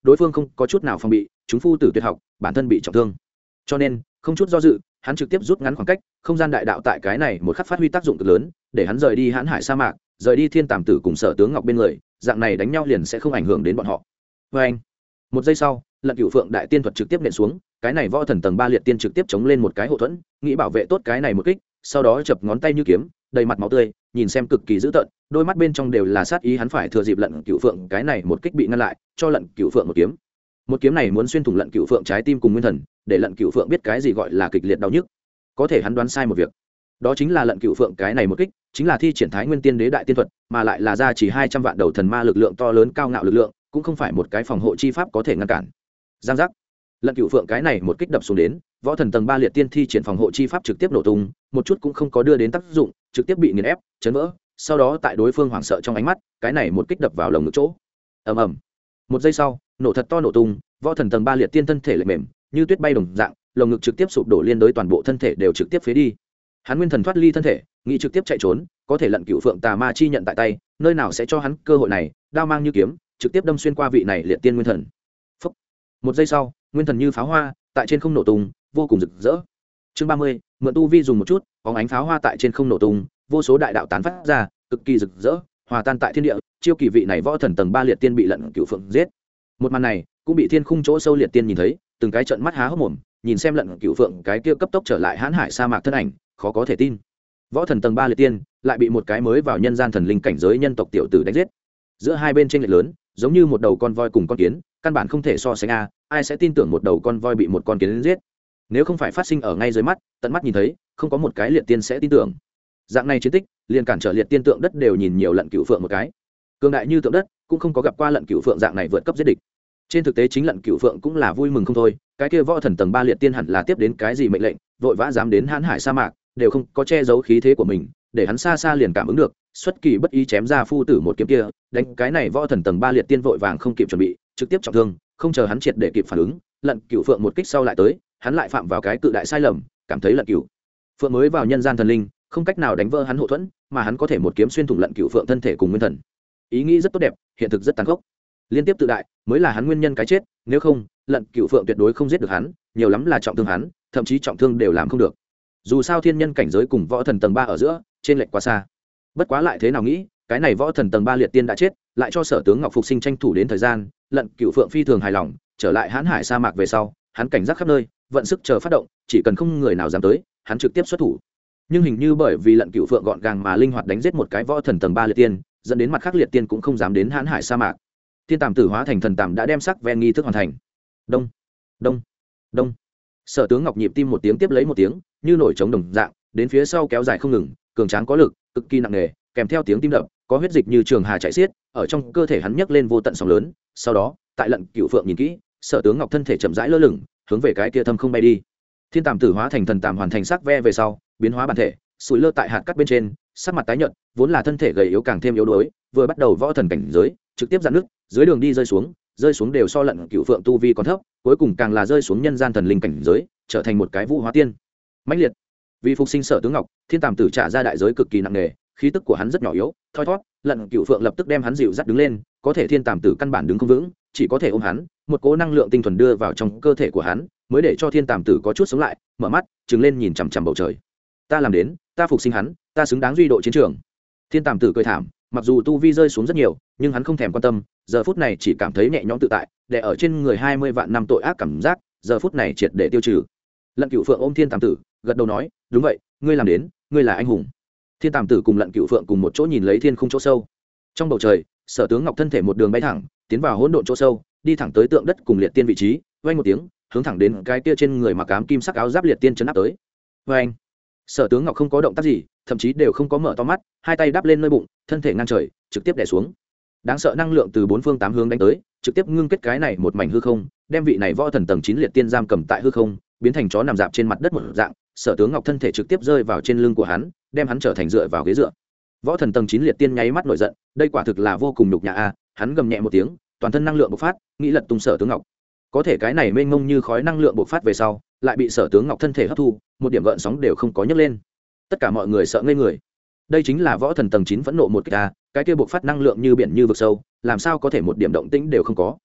đối phương không có chút nào phòng bị, chúng phu tử tuyệt học bản thân bị trọng thương, cho nên không chút do dự hắn trực tiếp rút ngắn khoảng cách. Không gian đại đạo tại cái này một khắc phát huy tác dụng cực lớn, để hắn rời đi hãn hải sa mạc, rời đi Thiên Tàm Tử cùng Sở Tướng Ngọc bên người, dạng này đánh nhau liền sẽ không ảnh hưởng đến bọn họ. Vê anh, một giây sau, Lận Cửu Phượng đại tiên thuật trực tiếp nện xuống, cái này võ thần tầng 3 liệt tiên trực tiếp chống lên một cái hộ thuẫn, nghĩ bảo vệ tốt cái này một kích, sau đó chập ngón tay như kiếm, đầy mặt máu tươi, nhìn xem cực kỳ dữ tợn, đôi mắt bên trong đều là sát ý. Hắn phải thừa dịp Lận Cửu Phượng cái này một kích bị ngăn lại, cho Lận Cửu Phượng một kiếm. Một kiếm này muốn xuyên thủng Lận Cửu Phượng trái tim cùng nguyên thần, để Lận Cửu Phượng biết cái gì gọi là kịch liệt đau nhức. Có thể hắn đoán sai một việc, đó chính là Lận Cửu Phượng cái này một kích chính là thi triển Thái Nguyên Tiên Đế đại tiên thuật, mà lại là ra chỉ 200 vạn đầu thần ma lực lượng to lớn cao ngạo lực lượng, cũng không phải một cái phòng hộ chi pháp có thể ngăn cản. Giang giác, Lận Cửu Phượng cái này một kích đập xuống đến, võ thần tầng 3 liệt tiên thi triển phòng hộ chi pháp trực tiếp nổ tung, một chút cũng không có đưa đến tác dụng, trực tiếp bị nghiền ép, chấn vỡ. Sau đó tại đối phương hoảng sợ trong ánh mắt, cái này một kích đập vào lồng ngực chỗ. Ầm ầm. Một giây sau, nổ thật to nổ tung, võ thần tầng 3 liệt tiên thân thể lệch mềm, như tuyết bay đồng dạng, lồng ngực trực tiếp sụp đổ, liên đối toàn bộ thân thể đều trực tiếp phế đi. Hắn nguyên thần thoát ly thân thể, nghĩ trực tiếp chạy trốn, có thể Lận Cửu Phượng tà ma chi nhận tại tay, nơi nào sẽ cho hắn cơ hội này, đao mang như kiếm, trực tiếp đâm xuyên qua vị này liệt tiên nguyên thần. Phốc. Một giây sau, nguyên thần như pháo hoa, tại trên không nổ tung, vô cùng rực rỡ. Chương 30, mượn tu vi dùng một chút, bóng ánh pháo hoa tại trên không nổ tung, vô số đại đạo tán phát ra, cực kỳ rực rỡ, hòa tan tại thiên địa, chiêu kỳ vị này võ thần tầng 3 liệt tiên bị Lận Cửu Phượng giết. Một màn này cũng bị thiên khung chỗ sâu liệt tiên nhìn thấy, từng cái trợn mắt há hốc mồm, nhìn xem Lận Cửu Phượng cái kia cấp tốc trở lại hãn hải sa mạc thân ảnh, khó có thể tin. Võ thần tầng 3 liệt tiên lại bị một cái mới vào nhân gian thần linh cảnh giới nhân tộc tiểu tử đánh giết. Giữa hai bên chênh lệch lớn, giống như một đầu con voi cùng con kiến, căn bản không thể so sánh a, ai sẽ tin tưởng một đầu con voi bị một con kiến giết? Nếu không phải phát sinh ở ngay dưới mắt, tận mắt nhìn thấy, không có một cái liệt tiên sẽ tin tưởng. Dạng này chiến tích, liền cản trở liệt tiên tượng đất đều nhìn nhiều Lận Cửu Phượng một cái. Cường đại như tượng đất, cũng không có gặp qua Lận Cửu Phượng dạng này vượt cấp giết địch. Trên thực tế chính Lận Cửu Phượng cũng là vui mừng không thôi, cái kia võ thần tầng 3 liệt tiên hẳn là tiếp đến cái gì mệnh lệnh, vội vã dám đến hãn hải sa mạc, đều không có che giấu khí thế của mình, để hắn xa xa liền cảm ứng được, xuất kỳ bất ý chém ra phu tử một kiếm kia, đánh cái này võ thần tầng 3 liệt tiên vội vàng không kịp chuẩn bị, trực tiếp trọng thương, không chờ hắn triệt để kịp phản ứng, Lận Cửu Phượng một kích sau lại tới, hắn lại phạm vào cái cự đại sai lầm, cảm thấy Lận Cửu Phượng mới vào nhân gian thần linh, không cách nào đánh vỡ hắn hộ thuẫn, mà hắn có thể một kiếm xuyên thủng Lận Cửu Phượng thân thể cùng nguyên thần. Ý nghĩ rất tốt đẹp, hiện thực rất tàn khốc. Liên tiếp tự đại mới là hắn nguyên nhân cái chết, nếu không, Lận Cửu Phượng tuyệt đối không giết được hắn, nhiều lắm là trọng thương hắn, thậm chí trọng thương đều làm không được. Dù sao thiên nhân cảnh giới cùng võ thần tầng 3 ở giữa, trên lệch quá xa. Bất quá lại thế nào nghĩ, cái này võ thần tầng 3 liệt tiên đã chết, lại cho Sở Tướng Ngọc phục sinh tranh thủ đến thời gian, Lận Cửu Phượng phi thường hài lòng, trở lại hãn hải sa mạc về sau, hắn cảnh giác khắp nơi, vận sức chờ phát động, chỉ cần không người nào dám tới, hắn trực tiếp xuất thủ. Nhưng hình như bởi vì Lận Cửu Phượng gọn gàng mà linh hoạt đánh giết một cái võ thần tầng 3 liệt tiên, dẫn đến mặt khác liệt tiên cũng không dám đến hãn hải sa mạc. Thiên Tàm Tử hóa thành thần tàm đã đem sắc ven nghi thức hoàn thành. Đông, đông, đông. Sở Tướng Ngọc nhịp tim một tiếng tiếp lấy một tiếng, như nổi trống đồng dạng, đến phía sau kéo dài không ngừng, cường tráng có lực, cực kỳ nặng nề, kèm theo tiếng tim đập, có huyết dịch như trường hà chảy xiết, ở trong cơ thể hắn nhấc lên vô tận sóng lớn. Sau đó, tại Lận Cửu Phượng nhìn kỹ, Sở Tướng Ngọc thân thể chậm rãi lơ lửng, hướng về cái kia thâm không bay đi. Thiên Tàm Tử hóa thành thần tàm hoàn thành sắc ve về sau, biến hóa bản thể, sủi lơ tại hạt cát bên trên, sắc mặt tái nhợt, vốn là thân thể gầy yếu càng thêm yếu đuối, vừa bắt đầu võ thần cảnh giới, trực tiếp dạn nước, dưới đường đi rơi xuống đều so Lận Cửu Phượng tu vi còn thấp, cuối cùng càng là rơi xuống nhân gian thần linh cảnh giới, trở thành một cái vũ hóa tiên. Mãnh liệt. Vì phục sinh Sở Tướng Ngọc, Thiên Tàm Tử trả ra đại giới cực kỳ nặng nề, khí tức của hắn rất nhỏ yếu, thoi thoát, Lận Cửu Phượng lập tức đem hắn dịu dắt đứng lên, có thể Thiên Tàm Tử căn bản đứng không vững, chỉ có thể ôm hắn, một cỗ năng lượng tinh thuần đưa vào trong cơ thể của hắn, mới để cho Thiên Tàm Tử có chút sống lại, mở mắt, trừng lên nhìn chằm chằm bầu trời. Ta làm đến, ta phục sinh hắn, ta xứng đáng duy độ chiến trường. Thiên Tàm Tử cười thảm, mặc dù tu vi rơi xuống rất nhiều, nhưng hắn không thèm quan tâm, giờ phút này chỉ cảm thấy nhẹ nhõm tự tại, để ở trên người 20 vạn năm tội ác cảm giác, giờ phút này triệt để tiêu trừ. Lận Cửu Phượng ôm Thiên Tàm Tử, gật đầu nói, đúng vậy, ngươi làm đến, ngươi là anh hùng. Thiên Tàm Tử cùng Lận Cửu Phượng cùng một chỗ nhìn lấy thiên khung chỗ sâu. Trong bầu trời, Sở Tướng Ngọc thân thể một đường bay thẳng, tiến vào hỗn độn chỗ sâu, đi thẳng tới tượng đất cùng liệt tiên vị trí, vang một tiếng, hướng thẳng đến cái kia trên người mặc ám kim sắc áo giáp liệt tiên chấn áp tới. Vang. Sở Tướng Ngọc không có động tác gì, thậm chí đều không có mở to mắt, hai tay đắp lên nơi bụng, thân thể ngang trời, trực tiếp đè xuống. Đáng sợ năng lượng từ bốn phương tám hướng đánh tới, trực tiếp ngưng kết cái này một mảnh hư không, đem vị này võ thần tầng 9 liệt tiên giam cầm tại hư không, biến thành chó nằm dạp trên mặt đất một dạng. Sở Tướng Ngọc thân thể trực tiếp rơi vào trên lưng của hắn, đem hắn trở thành dựa vào ghế dựa. Võ thần tầng 9 liệt tiên nháy mắt nổi giận, đây quả thực là vô cùng nhục nhã a, hắn gầm nhẹ một tiếng, toàn thân năng lượng bộc phát, nghĩ lật tung Sở Tướng Ngọc. Có thể cái này mênh mông như khói năng lượng bộc phát về sau, lại bị Sở Tướng Ngọc thân thể hấp thu, một điểm gợn sóng đều không có nhấc lên. Tất cả mọi người sợ ngây người. Đây chính là võ thần tầng 9 phẫn nộ một kích a, cái kia bộc phát năng lượng như biển như vực sâu, làm sao có thể một điểm động tĩnh đều không có.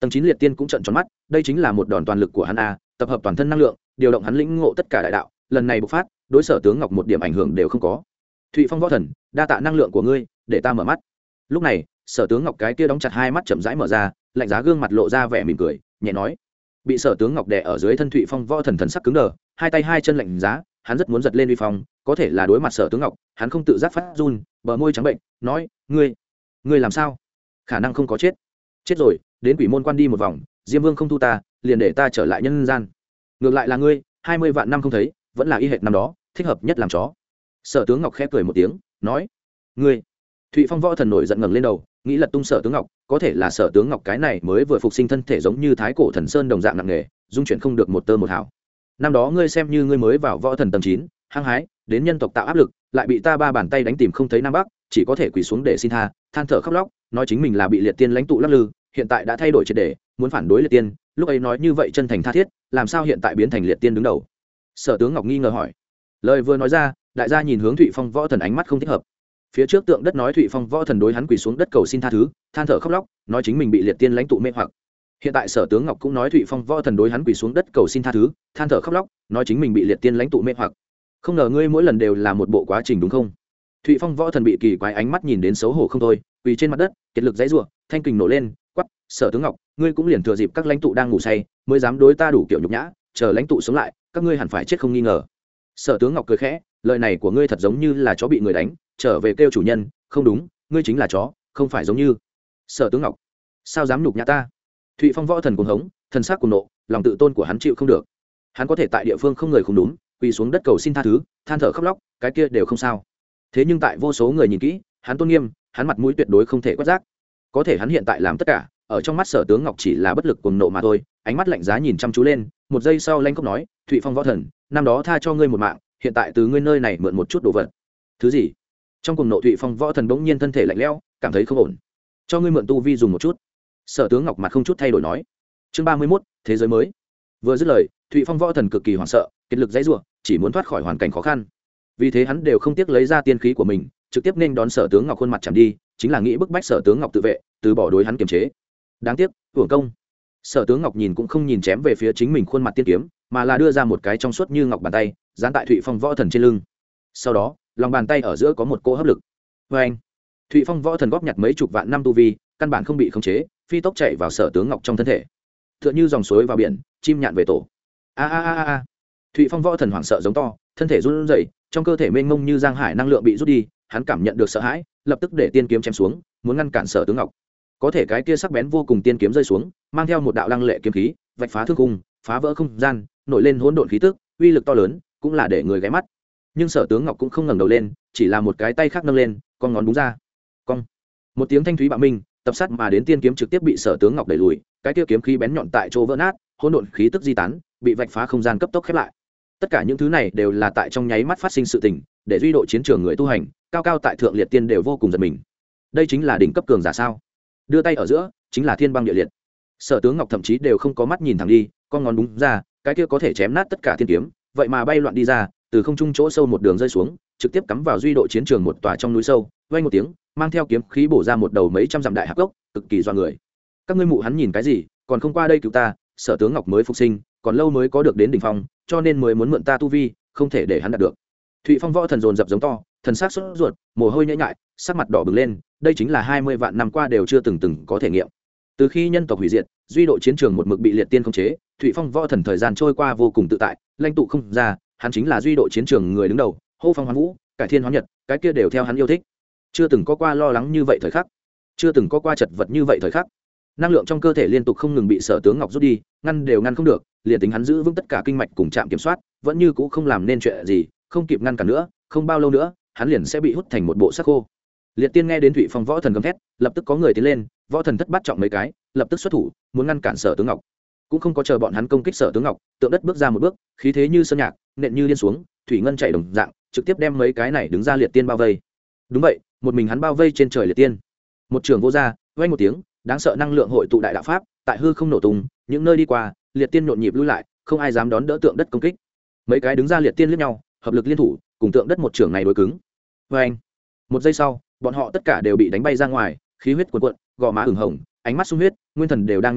Tầng 9 liệt tiên cũng trợn tròn mắt, đây chính là một đòn toàn lực của hắn a, tập hợp toàn thân năng lượng, điều động hắn lĩnh ngộ tất cả đại đạo, lần này bộc phát, đối Sở Tướng Ngọc một điểm ảnh hưởng đều không có. Thụy Phong võ thần, đa tạ năng lượng của ngươi, để ta mở mắt. Lúc này, Sở Tướng Ngọc cái kia đóng chặt hai mắt chậm rãi mở ra, lạnh giá gương mặt lộ ra vẻ mỉm cười, nhẹ nói. Bị Sở Tướng Ngọc đè ở dưới thân Thụy Phong võ thần thần sắc cứng đờ, hai tay hai chân lạnh giá, hắn rất muốn giật lên uy phong, có thể là đối mặt Sở Tướng Ngọc, hắn không tự giác phát run, bờ môi trắng bệnh, nói, ngươi làm sao? Khả năng không có chết. Chết rồi, đến Quỷ Môn Quan đi một vòng, Diêm Vương không thu ta, liền để ta trở lại nhân gian. Ngược lại là ngươi, 20 vạn năm không thấy, vẫn là y hệt năm đó, thích hợp nhất làm chó. Sở Tướng Ngọc khẽ cười một tiếng, nói, ngươi. Thụy Phong võ thần nổi giận ngẩng lên đầu, nghĩ lật tung Sở Tướng Ngọc, có thể là Sở Tướng Ngọc cái này mới vừa phục sinh thân thể giống như thái cổ thần sơn đồng dạng nặng nề, dung chuyển không được một tơ một hào. Năm đó ngươi xem như ngươi mới vào võ thần tầng 9, hăng hái, đến nhân tộc tạo áp lực, lại bị ta ba bàn tay đánh tìm không thấy nam bắc, chỉ có thể quỳ xuống để xin tha, than thở khóc lóc, nói chính mình là bị liệt tiên lãnh tụ lắc lư, hiện tại đã thay đổi triệt để, muốn phản đối liệt tiên, lúc ấy nói như vậy chân thành tha thiết, làm sao hiện tại biến thành liệt tiên đứng đầu? Sở Tướng Ngọc nghi ngờ hỏi. Lời vừa nói ra, đại gia nhìn hướng Thụy Phong võ thần ánh mắt không thích hợp. Phía trước tượng đất nói Thụy Phong võ thần đối hắn quỳ xuống đất cầu xin tha thứ, than thở khóc lóc, nói chính mình bị liệt tiên lãnh tụ mê hoặc. Hiện tại Sở Tướng Ngọc cũng nói Thụy Phong võ thần đối hắn quỳ xuống đất cầu xin tha thứ, than thở khóc lóc, nói chính mình bị liệt tiên lãnh tụ mê hoặc. Không ngờ ngươi mỗi lần đều là một bộ quá trình đúng không? Thụy Phong võ thần bị kỳ quái ánh mắt nhìn đến xấu hổ không thôi, quỳ trên mặt đất, kiệt lực giãy giụa, thanh kình nổ lên, quắc, Sở Tướng Ngọc, ngươi cũng liền thừa dịp các lãnh tụ đang ngủ say, mới dám đối ta đủ kiểu nhục nhã, chờ lãnh tụ sống lại, các ngươi hẳn phải chết không nghi ngờ. Sở Tướng Ngọc cười khẽ, lời này của ngươi thật giống như là chó bị người đánh, trở về kêu chủ nhân, không đúng, ngươi chính là chó, không phải giống như. Sở Tướng Ngọc, sao dám nhục nhã ta? Thụy Phong võ thần cuồng hống, thần sắc cuồng nộ, lòng tự tôn của hắn chịu không được. Hắn có thể tại địa phương không người không đúng, quỳ xuống đất cầu xin tha thứ, than thở khóc lóc, cái kia đều không sao. Thế nhưng tại vô số người nhìn kỹ, hắn tôn nghiêm, hắn mặt mũi tuyệt đối không thể quét rác. Có thể hắn hiện tại làm tất cả, ở trong mắt Sở Tướng Ngọc chỉ là bất lực cuồng nộ mà thôi, ánh mắt lạnh giá nhìn chăm chú lên, một giây sau lanh cốc nói, Thụy Phong võ thần, năm đó tha cho ngươi một mạng, hiện tại từ ngươi nơi này mượn một chút đồ vật. Thứ gì? Trong cuồng nộ Thụy Phong võ thần bỗng nhiên thân thể lạnh lẽo, cảm thấy không ổn. Cho ngươi mượn tu vi dùng một chút. Sở Tướng Ngọc mặt không chút thay đổi nói. Chương 31, thế giới mới. Vừa dứt lời, Thụy Phong võ thần cực kỳ hoảng sợ, kiệt lực giãy giụa, chỉ muốn thoát khỏi hoàn cảnh khó khăn. Vì thế hắn đều không tiếc lấy ra tiên khí của mình, trực tiếp nên đón Sở Tướng Ngọc khuôn mặt chạm đi, chính là nghĩ bức bách Sở Tướng Ngọc tự vệ, từ bỏ đối hắn kiềm chế. Đáng tiếc, hưởng công. Sở Tướng Ngọc nhìn cũng không nhìn chém về phía chính mình khuôn mặt tiên kiếm, mà là đưa ra một cái trong suốt như ngọc bàn tay, dán tại Thụy Phong võ thần trên lưng. Sau đó, lòng bàn tay ở giữa có một cỗ hấp lực. Anh, Thụy Phong võ thần góp nhặt mấy chục vạn năm tu vi, căn bản không bị khống chế, phi tốc chạy vào Sở Tướng Ngọc trong thân thể. Tựa như dòng suối vào biển, chim nhạn về tổ. A a a a. Thụy Phong võ thần hoảng sợ giống to, thân thể run rẩy, trong cơ thể mênh mông như giang hải năng lượng bị rút đi, hắn cảm nhận được sợ hãi, lập tức để tiên kiếm chém xuống, muốn ngăn cản Sở Tướng Ngọc. Có thể cái kia sắc bén vô cùng tiên kiếm rơi xuống, mang theo một đạo lăng lệ kiếm khí, vạch phá thương khung, phá vỡ không gian, nổi lên hỗn độn khí tức, uy lực to lớn, cũng là để người ghé mắt. Nhưng Sở Tướng Ngọc cũng không ngẩng đầu lên, chỉ là một cái tay khác nâng lên, con ngón đúng ra. Cong. Một tiếng thanh thúy bạo minh, tập sát mà đến tiên kiếm trực tiếp bị Sở Tướng Ngọc đẩy lùi, cái kia kiếm khí bén nhọn tại chỗ vỡ nát, hỗn độn khí tức di tán, bị vạch phá không gian cấp tốc khép lại. Tất cả những thứ này đều là tại trong nháy mắt phát sinh sự tình, để duy độ chiến trường người tu hành, cao cao tại thượng liệt tiên đều vô cùng giật mình. Đây chính là đỉnh cấp cường giả sao? Đưa tay ở giữa, chính là thiên băng địa liệt. Sở Tướng Ngọc thậm chí đều không có mắt nhìn thẳng đi, con ngón đúng ra, cái kia có thể chém nát tất cả thiên kiếm, vậy mà bay loạn đi ra, từ không trung chỗ sâu một đường rơi xuống, trực tiếp cắm vào duy độ chiến trường một tòa trong núi sâu, vang một tiếng, mang theo kiếm khí bổ ra một đầu mấy trăm dặm đại hạp gốc, cực kỳ doa người. Các ngươi mụ hắn nhìn cái gì, còn không qua đây cứu ta? Sở Tướng Ngọc mới phục sinh, còn lâu mới có được đến đỉnh phong, cho nên mới muốn mượn ta tu vi, không thể để hắn đạt được. Thụy Phong võ thần dồn dập giống to, thần sắc sốt ruột, mồ hôi nhễ nhại, sắc mặt đỏ bừng lên, đây chính là 20 vạn năm qua đều chưa từng có thể nghiệm. Từ khi nhân tộc hủy diệt, duy độ chiến trường một mực bị liệt tiên khống chế, Thụy Phong võ thần thời gian trôi qua vô cùng tự tại, lãnh tụ không ra, hắn chính là duy độ chiến trường người đứng đầu, hô phong hoán vũ, cải thiên hóa nhật, cái kia đều theo hắn yêu thích. Chưa từng có qua lo lắng như vậy thời khắc, chưa từng có qua chật vật như vậy thời khắc. Năng lượng trong cơ thể liên tục không ngừng bị Sở Tướng Ngọc rút đi, ngăn đều ngăn không được, liền tính hắn giữ vững tất cả kinh mạch cùng trạm kiểm soát, vẫn như cũ không làm nên chuyện gì, không kịp ngăn cản nữa, không bao lâu nữa, hắn liền sẽ bị hút thành một bộ xác khô. Liệt tiên nghe đến Thụy Phong võ thần gầm thét, lập tức có người tiến lên, võ thần thất bắt trọng mấy cái, lập tức xuất thủ, muốn ngăn cản Sở Tướng Ngọc. Cũng không có chờ bọn hắn công kích Sở Tướng Ngọc, tượng đất bước ra một bước, khí thế như sơn nhạc, nện như điên xuống, thủy ngân chảy đồng dạng, trực tiếp đem mấy cái này đứng ra liệt tiên bao vây. Đúng vậy, một mình hắn bao vây trên trời liệt tiên. Một trường vô ra, vang một tiếng, đáng sợ năng lượng hội tụ đại đạo pháp, tại hư không nổ tung, những nơi đi qua, liệt tiên nhộn nhịp lui lại, không ai dám đón đỡ tượng đất công kích. Mấy cái đứng ra liệt tiên liếc nhau, hợp lực liên thủ, cùng tượng đất một trường này đối cứng. Oeng! Một giây sau, bọn họ tất cả đều bị đánh bay ra ngoài, khí huyết cuồn cuộn, gò má ửng hồng, ánh mắt sung huyết, nguyên thần đều đang nhảy nhót,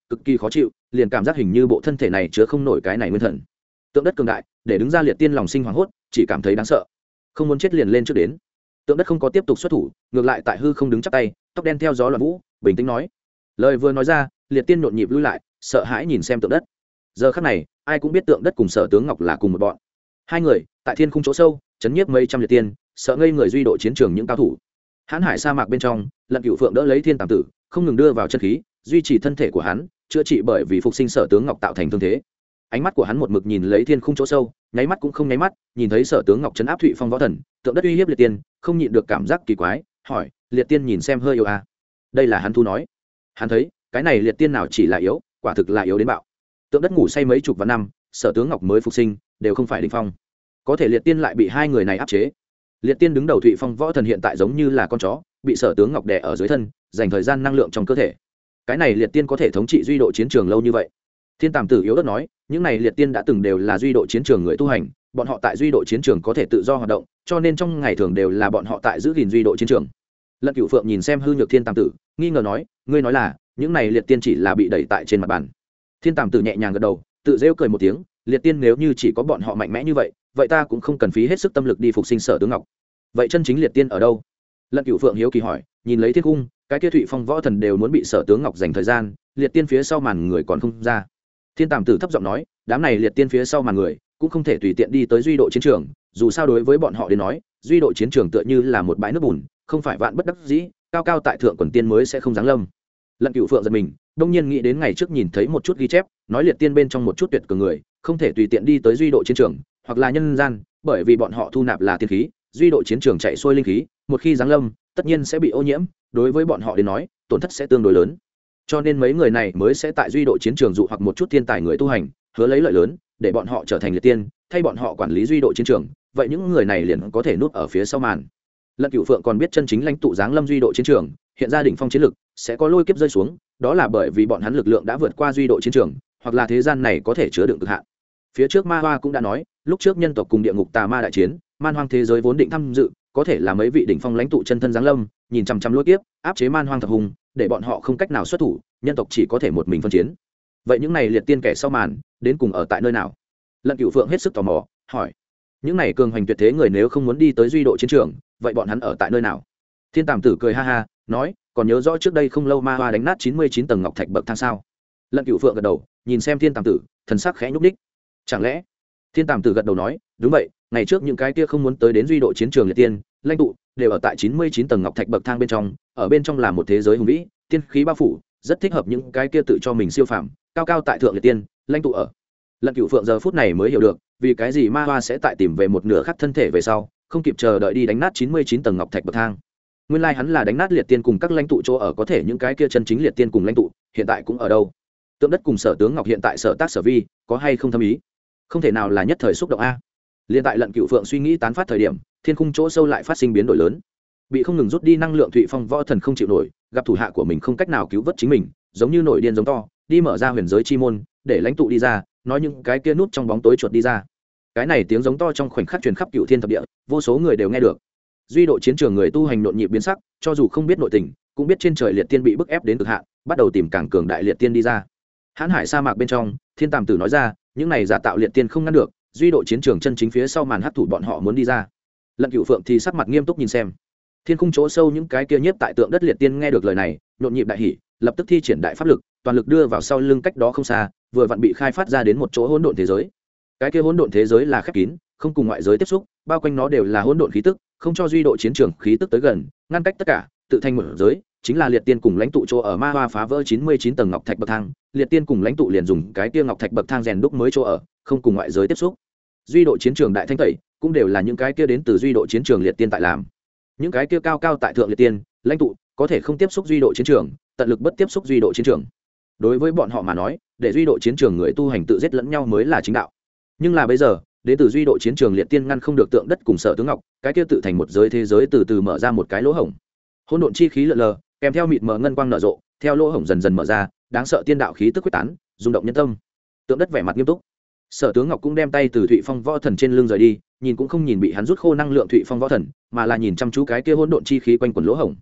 cực kỳ khó chịu, liền cảm giác hình như bộ thân thể này chứa không nổi cái này nguyên thần. Tượng đất cường đại, để đứng ra liệt tiên lòng sinh hoảng hốt, chỉ cảm thấy đáng sợ, không muốn chết liền lên trước đến. Tượng đất không có tiếp tục xuất thủ, ngược lại tại hư không đứng chắp tay, tóc đen theo gió loạn vũ, bình tĩnh nói. Lời vừa nói ra, liệt tiên nhộn nhịp lui lại, sợ hãi nhìn xem tượng đất. Giờ khắc này, ai cũng biết tượng đất cùng Sở Tướng Ngọc là cùng một bọn. Hai người tại thiên khung chỗ sâu, chấn nhiếp mấy trăm liệt tiên, sợ ngây người duy độ chiến trường những cao thủ. Hãn Hải sa mạc bên trong, Lận Cửu Phượng đỡ lấy Thiên Tàm Tử, không ngừng đưa vào chân khí, duy trì thân thể của hắn, chữa trị bởi vì phục sinh Sở Tướng Ngọc tạo thành thương thế. Ánh mắt của hắn một mực nhìn lấy thiên khung chỗ sâu, nháy mắt cũng không nháy mắt, nhìn thấy Sở Tướng Ngọc trấn áp Thụy Phong võ thần, tượng đất uy hiếp liệt tiên, không nhịn được cảm giác kỳ quái, hỏi: "Liệt tiên nhìn xem hơi yếu à?" Đây là hắn thu nói. Hắn thấy, cái này liệt tiên nào chỉ là yếu, quả thực là yếu đến bạo. Tượng đất ngủ say mấy chục vạn năm, Sở Tướng Ngọc mới phục sinh, đều không phải đỉnh phong. Có thể liệt tiên lại bị hai người này áp chế. Liệt tiên đứng đầu Thụy Phong võ thần hiện tại giống như là con chó, bị Sở Tướng Ngọc đè ở dưới thân, dành thời gian năng lượng trong cơ thể. Cái này liệt tiên có thể thống trị duy độ chiến trường lâu như vậy. Thiên Tàm Tử yếu ớt nói, những này liệt tiên đã từng đều là duy độ chiến trường người tu hành, bọn họ tại duy độ chiến trường có thể tự do hoạt động, cho nên trong ngày thường đều là bọn họ tại giữ gìn duy độ chiến trường. Lận Cửu Phượng nhìn xem hư nhược Thiên Tàm Tử, nghi ngờ nói, ngươi nói là những này liệt tiên chỉ là bị đẩy tại trên mặt bàn. Thiên Tàm Tử nhẹ nhàng gật đầu, tự rêu cười một tiếng, liệt tiên nếu như chỉ có bọn họ mạnh mẽ như vậy, vậy ta cũng không cần phí hết sức tâm lực đi phục sinh Sở Tướng Ngọc. Vậy chân chính liệt tiên ở đâu? Lận Cửu Phượng hiếu kỳ hỏi, nhìn lấy thiên cung, cái kia Thụy Phong võ thần đều muốn bị Sở Tướng Ngọc dành thời gian, liệt tiên phía sau màn người còn không ra. Thiên Tàm Tử thấp giọng nói, đám này liệt tiên phía sau màn người cũng không thể tùy tiện đi tới duy độ chiến trường, dù sao đối với bọn họ đến nói, duy độ chiến trường tựa như là một bãi nước bùn, không phải vạn bất đắc dĩ, cao cao tại thượng quần tiên mới sẽ không giáng lâm. Lận Cửu Phượng giật mình, đông nhiên nghĩ đến ngày trước nhìn thấy một chút ghi chép, nói liệt tiên bên trong một chút tuyệt cường người, không thể tùy tiện đi tới duy độ chiến trường, hoặc là nhân gian, bởi vì bọn họ thu nạp là tiên khí, duy độ chiến trường chạy xuôi linh khí, một khi giáng lâm, tất nhiên sẽ bị ô nhiễm, đối với bọn họ đến nói, tổn thất sẽ tương đối lớn. Cho nên mấy người này mới sẽ tại duy độ chiến trường dụ hoặc một chút thiên tài người tu hành, hứa lấy lợi lớn, để bọn họ trở thành liệt tiên, thay bọn họ quản lý duy độ chiến trường, vậy những người này liền có thể núp ở phía sau màn. Lận Cửu Phượng còn biết chân chính lãnh tụ giáng lâm duy độ chiến trường, hiện ra đỉnh phong chiến lực, sẽ có lôi kiếp rơi xuống, đó là bởi vì bọn hắn lực lượng đã vượt qua duy độ chiến trường, hoặc là thế gian này có thể chứa đựng cực hạn. Phía trước Ma Hoa cũng đã nói, lúc trước nhân tộc cùng địa ngục tà ma đại chiến, man hoang thế giới vốn định tham dự, có thể là mấy vị đỉnh phong lãnh tụ chân thân giáng lâm, nhìn chằm chằm lôi kiếp, áp chế man hoang thập hùng, để bọn họ không cách nào xuất thủ, nhân tộc chỉ có thể một mình phân chiến. Vậy những này liệt tiên kẻ sau màn, đến cùng ở tại nơi nào? Lận Cửu Phượng hết sức tò mò, hỏi. Những này cường hành tuyệt thế người nếu không muốn đi tới duy độ chiến trường, vậy bọn hắn ở tại nơi nào? Thiên Tàm Tử cười ha ha, nói, còn nhớ rõ trước đây không lâu Ma Hoa đánh nát 99 tầng ngọc thạch bậc thang sao? Lận Cửu Phượng gật đầu, nhìn xem Thiên Tàm Tử, thần sắc khẽ nhúc nhích. Chẳng lẽ? Thiên Tàm Tử gật đầu nói, đúng vậy, ngày trước những cái kia không muốn tới đến duy độ chiến trường liệt tiên, lãnh tụ, đều ở tại 99 tầng ngọc thạch bậc thang bên trong, ở bên trong là một thế giới hùng vĩ, tiên khí bao phủ, rất thích hợp những cái kia tự cho mình siêu phàm, cao cao tại thượng liệt tiên, lãnh tụ ở. Lận Cửu Phượng giờ phút này mới hiểu được, vì cái gì Ma Hoa sẽ tại tìm về một nửa khắc thân thể về sau, không kịp chờ đợi đi đánh nát 99 tầng ngọc thạch bậc thang. Nguyên lai hắn là đánh nát liệt tiên cùng các lãnh tụ chỗ ở, có thể những cái kia chân chính liệt tiên cùng lãnh tụ, hiện tại cũng ở đâu? Tượng đất cùng Sở Tướng Ngọc hiện tại sở tác sở vi, có hay không thâm ý? Không thể nào là nhất thời xúc động a. Liên tại Lận Cửu Phượng suy nghĩ tán phát thời điểm, thiên khung chỗ sâu lại phát sinh biến đổi lớn. Bị không ngừng rút đi năng lượng Thụy Phong võ thần không chịu nổi, gặp thủ hạ của mình không cách nào cứu vớt chính mình, giống như nổi điên giống to, đi mở ra huyền giới chi môn, để lãnh tụ đi ra, nói những cái kia núp trong bóng tối chuột đi ra. Cái này tiếng giống to trong khoảnh khắc truyền khắp cửu thiên thập địa, vô số người đều nghe được. Duy độ chiến trường người tu hành nhộn nhịp biến sắc, cho dù không biết nội tình, cũng biết trên trời liệt tiên bị bức ép đến cực hạn, bắt đầu tìm càng cường đại liệt tiên đi ra. Hãn Hải sa mạc bên trong, Thiên Tàm Tử nói ra, những này giả tạo liệt tiên không ngăn được, duy độ chiến trường chân chính phía sau màn hấp thụ bọn họ muốn đi ra. Lận Cửu Phượng thì sắc mặt nghiêm túc nhìn xem. Thiên khung chỗ sâu những cái kia nhiếp tại tượng đất liệt tiên nghe được lời này, nhộn nhịp đại hỉ, lập tức thi triển đại pháp lực, toàn lực đưa vào sau lưng cách đó không xa, vừa vặn bị khai phát ra đến một chỗ hỗn độn thế giới. Cái kia hỗn độn thế giới là khép kín, không cùng ngoại giới tiếp xúc, bao quanh nó đều là hỗn độn khí tức, không cho duy độ chiến trường khí tức tới gần, ngăn cách tất cả, tự thành một giới, chính là liệt tiên cùng lãnh tụ chỗ ở Ma Hoa phá vỡ 99 tầng ngọc thạch bậc thang, liệt tiên cùng lãnh tụ liền dùng cái kia ngọc thạch bậc thang rèn đúc mới chỗ ở, không cùng ngoại giới tiếp xúc. Duy độ chiến trường đại thanh tẩy, cũng đều là những cái kia đến từ duy độ chiến trường liệt tiên tại làm. Những cái kia cao cao tại thượng liệt tiên, lãnh tụ, có thể không tiếp xúc duy độ chiến trường, tận lực bất tiếp xúc duy độ chiến trường. Đối với bọn họ mà nói, để duy độ chiến trường người tu hành tự giết lẫn nhau mới là chính đạo. Nhưng là bây giờ, đến từ duy độ chiến trường liệt tiên ngăn không được tượng đất cùng Sở Tướng Ngọc, cái kia tự thành một giới thế giới từ từ mở ra một cái lỗ hổng. Hỗn độn chi khí lượn lờ, kèm theo mịt mờ ngân quang nở rộ, theo lỗ hổng dần dần mở ra, đáng sợ tiên đạo khí tức quyết tán, rung động nhân tâm. Tượng đất vẻ mặt nghiêm túc. Sở Tướng Ngọc cũng đem tay từ Thụy Phong võ thần trên lưng rời đi, nhìn cũng không nhìn bị hắn rút khô năng lượng Thụy Phong võ thần, mà là nhìn chăm chú cái kia hỗn độn chi khí quanh quẩn lỗ hổng.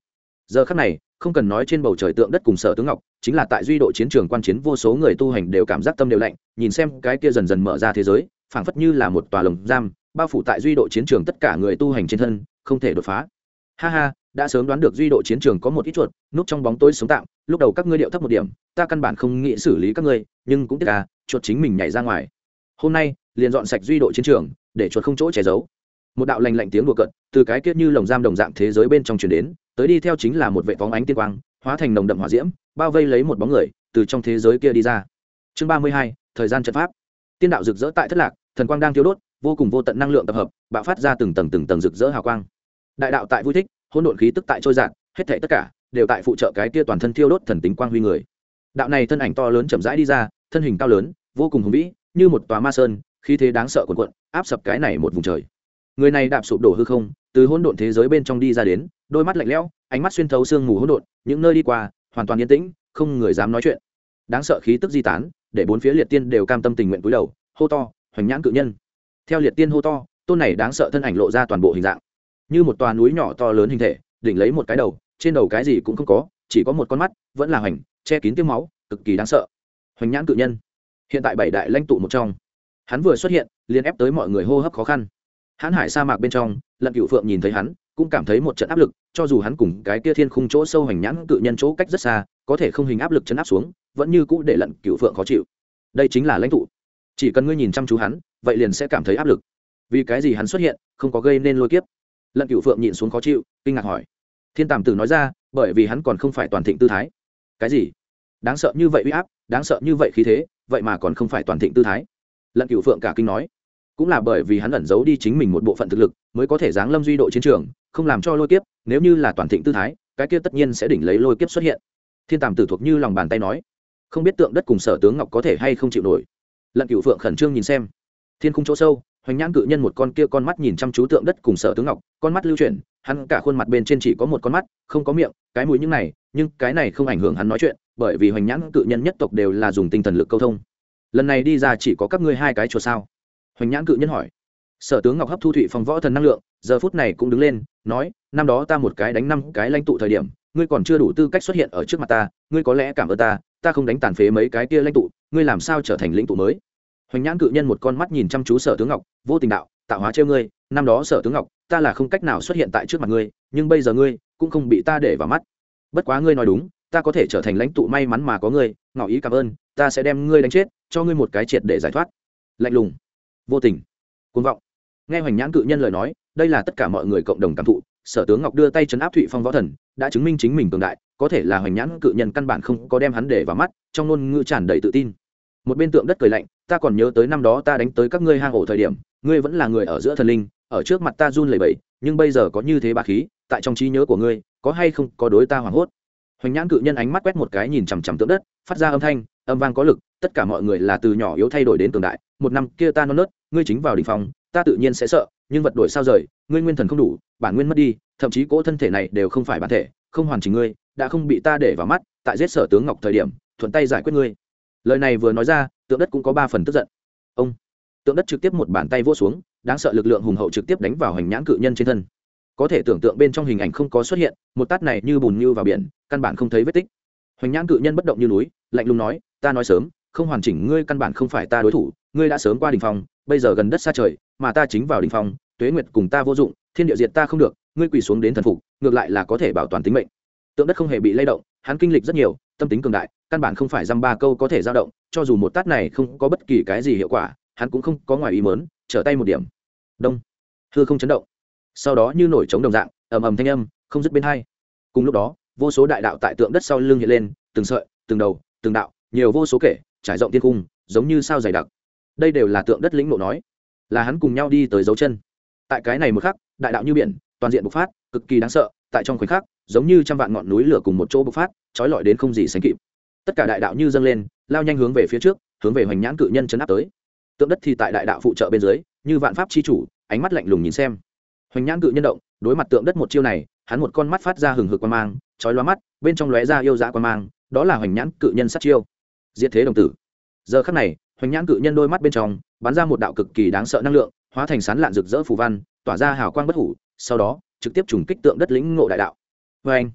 giờ khắc này không cần nói trên bầu trời tượng đất cùng Sở Tướng Ngọc, chính là tại duy độ chiến trường quan chiến vô số người tu hành đều cảm giác tâm đều lạnh, nhìn xem cái kia dần dần mở ra thế giới, phảng phất như là một tòa lồng giam, bao phủ tại duy độ chiến trường tất cả người tu hành trên thân, không thể đột phá. Ha ha, đã sớm đoán được duy độ chiến trường có một ít chuột núp trong bóng tối sống tạm, lúc đầu các ngươi điệu thấp một điểm, ta căn bản không nghĩ xử lý các ngươi, nhưng cũng tiếc là chuột chính mình nhảy ra ngoài. Hôm nay, liền dọn sạch duy độ chiến trường, để chuột không chỗ che giấu. Một đạo lạnh lạnh tiếng đùa cợt từ cái kia như lồng giam đồng dạng thế giới bên trong truyền đến, tới đi theo chính là một vệ phóng ánh tiên quang, hóa thành nồng đậm hỏa diễm, bao vây lấy một bóng người từ trong thế giới kia đi ra. Chương 32, thời gian trận pháp. Tiên đạo rực rỡ tại thất lạc, thần quang đang thiêu đốt, vô cùng vô tận năng lượng tập hợp, bạo phát ra từng tầng rực rỡ hào quang. Đại đạo tại vui thích, hỗn độn khí tức tại trôi dạt, hết thảy tất cả đều tại phụ trợ cái kia toàn thân thiêu đốt thần tính quang huy người. Đạo này thân ảnh to lớn chậm rãi đi ra, thân hình cao lớn, vô cùng hùng vĩ, như một tòa ma sơn, khí thế đáng sợ cuồn cuộn, áp sập cái này một vùng trời. Người này đạp sụp đổ hư không, từ hỗn độn thế giới bên trong đi ra đến, đôi mắt lạnh lẽo, ánh mắt xuyên thấu sương mù hỗn độn, những nơi đi qua hoàn toàn yên tĩnh, không người dám nói chuyện. Đáng sợ khí tức di tán, để bốn phía liệt tiên đều cam tâm tình nguyện cúi đầu, hô to, hoành nhãn cự nhân. Theo liệt tiên hô to, tôn này đáng sợ thân ảnh lộ ra toàn bộ hình dạng, như một tòa núi nhỏ to lớn hình thể, đỉnh lấy một cái đầu, trên đầu cái gì cũng không có, chỉ có một con mắt, vẫn là hoành, che kín tiêu máu, cực kỳ đáng sợ. Hoành nhãn cự nhân, hiện tại bảy đại lãnh tụ một trong, hắn vừa xuất hiện, liền ép tới mọi người hô hấp khó khăn. Hán hải sa mạc bên trong, Lận Cửu Phượng nhìn thấy hắn, cũng cảm thấy một trận áp lực, cho dù hắn cùng cái kia thiên khung chỗ sâu hoành nhãn cự nhân chỗ cách rất xa, có thể không hình áp lực chấn áp xuống, vẫn như cũ để Lận Cửu Phượng khó chịu. Đây chính là lãnh tụ, chỉ cần ngươi nhìn chăm chú hắn, vậy liền sẽ cảm thấy áp lực. Vì cái gì hắn xuất hiện, không có gây nên lôi kiếp? Lận Cửu Phượng nhịn xuống khó chịu, kinh ngạc hỏi. Thiên Tàm Tử nói ra, bởi vì hắn còn không phải toàn thịnh tư thái. Cái gì? Đáng sợ như vậy uy áp, đáng sợ như vậy khí thế, vậy mà còn không phải toàn thịnh tư thái? Lận Cửu Phượng cả kinh nói, cũng là bởi vì hắn ẩn giấu đi chính mình một bộ phận thực lực, mới có thể giáng lâm duy độ chiến trường, không làm cho lôi kiếp, nếu như là toàn thịnh tư thái, cái kia tất nhiên sẽ đỉnh lấy lôi kiếp xuất hiện. Thiên Tàm Tử thuộc như lòng bàn tay nói, không biết tượng đất cùng Sở Tướng Ngọc có thể hay không chịu nổi. Lận Cửu Phượng khẩn trương nhìn xem. Thiên khung chỗ sâu, hoành nhãn cự nhân một con kia con mắt nhìn chăm chú tượng đất cùng Sở Tướng Ngọc, con mắt lưu chuyển, hắn cả khuôn mặt bên trên chỉ có một con mắt, không có miệng, cái mũi những này, nhưng cái này không ảnh hưởng hắn nói chuyện, bởi vì hoành nhãn cự nhân nhất tộc đều là dùng tinh thần lực câu thông. Lần này đi ra chỉ có các ngươi hai cái chuột sao? Hoành nhãn cự nhân hỏi. Sở Tướng Ngọc hấp thu Thụy Phong võ thần năng lượng, giờ phút này cũng đứng lên, nói, năm đó ta một cái đánh năm cái lãnh tụ thời điểm, ngươi còn chưa đủ tư cách xuất hiện ở trước mặt ta, ngươi có lẽ cảm ơn ta, ta không đánh tàn phế mấy cái kia lãnh tụ, ngươi làm sao trở thành lĩnh tụ mới? Hoành nhãn cự nhân một con mắt nhìn chăm chú Sở Tướng Ngọc, vô tình đạo, tạo hóa trêu ngươi, năm đó Sở Tướng Ngọc, ta là không cách nào xuất hiện tại trước mặt ngươi, nhưng bây giờ ngươi cũng không bị ta để vào mắt. Bất quá ngươi nói đúng, ta có thể trở thành lãnh tụ may mắn mà có ngươi, ngỏ ý cảm ơn, ta sẽ đem ngươi đánh chết, cho ngươi một cái triệt để giải thoát. Lạnh lùng, vô tình, cuồng vọng. Nghe hoành nhãn cự nhân lời nói, đây là tất cả mọi người cộng đồng cảm thụ. Sở Tướng Ngọc đưa tay trấn áp Thụy Phong võ thần, đã chứng minh chính mình cường đại, có thể là hoành nhãn cự nhân căn bản không có đem hắn để vào mắt, trong ngôn ngữ tràn đầy tự tin. Một bên tượng đất cười lạnh, ta còn nhớ tới năm đó ta đánh tới các ngươi hang ổ thời điểm, ngươi vẫn là người ở giữa thần linh, ở trước mặt ta run lẩy bẩy, nhưng bây giờ có như thế bá khí, tại trong trí nhớ của ngươi, có hay không có đối ta hoảng hốt? Hoành nhãn cự nhân ánh mắt quét một cái nhìn chằm chằm tượng đất, phát ra âm thanh, âm vang có lực, tất cả mọi người là từ nhỏ yếu thay đổi đến cường đại, một năm kia ta non nớt, ngươi chính vào đỉnh phong, ta tự nhiên sẽ sợ, nhưng vật đổi sao rời, ngươi nguyên thần không đủ, bản nguyên mất đi, thậm chí cỗ thân thể này đều không phải bản thể, không hoàn chỉnh ngươi, đã không bị ta để vào mắt, tại giết Sở Tướng Ngọc thời điểm, thuận tay giải quyết ngươi. Lời này vừa nói ra, tượng đất cũng có 3 phần tức giận. Ông, tượng đất trực tiếp một bàn tay vỗ xuống, đáng sợ lực lượng hùng hậu trực tiếp đánh vào hoành nhãn cự nhân trên thân. Có thể tưởng tượng bên trong hình ảnh không có xuất hiện, một tát này như bùn như vào biển, căn bản không thấy vết tích. Hoành nhãn cự nhân bất động như núi, lạnh lùng nói, ta nói sớm, không hoàn chỉnh ngươi căn bản không phải ta đối thủ, ngươi đã sớm qua đỉnh phong, bây giờ gần đất xa trời, mà ta chính vào đỉnh phong, tuế nguyệt cùng ta vô dụng, thiên địa diệt ta không được, ngươi quỳ xuống đến thần phục, ngược lại là có thể bảo toàn tính mệnh. Tượng đất không hề bị lay động, hắn kinh lịch rất nhiều, tâm tính cường đại, căn bản không phải dăm ba câu có thể dao động, cho dù một tát này không có bất kỳ cái gì hiệu quả, hắn cũng không có ngoài ý muốn, trở tay một điểm. Đông, hư không chấn động. Sau đó như nổi trống đồng dạng, ầm ầm thanh âm, không dứt bên hai. Cùng lúc đó, vô số đại đạo tại tượng đất sau lưng hiện lên, từng sợi, từng đầu, từng đạo, nhiều vô số kể, trải rộng thiên cung, giống như sao dày đặc. Đây đều là tượng đất lĩnh ngộ nói, là hắn cùng nhau đi tới dấu chân. Tại cái này một khắc, đại đạo như biển, toàn diện bộc phát, cực kỳ đáng sợ, tại trong khoảnh khắc, giống như trăm vạn ngọn núi lửa cùng một chỗ bộc phát, chói lọi đến không gì sánh kịp. Tất cả đại đạo như dâng lên, lao nhanh hướng về phía trước, hướng về hoành nhãn cự nhân chấn áp tới. Tượng đất thì tại đại đạo phụ trợ bên dưới, như vạn pháp chi chủ, ánh mắt lạnh lùng nhìn xem. Hoành nhãn cự nhân động, đối mặt tượng đất một chiêu này, hắn một con mắt phát ra hừng hực quang mang, chói lóa mắt, bên trong lóe ra yêu dã quang mang, đó là hoành nhãn cự nhân sát chiêu. Diệt thế đồng tử. Giờ khắc này, hoành nhãn cự nhân đôi mắt bên trong bắn ra một đạo cực kỳ đáng sợ năng lượng, hóa thành sán lạn rực rỡ phù văn, tỏa ra hào quang bất hủ, sau đó trực tiếp trùng kích tượng đất lĩnh ngộ đại đạo. Vâng,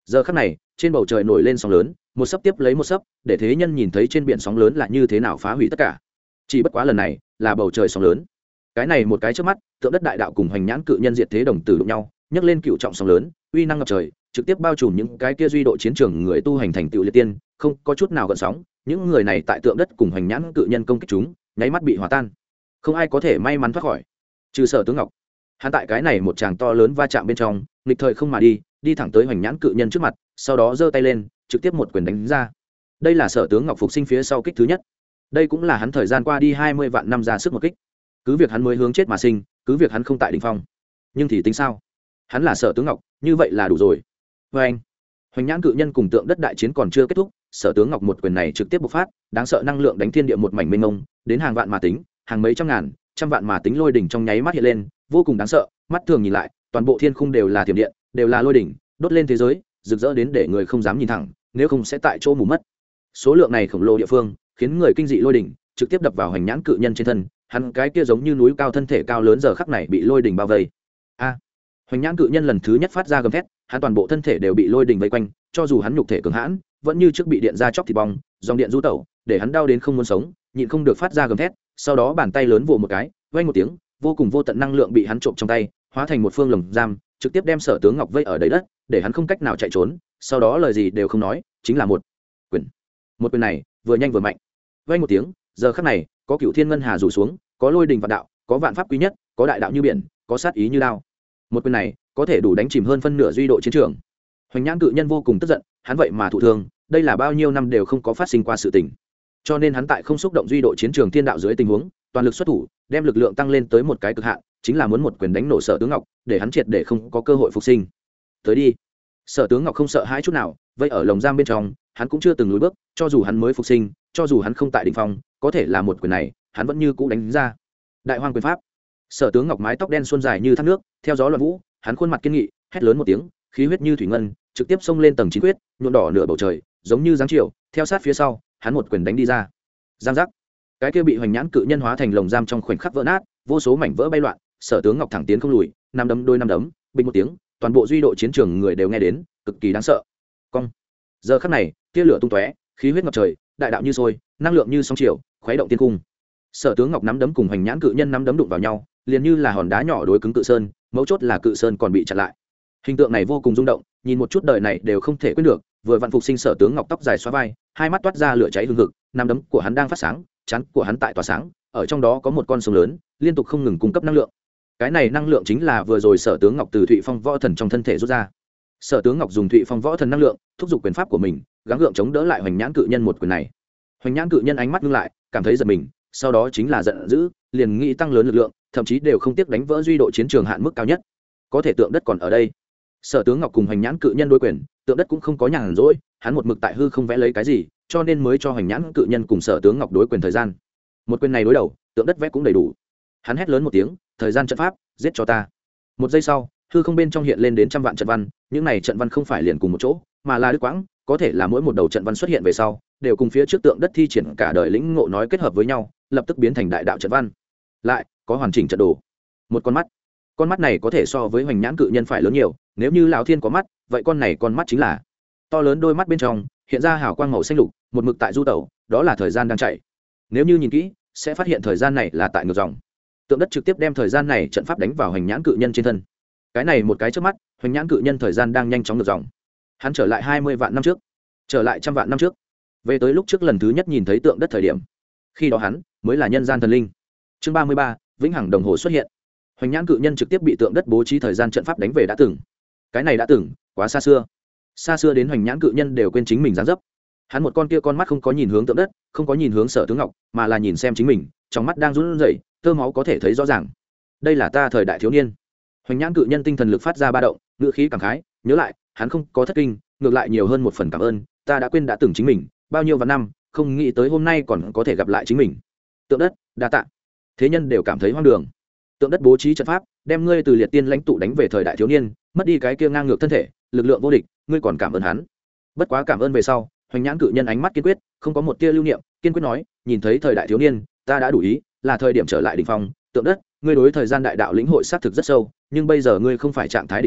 giờ khắc này trên bầu trời nổi lên sóng lớn, một sấp tiếp lấy một sấp, để thế nhân nhìn thấy trên biển sóng lớn là như thế nào phá hủy tất cả. Chỉ bất quá lần này là bầu trời sóng lớn, cái này một cái trước mắt, tượng đất đại đạo cùng hoành nhãn cự nhân diệt thế đồng tử đụng nhau, nhấc lên cựu trọng sóng lớn, uy năng ngập trời, trực tiếp bao trùm những cái kia duy độ chiến trường người tu hành thành tựu liệt tiên, không có chút nào gợn sóng. Những người này tại tượng đất cùng hoành nhãn cự nhân công kích chúng, nháy mắt bị hòa tan, không ai có thể may mắn thoát khỏi, trừ Sở Tướng Ngọc. Hắn tại cái này một tràng to lớn va chạm bên trong, nghịch thời không mà đi thẳng tới hoành nhãn cự nhân trước mặt, sau đó giơ tay lên, trực tiếp một quyền đánh ra. Đây là Sở Tướng Ngọc phục sinh phía sau kích thứ nhất, đây cũng là hắn thời gian qua đi 20 vạn năm ra sức một kích. Cứ việc hắn mới hướng chết mà sinh, cứ việc hắn không tại đỉnh phong, nhưng thì tính sao? Hắn là Sở Tướng Ngọc, như vậy là đủ rồi. Và anh, hoành nhãn cự nhân cùng tượng đất đại chiến còn chưa kết thúc, Sở Tướng Ngọc một quyền này trực tiếp bộc phát, đáng sợ năng lượng đánh thiên địa một mảnh mênh mông, đến hàng vạn mà tính, hàng mấy trăm ngàn, trăm vạn mà tính lôi đỉnh trong nháy mắt hiện lên, vô cùng đáng sợ. Mắt thường nhìn lại, toàn bộ thiên khung đều là thiểm điện, đều là lôi đỉnh, đốt lên thế giới, rực rỡ đến để người không dám nhìn thẳng, nếu không sẽ tại chỗ mù mất. Số lượng này khổng lồ địa phương, khiến người kinh dị lôi đỉnh trực tiếp đập vào hoành nhãn cự nhân trên thân, hắn cái kia giống như núi cao thân thể cao lớn giờ khắc này bị lôi đỉnh bao vây. Hoành nhãn cự nhân lần thứ nhất phát ra gầm thét, hắn toàn bộ thân thể đều bị lôi đỉnh vây quanh, cho dù hắn nhục thể cường hãn, vẫn như trước bị điện ra chóc thịt bong, dòng điện du tẩu, để hắn đau đến không muốn sống, nhịn không được phát ra gầm thét. Sau đó bàn tay lớn vồ một cái, vang một tiếng, vô cùng vô tận năng lượng bị hắn trộm trong tay, hóa thành một phương lồng giam, trực tiếp đem Sở Tướng Ngọc vây ở đầy đất, để hắn không cách nào chạy trốn. Sau đó lời gì đều không nói, chính là một quyền này vừa nhanh vừa mạnh. Vang một tiếng, giờ khắc này, có cửu thiên ngân hà rủ xuống, có lôi đình vạn đạo, có vạn pháp quý nhất, có đại đạo như biển, có sát ý như đao. Một quyền này có thể đủ đánh chìm hơn phân nửa duy độ chiến trường. Hoành nhãn cự nhân vô cùng tức giận, hắn vậy mà thụ thương, đây là bao nhiêu năm đều không có phát sinh qua sự tình. Cho nên hắn tại không xúc động duy độ chiến trường thiên đạo dưới tình huống, toàn lực xuất thủ, đem lực lượng tăng lên tới một cái cực hạn, chính là muốn một quyền đánh nổ Sở Tướng Ngọc, để hắn triệt để không có cơ hội phục sinh. Tới đi. Sở Tướng Ngọc không sợ hãi chút nào, vậy ở lồng giam bên trong, hắn cũng chưa từng lùi bước, cho dù hắn mới phục sinh, cho dù hắn không tại đỉnh phong, có thể là một quyền này, hắn vẫn như cũ đánh ra. Đại Hoang quyền pháp. Sở Tướng Ngọc mái tóc đen xuân dài như thác nước, theo gió loạn vũ, hắn khuôn mặt kiên nghị, hét lớn một tiếng, khí huyết như thủy ngân, trực tiếp xông lên tầng 9 quyết, nhuộm đỏ nửa bầu trời, giống như giáng chiều, theo sát phía sau, hắn một quyền đánh đi ra. Giang giác. Cái kia bị hoành nhãn cự nhân hóa thành lồng giam trong khoảnh khắc vỡ nát, vô số mảnh vỡ bay loạn, Sở Tướng Ngọc thẳng tiến không lùi, năm đấm đôi năm đấm, bình một tiếng, toàn bộ duy độ chiến trường người đều nghe đến, cực kỳ đáng sợ. Cong. Giờ khắc này, tia lửa tung tóe, khí huyết ngập trời, đại đạo như sôi, năng lượng như sóng chiều, khuấy động thiên cung. Sở Tướng Ngọc nắm đấm cùng hoành nhãn cự nhân nắm đấm đụng vào nhau, liền như là hòn đá nhỏ đối cứng cự sơn, mấu chốt là cự sơn còn bị chặn lại. Hình tượng này vô cùng rung động, nhìn một chút đời này đều không thể quên được. Vừa vặn phục sinh Sở Tướng Ngọc tóc dài xóa vai, hai mắt toát ra lửa cháy hừng hực, nắm đấm của hắn đang phát sáng, trán của hắn tại tỏa sáng, ở trong đó có một con sông lớn, liên tục không ngừng cung cấp năng lượng. Cái này năng lượng chính là vừa rồi Sở Tướng Ngọc từ Thụy Phong Võ Thần trong thân thể rút ra. Sở Tướng Ngọc dùng Thụy Phong Võ Thần năng lượng, thúc giục quyền pháp của mình, gắng gượng chống đỡ lại hoành nhãn cự nhân một quyền này. Hoành nhãn cự nhân ánh mắt ngưng lại, cảm thấy giật mình, sau đó chính là giận dữ, liền nghĩ tăng lớn lực lượng, thậm chí đều không tiếc đánh vỡ duy độ chiến trường hạn mức cao nhất. Có thể tượng đất còn ở đây. Sở Tướng Ngọc cùng hoành nhãn cự nhân đối quyền, tượng đất cũng không có nhàn rỗi, hắn một mực tại hư không vẽ lấy cái gì, cho nên mới cho hoành nhãn cự nhân cùng Sở Tướng Ngọc đối quyền thời gian. Một quyền này đối đầu, tượng đất vẽ cũng đầy đủ. Hắn hét lớn một tiếng, thời gian trận pháp, giết cho ta. Một giây sau, hư không bên trong hiện lên đến trăm vạn trận văn, những này trận văn không phải liền cùng một chỗ, mà là đứt quãng, có thể là mỗi một đầu trận văn xuất hiện về sau, đều cùng phía trước tượng đất thi triển cả đời lĩnh ngộ nói kết hợp với nhau, lập tức biến thành đại đạo trận văn. Lại có hoàn chỉnh trận đồ. Một con mắt này có thể so với hoành nhãn cự nhân phải lớn nhiều, nếu như lão thiên có mắt, vậy con này con mắt chính là to lớn. Đôi mắt bên trong hiện ra hào quang màu xanh lục, một mực tại du tẩu, đó là thời gian đang chạy. Nếu như nhìn kỹ, sẽ phát hiện thời gian này là tại ngược dòng. Tượng đất trực tiếp đem thời gian này trận pháp đánh vào hoành nhãn cự nhân trên thân. Cái này một cái trước mắt, hoành nhãn cự nhân thời gian đang nhanh chóng ngược dòng. Hắn trở lại 20 vạn năm trước, trở lại trăm vạn năm trước, về tới lúc trước lần thứ nhất nhìn thấy tượng đất thời điểm. Khi đó hắn mới là nhân gian thần linh. Chương 33, vĩnh hằng đồng hồ xuất hiện. Hoành nhãn cự nhân trực tiếp bị tượng đất bố trí thời gian trận pháp đánh về đã từng. Cái này đã từng quá xa xưa đến hoành nhãn cự nhân đều quên chính mình dáng dấp. Hắn một con kia con mắt không có nhìn hướng tượng đất, không có nhìn hướng Sở Tướng Ngọc, mà là nhìn xem chính mình, trong mắt đang run rẩy, tơ máu có thể thấy rõ ràng. Đây là ta thời đại thiếu niên. Hoành nhãn cự nhân tinh thần lực phát ra ba động, ngữ khí cảm khái, nhớ lại, hắn không có thất kinh, ngược lại nhiều hơn một phần cảm ơn, ta đã quên đã từng chính mình, bao nhiêu vạn năm, không nghĩ tới hôm nay còn có thể gặp lại chính mình. Tượng đất, đa tạ. Thế nhân đều cảm thấy hoang đường. Tượng đất bố trí trận pháp, đem ngươi từ liệt tiên lãnh tụ đánh về thời đại thiếu niên, mất đi cái kia ngang ngược thân thể, lực lượng vô địch, ngươi còn cảm ơn hắn. Bất quá cảm ơn về sau, hoành nhãn cự nhân ánh mắt kiên quyết, không có một tia lưu niệm, kiên quyết nói, nhìn thấy thời đại thiếu niên, ta đã đủ ý, là thời điểm trở lại đỉnh phong. Tượng đất, ngươi đối thời gian đại đạo lĩnh hội xác thực rất sâu, nhưng bây giờ ngươi không phải trạng thái đỉnh phong,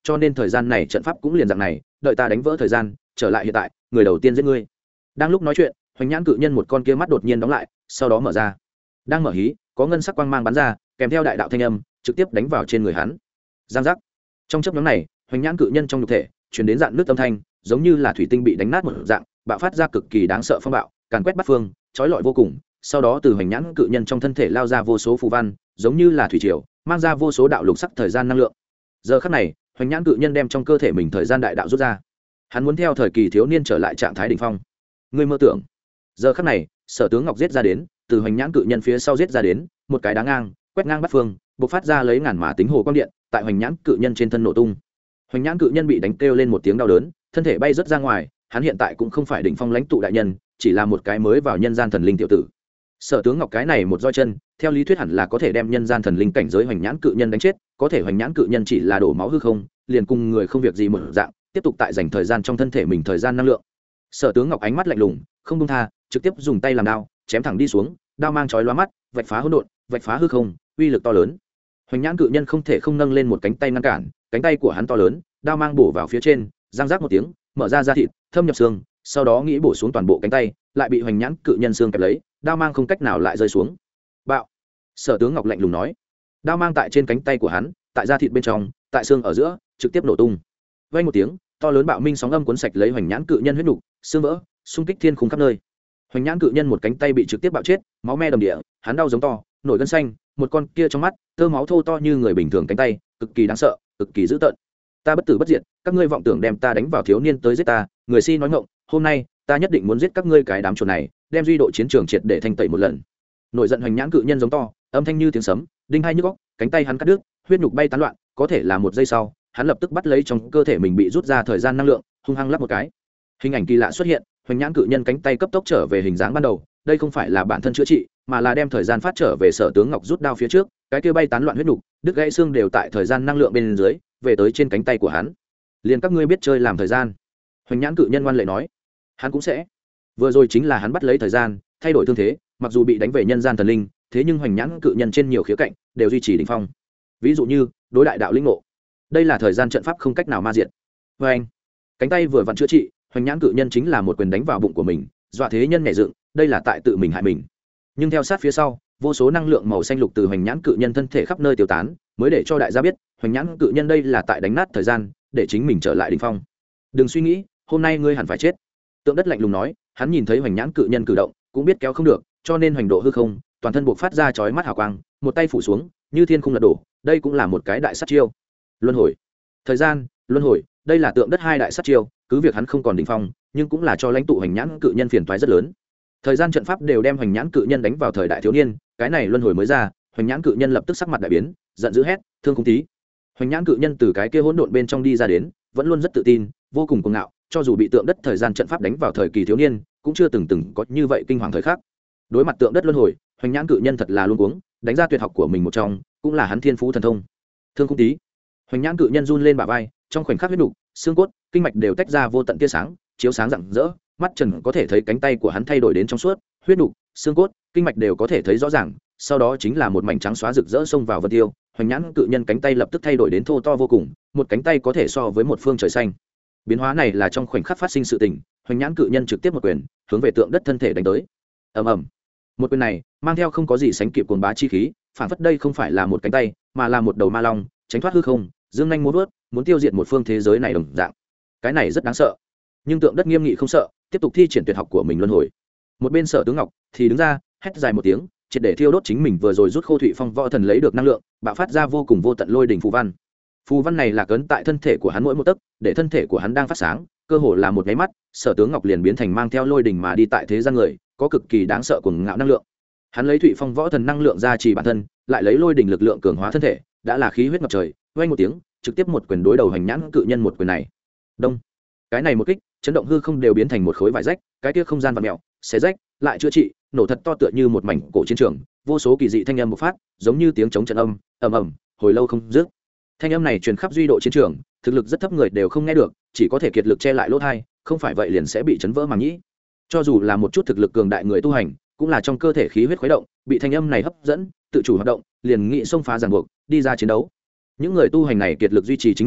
cho nên thời gian này trận pháp cũng liền dạng này, đợi ta đánh vỡ thời gian trở lại hiện tại, người đầu tiên giết ngươi. Đang lúc nói chuyện, hoành nhãn cự nhân một con kia mắt đột nhiên đóng lại, sau đó mở ra. Đang mở hí, có ngân sắc quang mang bắn ra, kèm theo đại đạo thanh âm trực tiếp đánh vào trên người hắn. Giang giác. Trong chớp nhoáng này, hoành nhãn cự nhân trong nhục thể truyền đến dạng nước âm thanh, giống như là thủy tinh bị đánh nát một dạng, bạo phát ra cực kỳ đáng sợ phong bạo, càn quét bát phương, chói lọi vô cùng. Sau đó từ hoành nhãn cự nhân trong thân thể lao ra vô số phù văn, giống như là thủy triều, mang ra vô số đạo lục sắc thời gian năng lượng. Giờ khắc này, hoành nhãn cự nhân đem trong cơ thể mình thời gian đại đạo rút ra. Hắn muốn theo thời kỳ thiếu niên trở lại trạng thái đỉnh phong. Ngươi mơ tưởng. Giờ khắc này, Sở Tướng Ngọc giết ra đến, từ hoành nhãn cự nhân phía sau giết ra đến, một cái đá ngang, quét ngang bát phương, bộc phát ra lấy ngàn mã tính hồ quang điện, tại hoành nhãn cự nhân trên thân nổ tung. Hoành nhãn cự nhân bị đánh kêu lên một tiếng đau đớn, thân thể bay rất ra ngoài, hắn hiện tại cũng không phải đỉnh phong lãnh tụ đại nhân, chỉ là một cái mới vào nhân gian thần linh tiểu tử. Sở Tướng Ngọc cái này một roi chân, theo lý thuyết hẳn là có thể đem nhân gian thần linh cảnh giới hoành nhãn cự nhân đánh chết, có thể hoành nhãn cự nhân chỉ là đổ máu hư không, liền cùng người không việc gì một dạng, tiếp tục tại dành thời gian trong thân thể mình thời gian năng lượng. Sở Tướng Ngọc ánh mắt lạnh lùng, không buông tha, trực tiếp dùng tay làm đao, chém thẳng đi xuống, đao mang chói lóa mắt, vạch phá hỗn độn, vạch phá hư không, uy lực to lớn. Hoành nhãn cự nhân không thể không nâng lên một cánh tay ngăn cản, cánh tay của hắn to lớn, đao mang bổ vào phía trên, răng rác một tiếng, mở ra da thịt, thâm nhập xương, sau đó nghĩ bổ xuống toàn bộ cánh tay, lại bị hoành nhãn cự nhân xương kẹp lấy, đao mang không cách nào lại rơi xuống. Bạo. Sở Tướng Ngọc lạnh lùng nói. Đao mang tại trên cánh tay của hắn, tại da thịt bên trong, tại xương ở giữa, trực tiếp nổ tung. Vang một tiếng, to lớn bạo minh sóng âm cuốn sạch lấy hoành nhãn cự nhân huyết nục, xương vỡ, xung kích thiên khung khắp nơi. Hoành nhãn cự nhân một cánh tay bị trực tiếp bạo chết, máu me đầm địa, hắn đau giống to, nổi gân xanh, một con kia trong mắt, tơ máu thô to như người bình thường cánh tay, cực kỳ đáng sợ, cực kỳ dữ tợn. Ta bất tử bất diệt, các ngươi vọng tưởng đem ta đánh vào thiếu niên tới giết ta, người si nói ngọng, hôm nay, ta nhất định muốn giết các ngươi cái đám chuột này, đem duy độ chiến trường triệt để thanh tẩy một lần. Nổi giận hoành nhãn cự nhân giống to, âm thanh như tiếng sấm, đinh hai nhức óc, cánh tay hắn cắt đứt, huyết nhục bay tán loạn, có thể là một giây sau, hắn lập tức bắt lấy trong cơ thể mình bị rút ra thời gian năng lượng, hung hăng lắp một cái. Hình ảnh kỳ lạ xuất hiện, hoành nhãn cự nhân cánh tay cấp tốc trở về hình dáng ban đầu, đây không phải là bản thân chữa trị, mà là đem thời gian phát trở về Sở Tướng Ngọc rút đao phía trước, cái kia bay tán loạn huyết nhục, đứt gãy xương đều tại thời gian năng lượng bên dưới, về tới trên cánh tay của hắn. Liền các ngươi biết chơi làm thời gian. Hoành nhãn cự nhân ngoan lệ nói, hắn cũng sẽ. Vừa rồi chính là hắn bắt lấy thời gian, thay đổi thương thế, mặc dù bị đánh về nhân gian thần linh, thế nhưng hoành nhãn cự nhân trên nhiều khía cạnh đều duy trì đỉnh phong. Ví dụ như đối đại đạo linh ngộ, đây là thời gian trận pháp không cách nào ma diệt. Với anh, cánh tay vừa vặn chữa trị, hoành nhãn cự nhân chính là một quyền đánh vào bụng của mình, dọa thế nhân nhảy dựng, đây là tại tự mình hại mình. Nhưng theo sát phía sau, vô số năng lượng màu xanh lục từ hoành nhãn cự nhân thân thể khắp nơi tiêu tán, mới để cho đại gia biết, hoành nhãn cự nhân đây là tại đánh nát thời gian, để chính mình trở lại đỉnh phong. Đừng suy nghĩ, hôm nay ngươi hẳn phải chết. Tượng đất lạnh lùng nói, hắn nhìn thấy hoành nhãn cự nhân cử động, cũng biết kéo không được, cho nên hoành độ hư không, toàn thân buộc phát ra chói mắt hào quang, một tay phủ xuống, như thiên khung lật đổ, đây cũng là một cái đại sát chiêu. Luân hồi, thời gian, luân hồi, đây là tượng đất hai đại sát chiêu, cứ việc hắn không còn đỉnh phong, nhưng cũng là cho lãnh tụ hoành nhãn cự nhân phiền toái rất lớn. Thời gian trận pháp đều đem hoành nhãn cự nhân đánh vào thời đại thiếu niên, cái này luân hồi mới ra, hoành nhãn cự nhân lập tức sắc mặt đại biến, giận dữ hét, thương khung tí. Hoành nhãn cự nhân từ cái kia hỗn độn bên trong đi ra đến, vẫn luôn rất tự tin, vô cùng cuồng ngạo, cho dù bị tượng đất thời gian trận pháp đánh vào thời kỳ thiếu niên, cũng chưa từng có như vậy kinh hoàng thời khắc. Đối mặt tượng đất luân hồi, hoành nhãn cự nhân thật là luống cuống, đánh ra tuyệt học của mình một trong, cũng là hắn thiên phú thần thông. Thương khung tí. Hoành nhãn cự nhân run lên bả vai, trong khoảnh khắc huyết nục, xương cốt, kinh mạch đều tách ra vô tận tia sáng, chiếu sáng rạng rỡ, mắt trần có thể thấy cánh tay của hắn thay đổi đến trong suốt, huyết nục, xương cốt, kinh mạch đều có thể thấy rõ ràng, sau đó chính là một mảnh trắng xóa rực rỡ xông vào vân tiêu, hoành nhãn cự nhân cánh tay lập tức thay đổi đến thô to vô cùng, một cánh tay có thể so với một phương trời xanh. Biến hóa này là trong khoảnh khắc phát sinh sự tình, hoành nhãn cự nhân trực tiếp một quyền hướng về tượng đất thân thể đánh tới. Ầm ầm. Một quyền này mang theo không có gì sánh kịp cuồng bá chi khí, phản phất đây không phải là một cánh tay, mà là một đầu ma long, tránh thoát hư không, dương nhanh múa vớt, muốn tiêu diệt một phương thế giới này đồng dạng. Cái này rất đáng sợ. Nhưng tượng đất nghiêm nghị không sợ, tiếp tục thi triển tuyệt học của mình luân hồi. Một bên Sở Tướng Ngọc thì đứng ra, hét dài một tiếng, triệt để thiêu đốt chính mình vừa rồi rút khô Thụy Phong võ thần lấy được năng lượng, bạo phát ra vô cùng vô tận lôi đỉnh phù văn. Phù văn này là cấn tại thân thể của hắn mỗi một tấc, để thân thể của hắn đang phát sáng, cơ hồ là một cái mắt, Sở Tướng Ngọc liền biến thành mang theo lôi đỉnh mà đi tại thế gian người, có cực kỳ đáng sợ cuồng ngạo năng lượng. Hắn lấy Thụy Phong võ thần năng lượng ra trì bản thân, lại lấy lôi đỉnh lực lượng cường hóa thân thể, đã là khí huyết ngập trời, vang một tiếng, trực tiếp một quyền đối đầu hoành nhãn cự nhân một quyền này. Đông. Cái này một kích, chấn động hư không đều biến thành một khối vải rách, cái kia không gian vặn mèo, xé rách, lại chữa trị, nổ thật to tựa như một mảnh cổ chiến trường, vô số kỳ dị thanh âm bộc phát, giống như tiếng chống trận âm, ầm ầm, hồi lâu không dứt. Thanh âm này truyền khắp duy độ chiến trường, thực lực rất thấp người đều không nghe được, chỉ có thể kiệt lực che lại lỗ tai, không phải vậy liền sẽ bị chấn vỡ màng nhĩ. Cho dù là một chút thực lực cường đại người tu hành, cũng là trong cơ thể khí huyết khuấy động, bị thanh âm này hấp dẫn, tự chủ hoạt động, liền nghị xông phá ràng buộc, đi ra chiến đấu. Những người tu hành này kiệt lực duy trì chính mình,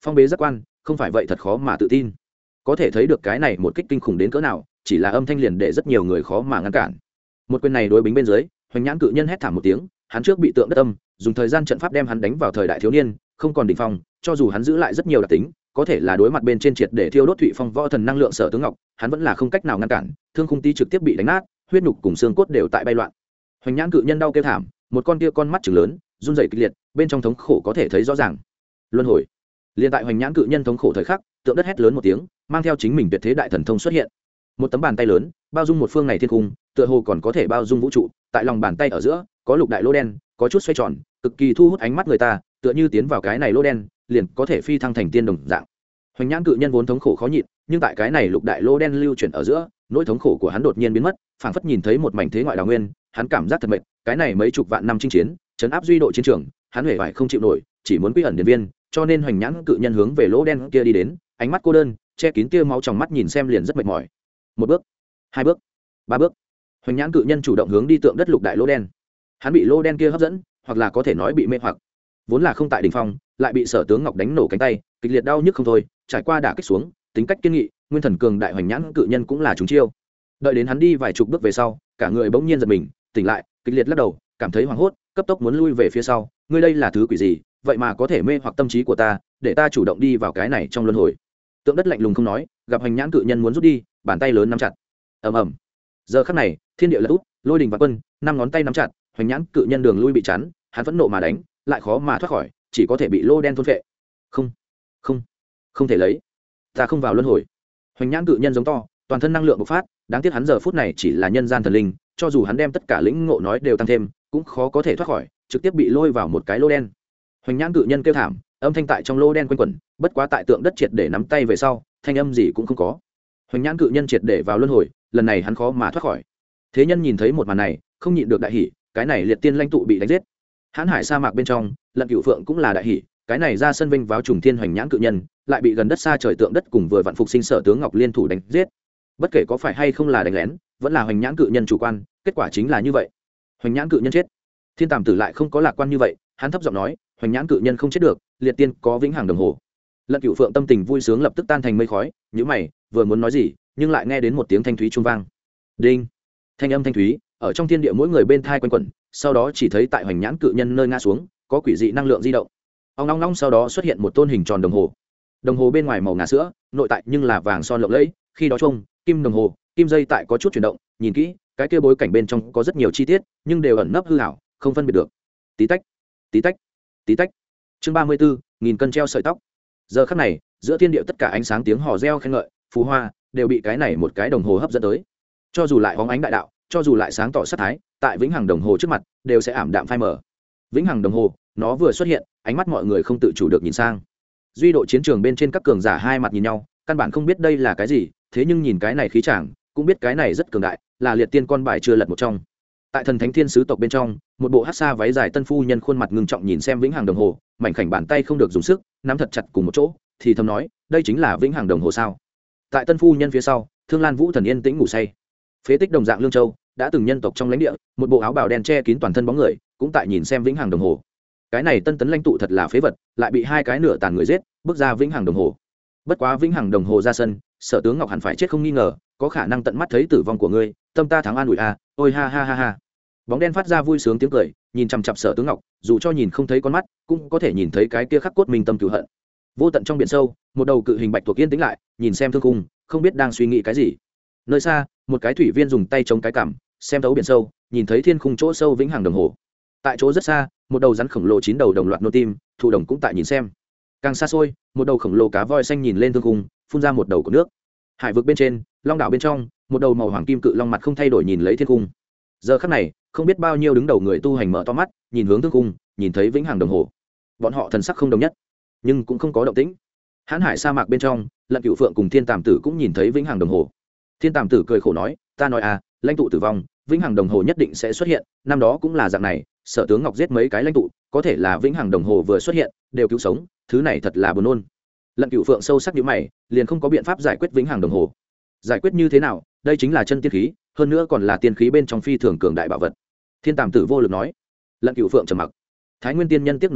phong bế giác quan, không phải vậy thật khó mà tự tin. Có thể thấy được cái này một kích kinh khủng đến cỡ nào, chỉ là âm thanh liền để rất nhiều người khó mà ngăn cản. Một quyền này đối bính bên dưới, Hoành Nhãn cự nhân hét thảm một tiếng, hắn trước bị tượng đất âm, dùng thời gian trận pháp đem hắn đánh vào thời đại thiếu niên, không còn đỉnh phong, cho dù hắn giữ lại rất nhiều đặc tính, có thể là đối mặt bên trên triệt để thiêu đốt Thụy Phong võ thần năng lượng Sở Tướng Ngọc, hắn vẫn là không cách nào ngăn cản, thương khung tí trực tiếp bị đánh nát, huyết nhục cùng xương cốt đều tại bay loạn. Hoành Nhãn cự nhân đau kêu thảm, một con kia con mắt trừng lớn, run rẩy kịch liệt, bên trong thống khổ có thể thấy rõ ràng. Luân hồi. Liên tại Hoành Nhãn cự nhân thống khổ thời khắc, tượng đất hét lớn một tiếng, mang theo chính mình tuyệt thế đại thần thông xuất hiện. Một tấm bàn tay lớn, bao dung một phương này thiên cung, tựa hồ còn có thể bao dung vũ trụ, tại lòng bàn tay ở giữa, có lục đại lỗ đen, có chút xoay tròn, cực kỳ thu hút ánh mắt người ta, tựa như tiến vào cái này lỗ đen, liền có thể phi thăng thành tiên đồng dạng. Hoành Nhãn cự nhân vốn thống khổ khó nhịn, nhưng tại cái này lục đại lỗ đen lưu chuyển ở giữa, nỗi thống khổ của hắn đột nhiên biến mất, phảng phất nhìn thấy một mảnh thế ngoại đào nguyên, hắn cảm giác thật mệt, cái này mấy chục vạn năm chinh chiến, chấn áp duy độ chiến trường, hắn hề bại không chịu nổi, chỉ muốn quy ẩn điện viên, cho nên Hoành Nhãn cự nhân hướng về lỗ đen kia đi đến, ánh mắt cô đơn, che kín tia máu trong mắt nhìn xem liền rất mệt mỏi. Một bước, hai bước, ba bước, Hoành Nhãn cự nhân chủ động hướng đi tượng đất lục đại lỗ đen. Hắn bị lỗ đen kia hấp dẫn, hoặc là có thể nói bị mê hoặc. Vốn là không tại đỉnh phong, lại bị Sở Tướng Ngọc đánh nổ cánh tay, kịch liệt đau nhức không thôi, trải qua đả kích xuống, tính cách kiên nghị, nguyên thần cường đại Hoành Nhãn cự nhân cũng là trúng chiêu. Đợi đến hắn đi vài chục bước về sau, cả người bỗng nhiên giật mình, tỉnh lại, kịch liệt lắc đầu, cảm thấy hoảng hốt, cấp tốc muốn lui về phía sau. Ngươi đây là thứ quỷ gì, vậy mà có thể mê hoặc tâm trí của ta, để ta chủ động đi vào cái này trong luân hồi. Tượng đất lạnh lùng không nói, gặp Hoành Nhãn cự nhân muốn rút đi, bàn tay lớn nắm chặt. Ầm ầm. Giờ khắc này, thiên địa lật úp, lôi đình và quân, năm ngón tay nắm chặt, Hoành Nhãn cự nhân đường lui bị chắn, hắn vẫn nộ mà đánh, lại khó mà thoát khỏi, chỉ có thể bị lô đen thôn phệ. Không, không, không thể lấy, ta không vào luân hồi. Hoành Nhãn cự nhân giống to, toàn thân năng lượng bộc phát, đáng tiếc hắn giờ phút này chỉ là nhân gian thần linh, cho dù hắn đem tất cả lĩnh ngộ nói đều tăng thêm, cũng khó có thể thoát khỏi, trực tiếp bị lôi vào một cái lô đen. Hoành Nhãn cự nhân kêu thảm, âm thanh tại trong lô đen quanh quẩn, bất quá tại tượng đất triệt để nắm tay về sau, thanh âm gì cũng không có. Hoành Nhãn cự nhân triệt để vào luân hồi, lần này hắn khó mà thoát khỏi. Thế nhân nhìn thấy một màn này, không nhịn được đại hỉ, cái này liệt tiên lãnh tụ bị đánh giết. Hán Hải sa mạc bên trong, Lận Cửu Phượng cũng là đại hỉ, cái này ra sân vinh vào trùng thiên Hoành Nhãn cự nhân, lại bị gần đất xa trời tượng đất cùng vừa vạn phục sinh Sở Tướng Ngọc liên thủ đánh giết. Bất kể có phải hay không là đánh lén, vẫn là Hoành Nhãn cự nhân chủ quan, kết quả chính là như vậy. Hoành Nhãn cự nhân chết. Thiên Tàm Tử lại không có lạc quan như vậy, hắn thấp giọng nói, Hoành Nhãn cự nhân không chết được, liệt tiên có vĩnh hằng đồng hồ. Lận Cửu Phượng tâm tình vui sướng lập tức tan thành mây khói, nhíu mày, vừa muốn nói gì, nhưng lại nghe đến một tiếng thanh thúy chuông vang. Đinh. Thanh âm thanh thúy ở trong thiên địa mỗi người bên thai quanh quẩn, sau đó chỉ thấy tại Hoành Nhãn cự nhân nơi ngã xuống, có quỷ dị năng lượng di động. Ong long long, sau đó xuất hiện một tôn hình tròn đồng hồ. Đồng hồ bên ngoài màu ngà sữa, nội tại nhưng là vàng son lộng lẫy, khi đó chuông, kim đồng hồ, kim dây tại có chút chuyển động, nhìn kỹ, cái kia bối cảnh bên trong có rất nhiều chi tiết, nhưng đều ẩn nấp hư ảo, không phân biệt được. Tí tách, tí tách, tí tách. Chương 34, nghìn cân treo sợi tóc. Giờ khắc này, giữa thiên địa tất cả ánh sáng tiếng hò reo khen ngợi, phù hoa đều bị cái này một cái đồng hồ hấp dẫn tới. Cho dù lại hóng ánh đại đạo, cho dù lại sáng tỏ sát thái, tại vĩnh hằng đồng hồ trước mặt đều sẽ ảm đạm phai mờ. Vĩnh hằng đồng hồ, nó vừa xuất hiện, ánh mắt mọi người không tự chủ được nhìn sang. Duy độ chiến trường bên trên các cường giả hai mặt nhìn nhau, căn bản không biết đây là cái gì, thế nhưng nhìn cái này khí chàng, cũng biết cái này rất cường đại, là liệt tiên con bài chưa lật một trong. Tại thần thánh thiên sứ tộc bên trong, một bộ hắc sa váy dài tân phu nhân khuôn mặt ngưng trọng nhìn xem vĩnh hằng đồng hồ, mảnh khảnh bàn tay không được dùng sức, nắm thật chặt cùng một chỗ, thì thầm nói, đây chính là vĩnh hằng đồng hồ sao? Tại tân phu nhân phía sau, Thương Lan Vũ Thần yên tĩnh ngủ say. Phế tích đồng dạng lương châu, đã từng nhân tộc trong lãnh địa, một bộ áo bào đen che kín toàn thân bóng người, cũng tại nhìn xem vĩnh hằng đồng hồ. Cái này tân tấn lãnh tụ thật là phế vật, lại bị hai cái nửa tàn người giết, bước ra vĩnh hằng đồng hồ. Bất quá vĩnh hằng đồng hồ ra sân, Sở Tướng Ngọc hẳn phải chết không nghi ngờ, có khả năng tận mắt thấy tử vong của ngươi, tâm ta thắng an ủi a, ôi ha ha ha ha. Bóng đen phát ra vui sướng tiếng cười, nhìn chằm chằm Sở Tướng Ngọc, dù cho nhìn không thấy con mắt, cũng có thể nhìn thấy cái kia khắc cốt minh tâm cừu hận. Vô tận trong biển sâu, một đầu cự hình bạch tuộc yên tĩnh lại, nhìn xem thương khung, không biết đang suy nghĩ cái gì. Nơi xa, một cái thủy viên dùng tay chống cái cằm, xem thấu biển sâu, nhìn thấy thiên khung chỗ sâu vĩnh hằng đồng hồ. Tại chỗ rất xa, một đầu rắn khổng lồ chín đầu đồng loạt nô tim, thụ đồng cũng tại nhìn xem. Càng xa xôi, một đầu khổng lồ cá voi xanh nhìn lên thương khung, phun ra một đầu của nước. Hải vực bên trên, long đảo bên trong, một đầu màu hoàng kim cự long mặt không thay đổi nhìn lấy thiên khung. Giờ khắc này, không biết bao nhiêu đứng đầu người tu hành mở to mắt, nhìn hướng thương khung, nhìn thấy vĩnh hằng đồng hồ. Bọn họ thần sắc không đồng nhất, nhưng cũng không có động tĩnh. Hán Hải sa mạc bên trong, Lận Cửu Phượng cùng Thiên Tàm Tử cũng nhìn thấy vĩnh hằng đồng hồ. Thiên Tàm Tử cười khổ nói, ta nói à, lãnh tụ tử vong, vĩnh hằng đồng hồ nhất định sẽ xuất hiện, năm đó cũng là dạng này, Sở Tướng Ngọc giết mấy cái lãnh tụ, có thể là vĩnh hằng đồng hồ vừa xuất hiện, đều cứu sống, thứ này thật là buồn nôn. Lận Cửu Phượng sâu sắc nhíu mày, liền không có biện pháp giải quyết vĩnh hằng đồng hồ. Giải quyết như thế nào? Đây chính là chân tiên khí, hơn nữa còn là tiên khí bên trong phi thường cường đại bảo vật. Thiên Tàm Tử vô lực nói. Lận Cửu Phượng trầm mặc. Thái Nguyên tiên nhân tiếc nuối nói,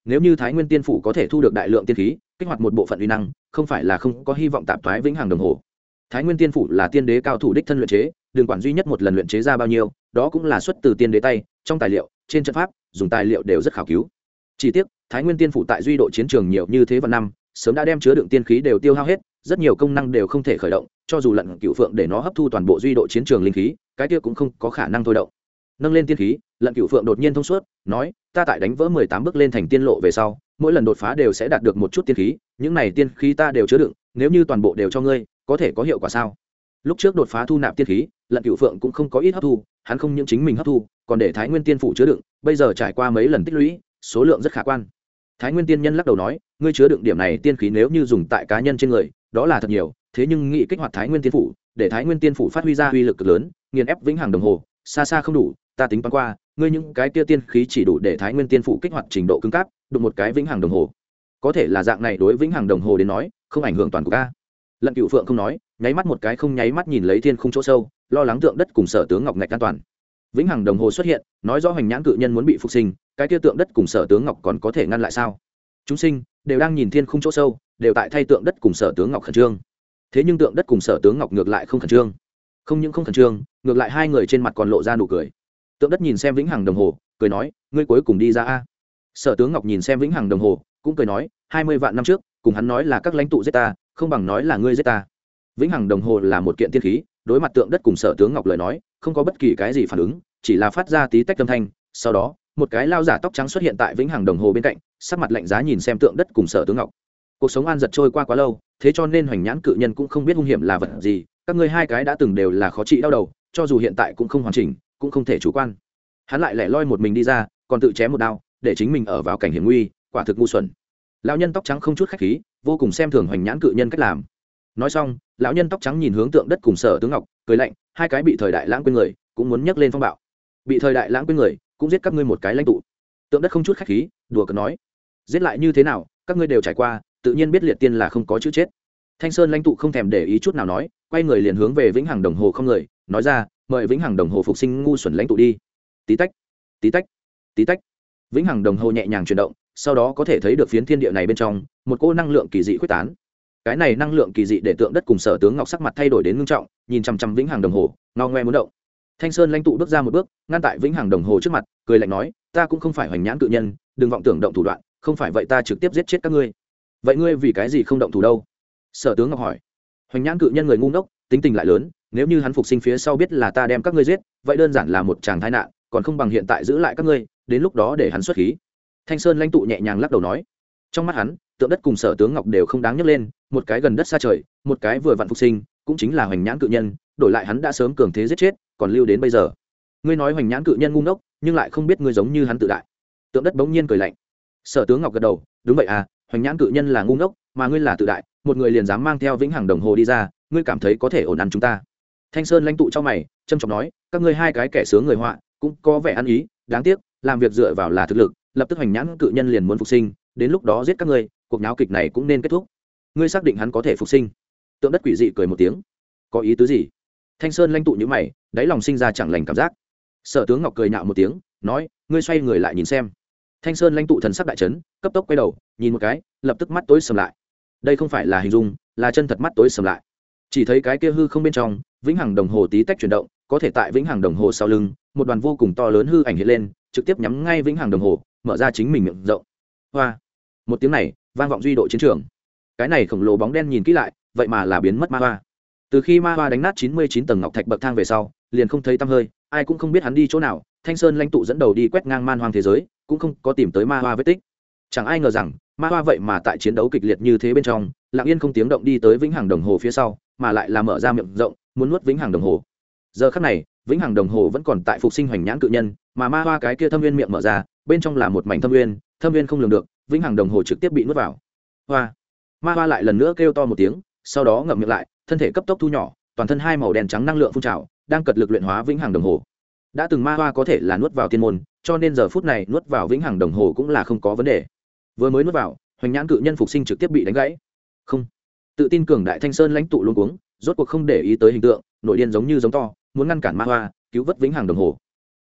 nếu như Thái Nguyên Tiên phủ có thể thu được đại lượng tiên khí kích hoạt một bộ phận uy năng không phải là không có hy vọng tạp thoái vĩnh hằng đồng hồ. Thái Nguyên Tiên phủ là tiên đế cao thủ đích thân luyện chế, đường quản duy nhất một lần luyện chế ra bao nhiêu đó cũng là xuất từ tiên đế tay, trong tài liệu trên trận pháp dùng tài liệu đều rất khảo cứu. Chỉ tiếc Thái Nguyên Tiên phủ tại duy độ chiến trường nhiều như thế vạn năm sớm đã đem chứa đựng tiên khí đều tiêu hao hết, rất nhiều công năng đều không thể khởi động, cho dù Lận Cửu Phượng để nó hấp thu toàn bộ duy độ chiến trường linh khí cái kia cũng không có khả năng thôi động. Nâng lên tiên khí, Lận Cửu Phượng đột nhiên thông suốt nói, ta tại đánh vỡ 18 bước lên thành tiên lộ về sau mỗi lần đột phá đều sẽ đạt được một chút tiên khí, những này tiên khí ta đều chứa đựng, nếu như toàn bộ đều cho ngươi có thể có hiệu quả sao? Lúc trước đột phá thu nạp tiên khí, Lận Cửu Phượng cũng không có ít hấp thu, hắn không những chính mình hấp thu còn để Thái Nguyên Tiên phủ chứa đựng, bây giờ trải qua mấy lần tích lũy số lượng rất khả quan. Thái Nguyên Tiên nhân lắc đầu nói, ngươi chứa đựng điểm này tiên khí nếu như dùng tại cá nhân trên người đó là thật nhiều, thế nhưng nghị kích hoạt Thái Nguyên Tiên phủ để Thái Nguyên Tiên phủ phát huy ra uy lực cực lớn nghiền ép vĩnh hằng đồng hồ xa xa không đủ, ta tính toán qua ngươi những cái kia tiên khí chỉ đủ để Thái Nguyên Tiên phủ kích hoạt trình độ cứng cáp đụng một cái vĩnh hằng đồng hồ, có thể là dạng này đối vĩnh hằng đồng hồ đến nói không ảnh hưởng toàn cục a. Lận Cửu Phượng không nói, nháy mắt một cái không nháy mắt nhìn lấy thiên khung chỗ sâu, lo lắng tượng đất cùng Sở Tướng Ngọc ngạch an toàn. Vĩnh hằng đồng hồ xuất hiện, nói rõ Hoành Nhãn cự nhân muốn bị phục sinh, cái kia tượng đất cùng Sở Tướng Ngọc còn có thể ngăn lại sao? Chúng sinh đều đang nhìn thiên khung chỗ sâu, đều tại thay tượng đất cùng Sở Tướng Ngọc khẩn trương. Thế nhưng tượng đất cùng Sở Tướng Ngọc ngược lại không khẩn trương. Không những không khẩn trương, ngược lại hai người trên mặt còn lộ ra nụ cười. Tượng đất nhìn xem vĩnh hằng đồng hồ, cười nói, ngươi cuối cùng đi ra a. Sở Tướng Ngọc nhìn xem vĩnh hằng đồng hồ, cũng cười nói, 20 vạn năm trước, cùng hắn nói là các lãnh tụ giết ta, không bằng nói là ngươi giết ta. Vĩnh hằng đồng hồ là một kiện tiên khí, đối mặt tượng đất cùng Sở Tướng Ngọc lời nói không có bất kỳ cái gì phản ứng, chỉ là phát ra tí tách âm thanh. Sau đó một cái lao giả tóc trắng xuất hiện tại vĩnh hằng đồng hồ bên cạnh, sắc mặt lạnh giá nhìn xem tượng đất cùng Sở Tướng Ngọc. Cuộc sống an giật trôi qua quá lâu, thế cho nên Hoành Nhãn cự nhân cũng không biết hung hiểm là vật gì, các ngươi hai cái đã từng đều là khó trị đau đầu, cho dù hiện tại cũng không hoàn chỉnh cũng không thể chủ quan. Hắn lại lẻ loi một mình đi ra, còn tự chém một đao để chính mình ở vào cảnh hiểm nguy, quả thực ngu xuẩn. Lão nhân tóc trắng không chút khách khí, vô cùng xem thường Hoành Nhãn cự nhân cách làm. Nói xong, lão nhân tóc trắng nhìn hướng tượng đất cùng Sở Tướng Ngọc, cười lạnh, hai cái bị thời đại lãng quên người cũng muốn nhấc lên phong bạo. Bị thời đại lãng quên người cũng giết các ngươi một cái lãnh tụ. Tượng đất không chút khách khí, đùa cợt nói, giết lại như thế nào, các ngươi đều trải qua, tự nhiên biết liệt tiên là không có chữ chết. Thanh Sơn lãnh tụ không thèm để ý chút nào nói, quay người liền hướng về vĩnh hằng đồng hồ không người, nói ra, mời vĩnh hằng đồng hồ phục sinh ngu xuẩn lãnh tụ đi. Tí tách, tí tách, tí tách. Vĩnh hằng đồng hồ nhẹ nhàng chuyển động, sau đó có thể thấy được phiến thiên địa này bên trong một cỗ năng lượng kỳ dị khuếch tán. Cái này năng lượng kỳ dị để tượng đất cùng Sở Tướng Ngọc sắc mặt thay đổi đến ngưng trọng, nhìn chằm chằm vĩnh hằng đồng hồ, ngao ngoe muốn động. Thanh Sơn lãnh tụ bước ra một bước, ngăn tại vĩnh hằng đồng hồ trước mặt, cười lạnh nói, ta cũng không phải Hoành Nhãn cự nhân, đừng vọng tưởng động thủ đoạn, không phải vậy ta trực tiếp giết chết các ngươi. Vậy ngươi vì cái gì không động thủ đâu? Sở Tướng Ngọc hỏi. Hoành Nhãn cự nhân người ngu ngốc, tính tình lại lớn, nếu như hắn phục sinh phía sau biết là ta đem các ngươi giết, vậy đơn giản là một tràng tai nạn, còn không bằng hiện tại giữ lại các ngươi, đến lúc đó để hắn xuất khí. Thanh Sơn lãnh tụ nhẹ nhàng lắc đầu nói. Trong mắt hắn, tượng đất cùng Sở Tướng Ngọc đều không đáng nhắc lên, một cái gần đất xa trời, một cái vừa vặn phục sinh, cũng chính là Hoành Nhãn cự nhân, đổi lại hắn đã sớm cường thế giết chết, còn lưu đến bây giờ. Ngươi nói Hoành Nhãn cự nhân ngu ngốc, nhưng lại không biết ngươi giống như hắn tự đại. Tượng đất bỗng nhiên cười lạnh. Sở Tướng Ngọc gật đầu, đúng vậy à, Hoành Nhãn cự nhân là ngu ngốc, mà ngươi là tự đại, một người liền dám mang theo vĩnh hằng đồng hồ đi ra, ngươi cảm thấy có thể ổn ăn chúng ta? Thanh Sơn lãnh tụ trong mày, trầm trọng nói, các ngươi hai cái kẻ sướng người họa, cũng có vẻ ăn ý, đáng tiếc, làm việc dựa vào là thực lực, lập tức Hoành Nhãn cự nhân liền muốn phục sinh, đến lúc đó giết các ngươi, cuộc náo kịch này cũng nên kết thúc. Ngươi xác định hắn có thể phục sinh? Tượng đất quỷ dị cười một tiếng, có ý tứ gì? Thanh Sơn lãnh tụ nhíu mày, đáy lòng sinh ra chẳng lành cảm giác. Sở Tướng Ngọc cười nhạo một tiếng, nói, ngươi xoay người lại nhìn xem. Thanh Sơn lãnh tụ thần sắc đại chấn, cấp tốc quay đầu, nhìn một cái, lập tức mắt tối sầm lại. Đây không phải là hình dung, là chân thật mắt tối sầm lại. Chỉ thấy cái kia hư không bên trong, vĩnh hằng đồng hồ tí tách chuyển động, có thể tại vĩnh hằng đồng hồ sau lưng, một đoàn vô cùng to lớn hư ảnh hiện lên, trực tiếp nhắm ngay vĩnh hằng đồng hồ, mở ra chính mình miệng rộng. Hoa! Một tiếng này, vang vọng duy độ chiến trường. Cái này khổng lồ bóng đen nhìn kỹ lại, vậy mà là biến mất ma hoa. Từ khi ma hoa đánh nát 99 tầng ngọc thạch bậc thang về sau, liền không thấy tăm hơi, ai cũng không biết hắn đi chỗ nào. Thanh Sơn lãnh tụ dẫn đầu đi quét ngang man hoang thế giới, cũng không có tìm tới ma hoa vết tích. Chẳng ai ngờ rằng ma hoa vậy mà tại chiến đấu kịch liệt như thế bên trong, lặng yên không tiếng động đi tới vĩnh hằng đồng hồ phía sau, mà lại là mở ra miệng rộng, muốn nuốt vĩnh hằng đồng hồ. Giờ khắc này, vĩnh hằng đồng hồ vẫn còn tại phục sinh Hoành Nhãn cự nhân, mà ma hoa cái kia thâm nguyên miệng mở ra, bên trong là một mảnh thâm nguyên không lường được, vĩnh hằng đồng hồ trực tiếp bị nuốt vào. Hoa! Ma hoa lại lần nữa kêu to một tiếng, sau đó ngậm miệng lại, thân thể cấp tốc thu nhỏ, toàn thân hai màu đen trắng năng lượng phun trào, đang cật lực luyện hóa vĩnh hằng đồng hồ. Đã từng ma hoa có thể là nuốt vào tiên môn, cho nên giờ phút này nuốt vào vĩnh hằng đồng hồ cũng là không có vấn đề. Vừa mới nuốt vào, Hoành Nhãn cự nhân phục sinh trực tiếp bị đánh gãy. Không, tự tin cường đại Thanh Sơn lãnh tụ luống cuống, rốt cuộc không để ý tới hình tượng, nội điên giống như giống to, muốn ngăn cản ma hoa, cứu vớt vĩnh hằng đồng hồ.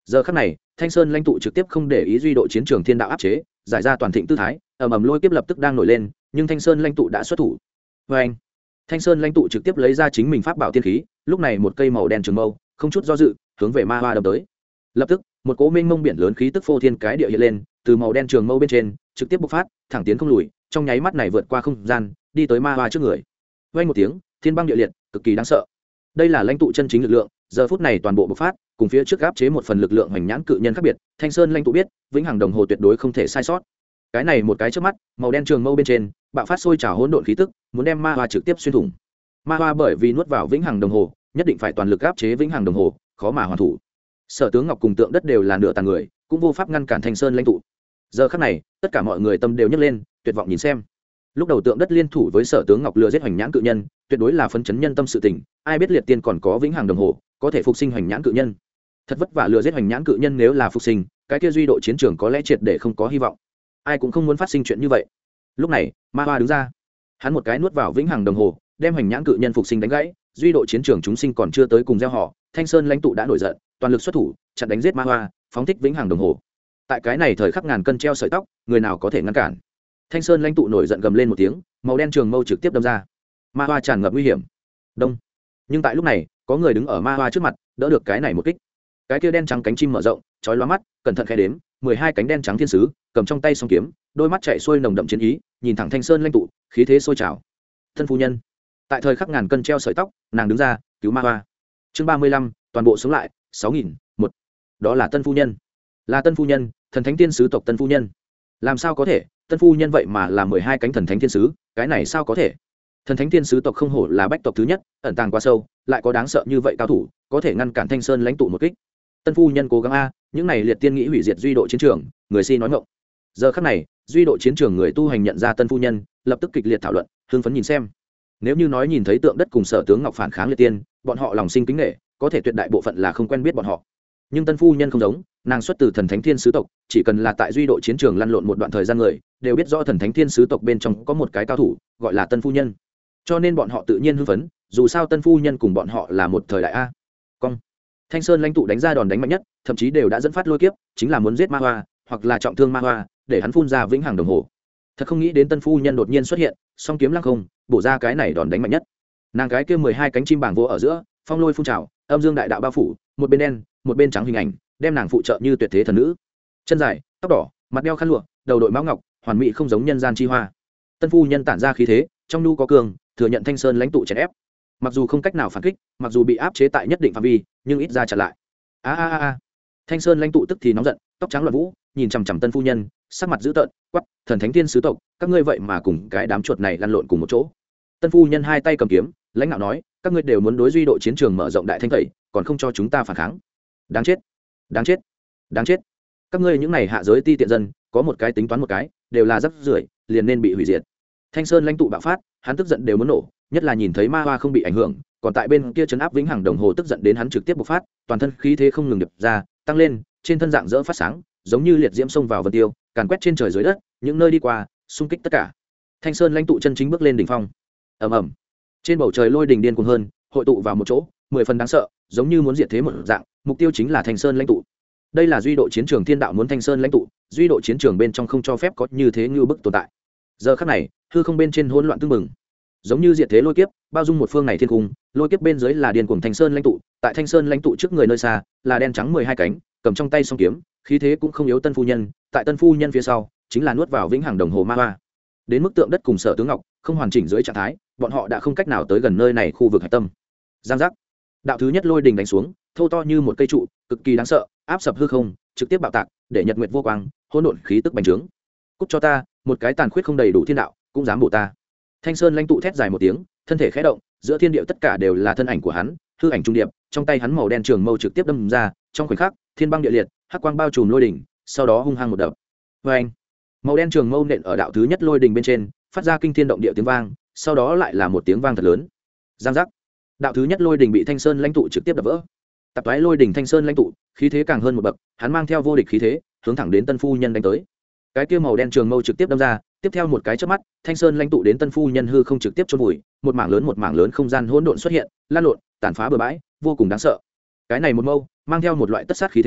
Giờ khắc này Thanh Sơn lãnh tụ trực tiếp không để ý duy độ chiến trường thiên đạo áp chế, giải ra toàn thịnh tư thái, ầm ầm lôi kiếp lập tức đang nổi lên, nhưng Thanh Sơn lãnh tụ đã xuất thủ. Và anh, Thanh Sơn lãnh tụ trực tiếp lấy ra chính mình pháp bảo tiên khí, lúc này một cây màu đen trường mâu không chút do dự hướng về ma hoa đâm tới. Lập tức một cỗ mênh mông biển lớn khí tức phô thiên cái địa hiện lên, từ màu đen trường mâu bên trên trực tiếp bộc phát, thẳng tiến không lùi, trong nháy mắt này vượt qua không gian, đi tới ma hoa trước người. Vang một tiếng, thiên băng địa liệt, cực kỳ đáng sợ. Đây là lãnh tụ chân chính lực lượng, giờ phút này toàn bộ bộc phát, cùng phía trước áp chế một phần lực lượng hoành nhãn cự nhân khác biệt. Thanh Sơn lãnh tụ biết, vĩnh hằng đồng hồ tuyệt đối không thể sai sót. Cái này một cái trước mắt, màu đen trường mâu bên trên bạo phát sôi trào hỗn độn khí tức, muốn đem ma hoa trực tiếp xuyên thủng. Ma hoa bởi vì nuốt vào vĩnh hằng đồng hồ, nhất định phải toàn lực áp chế vĩnh hằng đồng hồ, khó mà hoàn thủ. Sở Tướng Ngọc cùng Tượng Đất đều là nửa tàn người, cũng vô pháp ngăn cản Thanh Sơn lãnh tụ. Giờ khắc này, tất cả mọi người tâm đều nhấc lên, tuyệt vọng nhìn xem. Lúc đầu Tượng Đất liên thủ với Sở Tướng Ngọc lừa giết hoành nhãn cự nhân, tuyệt đối là phấn chấn nhân tâm sự tình, ai biết liệt tiên còn có vĩnh hằng đồng hồ, có thể phục sinh hoành nhãn cự nhân. Thật vất vả lừa giết hoành nhãn cự nhân, nếu là phục sinh, cái kia duy độ chiến trường có lẽ triệt để không có hy vọng. Ai cũng không muốn phát sinh chuyện như vậy. Lúc này, Ma Hoa đứng ra, hắn một cái nuốt vào vĩnh hằng đồng hồ, đem hoành nhãn cự nhân phục sinh đánh gãy, duy độ chiến trường chúng sinh còn chưa tới cùng gieo họ, Thanh Sơn lãnh tụ đã nổi giận, toàn lực xuất thủ, chặn đánh giết Ma Hoa, phóng thích vĩnh hằng đồng hồ. Tại cái này thời khắc ngàn cân treo sợi tóc, người nào có thể ngăn cản? Thanh Sơn lãnh tụ nổi giận gầm lên một tiếng, màu đen trường mâu trực tiếp đâm ra. Ma Hoa tràn ngập nguy hiểm. Đông. Nhưng tại lúc này, có người đứng ở Ma Hoa trước mặt, đỡ được cái này một kích. Cái kia đen trắng cánh chim mở rộng, chói lóa mắt, cẩn thận khẽ đếm, 12 cánh đen trắng thiên sứ, cầm trong tay song kiếm, đôi mắt chạy xuôi nồng đậm chiến ý, nhìn thẳng Thanh Sơn lãnh tụ, khí thế sôi trào. Thân phu nhân. Tại thời khắc ngàn cân treo sợi tóc, nàng đứng ra, cứu Ma Hoa. Chương 35, toàn bộ sống lại, 6000, 1. Đó là Tân phu nhân. Là Tân phu nhân, thần thánh tiên sứ tộc Tân phu nhân. Làm sao có thể, Tân phu nhân vậy mà là 12 cánh thần thánh thiên sứ, cái này sao có thể? Thần thánh thiên sứ tộc không hổ là bách tộc thứ nhất, ẩn tàng quá sâu, lại có đáng sợ như vậy cao thủ, có thể ngăn cản Thanh Sơn lãnh tụ một kích. Tân phu nhân cố gắng a, những này liệt tiên nghĩ hủy diệt duy độ chiến trường, người si nói ngọng. Giờ khắc này, duy độ chiến trường người tu hành nhận ra Tân phu nhân, lập tức kịch liệt thảo luận, hưng phấn nhìn xem. Nếu như nói nhìn thấy Tượng Đất cùng Sở Tướng Ngọc phản kháng liệt tiên, bọn họ lòng sinh kính nể, có thể tuyệt đại bộ phận là không quen biết bọn họ. Nhưng Tân phu nhân không giống, nàng xuất từ thần thánh thiên sứ tộc, chỉ cần là tại duy độ chiến trường lăn lộn một đoạn thời gian người, đều biết rõ thần thánh thiên sứ tộc bên trong có một cái cao thủ, gọi là Tân phu nhân. Cho nên bọn họ tự nhiên hưng phấn, dù sao Tân phu nhân cùng bọn họ là một thời đại a. Cong. Thanh Sơn lãnh tụ đánh ra đòn đánh mạnh nhất, thậm chí đều đã dẫn phát lôi kiếp, chính là muốn giết Ma Hoa, hoặc là trọng thương Ma Hoa, để hắn phun ra vĩnh hằng đồng hồ. Thật không nghĩ đến Tân phu nhân đột nhiên xuất hiện, song kiếm lăng không, bổ ra cái này đòn đánh mạnh nhất. Nàng cái kia 12 cánh chim bảng vô ở giữa, phong lôi phun trào, âm dương đại đạo bao phủ, một bên đen, một bên trắng hình ảnh, đem nàng phụ trợ như tuyệt thế thần nữ. Chân dài, tóc đỏ, mặt đeo khăn lụa, đầu đội mão ngọc, hoàn mỹ không giống nhân gian chi hoa. Tân phu nhân tản ra khí thế, trong nhu có cường, thừa nhận Thanh Sơn lãnh tụ chèn ép. Mặc dù không cách nào phản kích, mặc dù bị áp chế tại nhất định phạm vi, nhưng ít ra chặn lại. A. Thanh Sơn lãnh tụ tức thì nóng giận, tóc trắng loạn vũ, nhìn chằm chằm Tân phu nhân, sắc mặt dữ tợn, quắc, thần thánh tiên sứ tộc, các ngươi vậy mà cùng cái đám chuột này lăn lộn cùng một chỗ. Tân phu nhân hai tay cầm kiếm, lãnh đạo nói, các ngươi đều muốn đối duy độ chiến trường mở rộng đại thanh tẩy, còn không cho chúng ta phản kháng. Đáng chết, đáng chết, đáng chết. Các ngươi những này hạ giới ti tiện dân, có một cái tính toán một cái, đều là rắc rưởi, liền nên bị hủy diệt. Thanh Sơn lãnh tụ bạo phát, hắn tức giận đều muốn nổ, nhất là nhìn thấy Ma Hoa không bị ảnh hưởng, còn tại bên kia trấn áp vĩnh hằng đồng hồ, tức giận đến hắn trực tiếp bộc phát, toàn thân khí thế không ngừng điệp ra, tăng lên, trên thân dạng dỡ phát sáng, giống như liệt diễm xông vào vân tiêu, càn quét trên trời dưới đất, những nơi đi qua, xung kích tất cả. Thanh Sơn lãnh tụ chân chính bước lên đỉnh phong. Ầm ầm. Trên bầu trời lôi đình điên cuồng hơn, hội tụ vào một chỗ, 10 phần đáng sợ, giống như muốn diệt thế một dạng, mục tiêu chính là Thanh Sơn lãnh tụ. Đây là duy độ chiến trường thiên đạo muốn Thanh Sơn lãnh tụ, duy độ chiến trường bên trong không cho phép có như thế như bức tồn tại. Giờ khắc này, hư không bên trên hỗn loạn tương mừng, giống như diệt thế lôi kiếp, bao dung một phương này thiên cung, lôi kiếp bên dưới là điên cuồng Thanh Sơn lãnh tụ, tại Thanh Sơn lãnh tụ trước người nơi xa, là đen trắng 12 cánh, cầm trong tay song kiếm, khí thế cũng không yếu Tân phu nhân, tại Tân phu nhân phía sau, chính là nuốt vào vĩnh hằng đồng hồ Ma Hoa. Đến mức Tượng Đất cùng Sở Tướng Ngọc, không hoàn chỉnh dưới trạng thái, bọn họ đã không cách nào tới gần nơi này khu vực hạch tâm. Giang giác. Đạo thứ nhất lôi đình đánh xuống, thô to như một cây trụ, cực kỳ đáng sợ, áp sập hư không, trực tiếp bạo tạc, để nhật nguyệt vô quang, hỗn độn khí tức bành trướng. Cút cho ta, một cái tàn khuyết không đầy đủ thiên đạo, cũng dám bổ ta. Thanh Sơn lãnh tụ thét dài một tiếng, thân thể khẽ động, giữa thiên địa tất cả đều là thân ảnh của hắn, hư ảnh trung điệp, trong tay hắn màu đen trường mâu trực tiếp đâm ra, trong khoảnh khắc, thiên băng địa liệt, hắc quang bao trùm lôi đỉnh, sau đó hung hăng một đập. Oeng! Màu đen trường mâu nện ở đạo thứ nhất lôi đỉnh bên trên, phát ra kinh thiên động địa tiếng vang, sau đó lại là một tiếng vang thật lớn. Giang giác. Đạo thứ nhất lôi đỉnh bị Thanh Sơn lãnh tụ trực tiếp đập vỡ. Tập toái lôi đỉnh Thanh Sơn lãnh tụ, khí thế càng hơn một bậc, hắn mang theo vô địch khí thế, hướng thẳng đến Tân phu nhân đánh tới. Cái kia màu đen trường mâu trực tiếp đâm ra, tiếp theo một cái chớp mắt, Thanh Sơn lãnh tụ đến Tân phu nhân hư không trực tiếp chôn vùi, một mảng lớn không gian hỗn độn xuất hiện, lan lộn, tàn phá bừa bãi, vô cùng đáng sợ. Cái này một mâu, mang theo một loại tất sát khí thế,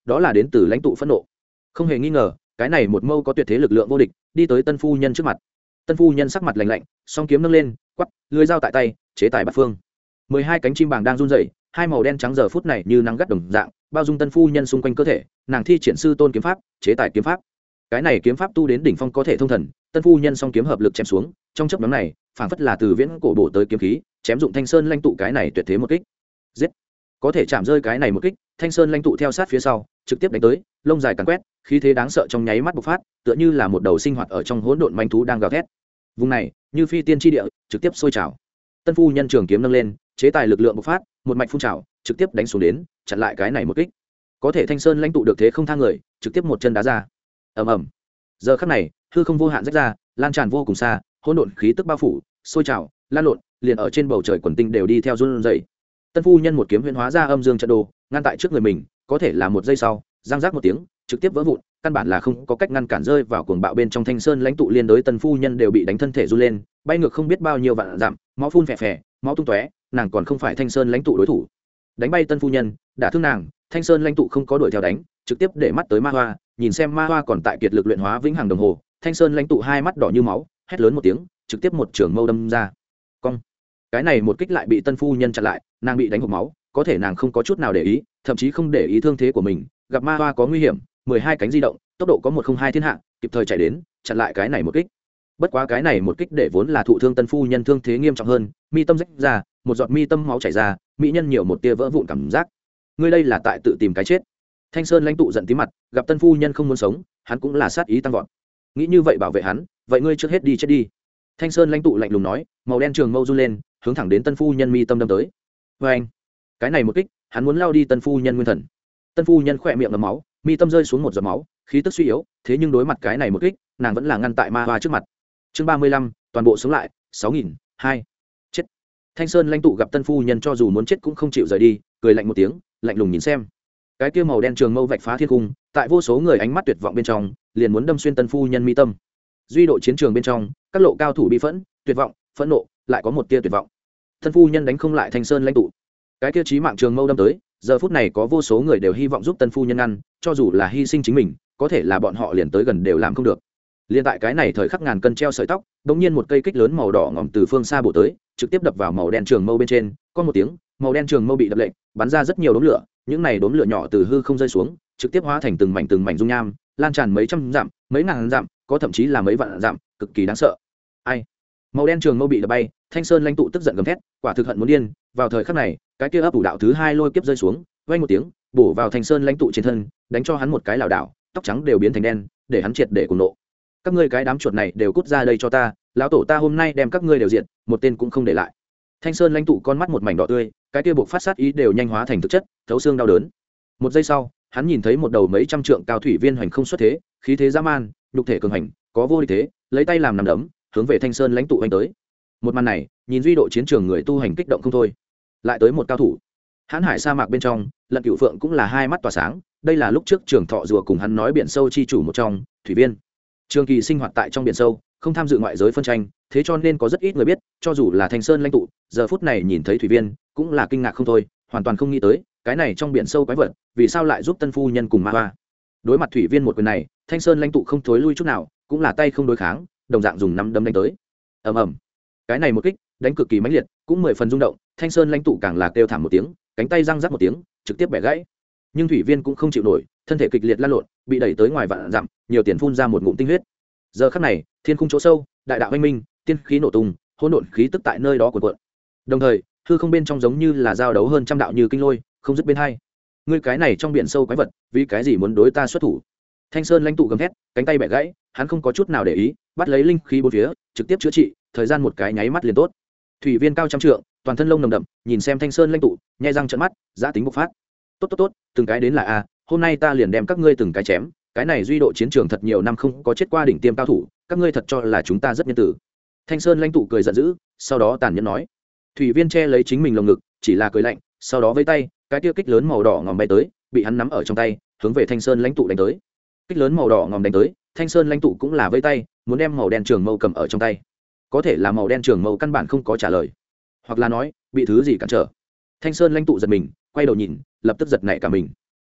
đó là đến từ lãnh tụ phẫn nộ. Không hề nghi ngờ, cái này một mâu có tuyệt thế lực lượng vô địch, đi tới tân phu nhân trước mặt. Tân phu nhân sắc mặt lạnh lạnh, song kiếm nâng lên, quắp, lưỡi dao tại tay, chế tài bát phương. 12 cánh chim bàng đang run rẩy, hai màu đen trắng giờ phút này như nắng gắt đồng dạng, bao dung tân phu nhân xung quanh cơ thể, nàng thi triển sư tôn kiếm pháp, chế tài kiếm pháp. Cái này kiếm pháp tu đến đỉnh phong có thể thông thần, tân phu nhân song kiếm hợp lực chém xuống, trong chớp nhoáng này, phảng phất là từ viễn cổ bổ tới kiếm khí, chém dụng Thanh Sơn lãnh tụ cái này tuyệt thế một kích. Giết! Có thể chạm rơi cái này một kích, Thanh Sơn lãnh tụ theo sát phía sau, trực tiếp đánh tới, lông dài càn quét, khí thế đáng sợ trong nháy mắt bộc phát, tựa như là một đầu sinh hoạt ở trong hỗn độn manh thú đang gào thét. Vùng này, như phi tiên chi địa, trực tiếp sôi trào. Tân phu nhân trường kiếm nâng lên, chế tài lực lượng bộc phát, một mạch phun trào, trực tiếp đánh xuống đến, chặn lại cái này một kích. Có thể Thanh Sơn lãnh tụ được thế không tha người, trực tiếp một chân đá ra. Ầm ầm. Giờ khắc này, hư không vô hạn rách ra, lan tràn vô cùng xa, hỗn độn khí tức bao phủ, sôi trào, lan lộn, liền ở trên bầu trời quần tinh đều đi theo run rẩy. Tân phu nhân một kiếm huyễn hóa ra âm dương trận đồ, ngăn tại trước người mình, có thể là một giây sau, răng rác một tiếng, trực tiếp vỡ vụn, căn bản là không có cách ngăn cản rơi vào cuồng bạo bên trong Thanh Sơn lãnh tụ liên đối tân phu nhân đều bị đánh thân thể run lên, bay ngược không biết bao nhiêu vạn dặm, máu phun phè phè, máu tung tóe, nàng còn không phải Thanh Sơn lãnh tụ đối thủ. Đánh bay tân phu nhân, đả thương nàng, Thanh Sơn lãnh tụ không có đuổi theo đánh, trực tiếp để mắt tới ma hoa, nhìn xem ma hoa còn tại kiệt lực luyện hóa vĩnh hằng đồng hồ, Thanh Sơn lãnh tụ hai mắt đỏ như máu, hét lớn một tiếng, trực tiếp một trường mâu đâm ra. Cong. Cái này một kích lại bị tân phu nhân chặn lại, nàng bị đánh hộc máu, có thể nàng không có chút nào để ý, thậm chí không để ý thương thế của mình, gặp ma hoa có nguy hiểm, 12 cánh di động, tốc độ có 102 thiên hạ, kịp thời chạy đến, chặn lại cái này một kích. Bất quá cái này một kích để vốn là thụ thương tân phu nhân thương thế nghiêm trọng hơn, mi tâm rách ra, một giọt mi tâm máu chảy ra, mỹ nhân nhiều một tia vỡ vụn cảm giác. Ngươi đây là tại tự tìm cái chết. Thanh Sơn lãnh tụ giận tí mặt, gặp tân phu nhân không muốn sống, hắn cũng là sát ý tăng vọt. Nghĩ như vậy bảo vệ hắn, vậy ngươi trước hết đi chết đi. Thanh Sơn lãnh tụ lạnh lùng nói, màu đen trường mâu run lên, hướng thẳng đến tân phu nhân mi tâm đâm tới. Và anh, cái này một kích, hắn muốn lao đi tân phu nhân nguyên thần. Tân phu nhân khỏe miệng ngấm máu, mi tâm rơi xuống một giọt máu, khí tức suy yếu, thế nhưng đối mặt cái này một kích, nàng vẫn là ngăn tại ma hoa trước mặt. Chương 35, toàn bộ sống lại, 6002. Chết. Thanh Sơn lãnh tụ gặp tân phu nhân cho dù muốn chết cũng không chịu rời đi, cười lạnh một tiếng, lạnh lùng nhìn xem. Cái kia màu đen trường mâu vạch phá thiên cung, tại vô số người ánh mắt tuyệt vọng bên trong, liền muốn đâm xuyên tân phu nhân mi tâm. Duy độ chiến trường bên trong, các lộ cao thủ bị phẫn, tuyệt vọng, phẫn nộ, lại có một tia tuyệt vọng. Tân phu nhân đánh không lại Thanh Sơn lãnh tụ. Cái kia chí mạng trường mâu đâm tới, giờ phút này có vô số người đều hy vọng giúp tân phu nhân ngăn, cho dù là hy sinh chính mình, có thể là bọn họ liền tới gần đều làm không được. Liên tại cái này thời khắc ngàn cân treo sợi tóc, đống nhiên một cây kích lớn màu đỏ ngòm từ phương xa bổ tới, trực tiếp đập vào màu đen trường mâu bên trên, có một tiếng, màu đen trường mâu bị đập lệch, bắn ra rất nhiều đốm lửa, những này đốm lửa nhỏ từ hư không rơi xuống, trực tiếp hóa thành từng mảnh dung nham, lan tràn mấy trăm dặm, mấy ngàn dặm, có thậm chí là mấy vạn dặm, cực kỳ đáng sợ. Ai? Màu đen trường mâu bị đập bay, Thanh Sơn lãnh tụ tức giận gầm thét, quả thực hận muốn điên. Vào thời khắc này, cái kia ấp ủ đạo thứ hai lôi kiếp rơi xuống, vang một tiếng, bổ vào Thanh Sơn lãnh tụ trên thân, đánh cho hắn một cái lảo đảo, tóc trắng đều biến thành đen, để hắn triệt để cuồng nộ. Các ngươi cái đám chuột này đều cút ra đây cho ta, lão tổ ta hôm nay đem các ngươi đều diệt, một tên cũng không để lại. Thanh Sơn lãnh tụ con mắt một mảnh đỏ tươi, cái kia buộc phát sát ý đều nhanh hóa thành thực chất, thấu xương đau đớn. Một giây sau, hắn nhìn thấy một đầu mấy trăm trượng cao thủy viên hoành không xuất thế, khí thế dã man, nhục thể cường hành, có vô địch thế, lấy tay làm nằm đấm, hướng về Thanh Sơn lãnh tụ anh tới. Một màn này, nhìn duy độ chiến trường người tu hành kích động không thôi. Lại tới một cao thủ. Hán Hải sa mạc bên trong, Lận Cửu Phượng cũng là hai mắt tỏa sáng, đây là lúc trước Trường Thọ rùa cùng hắn nói biển sâu chi chủ một trong, thủy viên. Trường kỳ sinh hoạt tại trong biển sâu, không tham dự ngoại giới phân tranh, thế cho nên có rất ít người biết, cho dù là Thanh Sơn lãnh tụ, giờ phút này nhìn thấy thủy viên, cũng là kinh ngạc không thôi, hoàn toàn không nghĩ tới, cái này trong biển sâu quái vật, vì sao lại giúp tân phu nhân cùng ma hoa. Đối mặt thủy viên một quyền này, Thanh Sơn lãnh tụ không thối lui chút nào, cũng là tay không đối kháng, đồng dạng dùng nắm đấm đánh tới. Ầm ầm. Cái này một kích, đánh cực kỳ mãnh liệt, cũng 10 phần rung động, Thanh Sơn lãnh tụ càng là kêu thảm một tiếng, cánh tay răng rắc một tiếng, trực tiếp bẻ gãy. Nhưng thủy viên cũng không chịu nổi, thân thể kịch liệt lăn lộn, bị đẩy tới ngoài vạn dặm, nhiều tiền phun ra một ngụm tinh huyết. Giờ khắc này, thiên khung chỗ sâu, đại đạo anh minh, tiên khí nổ tung, hỗn độn khí tức tại nơi đó cuộn cuộn. Đồng thời, hư không bên trong giống như là giao đấu hơn trăm đạo như kinh lôi, không dứt bên hai. Ngươi cái này trong biển sâu quái vật, vì cái gì muốn đối ta xuất thủ? Thanh Sơn lãnh tụ gầm thét, cánh tay bẻ gãy, hắn không có chút nào để ý, bắt lấy linh khí bốn phía, trực tiếp chữa trị, thời gian một cái nháy mắt liền tốt. Thủy viên cao trăm trượng, toàn thân lông nồng đậm, nhìn xem Thanh Sơn lãnh tụ, nhếch răng trợn mắt, giá tính bộc phát. Tốt tốt tốt, từng cái đến là a, hôm nay ta liền đem các ngươi từng cái chém, cái này duy độ chiến trường thật nhiều năm không có chết qua đỉnh tiêm cao thủ, các ngươi thật cho là chúng ta rất nhân tử. Thanh Sơn lãnh tụ cười giận dữ, sau đó tàn nhẫn nói. Thủy viên che lấy chính mình lồng ngực, chỉ là cười lạnh, sau đó vẫy tay, cái tiêu kích lớn màu đỏ ngòm bay tới, bị hắn nắm ở trong tay, hướng về Thanh Sơn lãnh tụ đánh tới. Kích lớn màu đỏ ngòm đánh tới, Thanh Sơn lãnh tụ cũng là vẫy tay, muốn đem màu đen trường mâu cầm ở trong tay. Có thể là màu đen trường mâu căn bản không có trả lời, hoặc là nói bị thứ gì cản trở. Thanh Sơn lãnh tụ giật mình, quay đầu nhìn, lập tức giật nảy cả mình.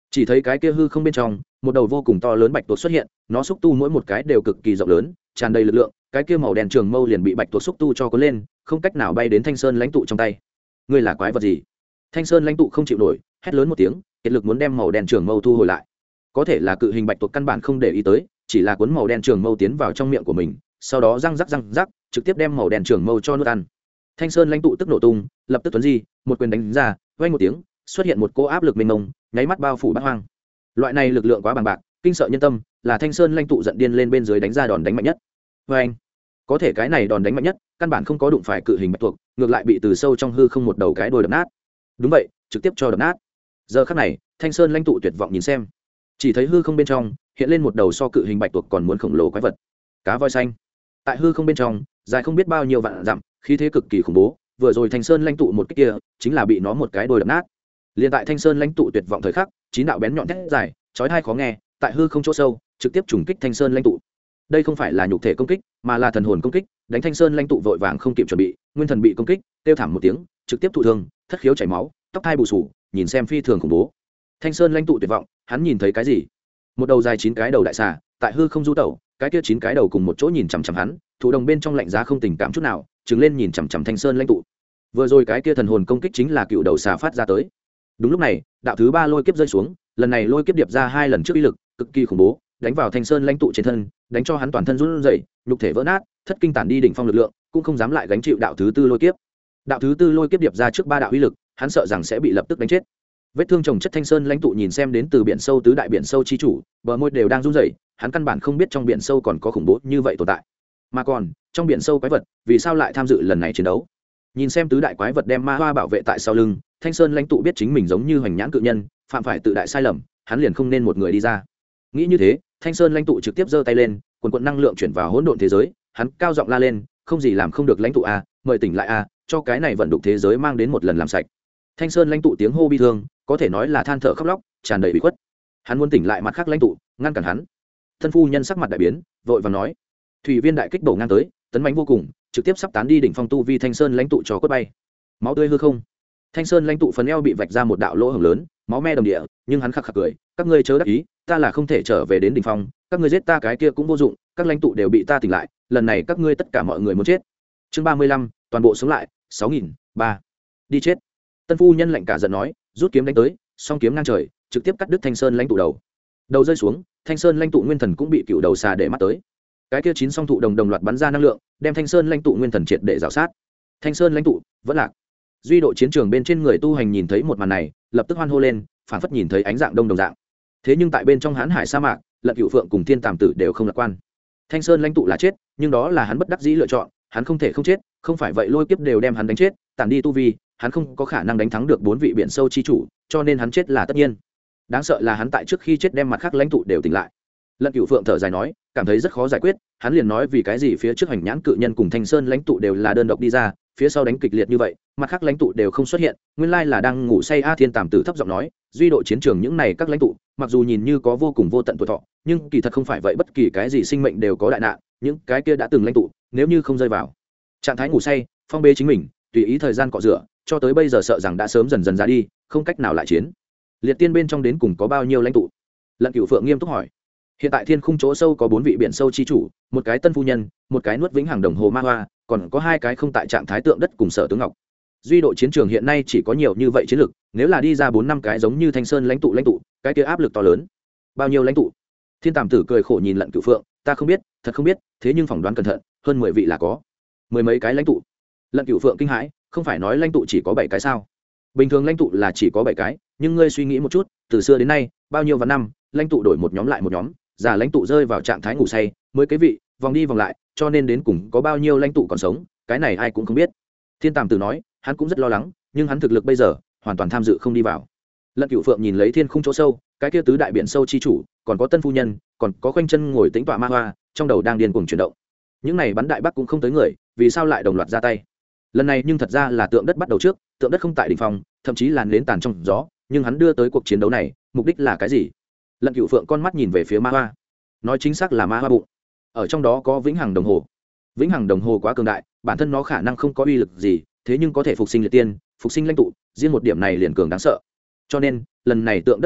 chỉ thấy cái kia hư không bên trong một đầu vô cùng to lớn bạch tuộc xuất hiện, nó xúc tu mỗi một cái đều cực kỳ rộng lớn, tràn đầy lực lượng, cái kia màu đen trường mâu liền bị bạch tuộc xúc tu cho cuốn lên, không cách nào bay đến Thanh Sơn lãnh tụ trong tay. Ngươi là quái vật gì? Thanh Sơn lãnh tụ không chịu nổi, hét lớn một tiếng, kiệt lực muốn đem màu đen trường mâu thu hồi lại. Có thể là cự hình bạch tuộc căn bản không để ý tới, chỉ là cuốn màu đen trường mâu tiến vào trong miệng của mình, sau đó răng rắc trực tiếp đem màu đen trường mâu cho nuốt ăn. Thanh Sơn lãnh tụ tức nổ tung, lập tức tuấn di, một quyền đánh ra, vang một tiếng, xuất hiện một cỗ áp lực mênh mông, nháy mắt bao phủ bát hoang. Loại này lực lượng quá bằng bạc, kinh sợ nhân tâm, là Thanh Sơn lãnh tụ giận điên lên bên dưới đánh ra đòn đánh mạnh nhất. Vang! Có thể cái này đòn đánh mạnh nhất, căn bản không có đụng phải cự hình bạch tuộc, ngược lại bị từ sâu trong hư không một đầu cái đuôi đập nát. Đúng vậy, trực tiếp cho đập nát. Giờ khắc này, Thanh Sơn lãnh tụ tuyệt vọng nhìn xem, chỉ thấy hư không bên trong hiện lên một đầu so cự hình bạch tuộc còn muốn khổng lồ quái vật, cá voi xanh. Tại hư không bên trong, dài không biết bao nhiêu vạn dặm, khí thế cực kỳ khủng bố. Vừa rồi Thanh Sơn lãnh tụ một cái kia, chính là bị nó một cái đuôi đập nát. Liên tại Thanh Sơn lãnh tụ tuyệt vọng thời khắc, chín đạo bén nhọn thét dài, chói tai khó nghe, tại hư không chỗ sâu, trực tiếp trùng kích Thanh Sơn lãnh tụ. Đây không phải là nhục thể công kích, mà là thần hồn công kích, đánh Thanh Sơn lãnh tụ vội vàng không kịp chuẩn bị, nguyên thần bị công kích, kêu thảm một tiếng, trực tiếp thụ thương, thất khiếu chảy máu, tóc thai bù sù, nhìn xem phi thường khủng bố. Thanh Sơn lãnh tụ tuyệt vọng, hắn nhìn thấy cái gì? Một đầu dài 9 cái đầu đại xà, tại hư không du tẩu, cái kia 9 cái đầu cùng một chỗ nhìn chằm chằm hắn, thủ đồng bên trong lạnh giá không tình cảm chút nào, trừng lên nhìn chằm chằm Thanh Sơn lãnh tụ. Vừa rồi cái kia thần hồn công kích chính là cựu đầu xà phát ra tới. Đúng lúc này, đạo thứ 3 lôi kiếp rơi xuống, lần này lôi kiếp điệp ra 2 lần trước uy lực, cực kỳ khủng bố, đánh vào Thanh Sơn lãnh tụ trên thân, đánh cho hắn toàn thân run rẩy, nhục thể vỡ nát, thất kinh tản đi đỉnh phong lực lượng, cũng không dám lại gánh chịu đạo thứ 4 lôi kiếp. Đạo thứ 4 lôi kiếp điệp ra trước 3 đạo uy lực, hắn sợ rằng sẽ bị lập tức đánh chết. Vết thương chồng chất Thanh Sơn lãnh tụ nhìn xem đến từ biển sâu tứ đại biển sâu chi chủ, bờ môi đều đang run rẩy, hắn căn bản không biết trong biển sâu còn có khủng bố như vậy tồn tại. Mà còn, trong biển sâu quái vật, vì sao lại tham dự lần này chiến đấu? Nhìn xem tứ đại quái vật đem ma hoa bảo vệ tại sau lưng, Thanh Sơn lãnh tụ biết chính mình giống như hoành nhãn cự nhân, phạm phải tự đại sai lầm, hắn liền không nên một người đi ra. Nghĩ như thế, Thanh Sơn lãnh tụ trực tiếp giơ tay lên, quần quần năng lượng chuyển vào hỗn độn thế giới, hắn cao giọng la lên, không gì làm không được lãnh tụ a, mời tỉnh lại a, cho cái này vận đục thế giới mang đến một lần làm sạch. Thanh Sơn lãnh tụ tiếng hô bi thương, có thể nói là than thở khóc lóc, tràn đầy bị khuất. Hắn muốn tỉnh lại mặt khác lãnh tụ, ngăn cản hắn. Thân phu nhân sắc mặt đại biến, vội vàng nói: "Thủy viên đại kích đổ ngang tới, tấn mãnh vô cùng, trực tiếp sắp tán đi đỉnh phong tu vi Thanh Sơn lãnh tụ cho quất bay. Máu tươi hư không." Thanh Sơn lãnh tụ phần eo bị vạch ra một đạo lỗ hổng lớn, máu me đồng địa, nhưng hắn khắc khắc cười: "Các ngươi chớ đắc ý, ta là không thể trở về đến đỉnh phong, các ngươi giết ta cái kia cũng vô dụng, các lãnh tụ đều bị ta tỉnh lại, lần này các ngươi tất cả mọi người muốn chết." Chương 35, toàn bộ sống lại, 6003. Đi chết. Tân phu nhân lạnh cả giận nói, rút kiếm đánh tới, song kiếm ngang trời, trực tiếp cắt đứt Thanh Sơn lãnh tụ đầu. Đầu rơi xuống, Thanh Sơn lãnh tụ nguyên thần cũng bị cựu đầu xà để mắt tới. Cái kia 9 song thụ đồng loạt bắn ra năng lượng, đem Thanh Sơn lãnh tụ nguyên thần triệt để rào sát. Thanh Sơn lãnh tụ vẫn lạc. Duy độ chiến trường bên trên người tu hành nhìn thấy một màn này, lập tức hoan hô lên, phảng phất nhìn thấy ánh dạng đông đồng dạng. Thế nhưng tại bên trong Hán Hải sa mạc, Lận Cửu Phượng cùng Thiên Tàm Tử đều không lạc quan. Thanh Sơn lãnh tụ là chết, nhưng đó là hắn bất đắc dĩ lựa chọn, hắn không thể không chết, không phải vậy lôi kiếp đều đem hắn đánh chết, tản đi tu vi, hắn không có khả năng đánh thắng được 4 vị biển sâu chi chủ, cho nên hắn chết là tất nhiên. Đáng sợ là hắn tại trước khi chết đem mặt khác lãnh tụ đều tỉnh lại. Lận Cửu Phượng thở dài nói, cảm thấy rất khó giải quyết, hắn liền nói vì cái gì phía trước hành nhãn cự nhân cùng Thanh Sơn lãnh tụ đều là đơn độc đi ra, phía sau đánh kịch liệt như vậy, mặt khác lãnh tụ đều không xuất hiện, nguyên lai là đang ngủ say a. Thiên Tàm Tử thấp giọng nói, duy độ chiến trường những này các lãnh tụ, mặc dù nhìn như có vô cùng vô tận tuổi thọ, nhưng kỳ thật không phải vậy, bất kỳ cái gì sinh mệnh đều có đại nạn, những cái kia đã từng lãnh tụ, nếu như không rơi vào trạng thái ngủ say, phong bế chính mình, tùy ý thời gian cọ rửa, cho tới bây giờ sợ rằng đã sớm dần dần ra đi, không cách nào lại chiến. Liệt tiên bên trong đến cùng có bao nhiêu lãnh tụ? Lận Cửu Phượng nghiêm túc hỏi. Hiện tại thiên khung chỗ sâu có 4 vị biển sâu chi chủ, một cái tân phu nhân, một cái nuốt vĩnh hằng đồng hồ ma hoa, còn có 2 cái không tại trạng thái tượng đất cùng Sở Tướng Ngọc. Duy độ chiến trường hiện nay chỉ có nhiều như vậy chiến lực, nếu là đi ra 4-5 cái giống như Thanh Sơn lãnh tụ, cái kia áp lực to lớn. Bao nhiêu lãnh tụ? Thiên Tàm Tử cười khổ nhìn Lận Cửu Phượng, ta không biết, thật không biết, thế nhưng phỏng đoán cẩn thận, hơn 10 vị là có. 10 mấy cái lãnh tụ. Lận Cửu Phượng kinh hãi, không phải nói lãnh tụ chỉ có 7 cái sao? Bình thường lãnh tụ là chỉ có 7 cái, nhưng ngươi suy nghĩ một chút, từ xưa đến nay, bao nhiêu vạn năm, lãnh tụ đổi một nhóm lại một nhóm, giả lãnh tụ rơi vào trạng thái ngủ say, mới cái vị, vòng đi vòng lại, cho nên đến cùng có bao nhiêu lãnh tụ còn sống, cái này ai cũng không biết. Thiên Tàm Tử nói, hắn cũng rất lo lắng, nhưng hắn thực lực bây giờ, hoàn toàn tham dự không đi vào. Lận Cửu Phượng nhìn lấy thiên khung chỗ sâu, cái kia tứ đại biển sâu chi chủ, còn có tân phu nhân, còn có khoanh chân ngồi tĩnh tọa ma hoa, trong đầu đang điên cuồng chuyển động. Những này bắn đại bắc cũng không tới người, vì sao lại đồng loạt ra tay? Lần này nhưng thật ra là tượng đất bắt đầu trước, tượng đất không tại đỉnh phong, thậm chí là nến tàn trong gió, nhưng hắn đưa tới cuộc chiến đấu này, mục đích là cái gì? Lận Cửu Phượng con mắt nhìn về phía ma hoa, nói chính xác là ma hoa bụng, ở trong đó có vĩnh hằng đồng hồ. Vĩnh hằng đồng hồ quá cường đại, bản thân nó khả năng không có uy lực gì, thế nhưng có thể phục sinh liệt tiên, phục sinh lãnh tụ, riêng một điểm này liền cường đáng sợ. Cho nên lần này tượng đất mục tiêu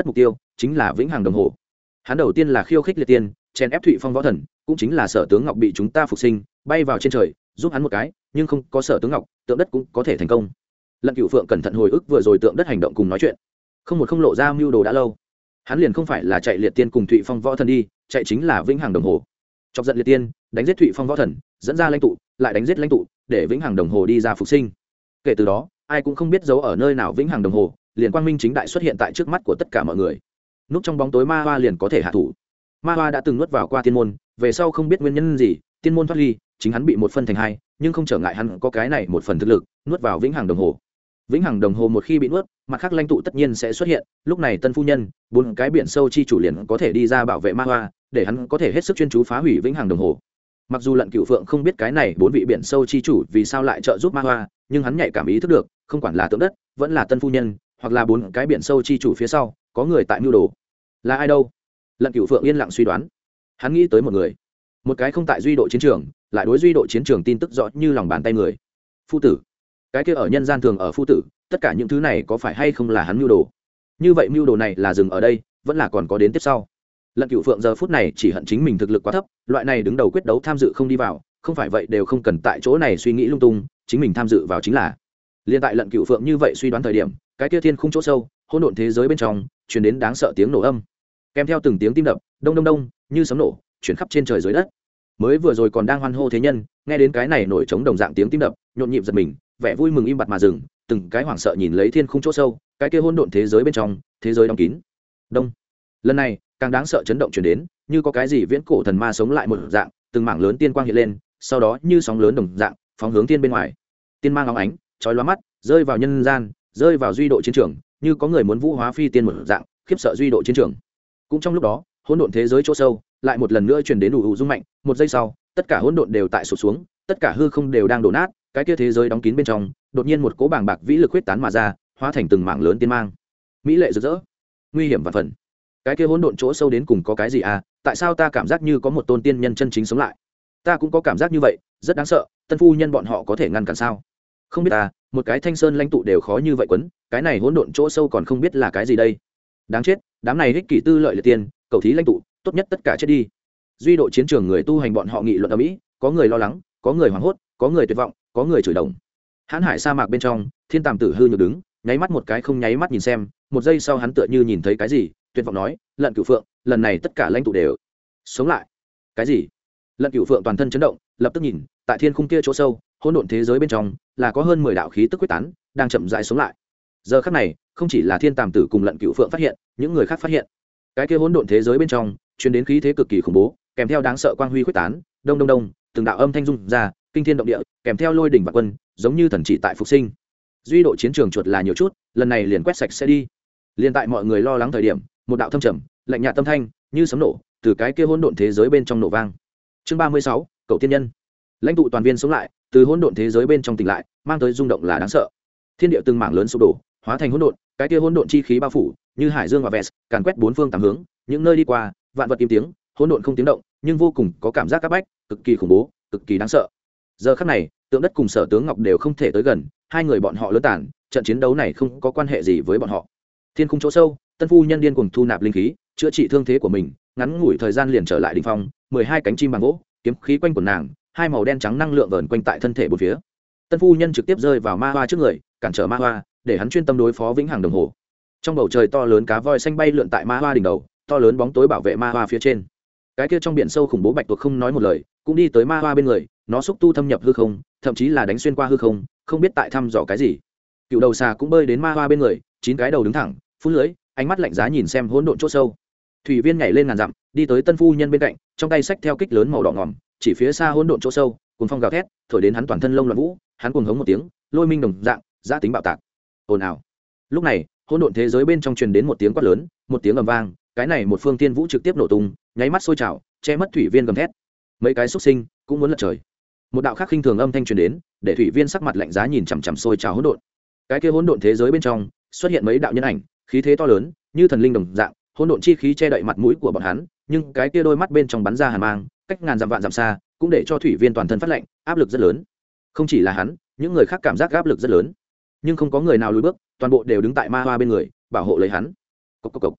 chính là vĩnh hằng đồng hồ. Hắn đầu tiên là khiêu khích liệt tiên, chèn ép Thụy Phong võ thần, cũng chính là Sở Tướng Ngọc bị chúng ta phục sinh, bay vào trên trời, giúp hắn một cái, nhưng không có Sở Tướng Ngọc, tượng đất cũng có thể thành công. Lận Cửu Phượng cẩn thận hồi ức vừa rồi tượng đất hành động cùng nói chuyện, không lộ ra mưu đồ đã lâu. Hắn liền không phải là chạy liệt tiên cùng Thụy Phong võ thần đi, chạy chính là vĩnh hằng đồng hồ. Chọc giận liệt tiên, đánh giết Thụy Phong võ thần, dẫn ra lãnh tụ, lại đánh giết lãnh tụ, để vĩnh hằng đồng hồ đi ra phục sinh. Kể từ đó, ai cũng không biết giấu ở nơi nào vĩnh hằng đồng hồ, liền quang minh chính đại xuất hiện tại trước mắt của tất cả mọi người. Núp trong bóng tối ma hoa liền có thể hạ thủ. Ma hoa đã từng nuốt vào qua tiên môn, về sau không biết nguyên nhân gì, tiên môn thoát ly, chính hắn bị một phân thành hai, nhưng không trở ngại hắn có cái này một phần thực lực, nuốt vào vĩnh hằng đồng hồ. Vĩnh hằng đồng hồ một khi bị nuốt, mặt khác lãnh tụ tất nhiên sẽ xuất hiện, lúc này Tân phu nhân, bốn cái biển sâu chi chủ liền có thể đi ra bảo vệ ma hoa, để hắn có thể hết sức chuyên chú phá hủy vĩnh hằng đồng hồ. Mặc dù Lận Cửu Phượng không biết cái này bốn vị biển sâu chi chủ vì sao lại trợ giúp ma hoa, nhưng hắn nhạy cảm ý thức được, không quản là tượng đất, vẫn là Tân phu nhân, hoặc là bốn cái biển sâu chi chủ phía sau, có người tại mưu đồ. Là ai đâu? Lận Cửu Phượng yên lặng suy đoán. Hắn nghĩ tới một người, một cái không tại duy độ chiến trường, lại đối duy độ chiến trường tin tức rõ như lòng bàn tay người. Phu tử. Cái kia ở nhân gian thường ở phu tử, tất cả những thứ này có phải hay không là hắn mưu đồ? Như vậy mưu đồ này là dừng ở đây, vẫn là còn có đến tiếp sau. Lận Cửu Phượng giờ phút này chỉ hận chính mình thực lực quá thấp, loại này đứng đầu quyết đấu tham dự không đi vào, không phải vậy đều không cần tại chỗ này suy nghĩ lung tung, chính mình tham dự vào chính là. Liên tại Lận Cửu Phượng như vậy suy đoán thời điểm, cái kia thiên khung chỗ sâu, hỗn độn thế giới bên trong, truyền đến đáng sợ tiếng nổ âm, kèm theo từng tiếng tim đập, đông đông đông, như sấm nổ, chuyển khắp trên trời dưới đất. Mới vừa rồi còn đang hoan hô thế nhân, nghe đến cái này nổi trống đồng dạng tiếng tim đập, nhộn nhịp giật mình, vẻ vui mừng im bặt mà dừng, từng cái hoảng sợ nhìn lấy thiên khung chỗ sâu, cái kia hỗn độn thế giới bên trong, thế giới đóng kín. Đông. Lần này, càng đáng sợ chấn động truyền đến, như có cái gì viễn cổ thần ma sống lại một dạng, từng mảng lớn tiên quang hiện lên, sau đó như sóng lớn đồng dạng, phóng hướng tiên bên ngoài. Tiên mang óng ánh, chói lóa mắt, rơi vào nhân gian, rơi vào duy độ chiến trường, như có người muốn vũ hóa phi tiên một dạng, khiếp sợ duy độ chiến trường. Cũng trong lúc đó, hỗn độn thế giới chỗ sâu, lại một lần nữa truyền đến đủ rung mạnh, một giây sau, tất cả hỗn độn đều tại sụp xuống, tất cả hư không đều đang đổ nát, cái kia thế giới đóng kín bên trong, đột nhiên một cỗ bàng bạc vĩ lực huyết tán mà ra, hóa thành từng mảng lớn tiên mang. Mỹ lệ rực rỡ, nguy hiểm vạn phần. Cái kia hỗn độn chỗ sâu đến cùng có cái gì à? Tại sao ta cảm giác như có một tôn tiên nhân chân chính sống lại? Ta cũng có cảm giác như vậy, rất đáng sợ, Tân phu nhân bọn họ có thể ngăn cản sao? Không biết ta, một cái Thanh Sơn lãnh tụ đều khó như vậy quấn, cái này hỗn độn chỗ sâu còn không biết là cái gì đây. Đáng chết, đám này ích kỷ tư lợi liệt tiền, cầu thí lãnh tụ, tốt nhất tất cả chết đi. Duy độ chiến trường người tu hành bọn họ nghị luận ở mỹ, có người lo lắng, có người hoảng hốt, có người tuyệt vọng, có người chửi đồng. Hán Hải sa mạc bên trong, Thiên Tàm Tử hư nhược đứng, nháy mắt một cái không nháy mắt nhìn xem, một giây sau hắn tựa như nhìn thấy cái gì, tuyệt vọng nói, Lận Cửu Phượng, lần này tất cả lãnh tụ đều sống lại. Cái gì? Lận Cửu Phượng toàn thân chấn động, lập tức nhìn, tại thiên khung kia chỗ sâu, hỗn độn thế giới bên trong, là có hơn 10 đạo khí tức quyết tán, đang chậm rãi sống lại. Giờ khắc này, không chỉ là Thiên Tàm Tử cùng Lận Cửu Phượng phát hiện, những người khác phát hiện. Cái kia hỗn độn thế giới bên trong, truyền đến khí thế cực kỳ khủng bố, kèm theo đáng sợ quang huy quyết tán, đông đông đông, từng đạo âm thanh rung ra, kinh thiên động địa, kèm theo lôi đỉnh vạn quân, giống như thần chỉ tại phục sinh. Duy độ chiến trường chuột là nhiều chút, lần này liền quét sạch sẽ đi. Liên tại mọi người lo lắng thời điểm, một đạo thâm trầm, lạnh nhạt tâm thanh, như sấm nổ, từ cái kia hỗn độn thế giới bên trong nổ vang. Chương 36, Cậu tiên nhân. Lãnh tụ toàn viên sống lại, từ hỗn độn thế giới bên trong tỉnh lại, mang tới rung động là đáng sợ. Thiên địa từng mảng lớn sụp đổ, hóa thành hỗn độn, cái kia hỗn độn chi khí bao phủ, như hải dương và vẹt, càn quét bốn phương tám hướng, những nơi đi qua, vạn vật im tiếng, hỗn độn không tiếng động, nhưng vô cùng có cảm giác các bách, cực kỳ khủng bố, cực kỳ đáng sợ. Giờ khắc này, Tượng Đất cùng Sở Tướng Ngọc đều không thể tới gần, hai người bọn họ lớn tàn, trận chiến đấu này không có quan hệ gì với bọn họ. Thiên khung chỗ sâu, Tân phu nhân điên cuồng thu nạp linh khí, chữa trị thương thế của mình, ngắn ngủi thời gian liền trở lại đỉnh phong, 12 cánh chim bằng gỗ, kiếm khí quanh quần nàng, hai màu đen trắng năng lượng vờn quanh tại thân thể bốn phía. Tân phu nhân trực tiếp rơi vào ma hoa trước người, cản trở ma hoa, để hắn chuyên tâm đối phó vĩnh hằng đồng hồ. Trong bầu trời to lớn cá voi xanh bay lượn tại ma hoa đỉnh đầu, to lớn bóng tối bảo vệ ma hoa phía trên. Cái kia trong biển sâu khủng bố bạch tuộc không nói một lời, cũng đi tới ma hoa bên người, nó xúc tu thâm nhập hư không, thậm chí là đánh xuyên qua hư không, không biết tại thăm dò cái gì. Cựu đầu xà cũng bơi đến ma hoa bên người, 9 cái đầu đứng thẳng, phun lưới, ánh mắt lạnh giá nhìn xem hỗn độn chỗ sâu. Thủy Viên nhảy lên ngàn dặm, đi tới Tân phu nhân bên cạnh, trong tay xách theo kích lớn màu đỏ ngòm, chỉ phía xa hỗn độn chỗ sâu, cuồng phong gào thét, thổi đến hắn toàn thân lông loạn vũ, hắn cuồng hống một tiếng, lôi minh đồng dạng, giá tính bạo tạc. Ồn ào. Lúc này, hỗn độn thế giới bên trong truyền đến một tiếng quát lớn, một tiếng ầm vang, cái này một phương tiên vũ trực tiếp nổ tung, nháy mắt sôi trào, che mất Thủy Viên gầm thét. Mấy cái xuất sinh cũng muốn lật trời. Một đạo khác khinh thường âm thanh truyền đến, để Thủy Viên sắc mặt lạnh giá nhìn chằm chằm sôi trào hỗn độn. Cái kia hỗn độn thế giới bên trong, xuất hiện mấy đạo nhân ảnh, khí thế to lớn, như thần linh đồng dạng, hỗn độn chi khí che đậy mặt mũi của bọn hắn, nhưng cái kia đôi mắt bên trong bắn ra hàn mang, cách ngàn dặm vạn dặm xa, cũng để cho Thủy Viên toàn thân phát lạnh, áp lực rất lớn. Không chỉ là hắn, những người khác cảm giác áp lực rất lớn, nhưng không có người nào lùi bước, toàn bộ đều đứng tại ma hoa bên người, bảo hộ lấy hắn. Cốc cốc cốc.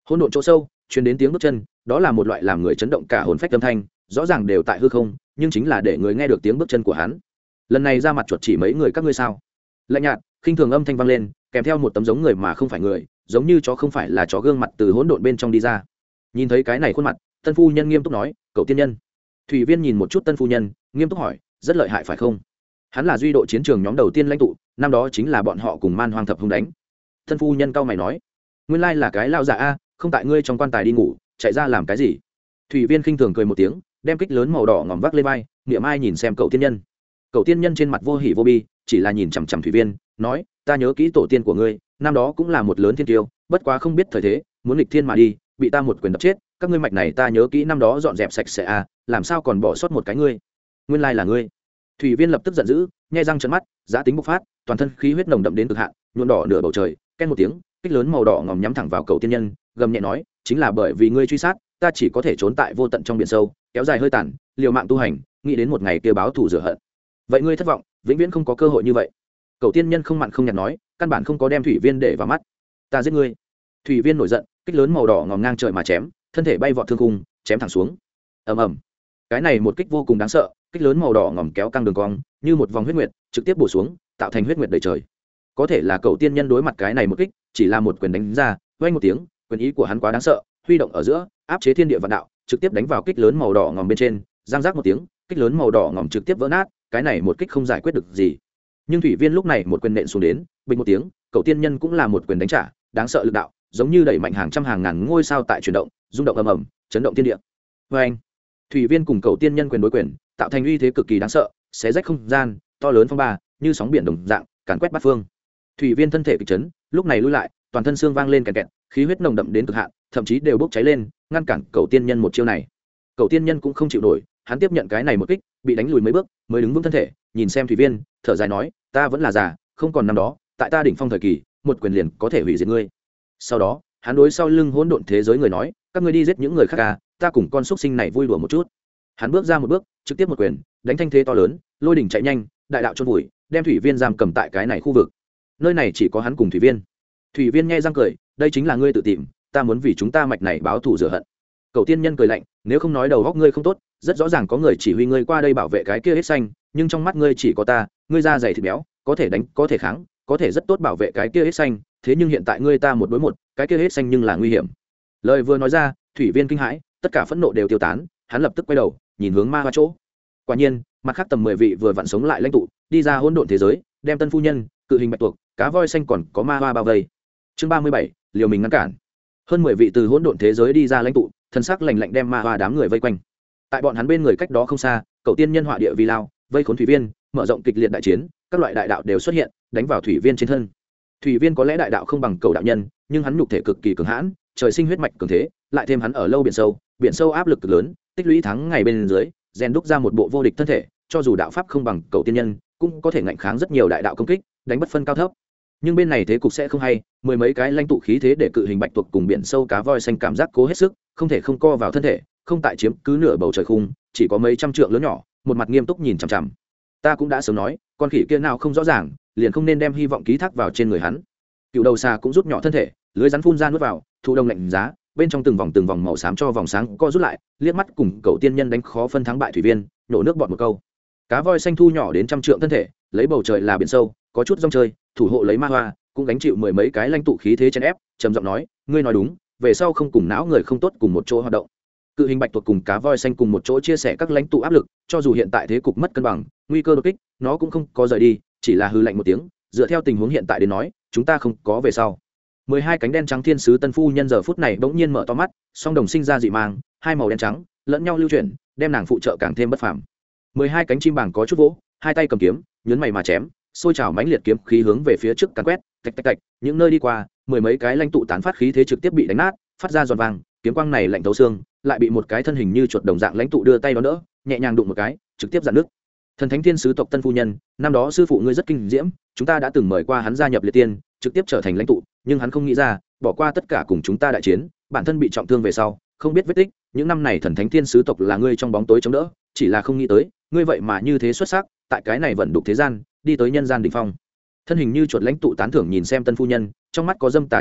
Hỗn độn chỗ sâu truyền đến tiếng bước chân, đó là một loại làm người chấn động cả hồn phách âm thanh, rõ ràng đều tại hư không, nhưng chính là để người nghe được tiếng bước chân của hắn. Lần này ra mặt chuột chỉ mấy người các ngươi sao? Lạnh nhạt khinh thường âm thanh vang lên, kèm theo một tấm giống người mà không phải người, giống như chó không phải là chó gương mặt từ hỗn độn bên trong đi ra. Nhìn thấy cái này khuôn mặt, tân phu nhân nghiêm túc nói, cậu tiên nhân. Thủy Viên nhìn một chút tân phu nhân, nghiêm túc hỏi, rất lợi hại phải không? Hắn là duy độ chiến trường nhóm đầu tiên lãnh tụ, năm đó chính là bọn họ cùng Man Hoang thập hung đánh. Tân phu nhân cau mày nói, nguyên lai là cái lao giả a, không tại ngươi trong quan tài đi ngủ, chạy ra làm cái gì? Thủy Viên khinh thường cười một tiếng, đem kích lớn màu đỏ ngòm vác lên vai, niệm ai nhìn xem cậu tiên nhân. Cậu tiên nhân trên mặt vô hỉ vô bi, chỉ là nhìn chằm chằm Thủy Viên, nói, ta nhớ kỹ tổ tiên của ngươi, năm đó cũng là một lớn thiên tiêu, bất quá không biết thời thế, muốn nghịch thiên mà đi, bị ta một quyền đập chết, các ngươi mạch này ta nhớ kỹ năm đó dọn dẹp sạch sẽ a, làm sao còn bỏ sót một cái ngươi? Nguyên lai là ngươi. Thủy Viên lập tức giận dữ, nhe răng trợn mắt, giá tính bộc phát, toàn thân khí huyết nồng đậm đến cực hạn, nhuộm đỏ nửa bầu trời, ken một tiếng, kích lớn màu đỏ ngòm nhắm thẳng vào cậu tiên nhân, gầm nhẹ nói, chính là bởi vì ngươi truy sát, ta chỉ có thể trốn tại vô tận trong biển sâu, kéo dài hơi tàn, liều mạng tu hành, nghĩ đến một ngày kia báo thù rửa hận. Vậy ngươi thất vọng, vĩnh viễn không có cơ hội như vậy. Cậu tiên nhân không mặn không nhạt nói, căn bản không có đem Thủy Viên để vào mắt. Ta giết ngươi. Thủy Viên nổi giận, kích lớn màu đỏ ngòm ngang trời mà chém, thân thể bay vọt thương khung, chém thẳng xuống. Ầm ầm. Cái này một kích vô cùng đáng sợ, kích lớn màu đỏ ngòm kéo căng đường cong, như một vòng huyết nguyệt, trực tiếp bổ xuống, tạo thành huyết nguyệt đầy trời. Có thể là cậu tiên nhân đối mặt cái này một kích, chỉ là một quyền đánh ra, vang một tiếng, quyền ý của hắn quá đáng sợ, huy động ở giữa, áp chế thiên địa vạn đạo, trực tiếp đánh vào kích lớn màu đỏ ngòm bên trên, giang rác một tiếng, kích lớn màu đỏ ngòm trực tiếp vỡ nát, cái này một kích không giải quyết được gì. Nhưng Thủy Viên lúc này một quyền nện xuống đến, bình một tiếng, cậu tiên nhân cũng là một quyền đánh trả, đáng sợ lực đạo, giống như đẩy mạnh hàng trăm hàng ngàn ngôi sao tại chuyển động, rung động ầm ầm, chấn động thiên địa. Oeng! Thủy Viên cùng cậu tiên nhân quyền đối quyền, tạo thành uy thế cực kỳ đáng sợ, xé rách không gian, to lớn phong ba, như sóng biển đồng dạng, càn quét bát phương. Thủy Viên thân thể kịch chấn, lúc này lui lại, toàn thân xương vang lên kẹt kẹt, khí huyết nồng đậm đến cực hạn, thậm chí đều bốc cháy lên, ngăn cản cậu tiên nhân một chiêu này. Cậu tiên nhân cũng không chịu nổi, hắn tiếp nhận cái này một kích, bị đánh lùi mấy bước, mới đứng vững thân thể, nhìn xem Thủy Viên, thở dài nói, ta vẫn là già, không còn năm đó, tại ta đỉnh phong thời kỳ, một quyền liền có thể hủy diệt ngươi. Sau đó, hắn đối sau lưng hỗn độn thế giới người nói, các ngươi đi giết những người khác à, ta cùng con xúc sinh này vui đùa một chút. Hắn bước ra một bước, trực tiếp một quyền, đánh thanh thế to lớn, lôi đỉnh chạy nhanh, đại đạo chôn vùi, đem Thủy Viên giam cầm tại cái này khu vực. Nơi này chỉ có hắn cùng Thủy Viên. Thủy Viên nghe răng cười, đây chính là ngươi tự tìm, ta muốn vì chúng ta mạch này báo thù rửa hận. Cậu tiên nhân cười lạnh, nếu không nói đầu góc ngươi không tốt, rất rõ ràng có người chỉ huy ngươi qua đây bảo vệ cái kia hết xanh, nhưng trong mắt ngươi chỉ có ta, ngươi da dày thịt béo, có thể đánh, có thể kháng, có thể rất tốt bảo vệ cái kia hết xanh, thế nhưng hiện tại ngươi ta một đối một, cái kia hết xanh nhưng là nguy hiểm. Lời vừa nói ra, Thủy Viên kinh hãi, tất cả phẫn nộ đều tiêu tán, hắn lập tức quay đầu, nhìn hướng ma hoa chỗ. Quả nhiên, mặt khác tầm 10 vị vừa vặn sống lại lãnh tụ, đi ra hỗn độn thế giới, đem tân phu nhân, cự hình bạch tuộc, cá voi xanh còn có ma hoa bao vây. Chương 37, liều mình ngăn cản. Hơn 10 vị từ hỗn độn thế giới đi ra lãnh tụ, thân sắc lạnh lạnh đem ma hoa đám người vây quanh. Tại bọn hắn bên người cách đó không xa, cậu tiên nhân họa địa vi lao, vây khốn Thủy Viên, mở rộng kịch liệt đại chiến, các loại đại đạo đều xuất hiện, đánh vào Thủy Viên trên thân. Thủy Viên có lẽ đại đạo không bằng cầu đạo nhân, nhưng hắn nhục thể cực kỳ cường hãn, trời sinh huyết mạch cường thế, lại thêm hắn ở lâu biển sâu áp lực cực lớn, tích lũy tháng ngày bên dưới, rèn đúc ra một bộ vô địch thân thể, cho dù đạo pháp không bằng cầu tiên nhân, cũng có thể ngạnh kháng rất nhiều đại đạo công kích, đánh bất phân cao thấp. Nhưng bên này thế cục sẽ không hay, mười mấy cái lãnh tụ khí thế để cự hình bạch tuộc cùng biển sâu cá voi xanh cảm giác cố hết sức, không thể không co vào thân thể, không tại chiếm cứ nửa bầu trời khung, chỉ có mấy trăm trượng lớn nhỏ, một mặt nghiêm túc nhìn chằm chằm. Ta cũng đã sớm nói, con khỉ kia nào không rõ ràng, liền không nên đem hy vọng ký thác vào trên người hắn. Cựu đầu xà cũng rút nhỏ thân thể, lưới rắn phun ra nuốt vào, thu đông lạnh giá, bên trong từng vòng màu xám cho vòng sáng co rút lại, liếc mắt cùng cậu tiên nhân đánh khó phân thắng bại Thủy Viên, nổ nước bọt một câu. Cá voi xanh thu nhỏ đến trăm trượng thân thể, lấy bầu trời là biển sâu, có chút rong chơi, thủ hộ lấy ma hoa, cũng gánh chịu mười mấy cái lãnh tụ khí thế chèn ép, trầm giọng nói, ngươi nói đúng, về sau không cùng não người không tốt cùng một chỗ hoạt động. Cự hình bạch tuộc cùng cá voi xanh cùng một chỗ chia sẻ các lãnh tụ áp lực, cho dù hiện tại thế cục mất cân bằng, nguy cơ đột kích, nó cũng không có rời đi, chỉ là hừ lạnh một tiếng, dựa theo tình huống hiện tại đến nói, chúng ta không có về sau. 12 cánh đen trắng thiên sứ tân phu nhân giờ phút này bỗng nhiên mở to mắt, song đồng sinh ra dị mang, hai màu đen trắng lẫn nhau lưu chuyển, đem nàng phụ trợ càng thêm bất phàm. 12 cánh chim bàng có chút vỗ, hai tay cầm kiếm, nhấn mày mà chém, xôi trào mãnh liệt kiếm khí hướng về phía trước càn quét, tạch tạch tạch, những nơi đi qua, mười mấy cái lãnh tụ tán phát khí thế trực tiếp bị đánh nát, phát ra giòn vàng, kiếm quang này lạnh thấu xương, lại bị một cái thân hình như chuột đồng dạng lãnh tụ đưa tay đón đỡ, nhẹ nhàng đụng một cái, trực tiếp dạn nước. Thần thánh thiên sứ tộc tân phu nhân, năm đó sư phụ ngươi rất kinh diễm, chúng ta đã từng mời qua hắn gia nhập liệt tiên, trực tiếp trở thành lãnh tụ, nhưng hắn không nghĩ ra, bỏ qua tất cả cùng chúng ta đại chiến, bản thân bị trọng thương về sau, không biết vết tích, những năm này thần thánh thiên sứ tộc là ngươi trong bóng tối chống đỡ, chỉ là không nghĩ tới, ngươi vậy mà như thế xuất sắc, tại cái này vận đục thế gian, đi tới nhân gian đỉnh phong. Thân hình như chuột lãnh tụ tán thưởng nhìn xem tân phu nhân, trong mắt có dâm tà chi niệm,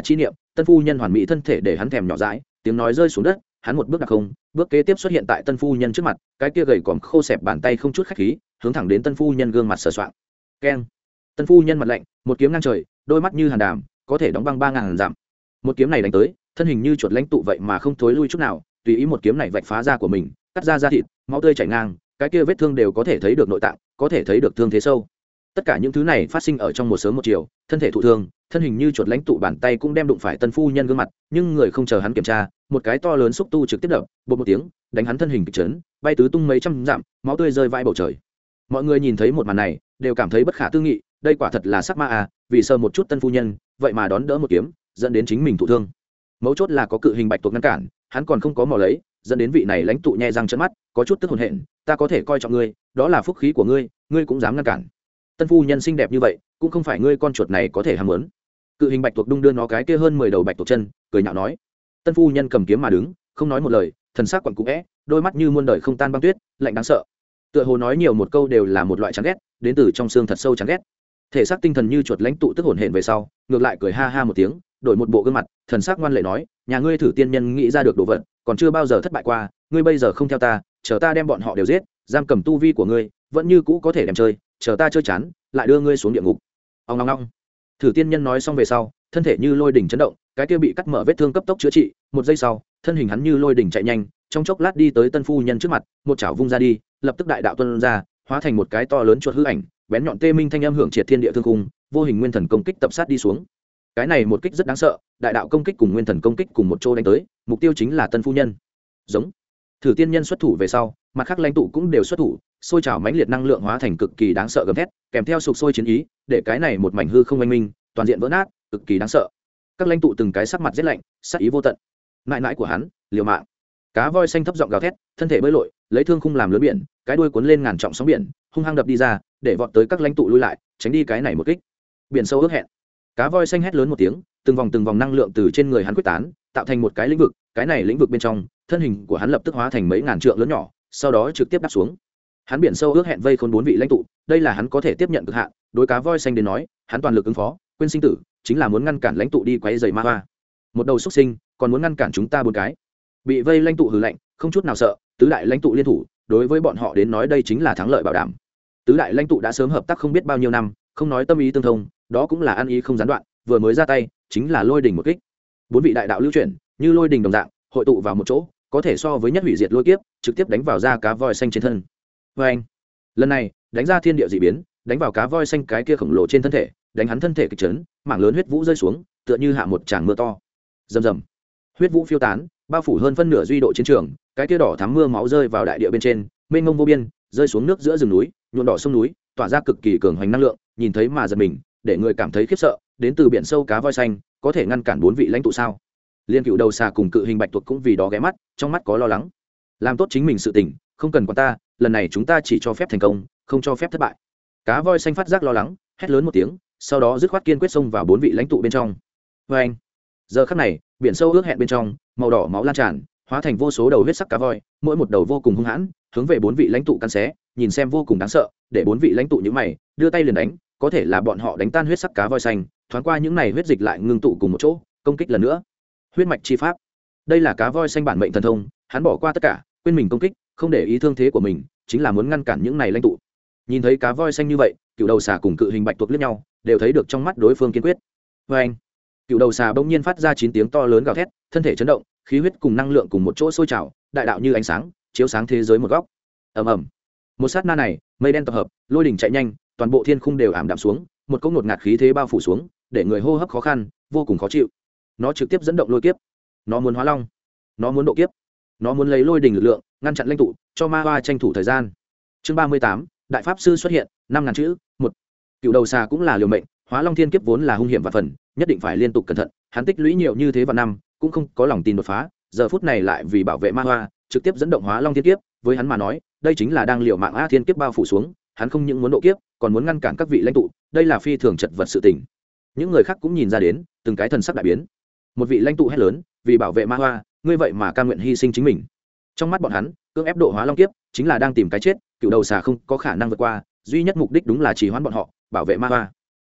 tân phu nhân hoàn mỹ thân thể để hắn thèm nhỏ dãi, tiếng nói rơi xuống đất, hắn một bước đặc không, bước kế tiếp xuất hiện tại tân phu nhân trước mặt, cái kia gầy còm khô xẹp bàn tay không chút khách khí hướng thẳng đến tân phu nhân gương mặt sờ soạng. Keng. Tân phu nhân mặt lạnh, một kiếm ngang trời, đôi mắt như hàn đàm, có thể đóng băng 3000 dặm. Một kiếm này đánh tới, thân hình như chuột lãnh tụ vậy mà không thối lui chút nào, tùy ý một kiếm này vạch phá da của mình, cắt ra da thịt, máu tươi chảy ngang, cái kia vết thương đều có thể thấy được nội tạng, có thể thấy được thương thế sâu. Tất cả những thứ này phát sinh ở trong một sớm một chiều, thân thể thụ thương, thân hình như chuột lãnh tụ bàn tay cũng đem đụng phải tân phu nhân gương mặt, nhưng người không chờ hắn kiểm tra, một cái to lớn xúc tu trực tiếp đập, bột một tiếng, đánh hắn thân hình kịch chấn, bay tứ tung mấy trăm dặm, máu tươi rơi vãi bầu trời. Mọi người nhìn thấy một màn này, đều cảm thấy bất khả tư nghị, đây quả thật là sắc ma à, vì sờ một chút tân phu nhân, vậy mà đón đỡ một kiếm, dẫn đến chính mình thụ thương. Mấu chốt là có cự hình bạch tuộc ngăn cản, hắn còn không có mò lấy, dẫn đến vị này lãnh tụ nhe răng trợn mắt, có chút tức hồn hện, ta có thể coi trọng ngươi, đó là phúc khí của ngươi, ngươi cũng dám ngăn cản. Tân phu nhân xinh đẹp như vậy, cũng không phải ngươi con chuột này có thể ham muốn. Cự hình bạch tuộc đung đưa nó cái kia hơn 10 đầu bạch tuộc chân, cười nhạo nói. Tân phu nhân cầm kiếm mà đứng, không nói một lời, thần sắc quặn cũ é, đôi mắt như muôn đời không tan băng tuyết, lạnh đáng sợ. Tựa hồ nói nhiều một câu đều là một loại chán ghét, đến từ trong xương thật sâu chán ghét. Thể xác tinh thần như chuột lãnh tụ tức hồn hển về sau, ngược lại cười ha ha một tiếng, đổi một bộ gương mặt, thần sắc ngoan lệ nói, nhà ngươi thử tiên nhân nghĩ ra được đồ vật, còn chưa bao giờ thất bại qua, ngươi bây giờ không theo ta, chờ ta đem bọn họ đều giết, giam cầm tu vi của ngươi, vẫn như cũ có thể đem chơi, chờ ta chơi chán, lại đưa ngươi xuống địa ngục. Ông ngong ngong. Thử tiên nhân nói xong về sau, thân thể như lôi đỉnh chấn động, cái kia bị cắt mở vết thương cấp tốc chữa trị, một giây sau, thân hình hắn như lôi đỉnh chạy nhanh, trong chốc lát đi tới tân phu nhân trước mặt, một chảo vung ra đi, lập tức đại đạo tuôn ra, hóa thành một cái to lớn chuột hư ảnh, bén nhọn tê minh thanh âm hưởng triệt thiên địa thương khung, vô hình nguyên thần công kích tập sát đi xuống. Cái này một kích rất đáng sợ, đại đạo công kích cùng nguyên thần công kích cùng một chỗ đánh tới, mục tiêu chính là tân phu nhân. Giống. Thử tiên nhân xuất thủ về sau, mặt khác lãnh tụ cũng đều xuất thủ, sôi trào mãnh liệt năng lượng hóa thành cực kỳ đáng sợ gầm thét, kèm theo sục sôi chiến ý, để cái này một mảnh hư không oanh minh, toàn diện vỡ nát, cực kỳ đáng sợ. Các lãnh tụ từng cái sắc mặt rét lạnh, sát ý vô tận. Mãi mãi của hắn, liều mạng. Cá voi xanh thấp giọng gào thét, thân thể bơi lội, lấy thương khung làm lớn biển, cái đuôi cuốn lên ngàn trọng sóng biển, hung hăng đập đi ra, để vọt tới các lãnh tụ lui lại, tránh đi cái này một kích. Biển sâu ước hẹn. Cá voi xanh hét lớn một tiếng, từng vòng năng lượng từ trên người hắn quyết tán, tạo thành một cái lĩnh vực, cái này lĩnh vực bên trong, thân hình của hắn lập tức hóa thành mấy ngàn trượng lớn nhỏ, sau đó trực tiếp đáp xuống. Hắn biển sâu ước hẹn vây khốn 4 vị lãnh tụ, đây là hắn có thể tiếp nhận cực hạn, đối cá voi xanh đến nói, hắn toàn lực ứng phó, quên sinh tử, chính là muốn ngăn cản lãnh tụ đi quấy rầy ma hoa. Một đầu xuất sinh, còn muốn ngăn cản chúng ta 4 cái. Bị vây lãnh tụ hừ lạnh, không chút nào sợ, tứ đại lãnh tụ liên thủ, đối với bọn họ đến nói đây chính là thắng lợi bảo đảm. Tứ đại lãnh tụ đã sớm hợp tác không biết bao nhiêu năm, không nói tâm ý tương thông, đó cũng là ăn ý không gián đoạn, vừa mới ra tay, chính là lôi đỉnh một kích. 4 vị đại đạo lưu chuyển, như lôi đỉnh đồng dạng, hội tụ vào một chỗ, có thể so với nhất hủy diệt lôi kiếp, trực tiếp đánh vào da cá voi xanh trên thân. Anh, lần này, đánh ra thiên địa dị biến, đánh vào cá voi xanh cái kia khổng lồ trên thân thể, đánh hắn thân thể kịch chấn, mảng lớn huyết vũ rơi xuống, tựa như hạ một tràng mưa to. Rầm rầm. Huyết vũ phiêu tán, bao phủ hơn phân nửa duy độ chiến trường, cái kia đỏ thắm mưa máu rơi vào đại địa bên trên, mênh mông vô biên, rơi xuống nước giữa rừng núi, nhuộm đỏ sông núi, tỏa ra cực kỳ cường hoành năng lượng, nhìn thấy mà giật mình, để người cảm thấy khiếp sợ, đến từ biển sâu cá voi xanh, có thể ngăn cản 4 vị lãnh tụ sao? Liên cựu đầu xà cùng cự hình bạch tuộc cũng vì đó ghé mắt, trong mắt có lo lắng. Làm tốt chính mình sự tình, không cần quản ta, lần này chúng ta chỉ cho phép thành công, không cho phép thất bại. Cá voi xanh phát giác lo lắng, hét lớn một tiếng, sau đó dứt khoát kiên quyết xông vào 4 vị lãnh tụ bên trong. Anh, giờ khắc này, biển sâu ước hẹn bên trong, màu đỏ máu lan tràn, hóa thành vô số đầu huyết sắc cá voi, mỗi một đầu vô cùng hung hãn, hướng về 4 vị lãnh tụ cắn xé, nhìn xem vô cùng đáng sợ, để 4 vị lãnh tụ nhíu mày, đưa tay liền đánh, có thể là bọn họ đánh tan huyết sắc cá voi xanh, thoáng qua những này huyết dịch lại ngưng tụ cùng một chỗ, công kích lần nữa. Huyết mạch chi pháp, đây là cá voi xanh bản mệnh thần thông, hắn bỏ qua tất cả, quên mình công kích, không để ý thương thế của mình, chính là muốn ngăn cản những này lãnh tụ. Nhìn thấy cá voi xanh như vậy, cựu đầu xà cùng cự hình bạch tuộc liếc nhau, đều thấy được trong mắt đối phương kiên quyết. Anh, cựu đầu xà bỗng nhiên phát ra 9 tiếng to lớn gào thét, thân thể chấn động, khí huyết cùng năng lượng cùng một chỗ sôi trào, đại đạo như ánh sáng, chiếu sáng thế giới một góc. Ầm ầm. Một sát na này, mây đen tập hợp, lôi đỉnh chạy nhanh, toàn bộ thiên khung đều ảm đạm xuống, một cỗ ngột ngạt khí thế bao phủ xuống, để người hô hấp khó khăn, vô cùng khó chịu. Nó trực tiếp dẫn động lôi kiếp, nó muốn hóa long, nó muốn độ kiếp, nó muốn lấy lôi đỉnh lực lượng ngăn chặn lãnh tụ, cho ma hoa tranh thủ thời gian. Chương 38, đại pháp sư xuất hiện, 5000 chữ. 1. Cựu đầu xà cũng là liều mệnh, hóa long thiên kiếp vốn là hung hiểm và phần, nhất định phải liên tục cẩn thận, hắn tích lũy nhiều như thế vào năm, cũng không có lòng tin đột phá, giờ phút này lại vì bảo vệ ma hoa, trực tiếp dẫn động hóa long thiên kiếp, với hắn mà nói, đây chính là đang liều mạng a thiên kiếp bao phủ xuống, hắn không những muốn độ kiếp, còn muốn ngăn cản các vị lãnh tụ, đây là phi thường chật vật sự tình. Những người khác cũng nhìn ra đến, từng cái thần sắc đại biến. Một vị lãnh tụ hét lớn, vì bảo vệ ma hoa, ngươi vậy mà cam nguyện hy sinh chính mình. Trong mắt bọn hắn, cưỡng ép độ hóa long kiếp chính là đang tìm cái chết, cựu đầu xà không có khả năng vượt qua, duy nhất mục đích đúng là trì hoãn bọn họ, bảo vệ ma hoa.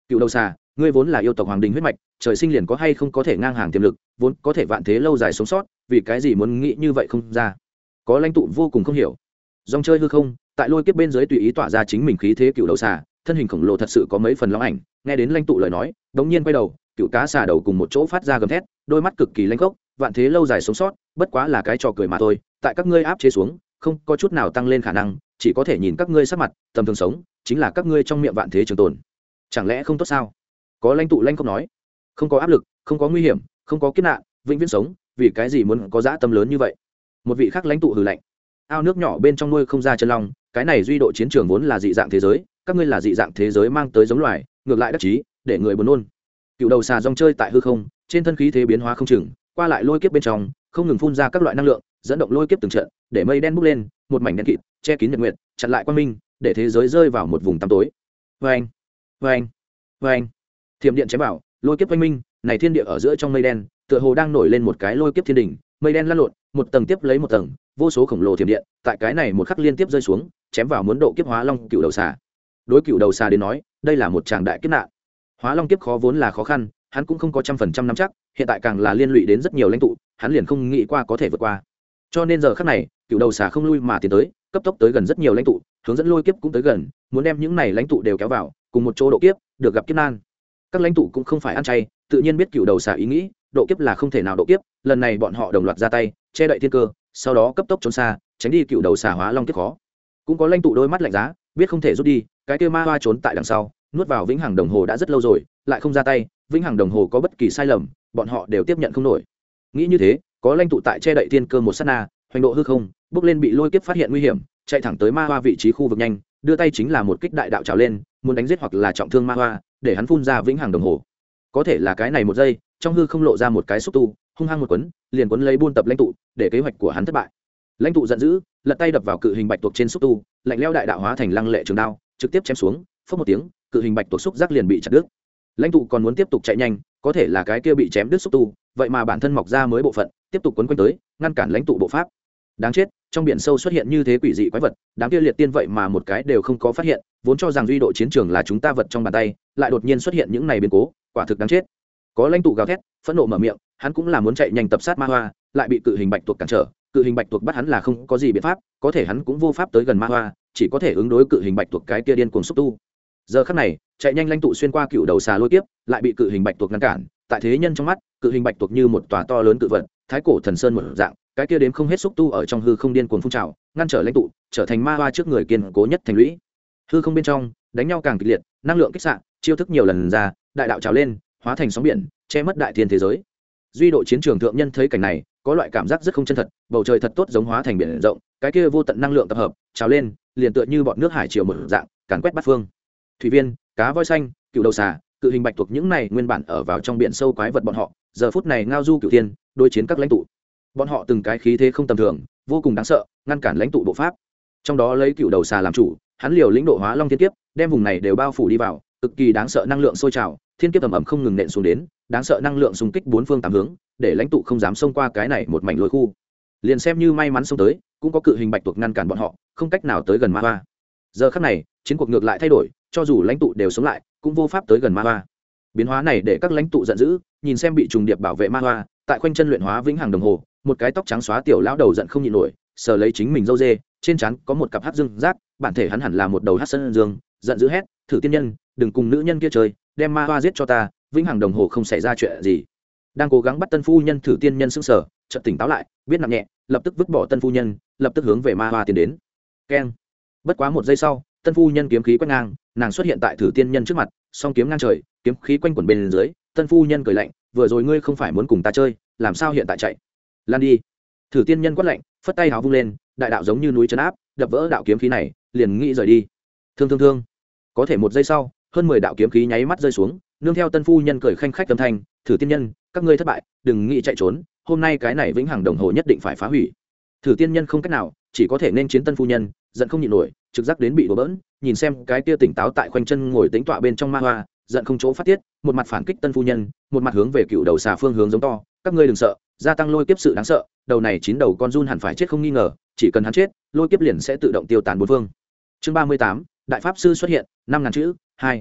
Cựu đầu xà, ngươi vốn là yêu tộc hoàng đình huyết mạch, trời sinh liền có hay không có thể ngang hàng tiềm lực, vốn có thể vạn thế lâu dài sống sót, vì cái gì muốn nghĩ như vậy không ra. Có lãnh tụ vô cùng không hiểu. Dòng chơi hư không, tại lôi kiếp bên dưới tùy ý tỏa ra chính mình khí thế cựu đầu xà, thân hình khổng lồ thật sự có mấy phần long ảnh. Nghe đến lãnh tụ lời nói, đống nhiên quay đầu, cựu cá xà đầu cùng một chỗ phát ra gầm thét, đôi mắt cực kỳ lanh khốc, vạn thế lâu dài sống sót, bất quá là cái trò cười mà thôi, tại các ngươi áp chế xuống, không có chút nào tăng lên khả năng, chỉ có thể nhìn các ngươi sắc mặt, tầm thường sống, chính là các ngươi trong miệng vạn thế trường tồn. Chẳng lẽ không tốt sao? Có lãnh tụ lanh khốc nói, không có áp lực, không có nguy hiểm, không có kiếp nạn, vĩnh viễn sống, vì cái gì muốn có dã tâm lớn như vậy? Một vị khác lãnh tụ hừ lạnh, ao nước nhỏ bên trong nuôi không ra chân long, cái này duy độ chiến trường vốn là dị dạng thế giới, các ngươi là dị dạng thế giới mang tới giống loài, ngược lại đắc chí, để người buồn nôn. Cựu đầu xà rong chơi tại hư không, trên thân khí thế biến hóa không chừng, qua lại lôi kiếp bên trong, không ngừng phun ra các loại năng lượng, dẫn động lôi kiếp từng trận, để mây đen bốc lên, một mảnh đen kịt, che kín nhật nguyệt, chặn lại quang minh, để thế giới rơi vào một vùng tăm tối. Oeng, oeng, oeng. Thiểm điện chém vào, lôi kiếp quanh minh, này thiên địa ở giữa trong mây đen, tựa hồ đang nổi lên một cái lôi kiếp thiên đỉnh, mây đen lăn lộn, một tầng tiếp lấy một tầng, vô số khổng lồ thiểm điện, tại cái này một khắc liên tiếp rơi xuống, chém vào muốn độ kiếp hóa long cựu đầu xà. Đối cựu đầu xà đến nói, đây là một tràng đại kiếp nạn. Hóa long kiếp khó vốn là khó khăn, hắn cũng không có 100% nắm chắc, hiện tại càng là liên lụy đến rất nhiều lãnh tụ, hắn liền không nghĩ qua có thể vượt qua. Cho nên giờ khắc này, cựu đầu xà không lui mà tiến tới, cấp tốc tới gần rất nhiều lãnh tụ, hướng dẫn lôi kiếp cũng tới gần, muốn đem những này lãnh tụ đều kéo vào, cùng một chỗ độ kiếp, được gặp kiếp nan. Các lãnh tụ cũng không phải ăn chay, tự nhiên biết cựu đầu xà ý nghĩ, độ kiếp là không thể nào độ kiếp, lần này bọn họ đồng loạt ra tay, che đậy thiên cơ, sau đó cấp tốc trốn xa, tránh đi cựu đầu xà hóa long kiếp khó. Cũng có lãnh tụ đôi mắt lạnh giá, biết không thể rút đi, cái kia ma hoa trốn tại đằng sau, nuốt vào vĩnh hằng đồng hồ đã rất lâu rồi, lại không ra tay, vĩnh hằng đồng hồ có bất kỳ sai lầm, bọn họ đều tiếp nhận không nổi. Nghĩ như thế, có lãnh tụ tại che đậy thiên cơ một sát na, hoành độ hư không, bước lên bị lôi kiếp phát hiện nguy hiểm, chạy thẳng tới ma hoa vị trí khu vực nhanh, đưa tay chính là một kích đại đạo trào lên, muốn đánh giết hoặc là trọng thương ma hoa, để hắn phun ra vĩnh hằng đồng hồ. Có thể là cái này một giây, trong hư không lộ ra một cái xúc tu, hung hăng một quấn, liền quấn lấy buôn tập lãnh tụ, để kế hoạch của hắn thất bại. Lãnh tụ giận dữ, lật tay đập vào cự hình bạch tuộc trên xúc tu, lạnh lẽo đại đạo hóa thành lăng lệ trường đao, trực tiếp chém xuống, phốc một tiếng, cự hình bạch tuộc xúc giác liền bị chặt đứt. Lãnh tụ còn muốn tiếp tục chạy nhanh, có thể là cái kia bị chém đứt xúc tu, vậy mà bản thân mọc ra mới bộ phận, tiếp tục quấn quanh tới, ngăn cản lãnh tụ bộ pháp. Đáng chết, trong biển sâu xuất hiện như thế quỷ dị quái vật, đám kia liệt tiên vậy mà một cái đều không có phát hiện, vốn cho rằng duy độ chiến trường là chúng ta vật trong bàn tay, lại đột nhiên xuất hiện những này biến cố, quả thực đáng chết. Có lãnh tụ gào thét, phẫn nộ mở miệng, hắn cũng là muốn chạy nhanh tập sát ma hoa, lại bị cự hình bạch tuộc cản trở, cự hình bạch tuộc bắt hắn là không có gì biện pháp, có thể hắn cũng vô pháp tới gần ma hoa, chỉ có thể ứng đối cự hình bạch tuộc cái kia điên cuồng xúc tu. Giờ khắc này, chạy nhanh lãnh tụ xuyên qua cựu đầu xà lôi kiếp, lại bị cự hình bạch tuộc ngăn cản, tại thế nhân trong mắt, cự hình bạch tuộc như một tòa to lớn cự vật, thái cổ thần sơn một dạng, cái kia đếm không hết xúc tu ở trong hư không điên cuồng phun trào, ngăn trở lãnh tụ, trở thành ma hoa trước người kiên cố nhất thành lũy. Hư không bên trong, đánh nhau càng kịch liệt, năng lượng kích xạ, chiêu thức nhiều lần ra, đại đạo trào lên, hóa thành sóng biển, che mất đại thiên thế giới. Duy độ chiến trường thượng nhân thấy cảnh này, có loại cảm giác rất không chân thật, bầu trời thật tốt giống hóa thành biển rộng, cái kia vô tận năng lượng tập hợp, trào lên, liền tựa như bọt nước hải triều một dạng, càn quét bát phương. Thủy viên, cá voi xanh, cựu đầu xà, cự hình bạch tuộc những này nguyên bản ở vào trong biển sâu quái vật bọn họ, giờ phút này ngao du cửu thiên, đối chiến các lãnh tụ. Bọn họ từng cái khí thế không tầm thường, vô cùng đáng sợ, ngăn cản lãnh tụ bộ pháp. Trong đó lấy cựu đầu xà làm chủ, hắn liều lĩnh độ hóa long thiên kiếp, đem vùng này đều bao phủ đi vào, cực kỳ đáng sợ năng lượng sôi trào, thiên kiếp ầm ầm không ngừng nện xuống đến, đáng sợ năng lượng xung kích bốn phương tám hướng, để lãnh tụ không dám xông qua cái này một mảnh lối khu. Liền xem như may mắn xông tới, cũng có cự hình bạch tuộc ngăn cản bọn họ, không cách nào tới gần ma hoa. Giờ khắc này, chiến cuộc ngược lại thay đổi, cho dù lãnh tụ đều sống lại, cũng vô pháp tới gần ma hoa. Biến hóa này để các lãnh tụ giận dữ, nhìn xem bị trùng điệp bảo vệ ma hoa, tại khoanh chân luyện hóa vĩnh hằng đồng hồ, một cái tóc trắng xóa tiểu lão đầu giận không nhịn nổi, sờ lấy chính mình râu dê, trên trán có một cặp hắc dương rác, bản thể hắn hẳn là một đầu hắc sơn dương, giận dữ hét, thử tiên nhân, đừng cùng nữ nhân kia chơi, đem ma hoa giết cho ta, vĩnh hằng đồng hồ không xảy ra chuyện gì. Đang cố gắng bắt tân phu nhân thử tiên nhân sững sờ, chợt tỉnh táo lại, biết nặng nhẹ, lập tức vứt bỏ tân phu nhân, lập tức hướng về ma hoa tiến đến. Keng. Bất quá một giây sau, tân phu nhân kiếm khí quét ngang, nàng xuất hiện tại thử tiên nhân trước mặt, song kiếm ngang trời, kiếm khí quanh quẩn bên dưới. Tân phu nhân cười lạnh, vừa rồi ngươi không phải muốn cùng ta chơi, làm sao hiện tại chạy? Lan đi. Thử tiên nhân quát lạnh, phất tay háo vung lên, đại đạo giống như núi trấn áp, đập vỡ đạo kiếm khí này, liền nghĩ rời đi. Thương thương thương. Có thể một giây sau, hơn 10 đạo kiếm khí nháy mắt rơi xuống, nương theo tân phu nhân cười khanh khách âm thanh, thử tiên nhân, các ngươi thất bại, đừng nghĩ chạy trốn, hôm nay cái này vĩnh hằng đồng hồ nhất định phải phá hủy. Thử tiên nhân không cách nào, chỉ có thể nên chiến tân phu nhân, giận không nhịn nổi, trực giác đến bị đổ bỡn, nhìn xem cái kia tỉnh táo tại khoanh chân ngồi tĩnh tọa bên trong ma hoa, giận không chỗ phát tiết, một mặt phản kích tân phu nhân, một mặt hướng về cựu đầu xà phương hướng giống to, các ngươi đừng sợ, gia tăng lôi kiếp sự đáng sợ, đầu này 9 đầu con giun hẳn phải chết không nghi ngờ, chỉ cần hắn chết, lôi kiếp liền sẽ tự động tiêu tán bốn phương. Chương 38, đại pháp sư xuất hiện, 5000 chữ, 2.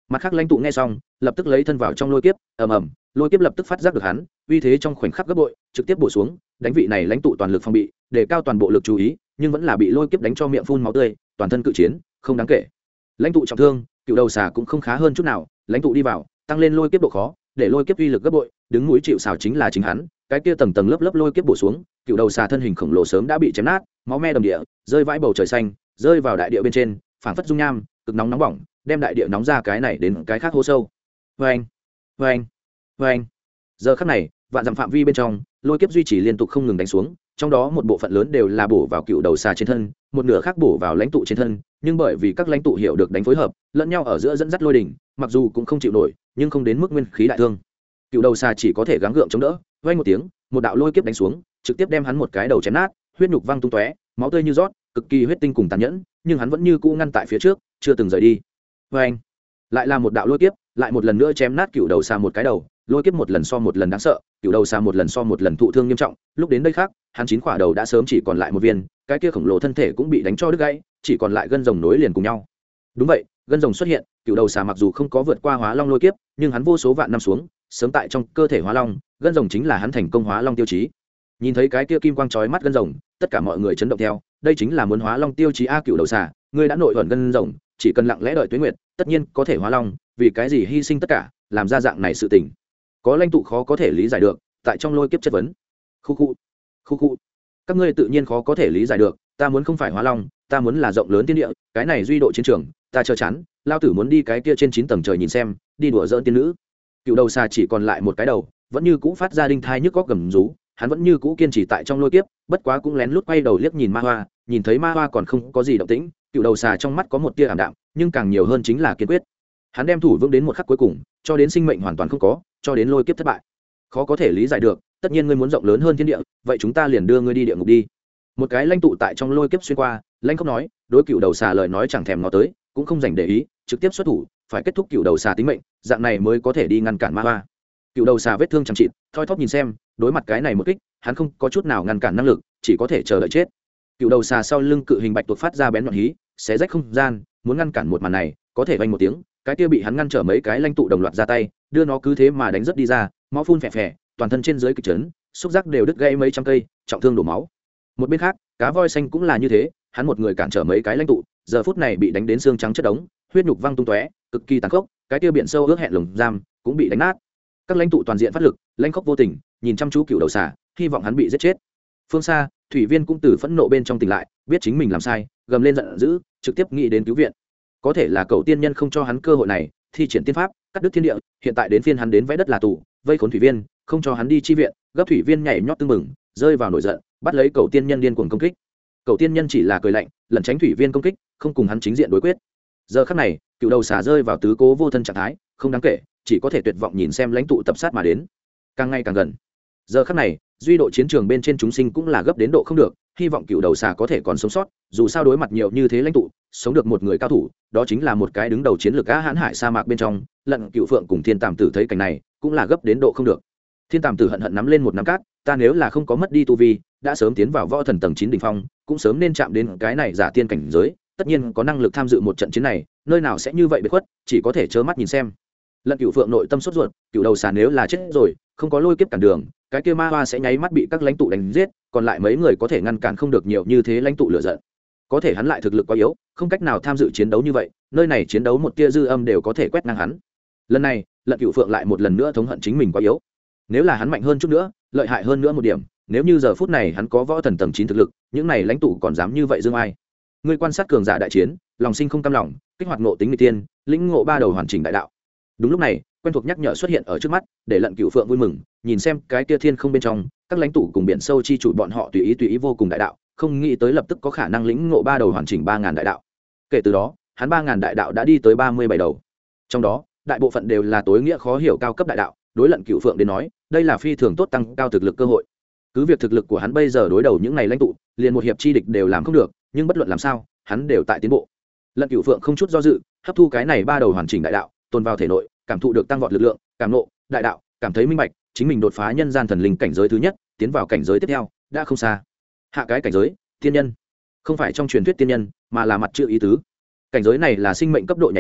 Mặt khác lãnh tụ nghe xong lập tức lấy thân vào trong lôi kiếp, ầm ầm, lôi kiếp lập tức phát giác được hắn uy thế trong khoảnh khắc gấp bội, trực tiếp bổ xuống đánh vị này lãnh tụ toàn lực phòng bị, để cao toàn bộ lực chú ý, nhưng vẫn là bị lôi kiếp đánh cho miệng phun máu tươi, toàn thân cự chiến không đáng kể. Lãnh tụ trọng thương, cựu đầu xà cũng không khá hơn chút nào, lãnh tụ đi vào tăng lên lôi kiếp độ khó, để lôi kiếp uy lực gấp bội, đứng núi chịu sào chính là chính hắn. Cái kia tầng tầng lớp lớp lôi kiếp bổ xuống, cựu đầu xà thân hình khổng lồ sớm đã bị chém nát, máu me đầm địa, rơi vãi bầu trời xanh, rơi vào đại địa bên trên, phảng phất dung nham, cực nóng nóng bỏng, đem đại địa nóng ra cái này đến cái khác hố sâu. Vâng, vâng, vâng. Giờ khắc này, vạn dặm phạm vi bên trong, lôi kiếp duy trì liên tục không ngừng đánh xuống, trong đó một bộ phận lớn đều là bổ vào cựu đầu xà trên thân, một nửa khác bổ vào lãnh tụ trên thân, nhưng bởi vì các lãnh tụ hiểu được đánh phối hợp, lẫn nhau ở giữa dẫn dắt lôi đỉnh, mặc dù cũng không chịu nổi, nhưng không đến mức nguyên khí đại thương. Cựu đầu xà chỉ có thể gắng gượng chống đỡ, vang một tiếng, một đạo lôi kiếp đánh xuống, trực tiếp đem hắn một cái đầu chém nát, huyết nhục văng tung tóe, máu tươi như rót, cực kỳ huyết tinh cùng tàn nhẫn, nhưng hắn vẫn như cũ ngăn tại phía trước, chưa từng rời đi. Vang, lại là một đạo lôi kiếp, lại một lần nữa chém nát cựu đầu xà một cái đầu, lôi kiếp một lần so một lần đáng sợ, cựu đầu xà một lần so một lần thụ thương nghiêm trọng. Lúc đến đây khác, hắn 9 quả đầu đã sớm chỉ còn lại một viên, cái kia khổng lồ thân thể cũng bị đánh cho đứt gãy, chỉ còn lại gân rồng nối liền cùng nhau. Đúng vậy, gân rồng xuất hiện, cựu đầu xà mặc dù không có vượt qua hóa long lôi kiếp, nhưng hắn vô số vạn năm xuống, sớm tại trong cơ thể hóa long, gân rồng chính là hắn thành công hóa long tiêu chí. Nhìn thấy cái kia kim quang chói mắt gân rồng, tất cả mọi người chấn động theo, đây chính là muốn hóa long tiêu chí a. Cựu đầu xà, ngươi đã nội ẩn gân rồng, chỉ cần lặng lẽ đợi tuế nguyệt, tất nhiên có thể hóa long, vì cái gì hy sinh tất cả, làm ra dạng này sự tình. Có lãnh tụ khó có thể lý giải được, tại trong lôi kiếp chất vấn. Khu khu, các ngươi tự nhiên khó có thể lý giải được, ta muốn không phải hóa long, ta muốn là rộng lớn thiên địa, cái này duy độ chiến trường, ta chờ chán, lao tử muốn đi cái kia trên 9 tầng trời nhìn xem, đi đùa giỡn tiên nữ. Cựu đầu xà chỉ còn lại một cái đầu, vẫn như cũ phát ra đinh thai nhức góc gầm rú, hắn vẫn như cũ kiên trì tại trong lôi kiếp, bất quá cũng lén lút quay đầu liếc nhìn ma hoa, nhìn thấy ma hoa còn không có gì động tĩnh, cựu đầu xà trong mắt có một tia ảm đạm, nhưng càng nhiều hơn chính là kiên quyết. Hắn đem thủ vững đến một khắc cuối cùng, cho đến sinh mệnh hoàn toàn không có, cho đến lôi kiếp thất bại. Khó có thể lý giải được, tất nhiên ngươi muốn rộng lớn hơn thiên địa, vậy chúng ta liền đưa ngươi đi địa ngục đi. Một cái lãnh tụ tại trong lôi kiếp xuyên qua, lãnh không nói, đối cựu đầu xà lời nói chẳng thèm ngó tới, cũng không dành để ý, trực tiếp xuất thủ, phải kết thúc cựu đầu xà tính mệnh, dạng này mới có thể đi ngăn cản ma hoa. Cựu đầu xà vết thương chẳng trị, thoi thóp nhìn xem, đối mặt cái này một kích, hắn không có chút nào ngăn cản năng lực, chỉ có thể chờ đợi chết. Cựu đầu xà sau lưng cự hình bạch tuộc phát ra bén nhọn hí, xé rách không gian, muốn ngăn cản một màn này, có thể vang một tiếng, cái kia bị hắn ngăn trở mấy cái lãnh tụ đồng loạt ra tay, đưa nó cứ thế mà đánh rất đi ra, máu phun phè phè, toàn thân trên dưới kịch chấn, xúc giác đều đứt gãy mấy trăm cây, trọng thương đổ máu. Một bên khác, cá voi xanh cũng là như thế, hắn một người cản trở mấy cái lãnh tụ, giờ phút này bị đánh đến xương trắng chất đống, huyết nhục văng tung tóe, cực kỳ tàn khốc, cái kia biển sâu ước hẹn lồng giam cũng bị đánh nát. Các lãnh tụ toàn diện phát lực, lãnh khốc vô tình, nhìn chăm chú cựu đầu xà, hy vọng hắn bị giết chết. Phương xa, thủy viên cũng từ phẫn nộ bên trong tỉnh lại, biết chính mình làm sai, gầm lên giận dữ, trực tiếp nghĩ đến cứu viện. Có thể là cậu tiên nhân không cho hắn cơ hội này, thi triển tiên pháp, cắt đứt thiên địa, hiện tại đến phiên hắn đến vẽ đất là tù, vây khốn thủy viên, không cho hắn đi chi viện, gấp thủy viên nhảy nhót tưng mừng, rơi vào nổi giận, bắt lấy cậu tiên nhân điên cuồng công kích. Cậu tiên nhân chỉ là cười lạnh, lẩn tránh thủy viên công kích, không cùng hắn chính diện đối quyết. Giờ khắc này, cựu đầu xà rơi vào tứ cố vô thân trạng thái, không đáng kể, chỉ có thể tuyệt vọng nhìn xem lãnh tụ tập sát mà đến, càng ngày càng gần. Giờ khắc này, duy độ chiến trường bên trên chúng sinh cũng là gấp đến độ không được, hy vọng cựu đầu xà có thể còn sống sót, dù sao đối mặt nhiều như thế lãnh tụ, sống được một người cao thủ, đó chính là một cái đứng đầu chiến lược á. Hãn hải sa mạc bên trong, Lận Cựu Phượng cùng Thiên Tàm Tử thấy cảnh này, cũng là gấp đến độ không được. Thiên Tàm Tử hận hận nắm lên một nắm cát, ta nếu là không có mất đi tu vi, đã sớm tiến vào võ thần tầng 9 đỉnh phong, cũng sớm nên chạm đến cái này giả tiên cảnh giới, tất nhiên có năng lực tham dự một trận chiến này, nơi nào sẽ như vậy biệt khuất, chỉ có thể trơ mắt nhìn xem. Lận Cựu Phượng nội tâm sốt ruột, cựu đầu xà nếu là chết rồi, không có lôi kiếp cản đường, cái kia ma hoa sẽ nháy mắt bị các lãnh tụ đánh giết, còn lại mấy người có thể ngăn cản không được nhiều như thế lãnh tụ lửa giận. Có thể hắn lại thực lực quá yếu, không cách nào tham dự chiến đấu như vậy, nơi này chiến đấu một tia dư âm đều có thể quét ngang hắn. Lần này, Lận Cựu Phượng lại một lần nữa thống hận chính mình quá yếu. Nếu là hắn mạnh hơn chút nữa, lợi hại hơn nữa một điểm, nếu như giờ phút này hắn có võ thần tầng 9 thực lực, những này lãnh tụ còn dám như vậy dương ai? Ngươi quan sát cường giả đại chiến, lòng sinh không cam lòng, kích hoạt ngộ tính nghịch tiên, lĩnh ngộ ba đầu hoàn chỉnh đại đạo. Đúng lúc này, quen thuộc nhắc nhở xuất hiện ở trước mắt, để Lận Cựu Phượng vui mừng, nhìn xem cái kia thiên không bên trong, các lãnh tụ cùng biển sâu chi chủ bọn họ tùy ý vô cùng đại đạo, không nghĩ tới lập tức có khả năng lĩnh ngộ ba đầu hoàn chỉnh 3000 đại đạo. Kể từ đó, hắn 3000 đại đạo đã đi tới 37 đầu. Trong đó, đại bộ phận đều là tối nghĩa khó hiểu cao cấp đại đạo, đối Lận Cựu Phượng đến nói, đây là phi thường tốt tăng cao thực lực cơ hội. Cứ việc thực lực của hắn bây giờ đối đầu những này lãnh tụ, liền một hiệp chi địch đều làm không được, nhưng bất luận làm sao, hắn đều tại tiến bộ. Lận Cựu Phượng không chút do dự, hấp thu cái này ba đầu hoàn chỉnh đại đạo, tồn vào thể nội, cảm thụ được tăng vọt lực lượng, cảm nộ đại đạo, cảm thấy minh bạch, chính mình đột phá nhân gian thần linh cảnh giới thứ nhất, tiến vào cảnh giới tiếp theo, đã không xa. Hạ cái cảnh giới, tiên nhân, không phải trong truyền thuyết tiên nhân, mà là mặt chữ ý tứ. Cảnh giới này là sinh mệnh cấp độ nhảy lên,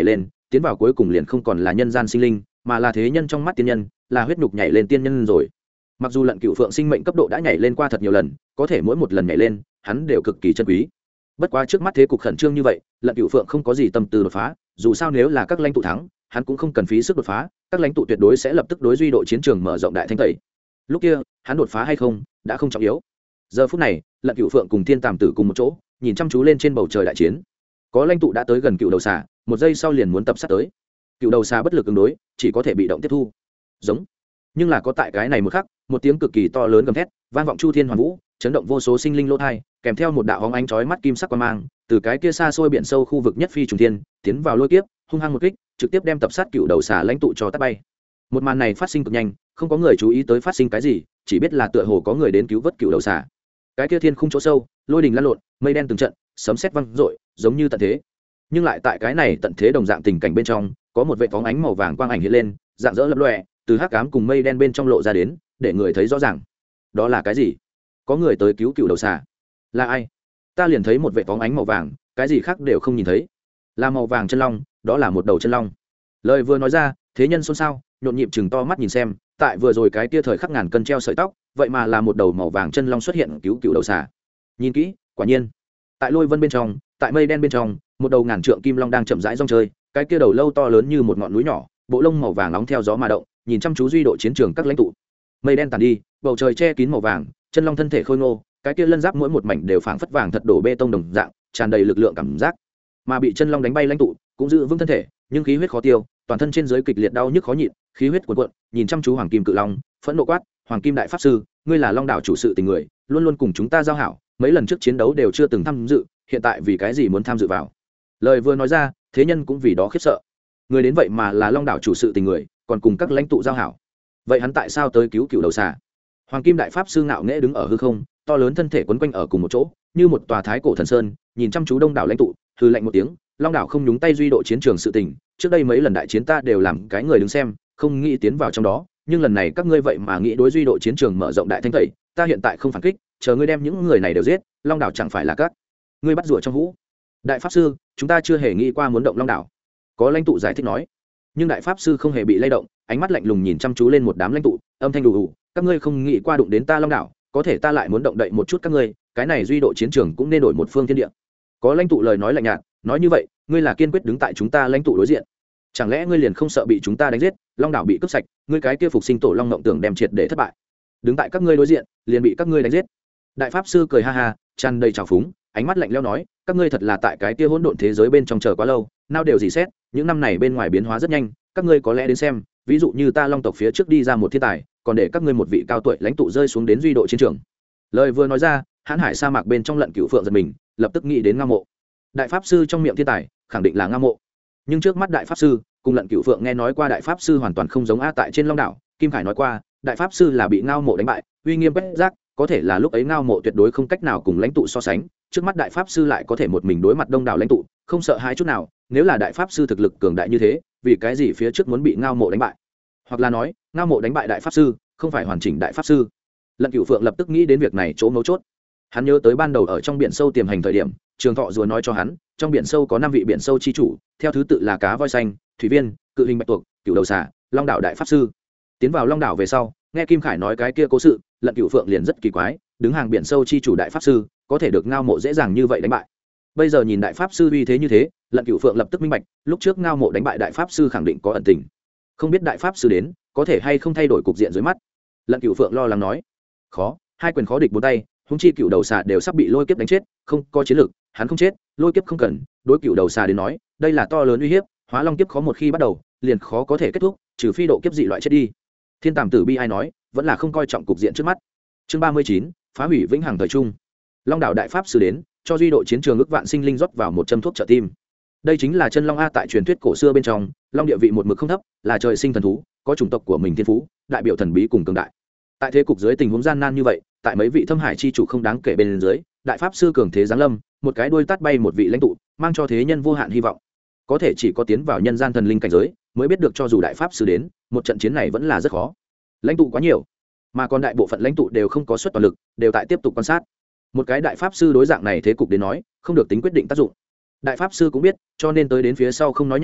tiến vào cuối cùng liền không còn là nhân gian sinh linh mà là thế nhân trong mắt tiên nhân, là huyết nhục nhảy lên tiên nhân rồi. Mặc dù Lận Cửu Phượng sinh mệnh cấp độ đã nhảy lên qua thật nhiều lần, có thể mỗi một lần nhảy lên hắn đều cực kỳ chân quý. Bất quá trước mắt thế cục khẩn trương như vậy, Lận Cửu Phượng không có gì tâm tư đột phá, dù sao nếu là các lãnh tụ thắng hắn cũng không cần phí sức đột phá, các lãnh tụ tuyệt đối sẽ lập tức đối duy độ chiến trường mở rộng đại thanh tẩy. Lúc kia hắn đột phá hay không đã không trọng yếu. Giờ phút này Lận Cửu Phượng cùng Thiên Tàm Tử cùng một chỗ nhìn chăm chú lên trên bầu trời đại chiến. Có lãnh tụ đã tới gần Cựu Đầu Xà, một giây sau liền muốn tập sát tới. Cựu Đầu Xà bất lực ứng đối, chỉ có thể bị động tiếp thu. Giống. Nhưng là có tại cái này một khắc, một tiếng cực kỳ to lớn gầm thét vang vọng chu thiên hoàn vũ, chấn động vô số sinh linh lỗ thai, kèm theo một đạo hóng ánh chói mắt kim sắc quang mang từ cái kia xa xôi biển sâu khu vực nhất phi trùng thiên tiến vào lôi kiếp, hung hăng một kích trực tiếp đem tập sát Cựu Đầu Xà lãnh tụ cho tát bay. Một màn này phát sinh cực nhanh, không có người chú ý tới phát sinh cái gì, chỉ biết là tựa hồ có người đến cứu vớt Cựu Đầu Xà. Cái kia thiên khung chỗ sâu, lôi đình lăn lộn, mây đen từng trận, sấm sét vang dội, giống như tận thế. Nhưng lại tại cái này tận thế đồng dạng tình cảnh bên trong, có một vệt phóng ánh màu vàng quang ảnh hiện lên, dạng dỡ lập lòe, từ hắc ám cùng mây đen bên trong lộ ra đến, để người thấy rõ ràng. Đó là cái gì? Có người tới cứu Cựu Đầu Xà. Là ai? Ta liền thấy một vệt phóng ánh màu vàng, cái gì khác đều không nhìn thấy. Là màu vàng chân long, đó là một đầu chân long. Lời vừa nói ra, thế nhân xôn xao, nhộn nhịp chừng to mắt nhìn xem, tại vừa rồi cái tia thời khắc ngàn cân treo sợi tóc, vậy mà là một đầu màu vàng chân long xuất hiện cứu Cựu Đầu Xà. Nhìn kỹ, quả nhiên, tại lôi vân bên trong, tại mây đen bên trong, một đầu ngàn trượng kim long đang chậm rãi rong chơi, cái kia đầu lâu to lớn như một ngọn núi nhỏ, bộ lông màu vàng nóng theo gió mà động, nhìn chăm chú duy độ chiến trường các lãnh tụ. Mây đen tàn đi, bầu trời che kín màu vàng, chân long thân thể khôi ngô, cái kia lân giáp mỗi một mảnh đều phảng phất vàng thật đổ bê tông đồng dạng, tràn đầy lực lượng cảm giác. Mà bị chân long đánh bay lãnh tụ, cũng giữ vững thân thể, nhưng khí huyết khó tiêu, toàn thân trên dưới kịch liệt đau nhức khó nhịn, khí huyết cuồn cuộn, nhìn chăm chú hoàng kim cự long, phẫn nộ quát: "Hoàng kim đại pháp sư, ngươi là Long đảo chủ sự tình người, luôn luôn cùng chúng ta giao hảo, mấy lần trước chiến đấu đều chưa từng tham dự, hiện tại vì cái gì muốn tham dự vào?" Lời vừa nói ra, thế nhân cũng vì đó khiếp sợ. Người đến vậy mà là Long đảo chủ sự tình người, còn cùng các lãnh tụ giao hảo. Vậy hắn tại sao tới cứu Cựu Đầu Xà? Hoàng kim đại pháp sư ngạo nghễ đứng ở hư không, to lớn thân thể quấn quanh ở cùng một chỗ, như một tòa thái cổ thần sơn, nhìn chăm chú đông đảo lãnh tụ, hừ lạnh một tiếng: "Long đảo không nhúng tay duy độ chiến trường sự tình, trước đây mấy lần đại chiến ta đều làm cái người đứng xem, không nghĩ tiến vào trong đó, nhưng lần này các ngươi vậy mà nghĩ đối duy độ chiến trường mở rộng đại thanh tẩy, ta hiện tại không phản kích, chờ ngươi đem những người này đều giết, Long đảo chẳng phải là các ngươi bắt rùa trong hũ." Đại pháp sư, chúng ta chưa hề nghĩ qua muốn động Long đảo. Có lãnh tụ giải thích nói. Nhưng đại pháp sư không hề bị lay động, ánh mắt lạnh lùng nhìn chăm chú lên một đám lãnh tụ, âm thanh đủ đủ: "Các ngươi không nghĩ qua đụng đến ta Long đảo, có thể ta lại muốn động đậy một chút các ngươi, cái này duy độ chiến trường cũng nên đổi một phương thiên địa." Có lãnh tụ lời nói lạnh nhạt, nói như vậy, ngươi là kiên quyết đứng tại chúng ta lãnh tụ đối diện. Chẳng lẽ ngươi liền không sợ bị chúng ta đánh giết, Long đảo bị cướp sạch, ngươi cái kia phục sinh tổ long ngộng tưởng đem triệt để thất bại. Đứng tại các ngươi đối diện, liền bị các ngươi đánh giết. Đại pháp sư cười ha ha, tràn đầy trào phúng, ánh mắt lạnh lẽo nói: "Các ngươi thật là tại cái kia hỗn độn thế giới bên trong chờ quá lâu, nào đều gì xét, những năm này bên ngoài biến hóa rất nhanh, các ngươi có lẽ đến xem, ví dụ như ta Long tộc phía trước đi ra một thiên tài, còn để các ngươi một vị cao tuổi lãnh tụ rơi xuống đến duy độ chiến trường." Lời vừa nói ra, hãn hải sa mạc bên trong Lận Cửu Phượng giật mình, lập tức nghĩ đến Ngao Mộ. Đại pháp sư trong miệng thiên tài, khẳng định là Ngao Mộ. Nhưng trước mắt đại pháp sư cùng Lận Cửu Phượng nghe nói qua đại pháp sư hoàn toàn không giống. Tại trên Long đảo, Kim Khải nói qua, đại pháp sư là bị Ngao Mộ đánh bại, uy nghiêm quét rác, có thể là lúc ấy Ngao Mộ tuyệt đối không cách nào cùng lãnh tụ so sánh, trước mắt đại pháp sư lại có thể một mình đối mặt đông đảo lãnh tụ, không sợ hãi chút nào. Nếu là đại pháp sư thực lực cường đại như thế, vì cái gì phía trước muốn bị Ngao Mộ đánh bại? Hoặc là nói, Ngao Mộ đánh bại đại pháp sư, không phải hoàn chỉnh đại pháp sư? Lận Cửu Phượng lập tức nghĩ đến việc này chỗ mấu chốt. Hắn nhớ tới ban đầu ở trong biển sâu tiềm hành thời điểm, Trường Thọ rùa nói cho hắn, trong biển sâu có 5 vị biển sâu chi chủ, theo thứ tự là cá voi xanh, thủy viên, cự hình bạch tuộc, Cựu Đầu Xà, Long đảo đại pháp sư. Tiến vào Long đảo về sau, nghe Kim Khải nói cái kia cố sự, Lận Cửu Phượng liền rất kỳ quái, đứng hàng biển sâu chi chủ đại pháp sư, có thể được Ngao Mộ dễ dàng như vậy đánh bại. Bây giờ nhìn đại pháp sư uy thế như thế, Lận Cửu Phượng lập tức minh bạch, lúc trước Ngao Mộ đánh bại đại pháp sư khẳng định có ẩn tình. Không biết đại pháp sư đến, có thể hay không thay đổi cục diện dưới mắt. Lận Cửu Phượng lo lắng nói. Khó, hai quyền khó địch bốn tay, huống chi Cựu Đầu Xà đều sắp bị lôi kiếp đánh chết, không có chiến lực, hắn không chết, lôi kiếp không cần, đối Cựu Đầu Xà đến nói, đây là to lớn uy hiếp, hóa long kiếp khó một khi bắt đầu, liền khó có thể kết thúc, trừ phi độ kiếp dị loại chết đi. Thiên Tàm Tử bi ai nói, vẫn là không coi trọng cục diện trước mắt. Chương 39, phá hủy vĩnh hằng thời trung. Long đảo đại pháp sư đến, cho duy độ chiến trường ức vạn sinh linh rót vào một châm thuốc trợ tim. Đây chính là chân long a, tại truyền thuyết cổ xưa bên trong, long địa vị một mực không thấp, là trời sinh thần thú, có chủng tộc của mình thiên phú, đại biểu thần bí cùng cường đại. Tại thế cục dưới tình huống gian nan như vậy, tại mấy vị thâm hải chi chủ không đáng kể bên dưới, đại pháp sư cường thế giáng lâm, một cái đuôi tát bay một vị lãnh tụ, mang cho thế nhân vô hạn hy vọng. Có thể chỉ có tiến vào nhân gian thần linh cảnh giới, mới biết được cho dù đại pháp sư đến, một trận chiến này vẫn là rất khó. Lãnh tụ quá nhiều, mà còn đại bộ phận lãnh tụ đều không có suất toàn lực, đều tại tiếp tục quan sát. Một cái đại pháp sư đối dạng này thế cục đến nói, không được tính quyết định tác dụng. Đại pháp sư cũng biết, cho nên tới đến phía sau không nói nhảm,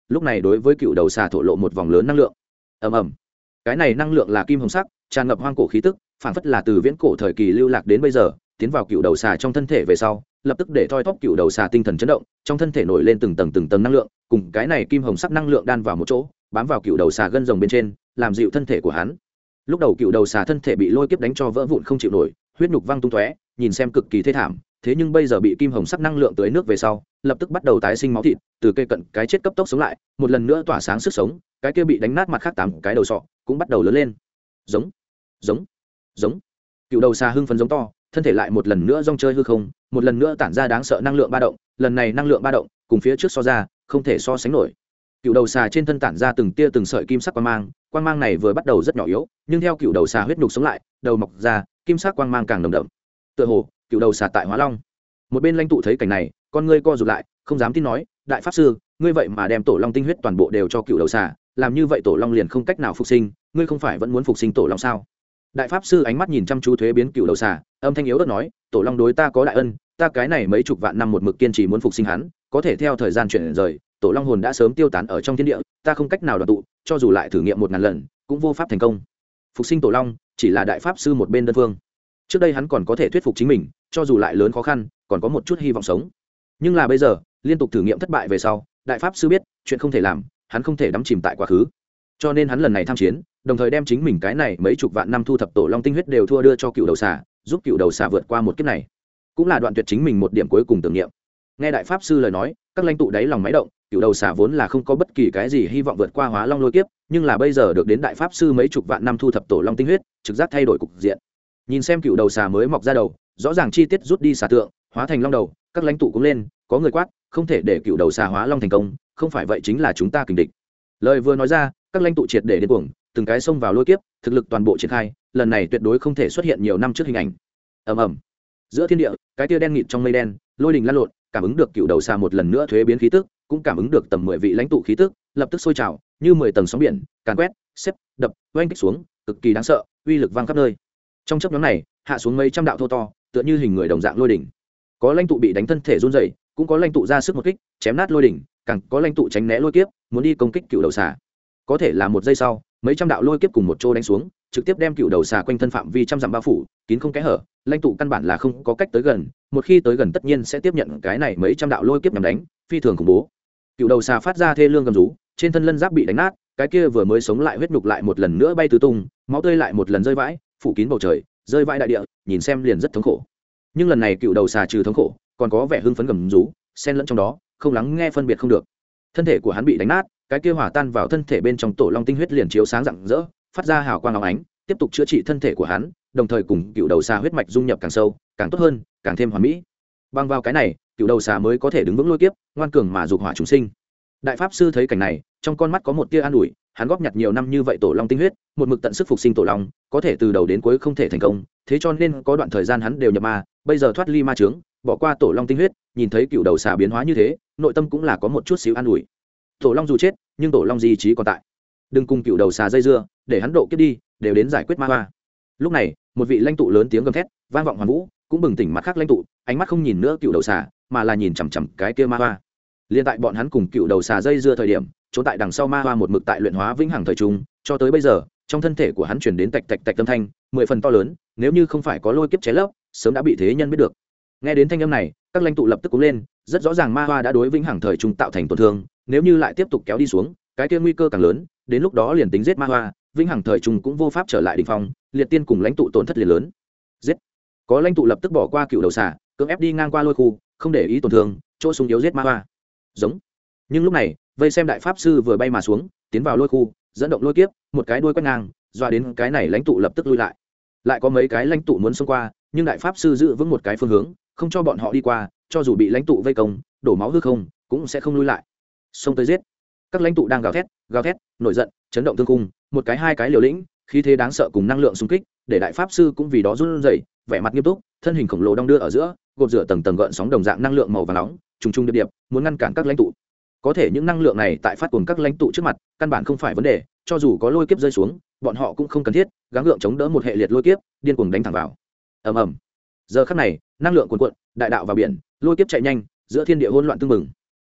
lúc này đối với cựu đầu xà thổ lộ một vòng lớn năng lượng. Ầm ầm, cái này năng lượng là kim hồng sắc, tràn ngập hoang cổ khí tức, phảng phất là từ viễn cổ thời kỳ lưu lạc đến bây giờ, tiến vào cựu đầu xà trong thân thể về sau, lập tức để thoi thóp cựu đầu xà tinh thần chấn động, trong thân thể nổi lên từng tầng năng lượng, cùng cái này kim hồng sắc năng lượng đan vào một chỗ, bám vào cựu đầu xà gân rồng bên trên, làm dịu thân thể của hắn. Lúc đầu cựu đầu xà thân thể bị lôi kiếp đánh cho vỡ vụn không chịu nổi, huyết nhục văng tung tóe, nhìn xem cực kỳ thê thảm. Thế nhưng bây giờ bị kim hồng sắc năng lượng tưới nước về sau, lập tức bắt đầu tái sinh máu thịt, từ cây cận cái chết cấp tốc sống lại, một lần nữa tỏa sáng sức sống. Cái kia bị đánh nát mặt khác 8 cái đầu sọ cũng bắt đầu lớn lên. Giống, giống, giống. Cựu đầu xà hưng phấn giống to, thân thể lại một lần nữa rong chơi hư không, một lần nữa tản ra đáng sợ năng lượng ba động. Lần này năng lượng ba động cùng phía trước so ra không thể so sánh nổi. Cựu đầu xà trên thân tản ra từng tia từng sợi kim sắc quang mang này vừa bắt đầu rất nhỏ yếu, nhưng theo cựu đầu xà huyết nhục sống lại, đầu mọc ra, kim sắc quang mang càng nồng đậm. Tựa hồ cựu đầu xà tại hóa long. Một bên lãnh tụ thấy cảnh này, con ngươi co rụt lại, không dám tin nói, đại pháp sư, ngươi vậy mà đem tổ long tinh huyết toàn bộ đều cho cựu đầu xà, làm như vậy tổ long liền không cách nào phục sinh, ngươi không phải vẫn muốn phục sinh tổ long sao? Đại pháp sư ánh mắt nhìn chăm chú thuế biến cựu đầu xà, âm thanh yếu ớt nói, tổ long đối ta có đại ân, ta cái này mấy chục vạn năm một mực kiên trì muốn phục sinh hắn, có thể theo thời gian chuyển rời, tổ long hồn đã sớm tiêu tán ở trong thiên địa, ta không cách nào đoàn tụ, cho dù lại thử nghiệm 1000 lần cũng vô pháp thành công. Phục sinh tổ long chỉ là đại pháp sư một bên đơn phương. Trước đây hắn còn có thể thuyết phục chính mình, cho dù lại lớn khó khăn còn có một chút hy vọng sống, nhưng là bây giờ liên tục thử nghiệm thất bại về sau, đại pháp sư biết chuyện không thể làm, hắn không thể đắm chìm tại quá khứ, cho nên hắn lần này tham chiến, đồng thời đem chính mình cái này mấy chục vạn năm thu thập tổ long tinh huyết đều thua đưa cho cựu đầu xà, giúp cựu đầu xà vượt qua một kiếp này, cũng là đoạn tuyệt chính mình một điểm cuối cùng tưởng niệm. Nghe đại pháp sư lời nói, các lãnh tụ đáy lòng máy động, cựu đầu xà vốn là không có bất kỳ cái gì hy vọng vượt qua hóa long lôi kiếp, nhưng là bây giờ được đến đại pháp sư mấy chục vạn năm thu thập tổ long tinh huyết, trực giác thay đổi cục diện. Nhìn xem cựu đầu xà mới mọc ra đầu, rõ ràng chi tiết rút đi xà tượng, hóa thành long đầu, các lãnh tụ cũng lên, có người quát, không thể để cựu đầu xà hóa long thành công, không phải vậy chính là chúng ta kình địch. Lời vừa nói ra, các lãnh tụ triệt để điên cuồng, từng cái xông vào lôi kiếp, thực lực toàn bộ triển khai, lần này tuyệt đối không thể xuất hiện nhiều năm trước hình ảnh. Ầm ầm. Giữa thiên địa, cái tia đen nghịt trong mây đen, lôi đình lan lộn, cảm ứng được cựu đầu xà một lần nữa thuế biến khí tức, cũng cảm ứng được tầm 10 vị lãnh tụ khí tức, lập tức sôi trào, như 10 tầng sóng biển, càn quét, xếp, đập, oanh kích xuống, cực kỳ đáng sợ, uy lực vang khắp nơi. Trong chớp nhoáng này, hạ xuống mấy trăm đạo thô to, tựa như hình người đồng dạng lôi đỉnh. Có lãnh tụ bị đánh thân thể run rẩy, cũng có lãnh tụ ra sức một kích, chém nát lôi đỉnh, càng có lãnh tụ tránh né lôi kiếp, muốn đi công kích cựu đầu xà. Có thể là một giây sau, mấy trăm đạo lôi kiếp cùng một chỗ đánh xuống, trực tiếp đem cựu đầu xà quanh thân phạm vi trăm dặm bao phủ, kín không kẽ hở, lãnh tụ căn bản là không có cách tới gần, một khi tới gần tất nhiên sẽ tiếp nhận cái này mấy trăm đạo lôi kiếp nhằm đánh, phi thường khủng bố. Cựu đầu xà phát ra thê lương gầm rú, trên thân lân giáp bị đánh nát, cái kia vừa mới sống lại huyết nhục lại một lần nữa bay tứ tung, máu tươi lại một lần rơi vãi, phủ kín bầu trời, rơi vãi đại địa, nhìn xem liền rất thống khổ. Nhưng lần này cựu đầu xà trừ thống khổ, còn có vẻ hưng phấn gầm rú, xen lẫn trong đó, không lắng nghe phân biệt không được. Thân thể của hắn bị đánh nát, cái kia hỏa tan vào thân thể bên trong tổ long tinh huyết liền chiếu sáng rạng rỡ, phát ra hào quang óng ánh, tiếp tục chữa trị thân thể của hắn, đồng thời cùng cựu đầu xà huyết mạch dung nhập càng sâu, càng tốt hơn, càng thêm hoàn mỹ. Bằng vào cái này, cựu đầu xà mới có thể đứng vững lôi kiếp, ngoan cường mà dục hỏa chúng sinh. Đại pháp sư thấy cảnh này, trong con mắt có một tia an ủi, hắn góp nhặt nhiều năm như vậy tổ long tinh huyết, một mực tận sức phục sinh tổ long, có thể từ đầu đến cuối không thể thành công, thế cho nên có đoạn thời gian hắn đều nhập ma, bây giờ thoát ly ma chướng, bỏ qua tổ long tinh huyết, nhìn thấy cựu đầu xà biến hóa như thế, nội tâm cũng là có một chút xíu an ủi. Tổ long dù chết, nhưng tổ long di trí còn tại, đừng cùng cựu đầu xà dây dưa, để hắn độ kiếp đi, đều đến giải quyết ma hoa. Lúc này, một vị lãnh tụ lớn tiếng gầm thét, vang vọng hoàn vũ, cũng bừng tỉnh mặt khác lãnh tụ, ánh mắt không nhìn nữa cựu đầu xà, mà là nhìn chằm chằm cái kia ma hoa. Liên tại bọn hắn cùng cựu đầu xà dây dưa thời điểm, trốn tại đằng sau ma hoa một mực tại luyện hóa vĩnh hằng thời trung, cho tới bây giờ, trong thân thể của hắn truyền đến tạch tạch tạch âm thanh, 10 phần to lớn, nếu như không phải có lôi kiếp chế lấp, sớm đã bị thế nhân biết được. Nghe đến thanh âm này, các lãnh tụ lập tức cúng lên, rất rõ ràng ma hoa đã đối vĩnh hằng thời trung tạo thành tổn thương, nếu như lại tiếp tục kéo đi xuống, cái kia nguy cơ càng lớn, đến lúc đó liền tính giết ma hoa, vĩnh hằng thời trung cũng vô pháp trở lại đỉnh phong, liệt tiên cùng lãnh tụ tổn thất liền lớn. Giết! Có lãnh tụ lập tức bỏ qua cựu đầu xà, cưỡng ép đi ngang qua lôi khu, không để ý tổn thương, chỗ súng yếu giết ma hoa. Giống. Nhưng lúc này, vây xem đại pháp sư vừa bay mà xuống, tiến vào lôi khu, dẫn động lôi kiếp, một cái đuôi quét ngang, dọa đến cái này lãnh tụ lập tức lui lại. Lại có mấy cái lãnh tụ muốn xông qua, nhưng đại pháp sư giữ vững một cái phương hướng, không cho bọn họ đi qua, cho dù bị lãnh tụ vây công, đổ máu hư không, cũng sẽ không lui lại. Xông tới giết. Các lãnh tụ đang gào thét, nổi giận, chấn động thương cung, một cái hai cái liều lĩnh, khí thế đáng sợ cùng năng lượng xung kích, để đại pháp sư cũng vì đó run rẩy, vẻ mặt nghiêm túc, thân hình khổng lồ đong đưa ở giữa, gột rửa tầng tầng gợn sóng đồng dạng năng lượng màu vàng nóng, trùng trùng điệp điệp, muốn ngăn cản các lãnh tụ. Có thể những năng lượng này tại phát cuồng các lãnh tụ trước mặt, căn bản không phải vấn đề, cho dù có lôi kiếp rơi xuống, bọn họ cũng không cần thiết gắng gượng chống đỡ một hệ liệt lôi kiếp, điên cuồng đánh thẳng vào. Ầm ầm. Giờ khắc này, năng lượng cuồn cuộn, đại đạo vào biển, lôi kiếp chạy nhanh, giữa thiên địa hỗn loạn tương mừng.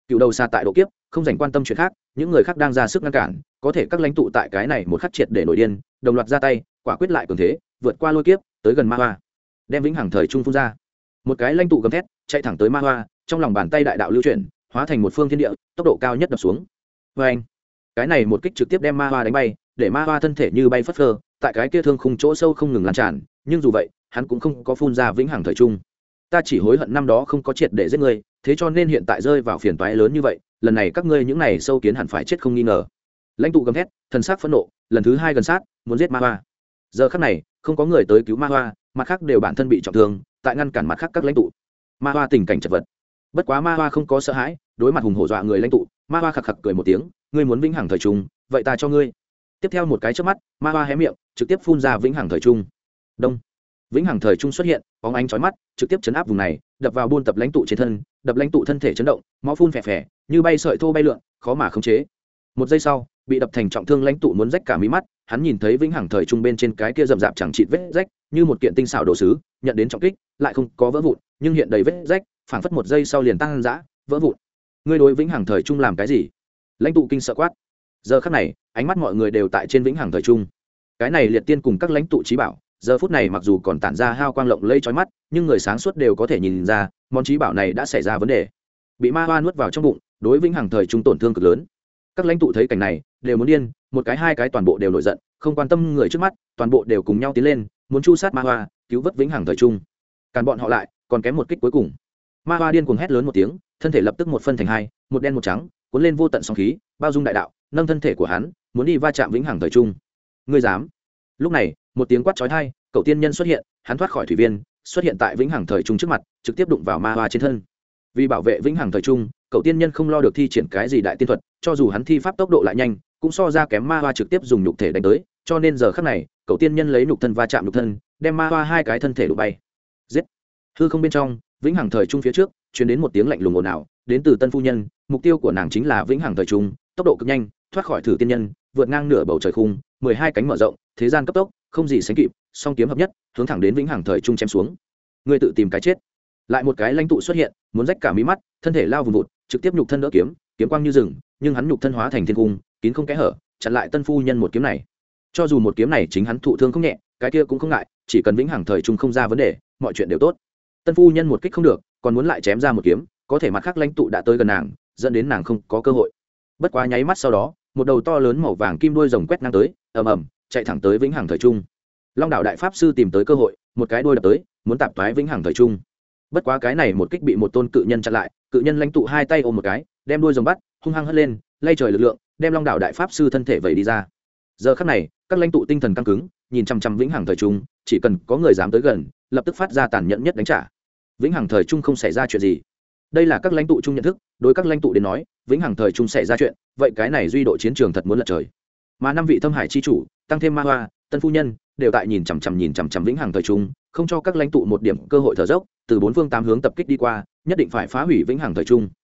cựu đầu xa tại độ kiếp không dành quan tâm chuyện khác, những người khác đang ra sức ngăn cản, có thể các lãnh tụ tại cái này một khắc triệt để nổi điên, đồng loạt ra tay, quả quyết lại cường thế, vượt qua lôi kiếp, tới gần ma hoa, đem vĩnh hằng thời trung phun ra. Một cái lãnh tụ gầm thét, chạy thẳng tới ma hoa, trong lòng bàn tay đại đạo lưu chuyển, hóa thành một phương thiên địa, tốc độ cao nhất đập xuống. Và anh, cái này một kích trực tiếp đem ma hoa đánh bay, để ma hoa thân thể như bay phất phơ, tại cái kia thương khung chỗ sâu không ngừng lan tràn, nhưng dù vậy, hắn cũng không có phun ra vĩnh hằng thời trung. Ta chỉ hối hận năm đó không có triệt để giết ngươi, thế cho nên hiện tại rơi vào phiền toái lớn như vậy, lần này các ngươi những này sâu kiến hẳn phải chết không nghi ngờ. Lãnh tụ gầm thét, thần sắc phẫn nộ, lần thứ hai gần sát, muốn giết ma hoa. Giờ khắc này, không có người tới cứu ma hoa, mặt khác đều bản thân bị trọng thương, tại ngăn cản mặt khác các lãnh tụ. Ma hoa tình cảnh chật vật. Bất quá ma hoa không có sợ hãi, đối mặt hùng hổ dọa người lãnh tụ, ma hoa khặc khặc cười một tiếng, ngươi muốn vĩnh hằng thời trung, vậy ta cho ngươi. Tiếp theo một cái chớp mắt, ma hoa hé miệng, trực tiếp phun ra vĩnh hằng thời trung. Đông. Vĩnh hằng thời trung xuất hiện, bóng ánh chói mắt, trực tiếp chấn áp vùng này, đập vào buôn tập lãnh tụ trên thân, đập lãnh tụ thân thể chấn động, máu phun phè phè, như bay sợi thô bay lượn, khó mà khống chế. Một giây sau, bị đập thành trọng thương lãnh tụ muốn rách cả mí mắt, hắn nhìn thấy vĩnh hằng thời trung bên trên cái kia rậm rạp chẳng chịt vết rách, như một kiện tinh xảo đồ sứ, nhận đến trọng kích, lại không có vỡ vụn, nhưng hiện đầy vết rách, phảng phất một giây sau liền tăng dã, vỡ vụn. Ngươi đối vĩnh hằng thời trung làm cái gì? Lãnh tụ kinh sợ quát. Giờ khắc này, ánh mắt mọi người đều tại trên vĩnh hằng thời trung. Cái này liệt tiên cùng các lãnh tụ trí bảo, giờ phút này mặc dù còn tản ra hao quang lộng lẫy chói mắt, nhưng người sáng suốt đều có thể nhìn ra, món trí bảo này đã xảy ra vấn đề, bị ma hoa nuốt vào trong bụng, đối vĩnh hằng thời trung tổn thương cực lớn. Các lãnh tụ thấy cảnh này, đều muốn điên, một cái hai cái toàn bộ đều nổi giận, không quan tâm người trước mắt, toàn bộ đều cùng nhau tiến lên, muốn chu sát ma hoa, cứu vớt vĩnh hằng thời trung. Càn bọn họ lại, còn kém một kích cuối cùng. Ma hoa điên cuồng hét lớn một tiếng, thân thể lập tức một phân thành hai, một đen một trắng, cuốn lên vô tận sóng khí, bao dung đại đạo, nâng thân thể của hắn, muốn đi va chạm vĩnh hằng thời trung. Ngươi dám? Lúc này, một tiếng quát chói tai, cậu tiên nhân xuất hiện, hắn thoát khỏi thủy viên, xuất hiện tại vĩnh hằng thời trung trước mặt, trực tiếp đụng vào ma hoa trên thân. Vì bảo vệ vĩnh hằng thời trung, cậu tiên nhân không lo được thi triển cái gì đại tiên thuật, cho dù hắn thi pháp tốc độ lại nhanh, cũng so ra kém ma hoa trực tiếp dùng nhục thể đánh tới, cho nên giờ khắc này, cậu tiên nhân lấy nhục thân va chạm nhục thân, đem ma hoa hai cái thân thể đụng bay. Giết! Hư không bên trong, vĩnh hằng thời trung phía trước, truyền đến một tiếng lạnh lùng ồn ào, đến từ tân phu nhân, mục tiêu của nàng chính là vĩnh hằng thời trung, tốc độ cực nhanh, thoát khỏi thử tiên nhân, vượt ngang nửa bầu trời khung, 12 cánh mở rộng, thế gian cấp tốc, không gì sánh kịp, song kiếm hợp nhất, hướng thẳng đến vĩnh hằng thời trung chém xuống. Ngươi tự tìm cái chết. Lại một cái lãnh tụ xuất hiện, muốn rách cả mí mắt, thân thể lao vùng vụt, trực tiếp nhục thân đỡ kiếm, kiếm quang như rừng, nhưng hắn nhục thân hóa thành thiên cung, kín không kẽ hở, chặn lại tân phu nhân một kiếm này. Cho dù một kiếm này chính hắn thụ thương không nhẹ, cái kia cũng không ngại, chỉ cần vĩnh hằng thời trung không ra vấn đề, mọi chuyện đều tốt. Tân phu nhân một kích không được, còn muốn lại chém ra một kiếm, có thể mặt khác lãnh tụ đã tới gần nàng, dẫn đến nàng không có cơ hội. Bất quá nháy mắt sau đó, một đầu to lớn màu vàng kim đuôi rồng quét ngang tới, ầm ầm, chạy thẳng tới vĩnh hằng thời trung. Long đạo đại pháp sư tìm tới cơ hội, một cái đuôi đập tới, muốn tạp toái vĩnh hằng thời trung. Bất quá cái này một kích bị một tôn cự nhân chặn lại, cự nhân lãnh tụ hai tay ôm một cái, đem đuôi rồng bắt, hung hăng hất lên, lay trời lực lượng, đem long đạo đại pháp sư thân thể vẩy đi ra. Giờ khắc này, các lãnh tụ tinh thần căng cứng, nhìn chằm chằm vĩnh hằng thời trung, chỉ cần có người dám tới gần, lập tức phát ra tàn nhẫn nhất đánh trả. Vĩnh hằng thời trung không xảy ra chuyện gì. Đây là các lãnh tụ chung nhận thức, đối các lãnh tụ đến nói, vĩnh hằng thời trung xảy ra chuyện, vậy cái này duy độ chiến trường thật muốn lật trời. Mà năm vị thâm hải chi chủ, tăng thêm ma hoa, tân phu nhân, đều tại nhìn chằm chằm vĩnh hằng thời trung, không cho các lãnh tụ một điểm cơ hội thở dốc, từ bốn phương tám hướng tập kích đi qua, nhất định phải phá hủy vĩnh hằng thời trung.